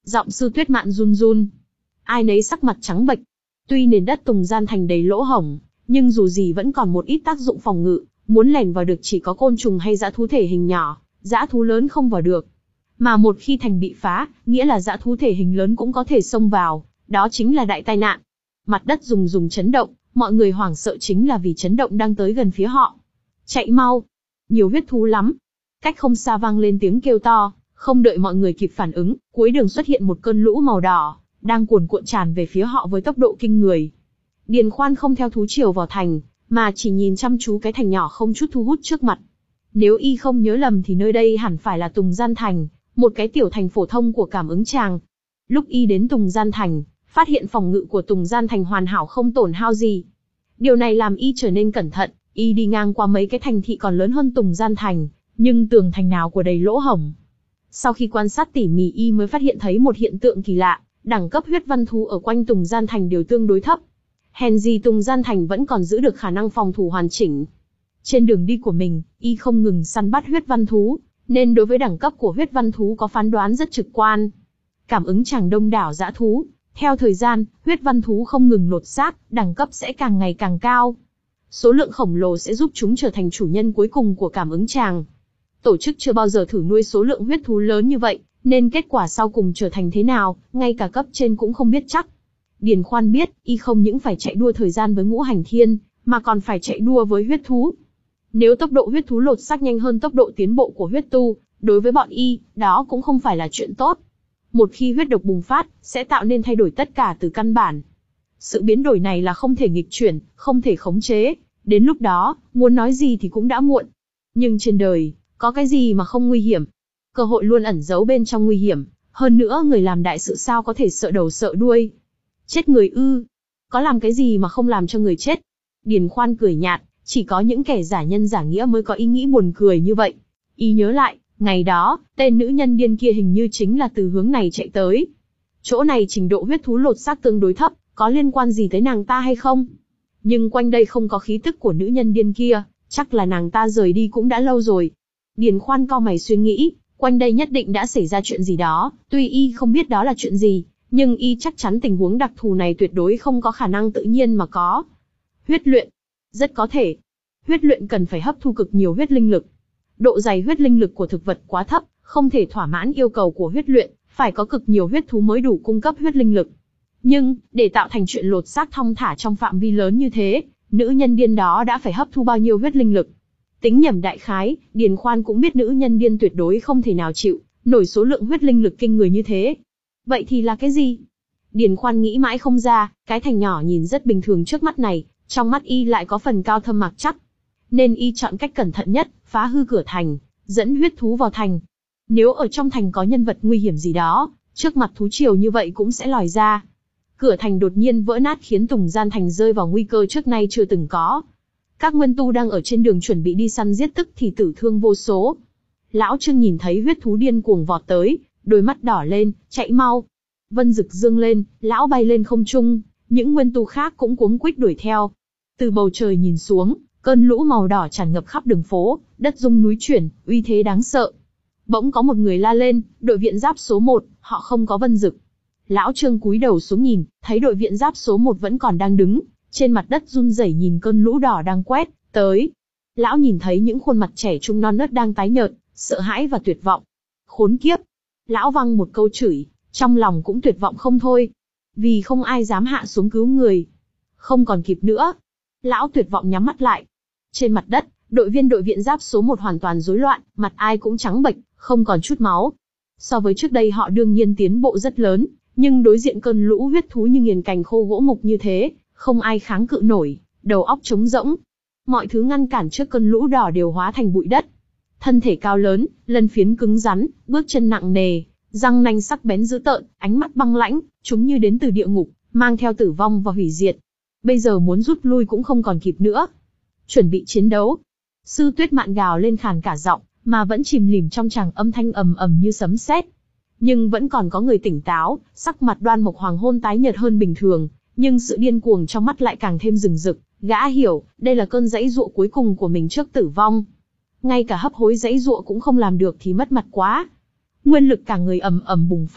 A: Giọng Sư Tuyết Mạn run run. Ai nấy sắc mặt trắng bệch. Tuy nền đất Tùng Gian Thành đầy lỗ hổng, nhưng dù gì vẫn còn một ít tác dụng phòng ngự, muốn lẻn vào được chỉ có côn trùng hay dã thú thể hình nhỏ, dã thú lớn không vào được. Mà một khi thành bị phá, nghĩa là dã thú thể hình lớn cũng có thể xông vào, đó chính là đại tai nạn. Mặt đất rùng rùng chấn động, mọi người hoảng sợ chính là vì chấn động đang tới gần phía họ. Chạy mau! Nhiều huyết thú lắm! Cách không xa vang lên tiếng kêu to, không đợi mọi người kịp phản ứng, cuối đường xuất hiện một cơn lũ màu đỏ, đang cuồn cuộn tràn về phía họ với tốc độ kinh người. Điền Khoan không theo thú triều vào thành, mà chỉ nhìn chăm chú cái thành nhỏ không chút thu hút trước mặt. Nếu y không nhớ lầm thì nơi đây hẳn phải là Tùng Gian Thành, một cái tiểu thành phổ thông của Cảm Ứng Tràng. Lúc y đến Tùng Gian Thành, phát hiện phòng ngự của Tùng Gian Thành hoàn hảo không tổn hao gì. Điều này làm y trở nên cẩn thận, y đi ngang qua mấy cái thành thị còn lớn hơn Tùng Gian Thành, nhưng tường thành nào của đầy lỗ hổng. Sau khi quan sát tỉ mỉ y mới phát hiện thấy một hiện tượng kỳ lạ, đẳng cấp huyết văn thú ở quanh Tùng Gian Thành đều tương đối thấp. Hèn gì Tùng Gian Thành vẫn còn giữ được khả năng phòng thủ hoàn chỉnh. Trên đường đi của mình, y không ngừng săn bắt huyết văn thú, nên đối với đẳng cấp của huyết văn thú có phán đoán rất trực quan. Cảm Ứng Tràng đông đảo dã thú, theo thời gian, huyết văn thú không ngừng lột xác, đẳng cấp sẽ càng ngày càng cao. Số lượng khổng lồ sẽ giúp chúng trở thành chủ nhân cuối cùng của Cảm Ứng Tràng. Tổ chức chưa bao giờ thử nuôi số lượng huyết thú lớn như vậy, nên kết quả sau cùng trở thành thế nào, ngay cả cấp trên cũng không biết chắc. Điền Khoan biết, y không những phải chạy đua thời gian với Ngũ Hành Thiên, mà còn phải chạy đua với huyết thú. Nếu tốc độ huyết thú lột xác nhanh hơn tốc độ tiến bộ của huyết tu, đối với bọn y, đó cũng không phải là chuyện tốt. Một khi huyết độc bùng phát, sẽ tạo nên thay đổi tất cả từ căn bản. Sự biến đổi này là không thể nghịch chuyển, không thể khống chế. Đến lúc đó, muốn nói gì thì cũng đã muộn. Nhưng trên đời, có cái gì mà không nguy hiểm? Cơ hội luôn ẩn giấu bên trong nguy hiểm. Hơn nữa người làm đại sự sao có thể sợ đầu sợ đuôi. Chết người ư? Có làm cái gì mà không làm cho người chết? Điền Khoan cười nhạt, chỉ có những kẻ giả nhân giả nghĩa mới có ý nghĩ buồn cười như vậy. Y nhớ lại, ngày đó, tên nữ nhân điên kia hình như chính là từ hướng này chạy tới. Chỗ này trình độ huyết thú lột xác tương đối thấp, có liên quan gì tới nàng ta hay không? Nhưng quanh đây không có khí tức của nữ nhân điên kia, chắc là nàng ta rời đi cũng đã lâu rồi. Điền Khoan cau mày suy nghĩ, quanh đây nhất định đã xảy ra chuyện gì đó, tuy y không biết đó là chuyện gì, nhưng y chắc chắn tình huống đặc thù này tuyệt đối không có khả năng tự nhiên mà có. Huyết luyện. Rất có thể. Huyết luyện cần phải hấp thu cực nhiều huyết linh lực. Độ dày huyết linh lực của thực vật quá thấp, không thể thỏa mãn yêu cầu của huyết luyện, phải có cực nhiều huyết thú mới đủ cung cấp huyết linh lực. Nhưng, để tạo thành chuyện lột xác thong thả trong phạm vi lớn như thế, nữ nhân điên đó đã phải hấp thu bao nhiêu huyết linh lực. Tính nhẩm đại khái, Điền Khoan cũng biết nữ nhân điên tuyệt đối không thể nào chịu nổi số lượng huyết linh lực kinh người như thế. Vậy thì là cái gì? Điền Khoan nghĩ mãi không ra, cái thành nhỏ nhìn rất bình thường trước mắt này, trong mắt y lại có phần cao thâm mạc chắc. Nên y chọn cách cẩn thận nhất, phá hư cửa thành, dẫn huyết thú vào thành. Nếu ở trong thành có nhân vật nguy hiểm gì đó, trước mặt thú triều như vậy cũng sẽ lòi ra. Cửa thành đột nhiên vỡ nát khiến Tùng Gian Thành rơi vào nguy cơ trước nay chưa từng có. Các nguyên tu đang ở trên đường chuẩn bị đi săn giết tức thì tử thương vô số. Lão Trương nhìn thấy huyết thú điên cuồng vọt tới, đôi mắt đỏ lên, chạy mau. Vân Dực dương lên, lão bay lên không trung, những nguyên tu khác cũng cuống quýt đuổi theo. Từ bầu trời nhìn xuống, cơn lũ màu đỏ tràn ngập khắp đường phố, đất rung núi chuyển, uy thế đáng sợ. Bỗng có một người la lên, đội viện giáp số một, họ không có Vân Dực. Lão Trương cúi đầu xuống nhìn, thấy đội viện giáp số một vẫn còn đang đứng, trên mặt đất run rẩy nhìn cơn lũ đỏ đang quét tới. Lão nhìn thấy những khuôn mặt trẻ trung non nớt đang tái nhợt, sợ hãi và tuyệt vọng. Khốn kiếp! Lão văng một câu chửi, trong lòng cũng tuyệt vọng không thôi. Vì không ai dám hạ xuống cứu người. Không còn kịp nữa. Lão tuyệt vọng nhắm mắt lại. Trên mặt đất, đội viên đội viện giáp số một hoàn toàn rối loạn, mặt ai cũng trắng bệch, không còn chút máu. So với trước đây họ đương nhiên tiến bộ rất lớn, nhưng đối diện cơn lũ huyết thú như nghiền cành khô gỗ mục như thế, không ai kháng cự nổi, đầu óc trống rỗng. Mọi thứ ngăn cản trước cơn lũ đỏ đều hóa thành bụi đất. Thân thể cao lớn, lân phiến cứng rắn, bước chân nặng nề, răng nanh sắc bén dữ tợn, ánh mắt băng lãnh, chúng như đến từ địa ngục, mang theo tử vong và hủy diệt. Bây giờ muốn rút lui cũng không còn kịp nữa. Chuẩn bị chiến đấu. Sư Tuyết Mạn gào lên khàn cả giọng, mà vẫn chìm lìm trong tràng âm thanh ầm ầm như sấm sét. Nhưng vẫn còn có người tỉnh táo, sắc mặt Đoan Mộc Hoàng Hôn tái nhợt hơn bình thường, nhưng sự điên cuồng trong mắt lại càng thêm rừng rực. Gã hiểu, đây là cơn giãy giụa cuối cùng của mình trước tử vong. Ngay cả hấp hối giãy giụa cũng không làm được thì mất mặt quá. Nguyên lực cả người ầm ầm bùng phát,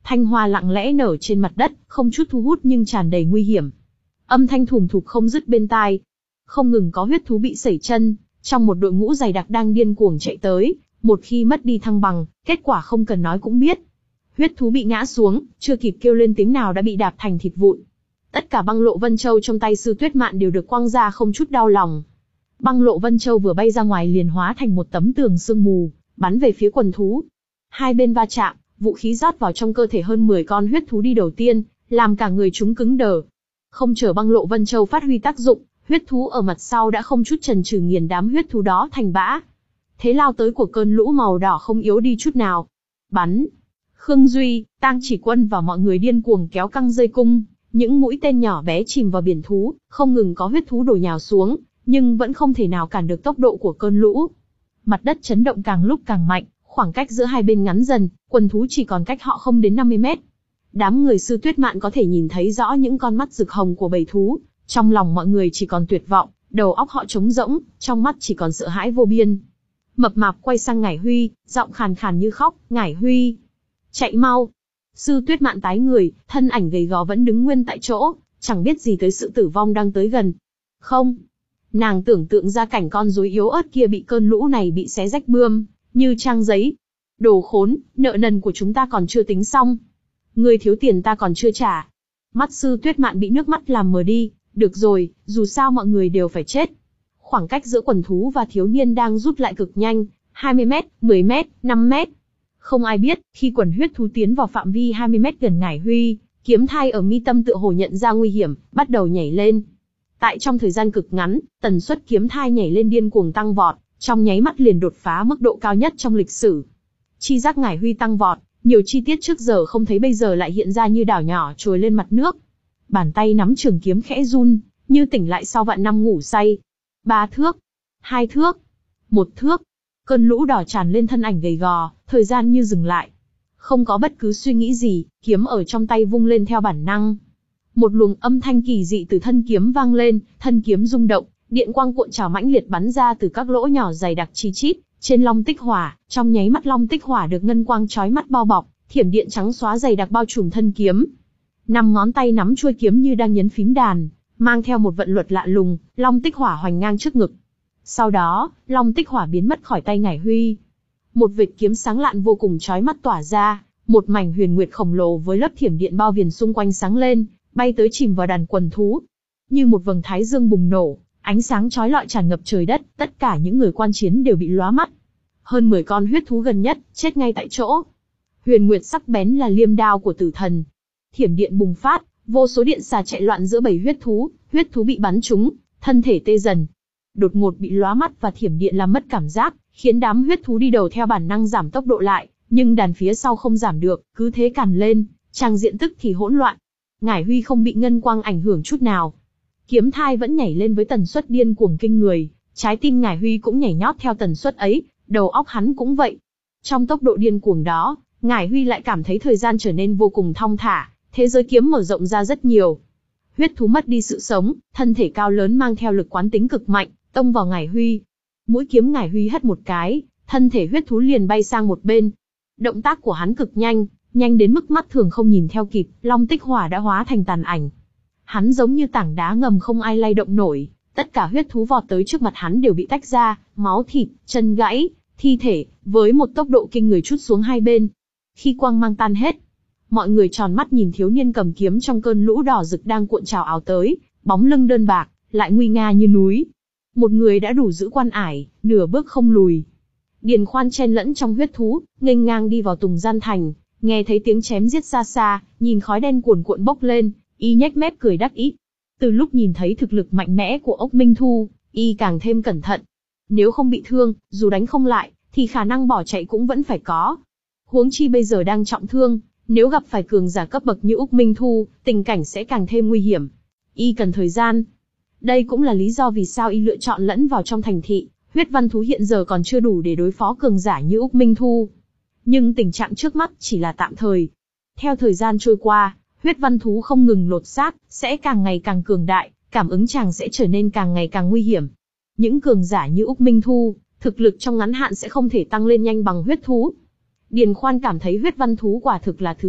A: Thanh hoa lặng lẽ nở trên mặt đất, không chút thu hút nhưng tràn đầy nguy hiểm. Âm thanh thùm thụp không dứt bên tai. Không ngừng có huyết thú bị sẩy chân, trong một đội ngũ dày đặc đang điên cuồng chạy tới, một khi mất đi thăng bằng, kết quả không cần nói cũng biết. Huyết thú bị ngã xuống, chưa kịp kêu lên tiếng nào đã bị đạp thành thịt vụn. Tất cả băng lộ vân châu trong tay Sư Tuyết Mạn đều được quăng ra không chút đau lòng. Băng lộ vân châu vừa bay ra ngoài liền hóa thành một tấm tường sương mù, bắn về phía quần thú. Hai bên va chạm, vũ khí rót vào trong cơ thể hơn mười con huyết thú đi đầu tiên, làm cả người chúng cứng đờ. Không chờ băng lộ vân châu phát huy tác dụng, huyết thú ở mặt sau đã không chút chần chừ nghiền đám huyết thú đó thành bã. Thế lao tới của cơn lũ màu đỏ không yếu đi chút nào. Bắn! Khương Duy, Tang Chỉ Quân và mọi người điên cuồng kéo căng dây cung, những mũi tên nhỏ bé chìm vào biển thú, không ngừng có huyết thú đổ nhào xuống, nhưng vẫn không thể nào cản được tốc độ của cơn lũ. Mặt đất chấn động càng lúc càng mạnh, khoảng cách giữa hai bên ngắn dần, quần thú chỉ còn cách họ không đến năm mươi mét. Đám người Sư Tuyết Mạn có thể nhìn thấy rõ những con mắt rực hồng của bầy thú, trong lòng mọi người chỉ còn tuyệt vọng, đầu óc họ trống rỗng, trong mắt chỉ còn sợ hãi vô biên. Mập mạp quay sang Ngải Huy, giọng khàn khàn như khóc, "Ngải Huy, chạy mau!" Sư Tuyết Mạn tái người, thân ảnh gầy gò vẫn đứng nguyên tại chỗ, chẳng biết gì tới sự tử vong đang tới gần. Không, nàng tưởng tượng ra cảnh con rối yếu ớt kia bị cơn lũ này bị xé rách bươm, như trang giấy. Đồ khốn, nợ nần của chúng ta còn chưa tính xong. Ngươi thiếu tiền ta còn chưa trả. Mắt Sư Tuyết Mạn bị nước mắt làm mờ đi, được rồi, dù sao mọi người đều phải chết. Khoảng cách giữa quần thú và thiếu niên đang rút lại cực nhanh, hai mươi mét, mười mét, năm mét. Không ai biết, khi quần huyết thú tiến vào phạm vi hai mươi mét gần Ngải Huy, kiếm thai ở mi tâm tựa hồ nhận ra nguy hiểm, bắt đầu nhảy lên. Tại trong thời gian cực ngắn, tần suất kiếm thai nhảy lên điên cuồng tăng vọt, trong nháy mắt liền đột phá mức độ cao nhất trong lịch sử. Chi giác Ngải Huy tăng vọt, nhiều chi tiết trước giờ không thấy bây giờ lại hiện ra như đảo nhỏ trồi lên mặt nước. Bàn tay nắm trường kiếm khẽ run, như tỉnh lại sau vạn năm ngủ say. Ba thước, hai thước, một thước. Cơn lũ đỏ tràn lên thân ảnh gầy gò, thời gian như dừng lại. Không có bất cứ suy nghĩ gì, kiếm ở trong tay vung lên theo bản năng. Một luồng âm thanh kỳ dị từ thân kiếm vang lên, thân kiếm rung động, điện quang cuộn trào mãnh liệt bắn ra từ các lỗ nhỏ dày đặc chi chít, trên long tích hỏa, trong nháy mắt long tích hỏa được ngân quang chói mắt bao bọc, thiểm điện trắng xóa dày đặc bao trùm thân kiếm. Năm ngón tay nắm chuôi kiếm như đang nhấn phím đàn, mang theo một vận luật lạ lùng, long tích hỏa hoành ngang trước ngực. Sau đó, long tích hỏa biến mất khỏi tay Ngải Huy. Một vệt kiếm sáng lạn vô cùng chói mắt tỏa ra, một mảnh huyền nguyệt khổng lồ với lớp thiểm điện bao viền xung quanh sáng lên, bay tới chìm vào đàn quần thú. Như một vầng thái dương bùng nổ, ánh sáng chói lọi tràn ngập trời đất, tất cả những người quan chiến đều bị lóa mắt. Hơn mười con huyết thú gần nhất, chết ngay tại chỗ. Huyền nguyệt sắc bén là liêm đao của tử thần. Thiểm điện bùng phát, vô số điện xà chạy loạn giữa bầy huyết thú, huyết thú bị bắn trúng, thân thể tê dần. Đột ngột bị lóa mắt và thiểm điện làm mất cảm giác, khiến đám huyết thú đi đầu theo bản năng giảm tốc độ lại, nhưng đàn phía sau không giảm được, cứ thế càn lên, trang diện tức thì hỗn loạn. Ngải Huy không bị ngân quang ảnh hưởng chút nào. Kiếm thai vẫn nhảy lên với tần suất điên cuồng kinh người, trái tim Ngải Huy cũng nhảy nhót theo tần suất ấy, đầu óc hắn cũng vậy. Trong tốc độ điên cuồng đó, Ngải Huy lại cảm thấy thời gian trở nên vô cùng thong thả, thế giới kiếm mở rộng ra rất nhiều. Huyết thú mất đi sự sống, thân thể cao lớn mang theo lực quán tính cực mạnh, tông vào Ngải Huy. Mũi kiếm Ngải Huy hất một cái, thân thể huyết thú liền bay sang một bên. Động tác của hắn cực nhanh, nhanh đến mức mắt thường không nhìn theo kịp, long tích hỏa đã hóa thành tàn ảnh. Hắn giống như tảng đá ngầm không ai lay động nổi, tất cả huyết thú vọt tới trước mặt hắn đều bị tách ra, máu thịt, chân gãy, thi thể, với một tốc độ kinh người trút xuống hai bên. Khi quang mang tan hết, mọi người tròn mắt nhìn thiếu niên cầm kiếm trong cơn lũ đỏ rực đang cuộn trào ào tới, bóng lưng đơn bạc, lại nguy nga như núi. Một người đã đủ giữ quan ải, nửa bước không lùi. Điền Khoan chen lẫn trong huyết thú, nghênh ngang đi vào Tùng Gian Thành, nghe thấy tiếng chém giết xa xa, nhìn khói đen cuồn cuộn bốc lên, y nhếch mép cười đắc ý. Từ lúc nhìn thấy thực lực mạnh mẽ của Ốc Minh Thu, y càng thêm cẩn thận. Nếu không bị thương, dù đánh không lại, thì khả năng bỏ chạy cũng vẫn phải có. Huống chi bây giờ đang trọng thương, nếu gặp phải cường giả cấp bậc như Úc Minh Thu, tình cảnh sẽ càng thêm nguy hiểm. Y cần thời gian. Đây cũng là lý do vì sao y lựa chọn lẫn vào trong thành thị. Huyết văn thú hiện giờ còn chưa đủ để đối phó cường giả như Úc Minh Thu. Nhưng tình trạng trước mắt chỉ là tạm thời. Theo thời gian trôi qua, huyết văn thú không ngừng lột xác, sẽ càng ngày càng cường đại, cảm ứng chàng sẽ trở nên càng ngày càng nguy hiểm. Những cường giả như Úc Minh Thu, thực lực trong ngắn hạn sẽ không thể tăng lên nhanh bằng huyết thú. Điền Khoan cảm thấy huyết văn thú quả thực là thứ tốt,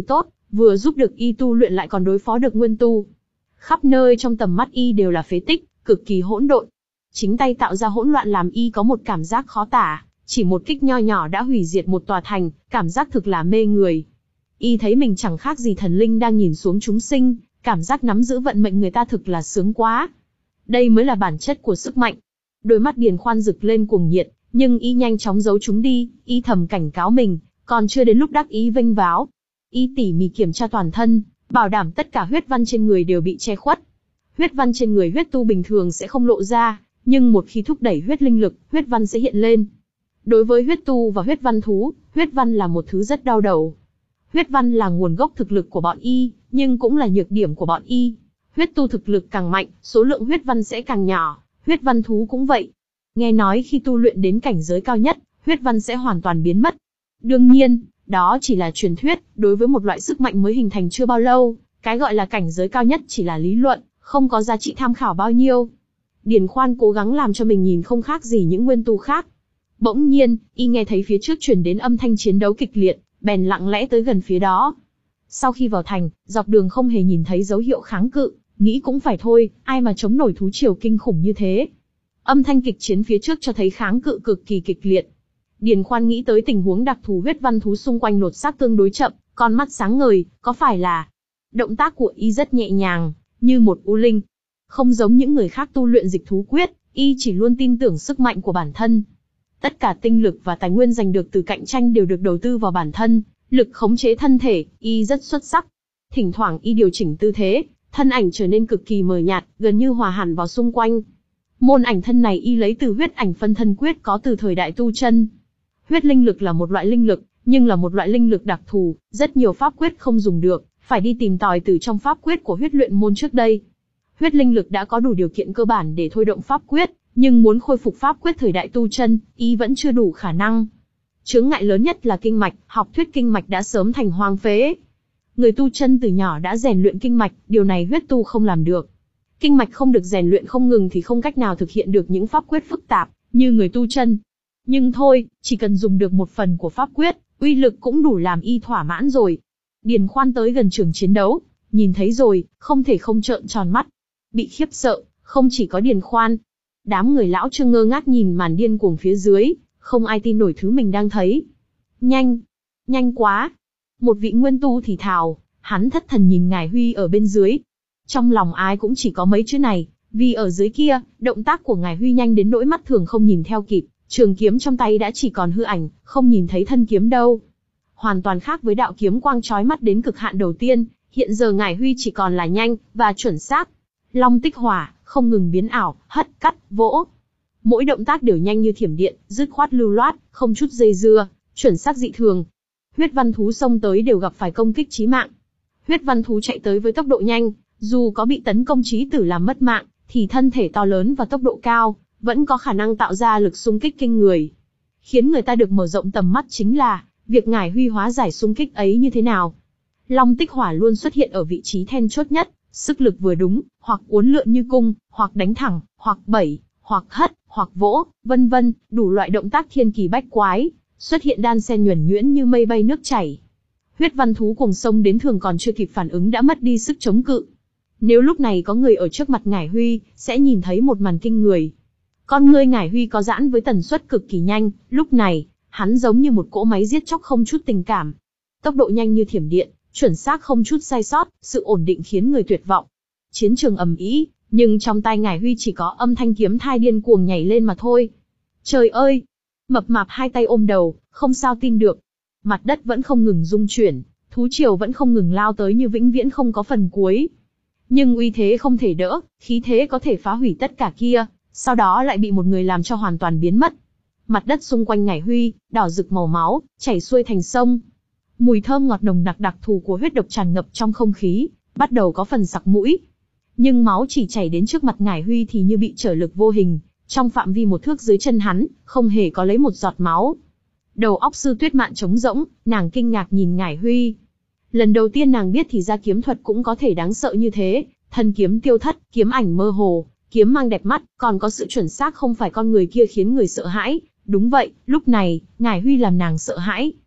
A: vừa giúp được y tu luyện lại còn đối phó được nguyên tu. Khắp nơi trong tầm mắt y đều là phế tích, cực kỳ hỗn độn. Chính tay tạo ra hỗn loạn làm y có một cảm giác khó tả, chỉ một kích nho nhỏ đã hủy diệt một tòa thành, cảm giác thực là mê người. Y thấy mình chẳng khác gì thần linh đang nhìn xuống chúng sinh, cảm giác nắm giữ vận mệnh người ta thực là sướng quá. Đây mới là bản chất của sức mạnh. Đôi mắt Điền Khoan rực lên cuồng nhiệt, nhưng y nhanh chóng giấu chúng đi, y thầm cảnh cáo mình, còn chưa đến lúc đắc ý vênh váo. Y tỉ mỉ kiểm tra toàn thân, bảo đảm tất cả huyết văn trên người đều bị che khuất. Huyết văn trên người huyết tu bình thường sẽ không lộ ra, nhưng một khi thúc đẩy huyết linh lực, huyết văn sẽ hiện lên. Đối với huyết tu và huyết văn thú, huyết văn là một thứ rất đau đầu. Huyết văn là nguồn gốc thực lực của bọn y, nhưng cũng là nhược điểm của bọn y. Huyết tu thực lực càng mạnh, số lượng huyết văn sẽ càng nhỏ, huyết văn thú cũng vậy. Nghe nói khi tu luyện đến cảnh giới cao nhất, huyết văn sẽ hoàn toàn biến mất. Đương nhiên, đó chỉ là truyền thuyết, đối với một loại sức mạnh mới hình thành chưa bao lâu, cái gọi là cảnh giới cao nhất chỉ là lý luận, không có giá trị tham khảo bao nhiêu. Điền Khoan cố gắng làm cho mình nhìn không khác gì những nguyên tu khác. Bỗng nhiên, y nghe thấy phía trước truyền đến âm thanh chiến đấu kịch liệt, bèn lặng lẽ tới gần phía đó. Sau khi vào thành, dọc đường không hề nhìn thấy dấu hiệu kháng cự, nghĩ cũng phải thôi, ai mà chống nổi thú triều kinh khủng như thế. Âm thanh kịch chiến phía trước cho thấy kháng cự cực kỳ kịch liệt. Điền Khoan nghĩ tới tình huống đặc thù huyết văn thú xung quanh lột xác tương đối chậm, con mắt sáng ngời, có phải là... Động tác của y rất nhẹ nhàng, như một u linh. Không giống những người khác tu luyện dịch thú quyết, y chỉ luôn tin tưởng sức mạnh của bản thân. Tất cả tinh lực và tài nguyên giành được từ cạnh tranh đều được đầu tư vào bản thân, lực khống chế thân thể, y rất xuất sắc. Thỉnh thoảng y điều chỉnh tư thế, thân ảnh trở nên cực kỳ mờ nhạt, gần như hòa hẳn vào xung quanh. Môn ảnh thân này y lấy từ huyết ảnh phân thân quyết có từ thời đại tu chân. Huyết linh lực là một loại linh lực, nhưng là một loại linh lực đặc thù, rất nhiều pháp quyết không dùng được, phải đi tìm tòi từ trong pháp quyết của huyết luyện môn trước đây. Huyết linh lực đã có đủ điều kiện cơ bản để thôi động pháp quyết, nhưng muốn khôi phục pháp quyết thời đại tu chân, y vẫn chưa đủ khả năng. Chướng ngại lớn nhất là kinh mạch, học thuyết kinh mạch đã sớm thành hoang phế. Người tu chân từ nhỏ đã rèn luyện kinh mạch, điều này huyết tu không làm được. Kinh mạch không được rèn luyện không ngừng thì không cách nào thực hiện được những pháp quyết phức tạp như người tu chân. Nhưng thôi, chỉ cần dùng được một phần của pháp quyết, uy lực cũng đủ làm y thỏa mãn rồi. Điền Khoan tới gần trường chiến đấu, nhìn thấy rồi, không thể không trợn tròn mắt. Bị khiếp sợ, không chỉ có Điền Khoan. Đám người lão Trương ngơ ngác nhìn màn điên cuồng phía dưới, không ai tin nổi thứ mình đang thấy. Nhanh, nhanh quá. Một vị nguyên tu thì thào, hắn thất thần nhìn Ngải Huy ở bên dưới. Trong lòng ai cũng chỉ có mấy chữ này, vì ở dưới kia, động tác của Ngải Huy nhanh đến nỗi mắt thường không nhìn theo kịp, trường kiếm trong tay đã chỉ còn hư ảnh, không nhìn thấy thân kiếm đâu. Hoàn toàn khác với đạo kiếm quang chói mắt đến cực hạn đầu tiên, hiện giờ Ngải Huy chỉ còn là nhanh và chuẩn xác. Long tích hỏa, không ngừng biến ảo, hất, cắt, vỗ. Mỗi động tác đều nhanh như thiểm điện, dứt khoát lưu loát, không chút dây dưa, chuẩn xác dị thường. Huyết văn thú xông tới đều gặp phải công kích chí mạng. Huyết văn thú chạy tới với tốc độ nhanh, dù có bị tấn công chí tử làm mất mạng, thì thân thể to lớn và tốc độ cao, vẫn có khả năng tạo ra lực xung kích kinh người. Khiến người ta được mở rộng tầm mắt chính là, việc Ngải Huy hóa giải xung kích ấy như thế nào. Long tích hỏa luôn xuất hiện ở vị trí then chốt nhất, sức lực vừa đúng, hoặc uốn lượn như cung, hoặc đánh thẳng, hoặc bẩy, hoặc hất, hoặc vỗ, vân vân, đủ loại động tác thiên kỳ bách quái, xuất hiện đan xen nhuần nhuyễn như mây bay nước chảy. Huyết văn thú cuồng sông đến thường còn chưa kịp phản ứng đã mất đi sức chống cự. Nếu lúc này có người ở trước mặt Ngải Huy, sẽ nhìn thấy một màn kinh người. Con ngươi Ngải Huy có giãn với tần suất cực kỳ nhanh, lúc này, hắn giống như một cỗ máy giết chóc không chút tình cảm. Tốc độ nhanh như thiểm điện, chuẩn xác không chút sai sót, sự ổn định khiến người tuyệt vọng. Chiến trường ầm ĩ, nhưng trong tai Ngải Huy chỉ có âm thanh kiếm thai điên cuồng nhảy lên mà thôi. Trời ơi! Mập mạp hai tay ôm đầu, không sao tin được. Mặt đất vẫn không ngừng rung chuyển, thú triều vẫn không ngừng lao tới như vĩnh viễn không có phần cuối. Nhưng uy thế không thể đỡ, khí thế có thể phá hủy tất cả kia, sau đó lại bị một người làm cho hoàn toàn biến mất. Mặt đất xung quanh Ngải Huy, đỏ rực màu máu, chảy xuôi thành sông. Mùi thơm ngọt nồng nặc đặc thù của huyết độc tràn ngập trong không khí, bắt đầu có phần sặc mũi. Nhưng máu chỉ chảy đến trước mặt Ngải Huy thì như bị trở lực vô hình, trong phạm vi một thước dưới chân hắn, không hề có lấy một giọt máu. Đầu óc Sư Tuyết Mạn trống rỗng, nàng kinh ngạc nhìn Ngải Huy. Lần đầu tiên nàng biết thì ra kiếm thuật cũng có thể đáng sợ như thế, thân kiếm tiêu thất, kiếm ảnh mơ hồ, kiếm mang đẹp mắt, còn có sự chuẩn xác không phải con người kia khiến người sợ hãi. Đúng vậy, lúc này, Ngải Huy làm nàng sợ hãi.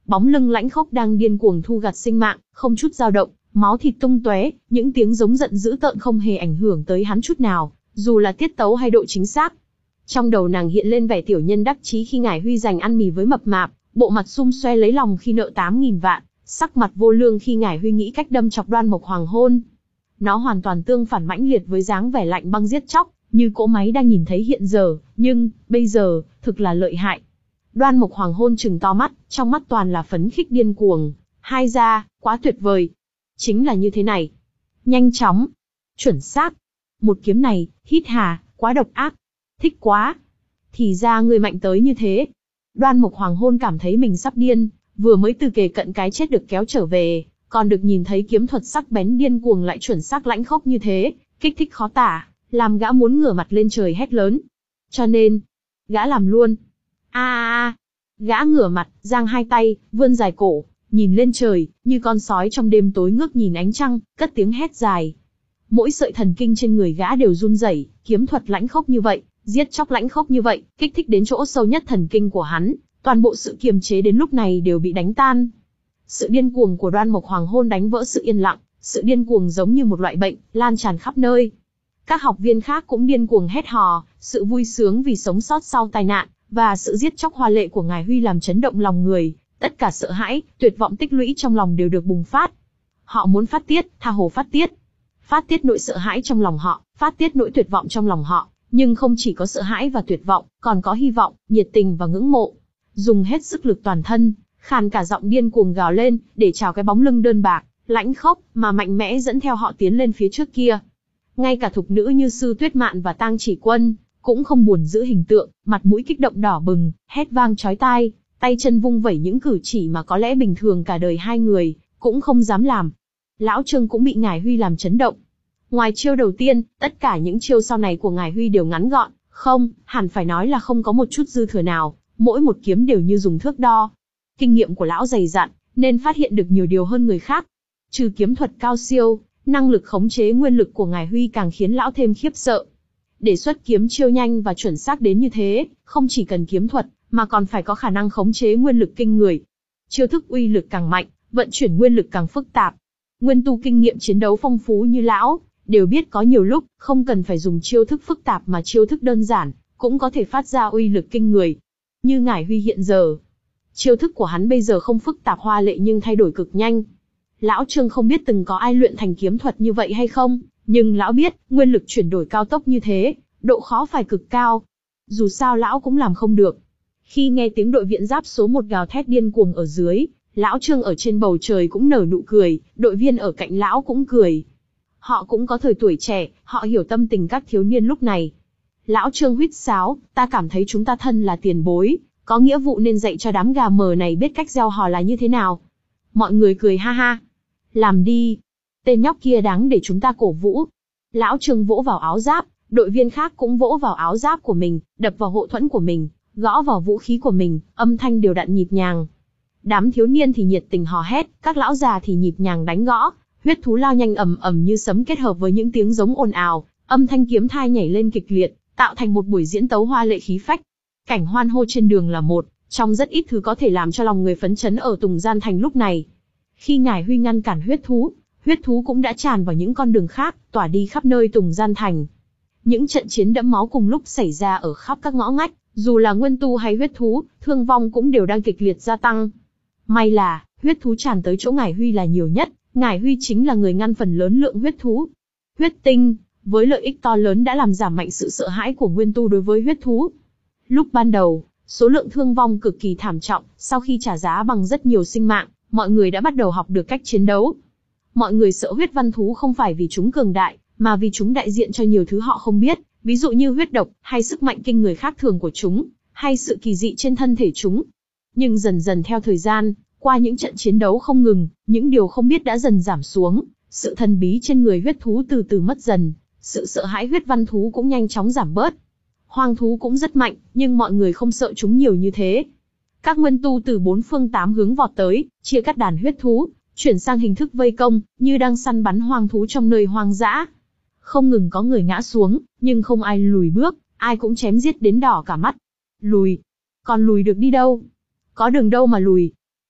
A: bóng lưng lãnh khốc đang điên cuồng thu gặt sinh mạng, không chút dao động, máu thịt tung tóe, những tiếng giống giận dữ tợn không hề ảnh hưởng tới hắn chút nào, dù là tiết tấu hay độ chính xác. Trong đầu nàng hiện lên vẻ tiểu nhân đắc chí khi Ngải Huy giành ăn mì với mập mạp, bộ mặt sum xoe lấy lòng khi nợ tám nghìn vạn, sắc mặt vô lương khi Ngải Huy nghĩ cách đâm chọc Đoan Mộc Hoàng hôn. Nó hoàn toàn tương phản mãnh liệt với dáng vẻ lạnh băng giết chóc, như cỗ máy đang nhìn thấy hiện giờ, nhưng, bây giờ, thực là lợi hại. Đoan Mộc Hoàng hôn trừng to mắt, trong mắt toàn là phấn khích điên cuồng. Hai ra, quá tuyệt vời. Chính là như thế này. Nhanh chóng. Chuẩn xác. Một kiếm này, hít hà, quá độc ác. Thích quá. Thì ra người mạnh tới như thế. Đoan Mộc Hoàng hôn cảm thấy mình sắp điên, vừa mới từ kề cận cái chết được kéo trở về, còn được nhìn thấy kiếm thuật sắc bén điên cuồng lại chuẩn xác lãnh khốc như thế, kích thích khó tả, làm gã muốn ngửa mặt lên trời hét lớn. Cho nên, gã làm luôn. A a a. Gã ngửa mặt, giang hai tay, vươn dài cổ, nhìn lên trời, như con sói trong đêm tối ngước nhìn ánh trăng, cất tiếng hét dài. Mỗi sợi thần kinh trên người gã đều run rẩy, kiếm thuật lãnh khốc như vậy, giết chóc lãnh khốc như vậy, kích thích đến chỗ sâu nhất thần kinh của hắn, toàn bộ sự kiềm chế đến lúc này đều bị đánh tan. Sự điên cuồng của Đoan Mộc Hoàng hôn đánh vỡ sự yên lặng, sự điên cuồng giống như một loại bệnh, lan tràn khắp nơi. Các học viên khác cũng điên cuồng hét hò, sự vui sướng vì sống sót sau tai nạn, và sự giết chóc hoa lệ của Ngải Huy làm chấn động lòng người, tất cả sợ hãi, tuyệt vọng tích lũy trong lòng đều được bùng phát. Họ muốn phát tiết, tha hồ phát tiết. Phát tiết nỗi sợ hãi trong lòng họ, phát tiết nỗi tuyệt vọng trong lòng họ, nhưng không chỉ có sợ hãi và tuyệt vọng, còn có hy vọng, nhiệt tình và ngưỡng mộ. Dùng hết sức lực toàn thân, khàn cả giọng điên cuồng gào lên, để chào cái bóng lưng đơn bạc, lãnh khốc, mà mạnh mẽ dẫn theo họ tiến lên phía trước kia. Ngay cả thục nữ như Sư Tuyết Mạn và Tang Chỉ Quân, cũng không buồn giữ hình tượng, mặt mũi kích động đỏ bừng, hét vang chói tai, tay chân vung vẩy những cử chỉ mà có lẽ bình thường cả đời hai người, cũng không dám làm. Lão Trương cũng bị Ngải Huy làm chấn động. Ngoài chiêu đầu tiên, tất cả những chiêu sau này của Ngải Huy đều ngắn gọn, không, hẳn phải nói là không có một chút dư thừa nào, mỗi một kiếm đều như dùng thước đo. Kinh nghiệm của lão dày dặn, nên phát hiện được nhiều điều hơn người khác. Trừ kiếm thuật cao siêu, năng lực khống chế nguyên lực của Ngải Huy càng khiến lão thêm khiếp sợ. Để xuất kiếm chiêu nhanh và chuẩn xác đến như thế, không chỉ cần kiếm thuật, mà còn phải có khả năng khống chế nguyên lực kinh người. Chiêu thức uy lực càng mạnh, vận chuyển nguyên lực càng phức tạp. Nguyên tu kinh nghiệm chiến đấu phong phú như lão, đều biết có nhiều lúc, không cần phải dùng chiêu thức phức tạp mà chiêu thức đơn giản, cũng có thể phát ra uy lực kinh người. Như Ngải Huy hiện giờ. Chiêu thức của hắn bây giờ không phức tạp hoa lệ nhưng thay đổi cực nhanh. Lão Trương không biết từng có ai luyện thành kiếm thuật như vậy hay không, nhưng lão biết, nguyên lực chuyển đổi cao tốc như thế, độ khó phải cực cao. Dù sao lão cũng làm không được. Khi nghe tiếng đội viện giáp số một gào thét điên cuồng ở dưới, lão Trương ở trên bầu trời cũng nở nụ cười, đội viên ở cạnh lão cũng cười. Họ cũng có thời tuổi trẻ, họ hiểu tâm tình các thiếu niên lúc này. Lão Trương huýt sáo, ta cảm thấy chúng ta thân là tiền bối, có nghĩa vụ nên dạy cho đám gà mờ này biết cách gieo hò là như thế nào. Mọi người cười ha ha. Làm đi. Tên nhóc kia đáng để chúng ta cổ vũ. Lão Trương vỗ vào áo giáp, đội viên khác cũng vỗ vào áo giáp của mình, đập vào hộ thuẫn của mình, gõ vào vũ khí của mình, âm thanh đều đặn nhịp nhàng. Đám thiếu niên thì nhiệt tình hò hét, các lão già thì nhịp nhàng đánh gõ, huyết thú lao nhanh ầm ầm như sấm kết hợp với những tiếng giống ồn ào, âm thanh kiếm thai nhảy lên kịch liệt, tạo thành một buổi diễn tấu hoa lệ khí phách. Cảnh hoan hô trên đường là một trong rất ít thứ có thể làm cho lòng người phấn chấn ở Tùng Gian Thành lúc này. Khi Ngải Huy ngăn cản huyết thú, huyết thú cũng đã tràn vào những con đường khác, tỏa đi khắp nơi Tùng Gian Thành. Những trận chiến đẫm máu cùng lúc xảy ra ở khắp các ngõ ngách, dù là nguyên tu hay huyết thú, thương vong cũng đều đang kịch liệt gia tăng. May là, huyết thú tràn tới chỗ Ngải Huy là nhiều nhất, Ngải Huy chính là người ngăn phần lớn lượng huyết thú. Huyết tinh, với lợi ích to lớn đã làm giảm mạnh sự sợ hãi của nguyên tu đối với huyết thú. Lúc ban đầu, số lượng thương vong cực kỳ thảm trọng, sau khi trả giá bằng rất nhiều sinh mạng, mọi người đã bắt đầu học được cách chiến đấu. Mọi người sợ huyết văn thú không phải vì chúng cường đại, mà vì chúng đại diện cho nhiều thứ họ không biết, ví dụ như huyết độc, hay sức mạnh kinh người khác thường của chúng, hay sự kỳ dị trên thân thể chúng. Nhưng dần dần theo thời gian, qua những trận chiến đấu không ngừng, những điều không biết đã dần giảm xuống, sự thần bí trên người huyết thú từ từ mất dần, sự sợ hãi huyết văn thú cũng nhanh chóng giảm bớt. Hoang thú cũng rất mạnh, nhưng mọi người không sợ chúng nhiều như thế. Các nguyên tu từ bốn phương tám hướng vọt tới, chia cắt đàn huyết thú, chuyển sang hình thức vây công, như đang săn bắn hoang thú trong nơi hoang dã. Không ngừng có người ngã xuống, nhưng không ai lùi bước, ai cũng chém giết đến đỏ cả mắt. Lùi? Còn lùi được đi đâu? Có đường đâu mà lùi?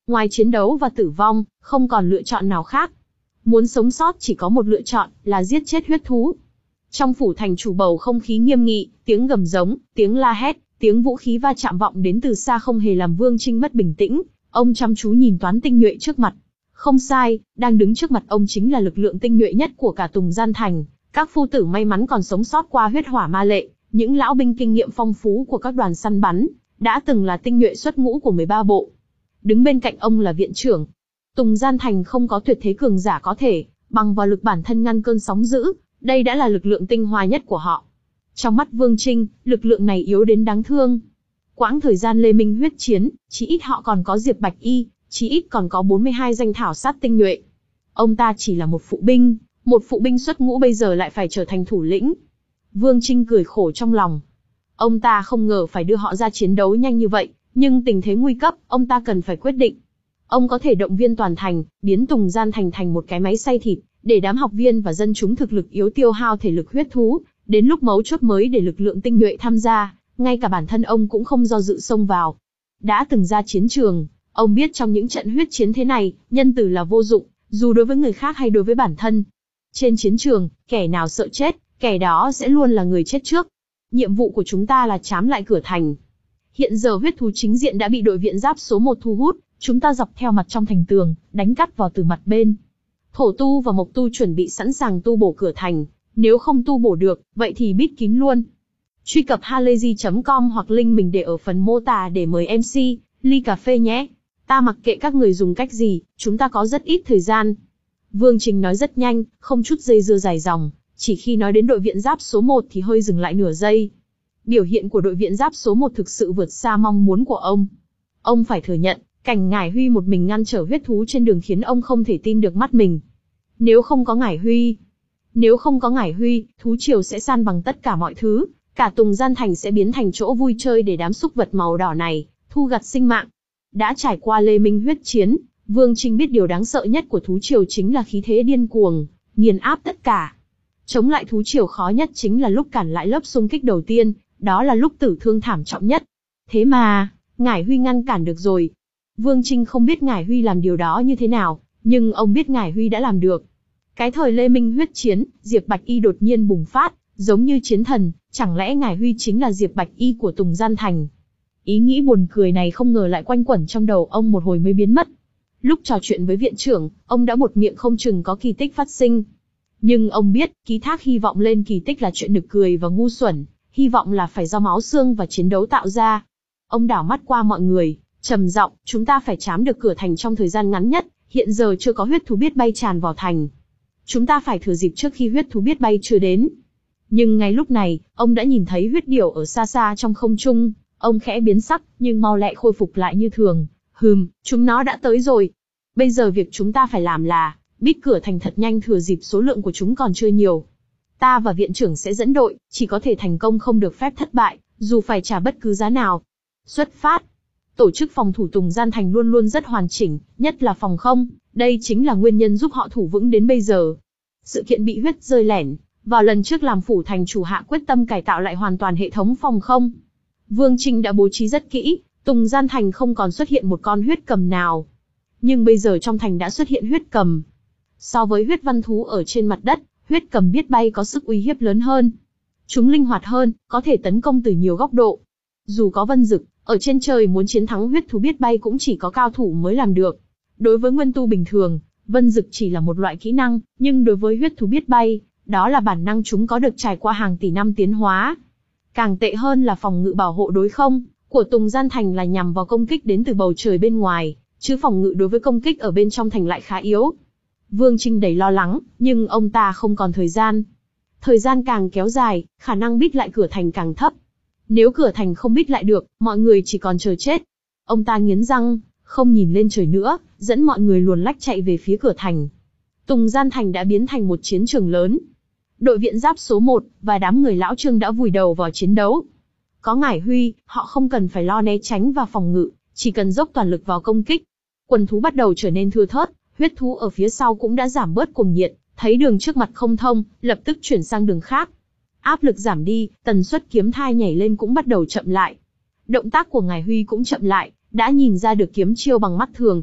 A: Ngoài chiến đấu và tử vong, không còn lựa chọn nào khác. Muốn sống sót chỉ có một lựa chọn, là giết chết huyết thú. Trong phủ thành chủ bầu không khí nghiêm nghị, tiếng gầm giống, tiếng la hét, tiếng vũ khí va chạm vọng đến từ xa không hề làm Vương Trinh mất bình tĩnh. Ông chăm chú nhìn toán tinh nhuệ trước mặt. Không sai, đang đứng trước mặt ông chính là lực lượng tinh nhuệ nhất của cả Tùng Gian Thành. Các phu tử may mắn còn sống sót qua huyết hỏa ma lệ, những lão binh kinh nghiệm phong phú của các đoàn săn bắn, đã từng là tinh nhuệ xuất ngũ của mười ba bộ. Đứng bên cạnh ông là viện trưởng. Tùng Gian Thành không có tuyệt thế cường giả có thể bằng vào lực bản thân ngăn cơn sóng dữ, đây đã là lực lượng tinh hoa nhất của họ. Trong mắt Vương Trinh, lực lượng này yếu đến đáng thương. Quãng thời gian Lê Minh huyết chiến, chí ít họ còn có Diệp Bạch Y, chí ít còn có bốn mươi hai danh thảo sát tinh nhuệ. Ông ta chỉ là một phụ binh, một phụ binh xuất ngũ bây giờ lại phải trở thành thủ lĩnh. Vương Trinh cười khổ trong lòng. Ông ta không ngờ phải đưa họ ra chiến đấu nhanh như vậy, nhưng tình thế nguy cấp, ông ta cần phải quyết định. Ông có thể động viên toàn thành, biến Tùng Gian Thành thành một cái máy xay thịt, để đám học viên và dân chúng thực lực yếu tiêu hao thể lực huyết thú, đến lúc mấu chốt mới để lực lượng tinh nhuệ tham gia, ngay cả bản thân ông cũng không do dự xông vào. Đã từng ra chiến trường, ông biết trong những trận huyết chiến thế này, nhân từ là vô dụng, dù đối với người khác hay đối với bản thân. Trên chiến trường, kẻ nào sợ chết, kẻ đó sẽ luôn là người chết trước. Nhiệm vụ của chúng ta là trám lại cửa thành. Hiện giờ huyết thú chính diện đã bị đội viện giáp số một thu hút, chúng ta dọc theo mặt trong thành tường, đánh cắt vào từ mặt bên. Thổ tu và mộc tu chuẩn bị sẵn sàng tu bổ cửa thành, nếu không tu bổ được, vậy thì bít kín luôn. Truy cập halayzi chấm com hoặc link mình để ở phần mô tả để mời em xê, ly cà phê nhé. Ta mặc kệ các người dùng cách gì, chúng ta có rất ít thời gian. Vương Trình nói rất nhanh, không chút dây dưa dài dòng, chỉ khi nói đến đội viện giáp số một thì hơi dừng lại nửa giây. Biểu hiện của đội viện giáp số một thực sự vượt xa mong muốn của ông. Ông phải thừa nhận, cảnh Ngải Huy một mình ngăn trở huyết thú trên đường khiến ông không thể tin được mắt mình. Nếu không có Ngải Huy, nếu không có Ngải Huy, thú triều sẽ san bằng tất cả mọi thứ, cả Tùng Gian Thành sẽ biến thành chỗ vui chơi để đám súc vật màu đỏ này thu gặt sinh mạng. Đã trải qua Lê Minh huyết chiến, Vương Trinh biết điều đáng sợ nhất của thú triều chính là khí thế điên cuồng, nghiền áp tất cả. Chống lại thú triều khó nhất chính là lúc cản lại lớp xung kích đầu tiên, đó là lúc tử thương thảm trọng nhất. Thế mà, Ngải Huy ngăn cản được rồi. Vương Trinh không biết Ngải Huy làm điều đó như thế nào, nhưng ông biết Ngải Huy đã làm được. Cái thời Lê Minh huyết chiến, Diệp Bạch Y đột nhiên bùng phát, giống như chiến thần, chẳng lẽ Ngải Huy chính là Diệp Bạch Y của Tùng Gian Thành? Ý nghĩ buồn cười này không ngờ lại quanh quẩn trong đầu ông một hồi mới biến mất. Lúc trò chuyện với viện trưởng, ông đã buột miệng không chừng có kỳ tích phát sinh. Nhưng ông biết, ký thác hy vọng lên kỳ tích là chuyện nực cười và ngu xuẩn, hy vọng là phải do máu xương và chiến đấu tạo ra. Ông đảo mắt qua mọi người, trầm giọng, chúng ta phải trám được cửa thành trong thời gian ngắn nhất, hiện giờ chưa có huyết thú biết bay tràn vào thành. Chúng ta phải thừa dịp trước khi huyết thú biết bay chưa đến. Nhưng ngay lúc này, ông đã nhìn thấy huyết điểu ở xa xa trong không trung, ông khẽ biến sắc, nhưng mau lẹ khôi phục lại như thường. Hừm, chúng nó đã tới rồi. Bây giờ việc chúng ta phải làm là bít cửa thành thật nhanh thừa dịp số lượng của chúng còn chưa nhiều. Ta và viện trưởng sẽ dẫn đội, chỉ có thể thành công không được phép thất bại, dù phải trả bất cứ giá nào. Xuất phát. Tổ chức phòng thủ Tùng Gian Thành luôn luôn rất hoàn chỉnh, nhất là phòng không, đây chính là nguyên nhân giúp họ thủ vững đến bây giờ. Sự kiện bị huyết rơi lẻn, vào lần trước làm phủ thành chủ hạ quyết tâm cải tạo lại hoàn toàn hệ thống phòng không. Vương Trinh đã bố trí rất kỹ, Tùng Gian Thành không còn xuất hiện một con huyết cầm nào. Nhưng bây giờ trong thành đã xuất hiện huyết cầm. So với huyết văn thú ở trên mặt đất, huyết cầm biết bay có sức uy hiếp lớn hơn. Chúng linh hoạt hơn, có thể tấn công từ nhiều góc độ. Dù có Vân Dực, ở trên trời muốn chiến thắng huyết thú biết bay cũng chỉ có cao thủ mới làm được. Đối với nguyên tu bình thường, Vân Dực chỉ là một loại kỹ năng, nhưng đối với huyết thú biết bay, đó là bản năng chúng có được trải qua hàng tỷ năm tiến hóa. Càng tệ hơn là phòng ngự bảo hộ đối không của Tùng Gian Thành là nhằm vào công kích đến từ bầu trời bên ngoài, chứ phòng ngự đối với công kích ở bên trong thành lại khá yếu. Vương Trinh đầy lo lắng, nhưng ông ta không còn thời gian. Thời gian càng kéo dài, khả năng bít lại cửa thành càng thấp. Nếu cửa thành không bít lại được, mọi người chỉ còn chờ chết. Ông ta nghiến răng, không nhìn lên trời nữa, dẫn mọi người luồn lách chạy về phía cửa thành. Tùng Gian Thành đã biến thành một chiến trường lớn. Đội viện giáp số một và đám người lão Trương đã vùi đầu vào chiến đấu. Có Ngải Huy, họ không cần phải lo né tránh và phòng ngự, chỉ cần dốc toàn lực vào công kích. Quần thú bắt đầu trở nên thưa thớt, huyết thú ở phía sau cũng đã giảm bớt cuồng nhiệt, thấy đường trước mặt không thông, lập tức chuyển sang đường khác. Áp lực giảm đi, tần suất kiếm thai nhảy lên cũng bắt đầu chậm lại. Động tác của Ngải Huy cũng chậm lại, đã nhìn ra được kiếm chiêu bằng mắt thường.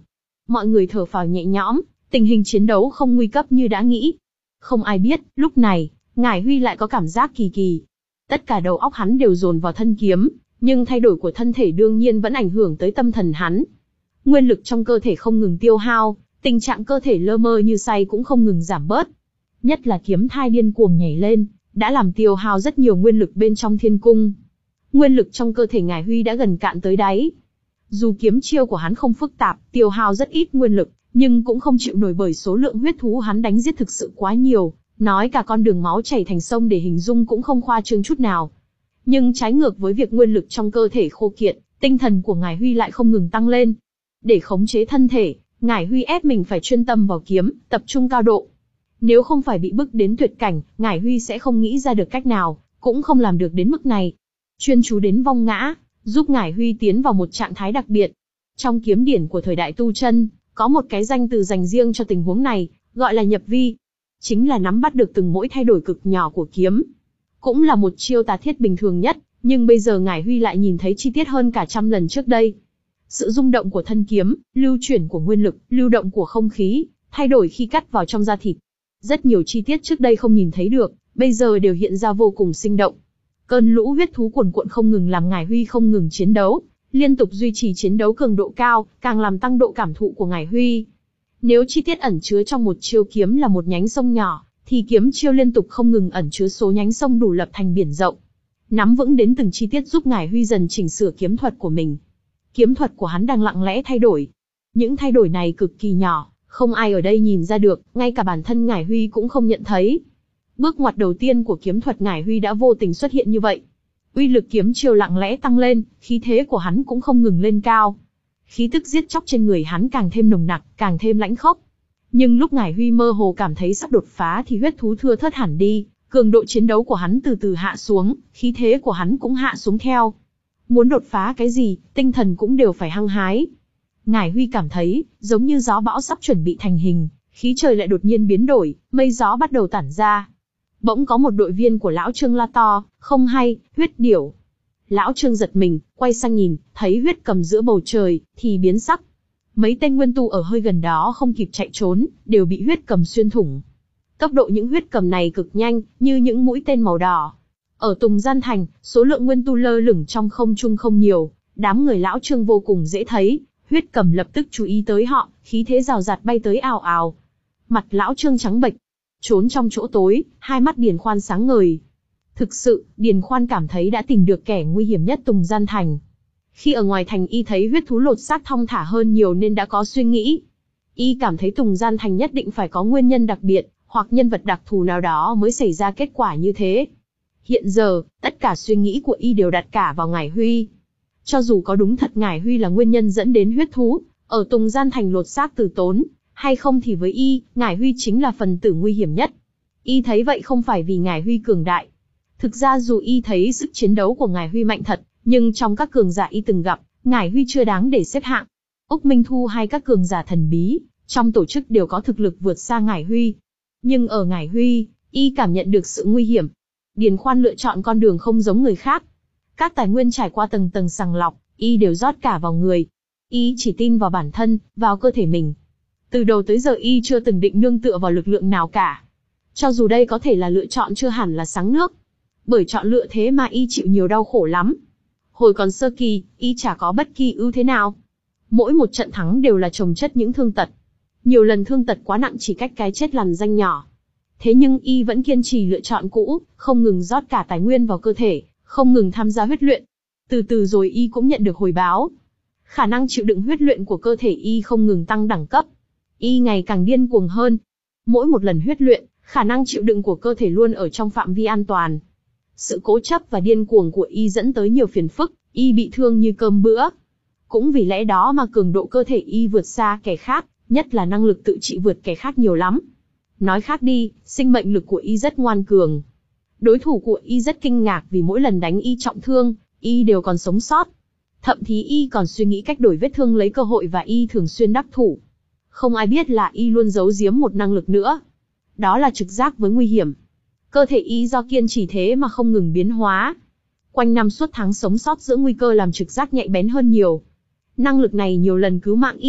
A: Mọi người thở phào nhẹ nhõm, tình hình chiến đấu không nguy cấp như đã nghĩ. Không ai biết, lúc này, Ngải Huy lại có cảm giác kỳ kỳ. Tất cả đầu óc hắn đều dồn vào thân kiếm, nhưng thay đổi của thân thể đương nhiên vẫn ảnh hưởng tới tâm thần hắn. Nguyên lực trong cơ thể không ngừng tiêu hao, tình trạng cơ thể lơ mơ như say cũng không ngừng giảm bớt. Nhất là kiếm thai điên cuồng nhảy lên, đã làm tiêu hao rất nhiều nguyên lực bên trong thiên cung. Nguyên lực trong cơ thể Ngải Huy đã gần cạn tới đáy. Dù kiếm chiêu của hắn không phức tạp, tiêu hao rất ít nguyên lực, nhưng cũng không chịu nổi bởi số lượng huyết thú hắn đánh giết thực sự quá nhiều, nói cả con đường máu chảy thành sông để hình dung cũng không khoa trương chút nào. Nhưng trái ngược với việc nguyên lực trong cơ thể khô kiệt, tinh thần của Ngải Huy lại không ngừng tăng lên. Để khống chế thân thể, Ngải Huy ép mình phải chuyên tâm vào kiếm, tập trung cao độ. Nếu không phải bị bức đến tuyệt cảnh, Ngải Huy sẽ không nghĩ ra được cách nào, cũng không làm được đến mức này. Chuyên chú đến vong ngã, giúp Ngải Huy tiến vào một trạng thái đặc biệt. Trong kiếm điển của thời đại tu chân, có một cái danh từ dành riêng cho tình huống này, gọi là nhập vi. Chính là nắm bắt được từng mỗi thay đổi cực nhỏ của kiếm. Cũng là một chiêu tà thiết bình thường nhất, nhưng bây giờ Ngải Huy lại nhìn thấy chi tiết hơn cả trăm lần trước đây. Sự rung động của thân kiếm, lưu chuyển của nguyên lực, lưu động của không khí, thay đổi khi cắt vào trong da thịt. Rất nhiều chi tiết trước đây không nhìn thấy được, bây giờ đều hiện ra vô cùng sinh động. Cơn lũ huyết thú cuồn cuộn không ngừng làm Ngải Huy không ngừng chiến đấu, liên tục duy trì chiến đấu cường độ cao, càng làm tăng độ cảm thụ của Ngải Huy. Nếu chi tiết ẩn chứa trong một chiêu kiếm là một nhánh sông nhỏ, thì kiếm chiêu liên tục không ngừng ẩn chứa số nhánh sông đủ lập thành biển rộng. Nắm vững đến từng chi tiết giúp Ngải Huy dần chỉnh sửa kiếm thuật của mình. Kiếm thuật của hắn đang lặng lẽ thay đổi. Những thay đổi này cực kỳ nhỏ, không ai ở đây nhìn ra được, ngay cả bản thân Ngải Huy cũng không nhận thấy. Bước ngoặt đầu tiên của kiếm thuật Ngải Huy đã vô tình xuất hiện như vậy. Uy lực kiếm chiêu lặng lẽ tăng lên, khí thế của hắn cũng không ngừng lên cao. Khí tức giết chóc trên người hắn càng thêm nồng nặc, càng thêm lãnh khốc. Nhưng lúc Ngải Huy mơ hồ cảm thấy sắp đột phá thì huyết thú thưa thớt hẳn đi, cường độ chiến đấu của hắn từ từ hạ xuống, khí thế của hắn cũng hạ xuống theo. Muốn đột phá cái gì, tinh thần cũng đều phải hăng hái. Ngải Huy cảm thấy, giống như gió bão sắp chuẩn bị thành hình, khí trời lại đột nhiên biến đổi, mây gió bắt đầu tản ra. Bỗng có một đội viên của Lão Trương la to, không hay, huyết điểu. Lão Trương giật mình, quay sang nhìn, thấy huyết cầm giữa bầu trời, thì biến sắc. Mấy tên nguyên tu ở hơi gần đó không kịp chạy trốn, đều bị huyết cầm xuyên thủng. Tốc độ những huyết cầm này cực nhanh, như những mũi tên màu đỏ. Ở Tùng Gian Thành, số lượng nguyên tu lơ lửng trong không trung không nhiều, đám người Lão Trương vô cùng dễ thấy, huyết cầm lập tức chú ý tới họ, khí thế rào rạt bay tới ào ào. Mặt Lão Trương trắng bệch, trốn trong chỗ tối, hai mắt Điền Khoan sáng ngời. Thực sự, Điền Khoan cảm thấy đã tìm được kẻ nguy hiểm nhất Tùng Gian Thành. Khi ở ngoài thành y thấy huyết thú lột xác thong thả hơn nhiều nên đã có suy nghĩ. Y cảm thấy Tùng Gian Thành nhất định phải có nguyên nhân đặc biệt, hoặc nhân vật đặc thù nào đó mới xảy ra kết quả như thế. Hiện giờ, tất cả suy nghĩ của y đều đặt cả vào Ngải Huy. Cho dù có đúng thật Ngải Huy là nguyên nhân dẫn đến huyết thú ở Tùng Gian Thành lột xác từ tốn, hay không thì với y, Ngải Huy chính là phần tử nguy hiểm nhất. Y thấy vậy không phải vì Ngải Huy cường đại. Thực ra dù y thấy sức chiến đấu của Ngải Huy mạnh thật, nhưng trong các cường giả y từng gặp, Ngải Huy chưa đáng để xếp hạng. Úc Minh Thu hay các cường giả thần bí, trong tổ chức đều có thực lực vượt xa Ngải Huy. Nhưng ở Ngải Huy, y cảm nhận được sự nguy hiểm. Điền Khoan lựa chọn con đường không giống người khác. Các tài nguyên trải qua tầng tầng sàng lọc, y đều rót cả vào người. Y chỉ tin vào bản thân, vào cơ thể mình. Từ đầu tới giờ y chưa từng định nương tựa vào lực lượng nào cả. Cho dù đây có thể là lựa chọn chưa hẳn là sáng nước. Bởi chọn lựa thế mà y chịu nhiều đau khổ lắm. Hồi còn sơ kỳ, y chả có bất kỳ ưu thế nào. Mỗi một trận thắng đều là chồng chất những thương tật. Nhiều lần thương tật quá nặng chỉ cách cái chết lằn danh nhỏ. Thế nhưng y vẫn kiên trì lựa chọn cũ, không ngừng rót cả tài nguyên vào cơ thể, không ngừng tham gia huyết luyện. Từ từ rồi y cũng nhận được hồi báo. Khả năng chịu đựng huyết luyện của cơ thể y không ngừng tăng đẳng cấp. Y ngày càng điên cuồng hơn. Mỗi một lần huyết luyện, khả năng chịu đựng của cơ thể luôn ở trong phạm vi an toàn. Sự cố chấp và điên cuồng của y dẫn tới nhiều phiền phức, y bị thương như cơm bữa. Cũng vì lẽ đó mà cường độ cơ thể y vượt xa kẻ khác, nhất là năng lực tự trị vượt kẻ khác nhiều lắm. Nói khác đi, sinh mệnh lực của y rất ngoan cường. Đối thủ của y rất kinh ngạc vì mỗi lần đánh y trọng thương, y đều còn sống sót. Thậm chí y còn suy nghĩ cách đổi vết thương lấy cơ hội và y thường xuyên đắc thủ. Không ai biết là y luôn giấu giếm một năng lực nữa. Đó là trực giác với nguy hiểm. Cơ thể y do kiên trì thế mà không ngừng biến hóa. Quanh năm suốt tháng sống sót giữa nguy cơ làm trực giác nhạy bén hơn nhiều. Năng lực này nhiều lần cứu mạng y,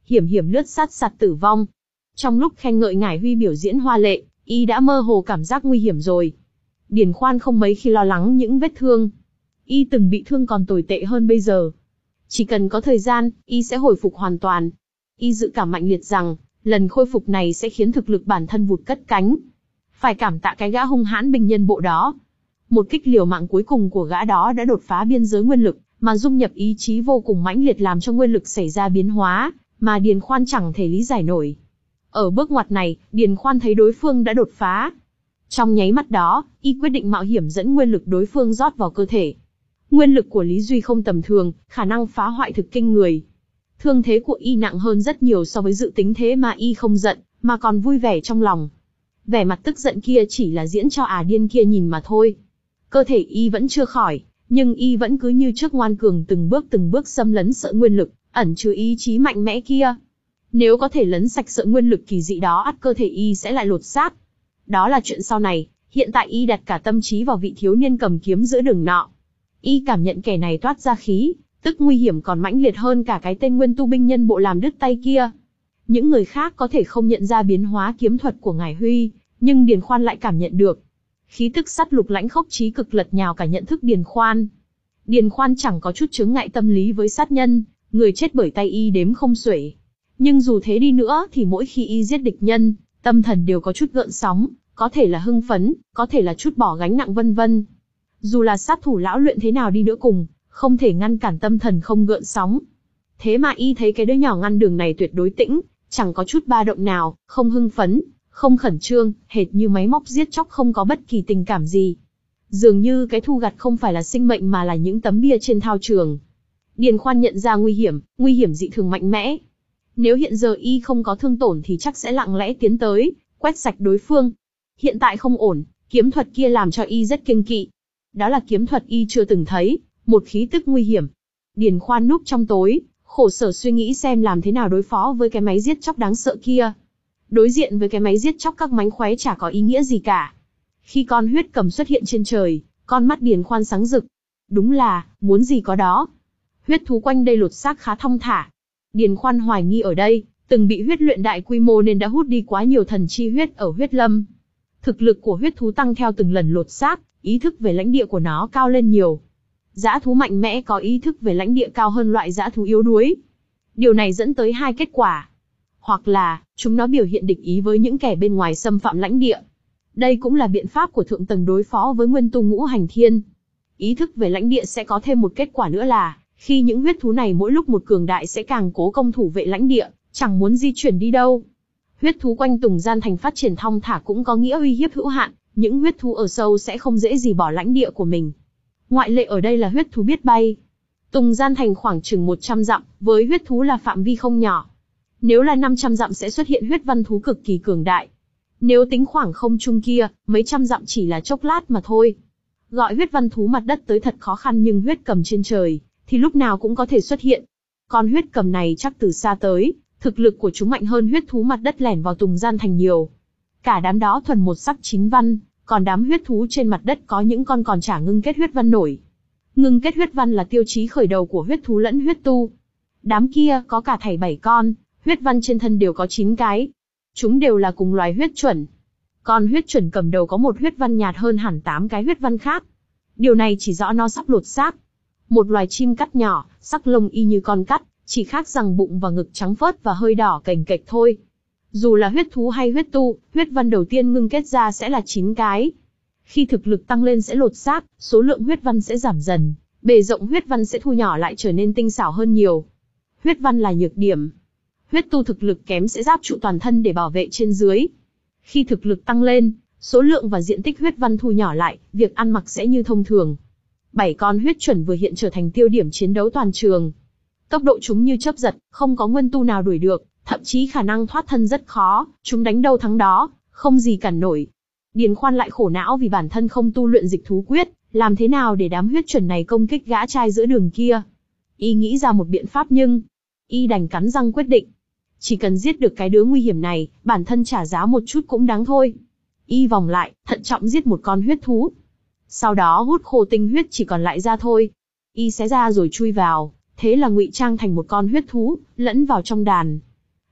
A: hiểm hiểm lướt sát sạt tử vong. Trong lúc khen ngợi Ngải Huy biểu diễn hoa lệ, y đã mơ hồ cảm giác nguy hiểm rồi. Điền Khoan không mấy khi lo lắng những vết thương. Y từng bị thương còn tồi tệ hơn bây giờ. Chỉ cần có thời gian, y sẽ hồi phục hoàn toàn. Y dự cảm mạnh liệt rằng, lần khôi phục này sẽ khiến thực lực bản thân vụt cất cánh. Phải cảm tạ cái gã hung hãn binh nhân bộ đó. Một kích liều mạng cuối cùng của gã đó đã đột phá biên giới nguyên lực, mà dung nhập ý chí vô cùng mãnh liệt làm cho nguyên lực xảy ra biến hóa, mà Điền Khoan chẳng thể lý giải nổi. Ở bước ngoặt này, Điền Khoan thấy đối phương đã đột phá. Trong nháy mắt đó, y quyết định mạo hiểm dẫn nguyên lực đối phương rót vào cơ thể. Nguyên lực của Lý Duy không tầm thường, khả năng phá hoại thực kinh người. Thương thế của y nặng hơn rất nhiều so với dự tính, thế mà y không giận, mà còn vui vẻ trong lòng. Vẻ mặt tức giận kia chỉ là diễn cho ả điên kia nhìn mà thôi. Cơ thể y vẫn chưa khỏi, nhưng y vẫn cứ như trước ngoan cường từng bước từng bước xâm lấn sợi nguyên lực, ẩn chứa ý chí mạnh mẽ kia. Nếu có thể lấn sạch sợi nguyên lực kỳ dị đó, ắt cơ thể y sẽ lại lột xác. Đó là chuyện sau này, hiện tại y đặt cả tâm trí vào vị thiếu niên cầm kiếm giữa đường nọ. Y cảm nhận kẻ này toát ra khí, tức nguy hiểm còn mãnh liệt hơn cả cái tên nguyên tu binh nhân bộ làm đứt tay kia. Những người khác có thể không nhận ra biến hóa kiếm thuật của Ngải Huy, nhưng Điền Khoan lại cảm nhận được. Khí tức sát lục lãnh khốc chí cực lật nhào cả nhận thức Điền Khoan. Điền Khoan chẳng có chút chướng ngại tâm lý với sát nhân, người chết bởi tay y đếm không xuể. Nhưng dù thế đi nữa thì mỗi khi y giết địch nhân, tâm thần đều có chút gợn sóng, có thể là hưng phấn, có thể là chút bỏ gánh nặng vân vân. Dù là sát thủ lão luyện thế nào đi nữa cùng, không thể ngăn cản tâm thần không gợn sóng. Thế mà y thấy cái đứa nhỏ ngăn đường này tuyệt đối tĩnh, chẳng có chút ba động nào, không hưng phấn, không khẩn trương, hệt như máy móc giết chóc không có bất kỳ tình cảm gì. Dường như cái thu gặt không phải là sinh mệnh mà là những tấm bia trên thao trường. Điền Khoan nhận ra nguy hiểm, nguy hiểm dị thường mạnh mẽ. Nếu hiện giờ y không có thương tổn thì chắc sẽ lặng lẽ tiến tới, quét sạch đối phương. Hiện tại không ổn, kiếm thuật kia làm cho y rất kiêng kỵ. Đó là kiếm thuật y chưa từng thấy, một khí tức nguy hiểm. Điền Khoan núp trong tối, khổ sở suy nghĩ xem làm thế nào đối phó với cái máy giết chóc đáng sợ kia. Đối diện với cái máy giết chóc các mánh khóe chả có ý nghĩa gì cả. Khi con huyết cầm xuất hiện trên trời, con mắt Điền Khoan sáng rực. Đúng là, muốn gì có đó. Huyết thú quanh đây lột xác khá thong thả. Điền Khoan hoài nghi ở đây, từng bị huyết luyện đại quy mô nên đã hút đi quá nhiều thần chi huyết ở huyết lâm. Thực lực của huyết thú tăng theo từng lần lột xác, ý thức về lãnh địa của nó cao lên nhiều. Dã thú mạnh mẽ có ý thức về lãnh địa cao hơn loại dã thú yếu đuối. Điều này dẫn tới hai kết quả. Hoặc là, chúng nó biểu hiện địch ý với những kẻ bên ngoài xâm phạm lãnh địa. Đây cũng là biện pháp của thượng tầng đối phó với nguyên tu ngũ hành thiên. Ý thức về lãnh địa sẽ có thêm một kết quả nữa là, khi những huyết thú này mỗi lúc một cường đại sẽ càng cố công thủ vệ lãnh địa, chẳng muốn di chuyển đi đâu. Huyết thú quanh Tùng Gian Thành phát triển thong thả cũng có nghĩa uy hiếp hữu hạn, những huyết thú ở sâu sẽ không dễ gì bỏ lãnh địa của mình. Ngoại lệ ở đây là huyết thú biết bay. Tùng Gian Thành khoảng chừng một trăm dặm, với huyết thú là phạm vi không nhỏ. Nếu là năm trăm dặm sẽ xuất hiện huyết văn thú cực kỳ cường đại. Nếu tính khoảng không trung kia, mấy trăm dặm chỉ là chốc lát mà thôi. Gọi huyết văn thú mặt đất tới thật khó khăn, nhưng huyết cầm trên trời thì lúc nào cũng có thể xuất hiện. Con huyết cầm này chắc từ xa tới, thực lực của chúng mạnh hơn huyết thú mặt đất lẻn vào Tùng Gian Thành nhiều. Cả đám đó thuần một sắc chính văn, còn đám huyết thú trên mặt đất có những con còn chả ngưng kết huyết văn nổi. Ngưng kết huyết văn là tiêu chí khởi đầu của huyết thú lẫn huyết tu. Đám kia có cả thảy bảy con, huyết văn trên thân đều có chín cái. Chúng đều là cùng loài huyết chuẩn. Con huyết chuẩn cầm đầu có một huyết văn nhạt hơn hẳn tám cái huyết văn khác. Điều này chỉ rõ nó sắp lột xác. Một loài chim cắt nhỏ, sắc lông y như con cắt, chỉ khác rằng bụng và ngực trắng phớt và hơi đỏ cành kệch thôi. Dù là huyết thú hay huyết tu, huyết văn đầu tiên ngưng kết ra sẽ là chín cái. Khi thực lực tăng lên sẽ lột xác, số lượng huyết văn sẽ giảm dần, bề rộng huyết văn sẽ thu nhỏ lại trở nên tinh xảo hơn nhiều. Huyết văn là nhược điểm. Huyết tu thực lực kém sẽ giáp trụ toàn thân để bảo vệ trên dưới. Khi thực lực tăng lên, số lượng và diện tích huyết văn thu nhỏ lại, việc ăn mặc sẽ như thông thường. Bảy con huyết chuẩn vừa hiện trở thành tiêu điểm chiến đấu toàn trường. Tốc độ chúng như chớp giật, không có nguyên tu nào đuổi được, thậm chí khả năng thoát thân rất khó, chúng đánh đâu thắng đó, không gì cản nổi. Điền Khoan lại khổ não vì bản thân không tu luyện dịch thú quyết, làm thế nào để đám huyết chuẩn này công kích gã trai giữa đường kia. Y nghĩ ra một biện pháp nhưng, y đành cắn răng quyết định. Chỉ cần giết được cái đứa nguy hiểm này, bản thân trả giá một chút cũng đáng thôi. Y vòng lại, thận trọng giết một con huyết thú. Sau đó hút khô tinh huyết chỉ còn lại ra thôi. Y xé ra rồi chui vào, thế là ngụy trang thành một con huyết thú, lẫn vào trong đàn.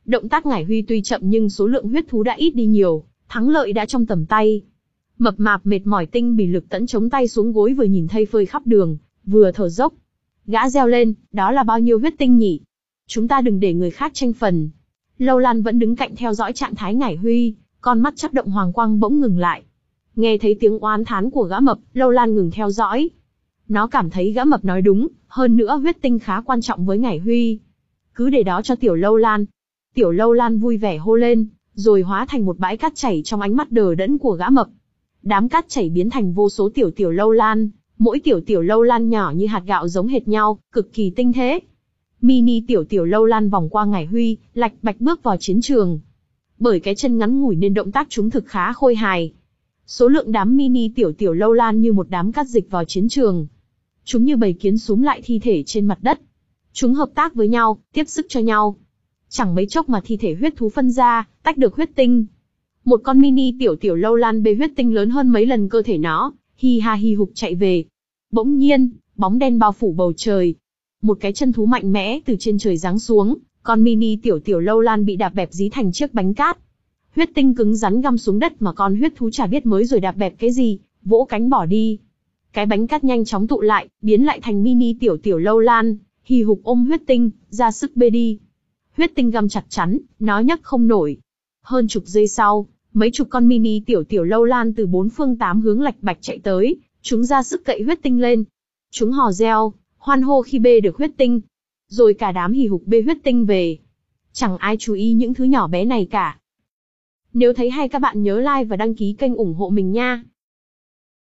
A: Động tác ngải huy tuy chậm nhưng số lượng huyết thú đã ít đi nhiều, thắng lợi đã trong tầm tay. Mập mạp mệt mỏi tinh bỉ lực tẫn chống tay xuống gối vừa nhìn thây phơi khắp đường, vừa thở dốc. Gã reo lên, đó là bao nhiêu huyết tinh nhỉ? Chúng ta đừng để người khác tranh phần. Lâu Lan vẫn đứng cạnh theo dõi trạng thái ngải huy, con mắt chớp động hoàng quang bỗng ngừng lại. Nghe thấy tiếng oán thán của gã mập, Lâu Lan ngừng theo dõi. Nó cảm thấy gã mập nói đúng, hơn nữa huyết tinh khá quan trọng với ngải huy. Cứ để đó cho tiểu Lâu Lan. Tiểu Lâu Lan vui vẻ hô lên, rồi hóa thành một bãi cát chảy trong ánh mắt đờ đẫn của gã mập. Đám cát chảy biến thành vô số tiểu tiểu Lâu Lan, mỗi tiểu tiểu Lâu Lan nhỏ như hạt gạo giống hệt nhau, cực kỳ tinh thế. Mini tiểu tiểu Lâu Lan vòng qua ngải huy, lạch bạch bước vào chiến trường. Bởi cái chân ngắn ngủi nên động tác chúng thực khá khôi hài. Số lượng đám mini tiểu tiểu Lâu Lan như một đám cát dịch vào chiến trường. Chúng như bầy kiến súm lại thi thể trên mặt đất. Chúng hợp tác với nhau, tiếp sức cho nhau. Chẳng mấy chốc mà thi thể huyết thú phân ra, tách được huyết tinh. Một con mini tiểu tiểu Lâu Lan bê huyết tinh lớn hơn mấy lần cơ thể nó, hi ha hi hục chạy về. Bỗng nhiên, bóng đen bao phủ bầu trời. Một cái chân thú mạnh mẽ từ trên trời giáng xuống, con mini tiểu tiểu Lâu Lan bị đạp bẹp dí thành chiếc bánh cát. Huyết tinh cứng rắn găm xuống đất mà con huyết thú chả biết mới rồi đạp bẹp cái gì, vỗ cánh bỏ đi. Cái bánh cát nhanh chóng tụ lại, biến lại thành mini tiểu tiểu Lâu Lan, hì hục ôm huyết tinh, ra sức bê đi. Huyết tinh găm chặt chắn, nó nhấc không nổi. Hơn chục giây sau, mấy chục con mini tiểu tiểu Lâu Lan từ bốn phương tám hướng lạch bạch chạy tới, chúng ra sức cậy huyết tinh lên. Chúng hò reo, hoan hô khi bê được huyết tinh. Rồi cả đám hì hục bê huyết tinh về. Chẳng ai chú ý những thứ nhỏ bé này cả. Nếu thấy hay các bạn nhớ like và đăng ký kênh ủng hộ mình nha.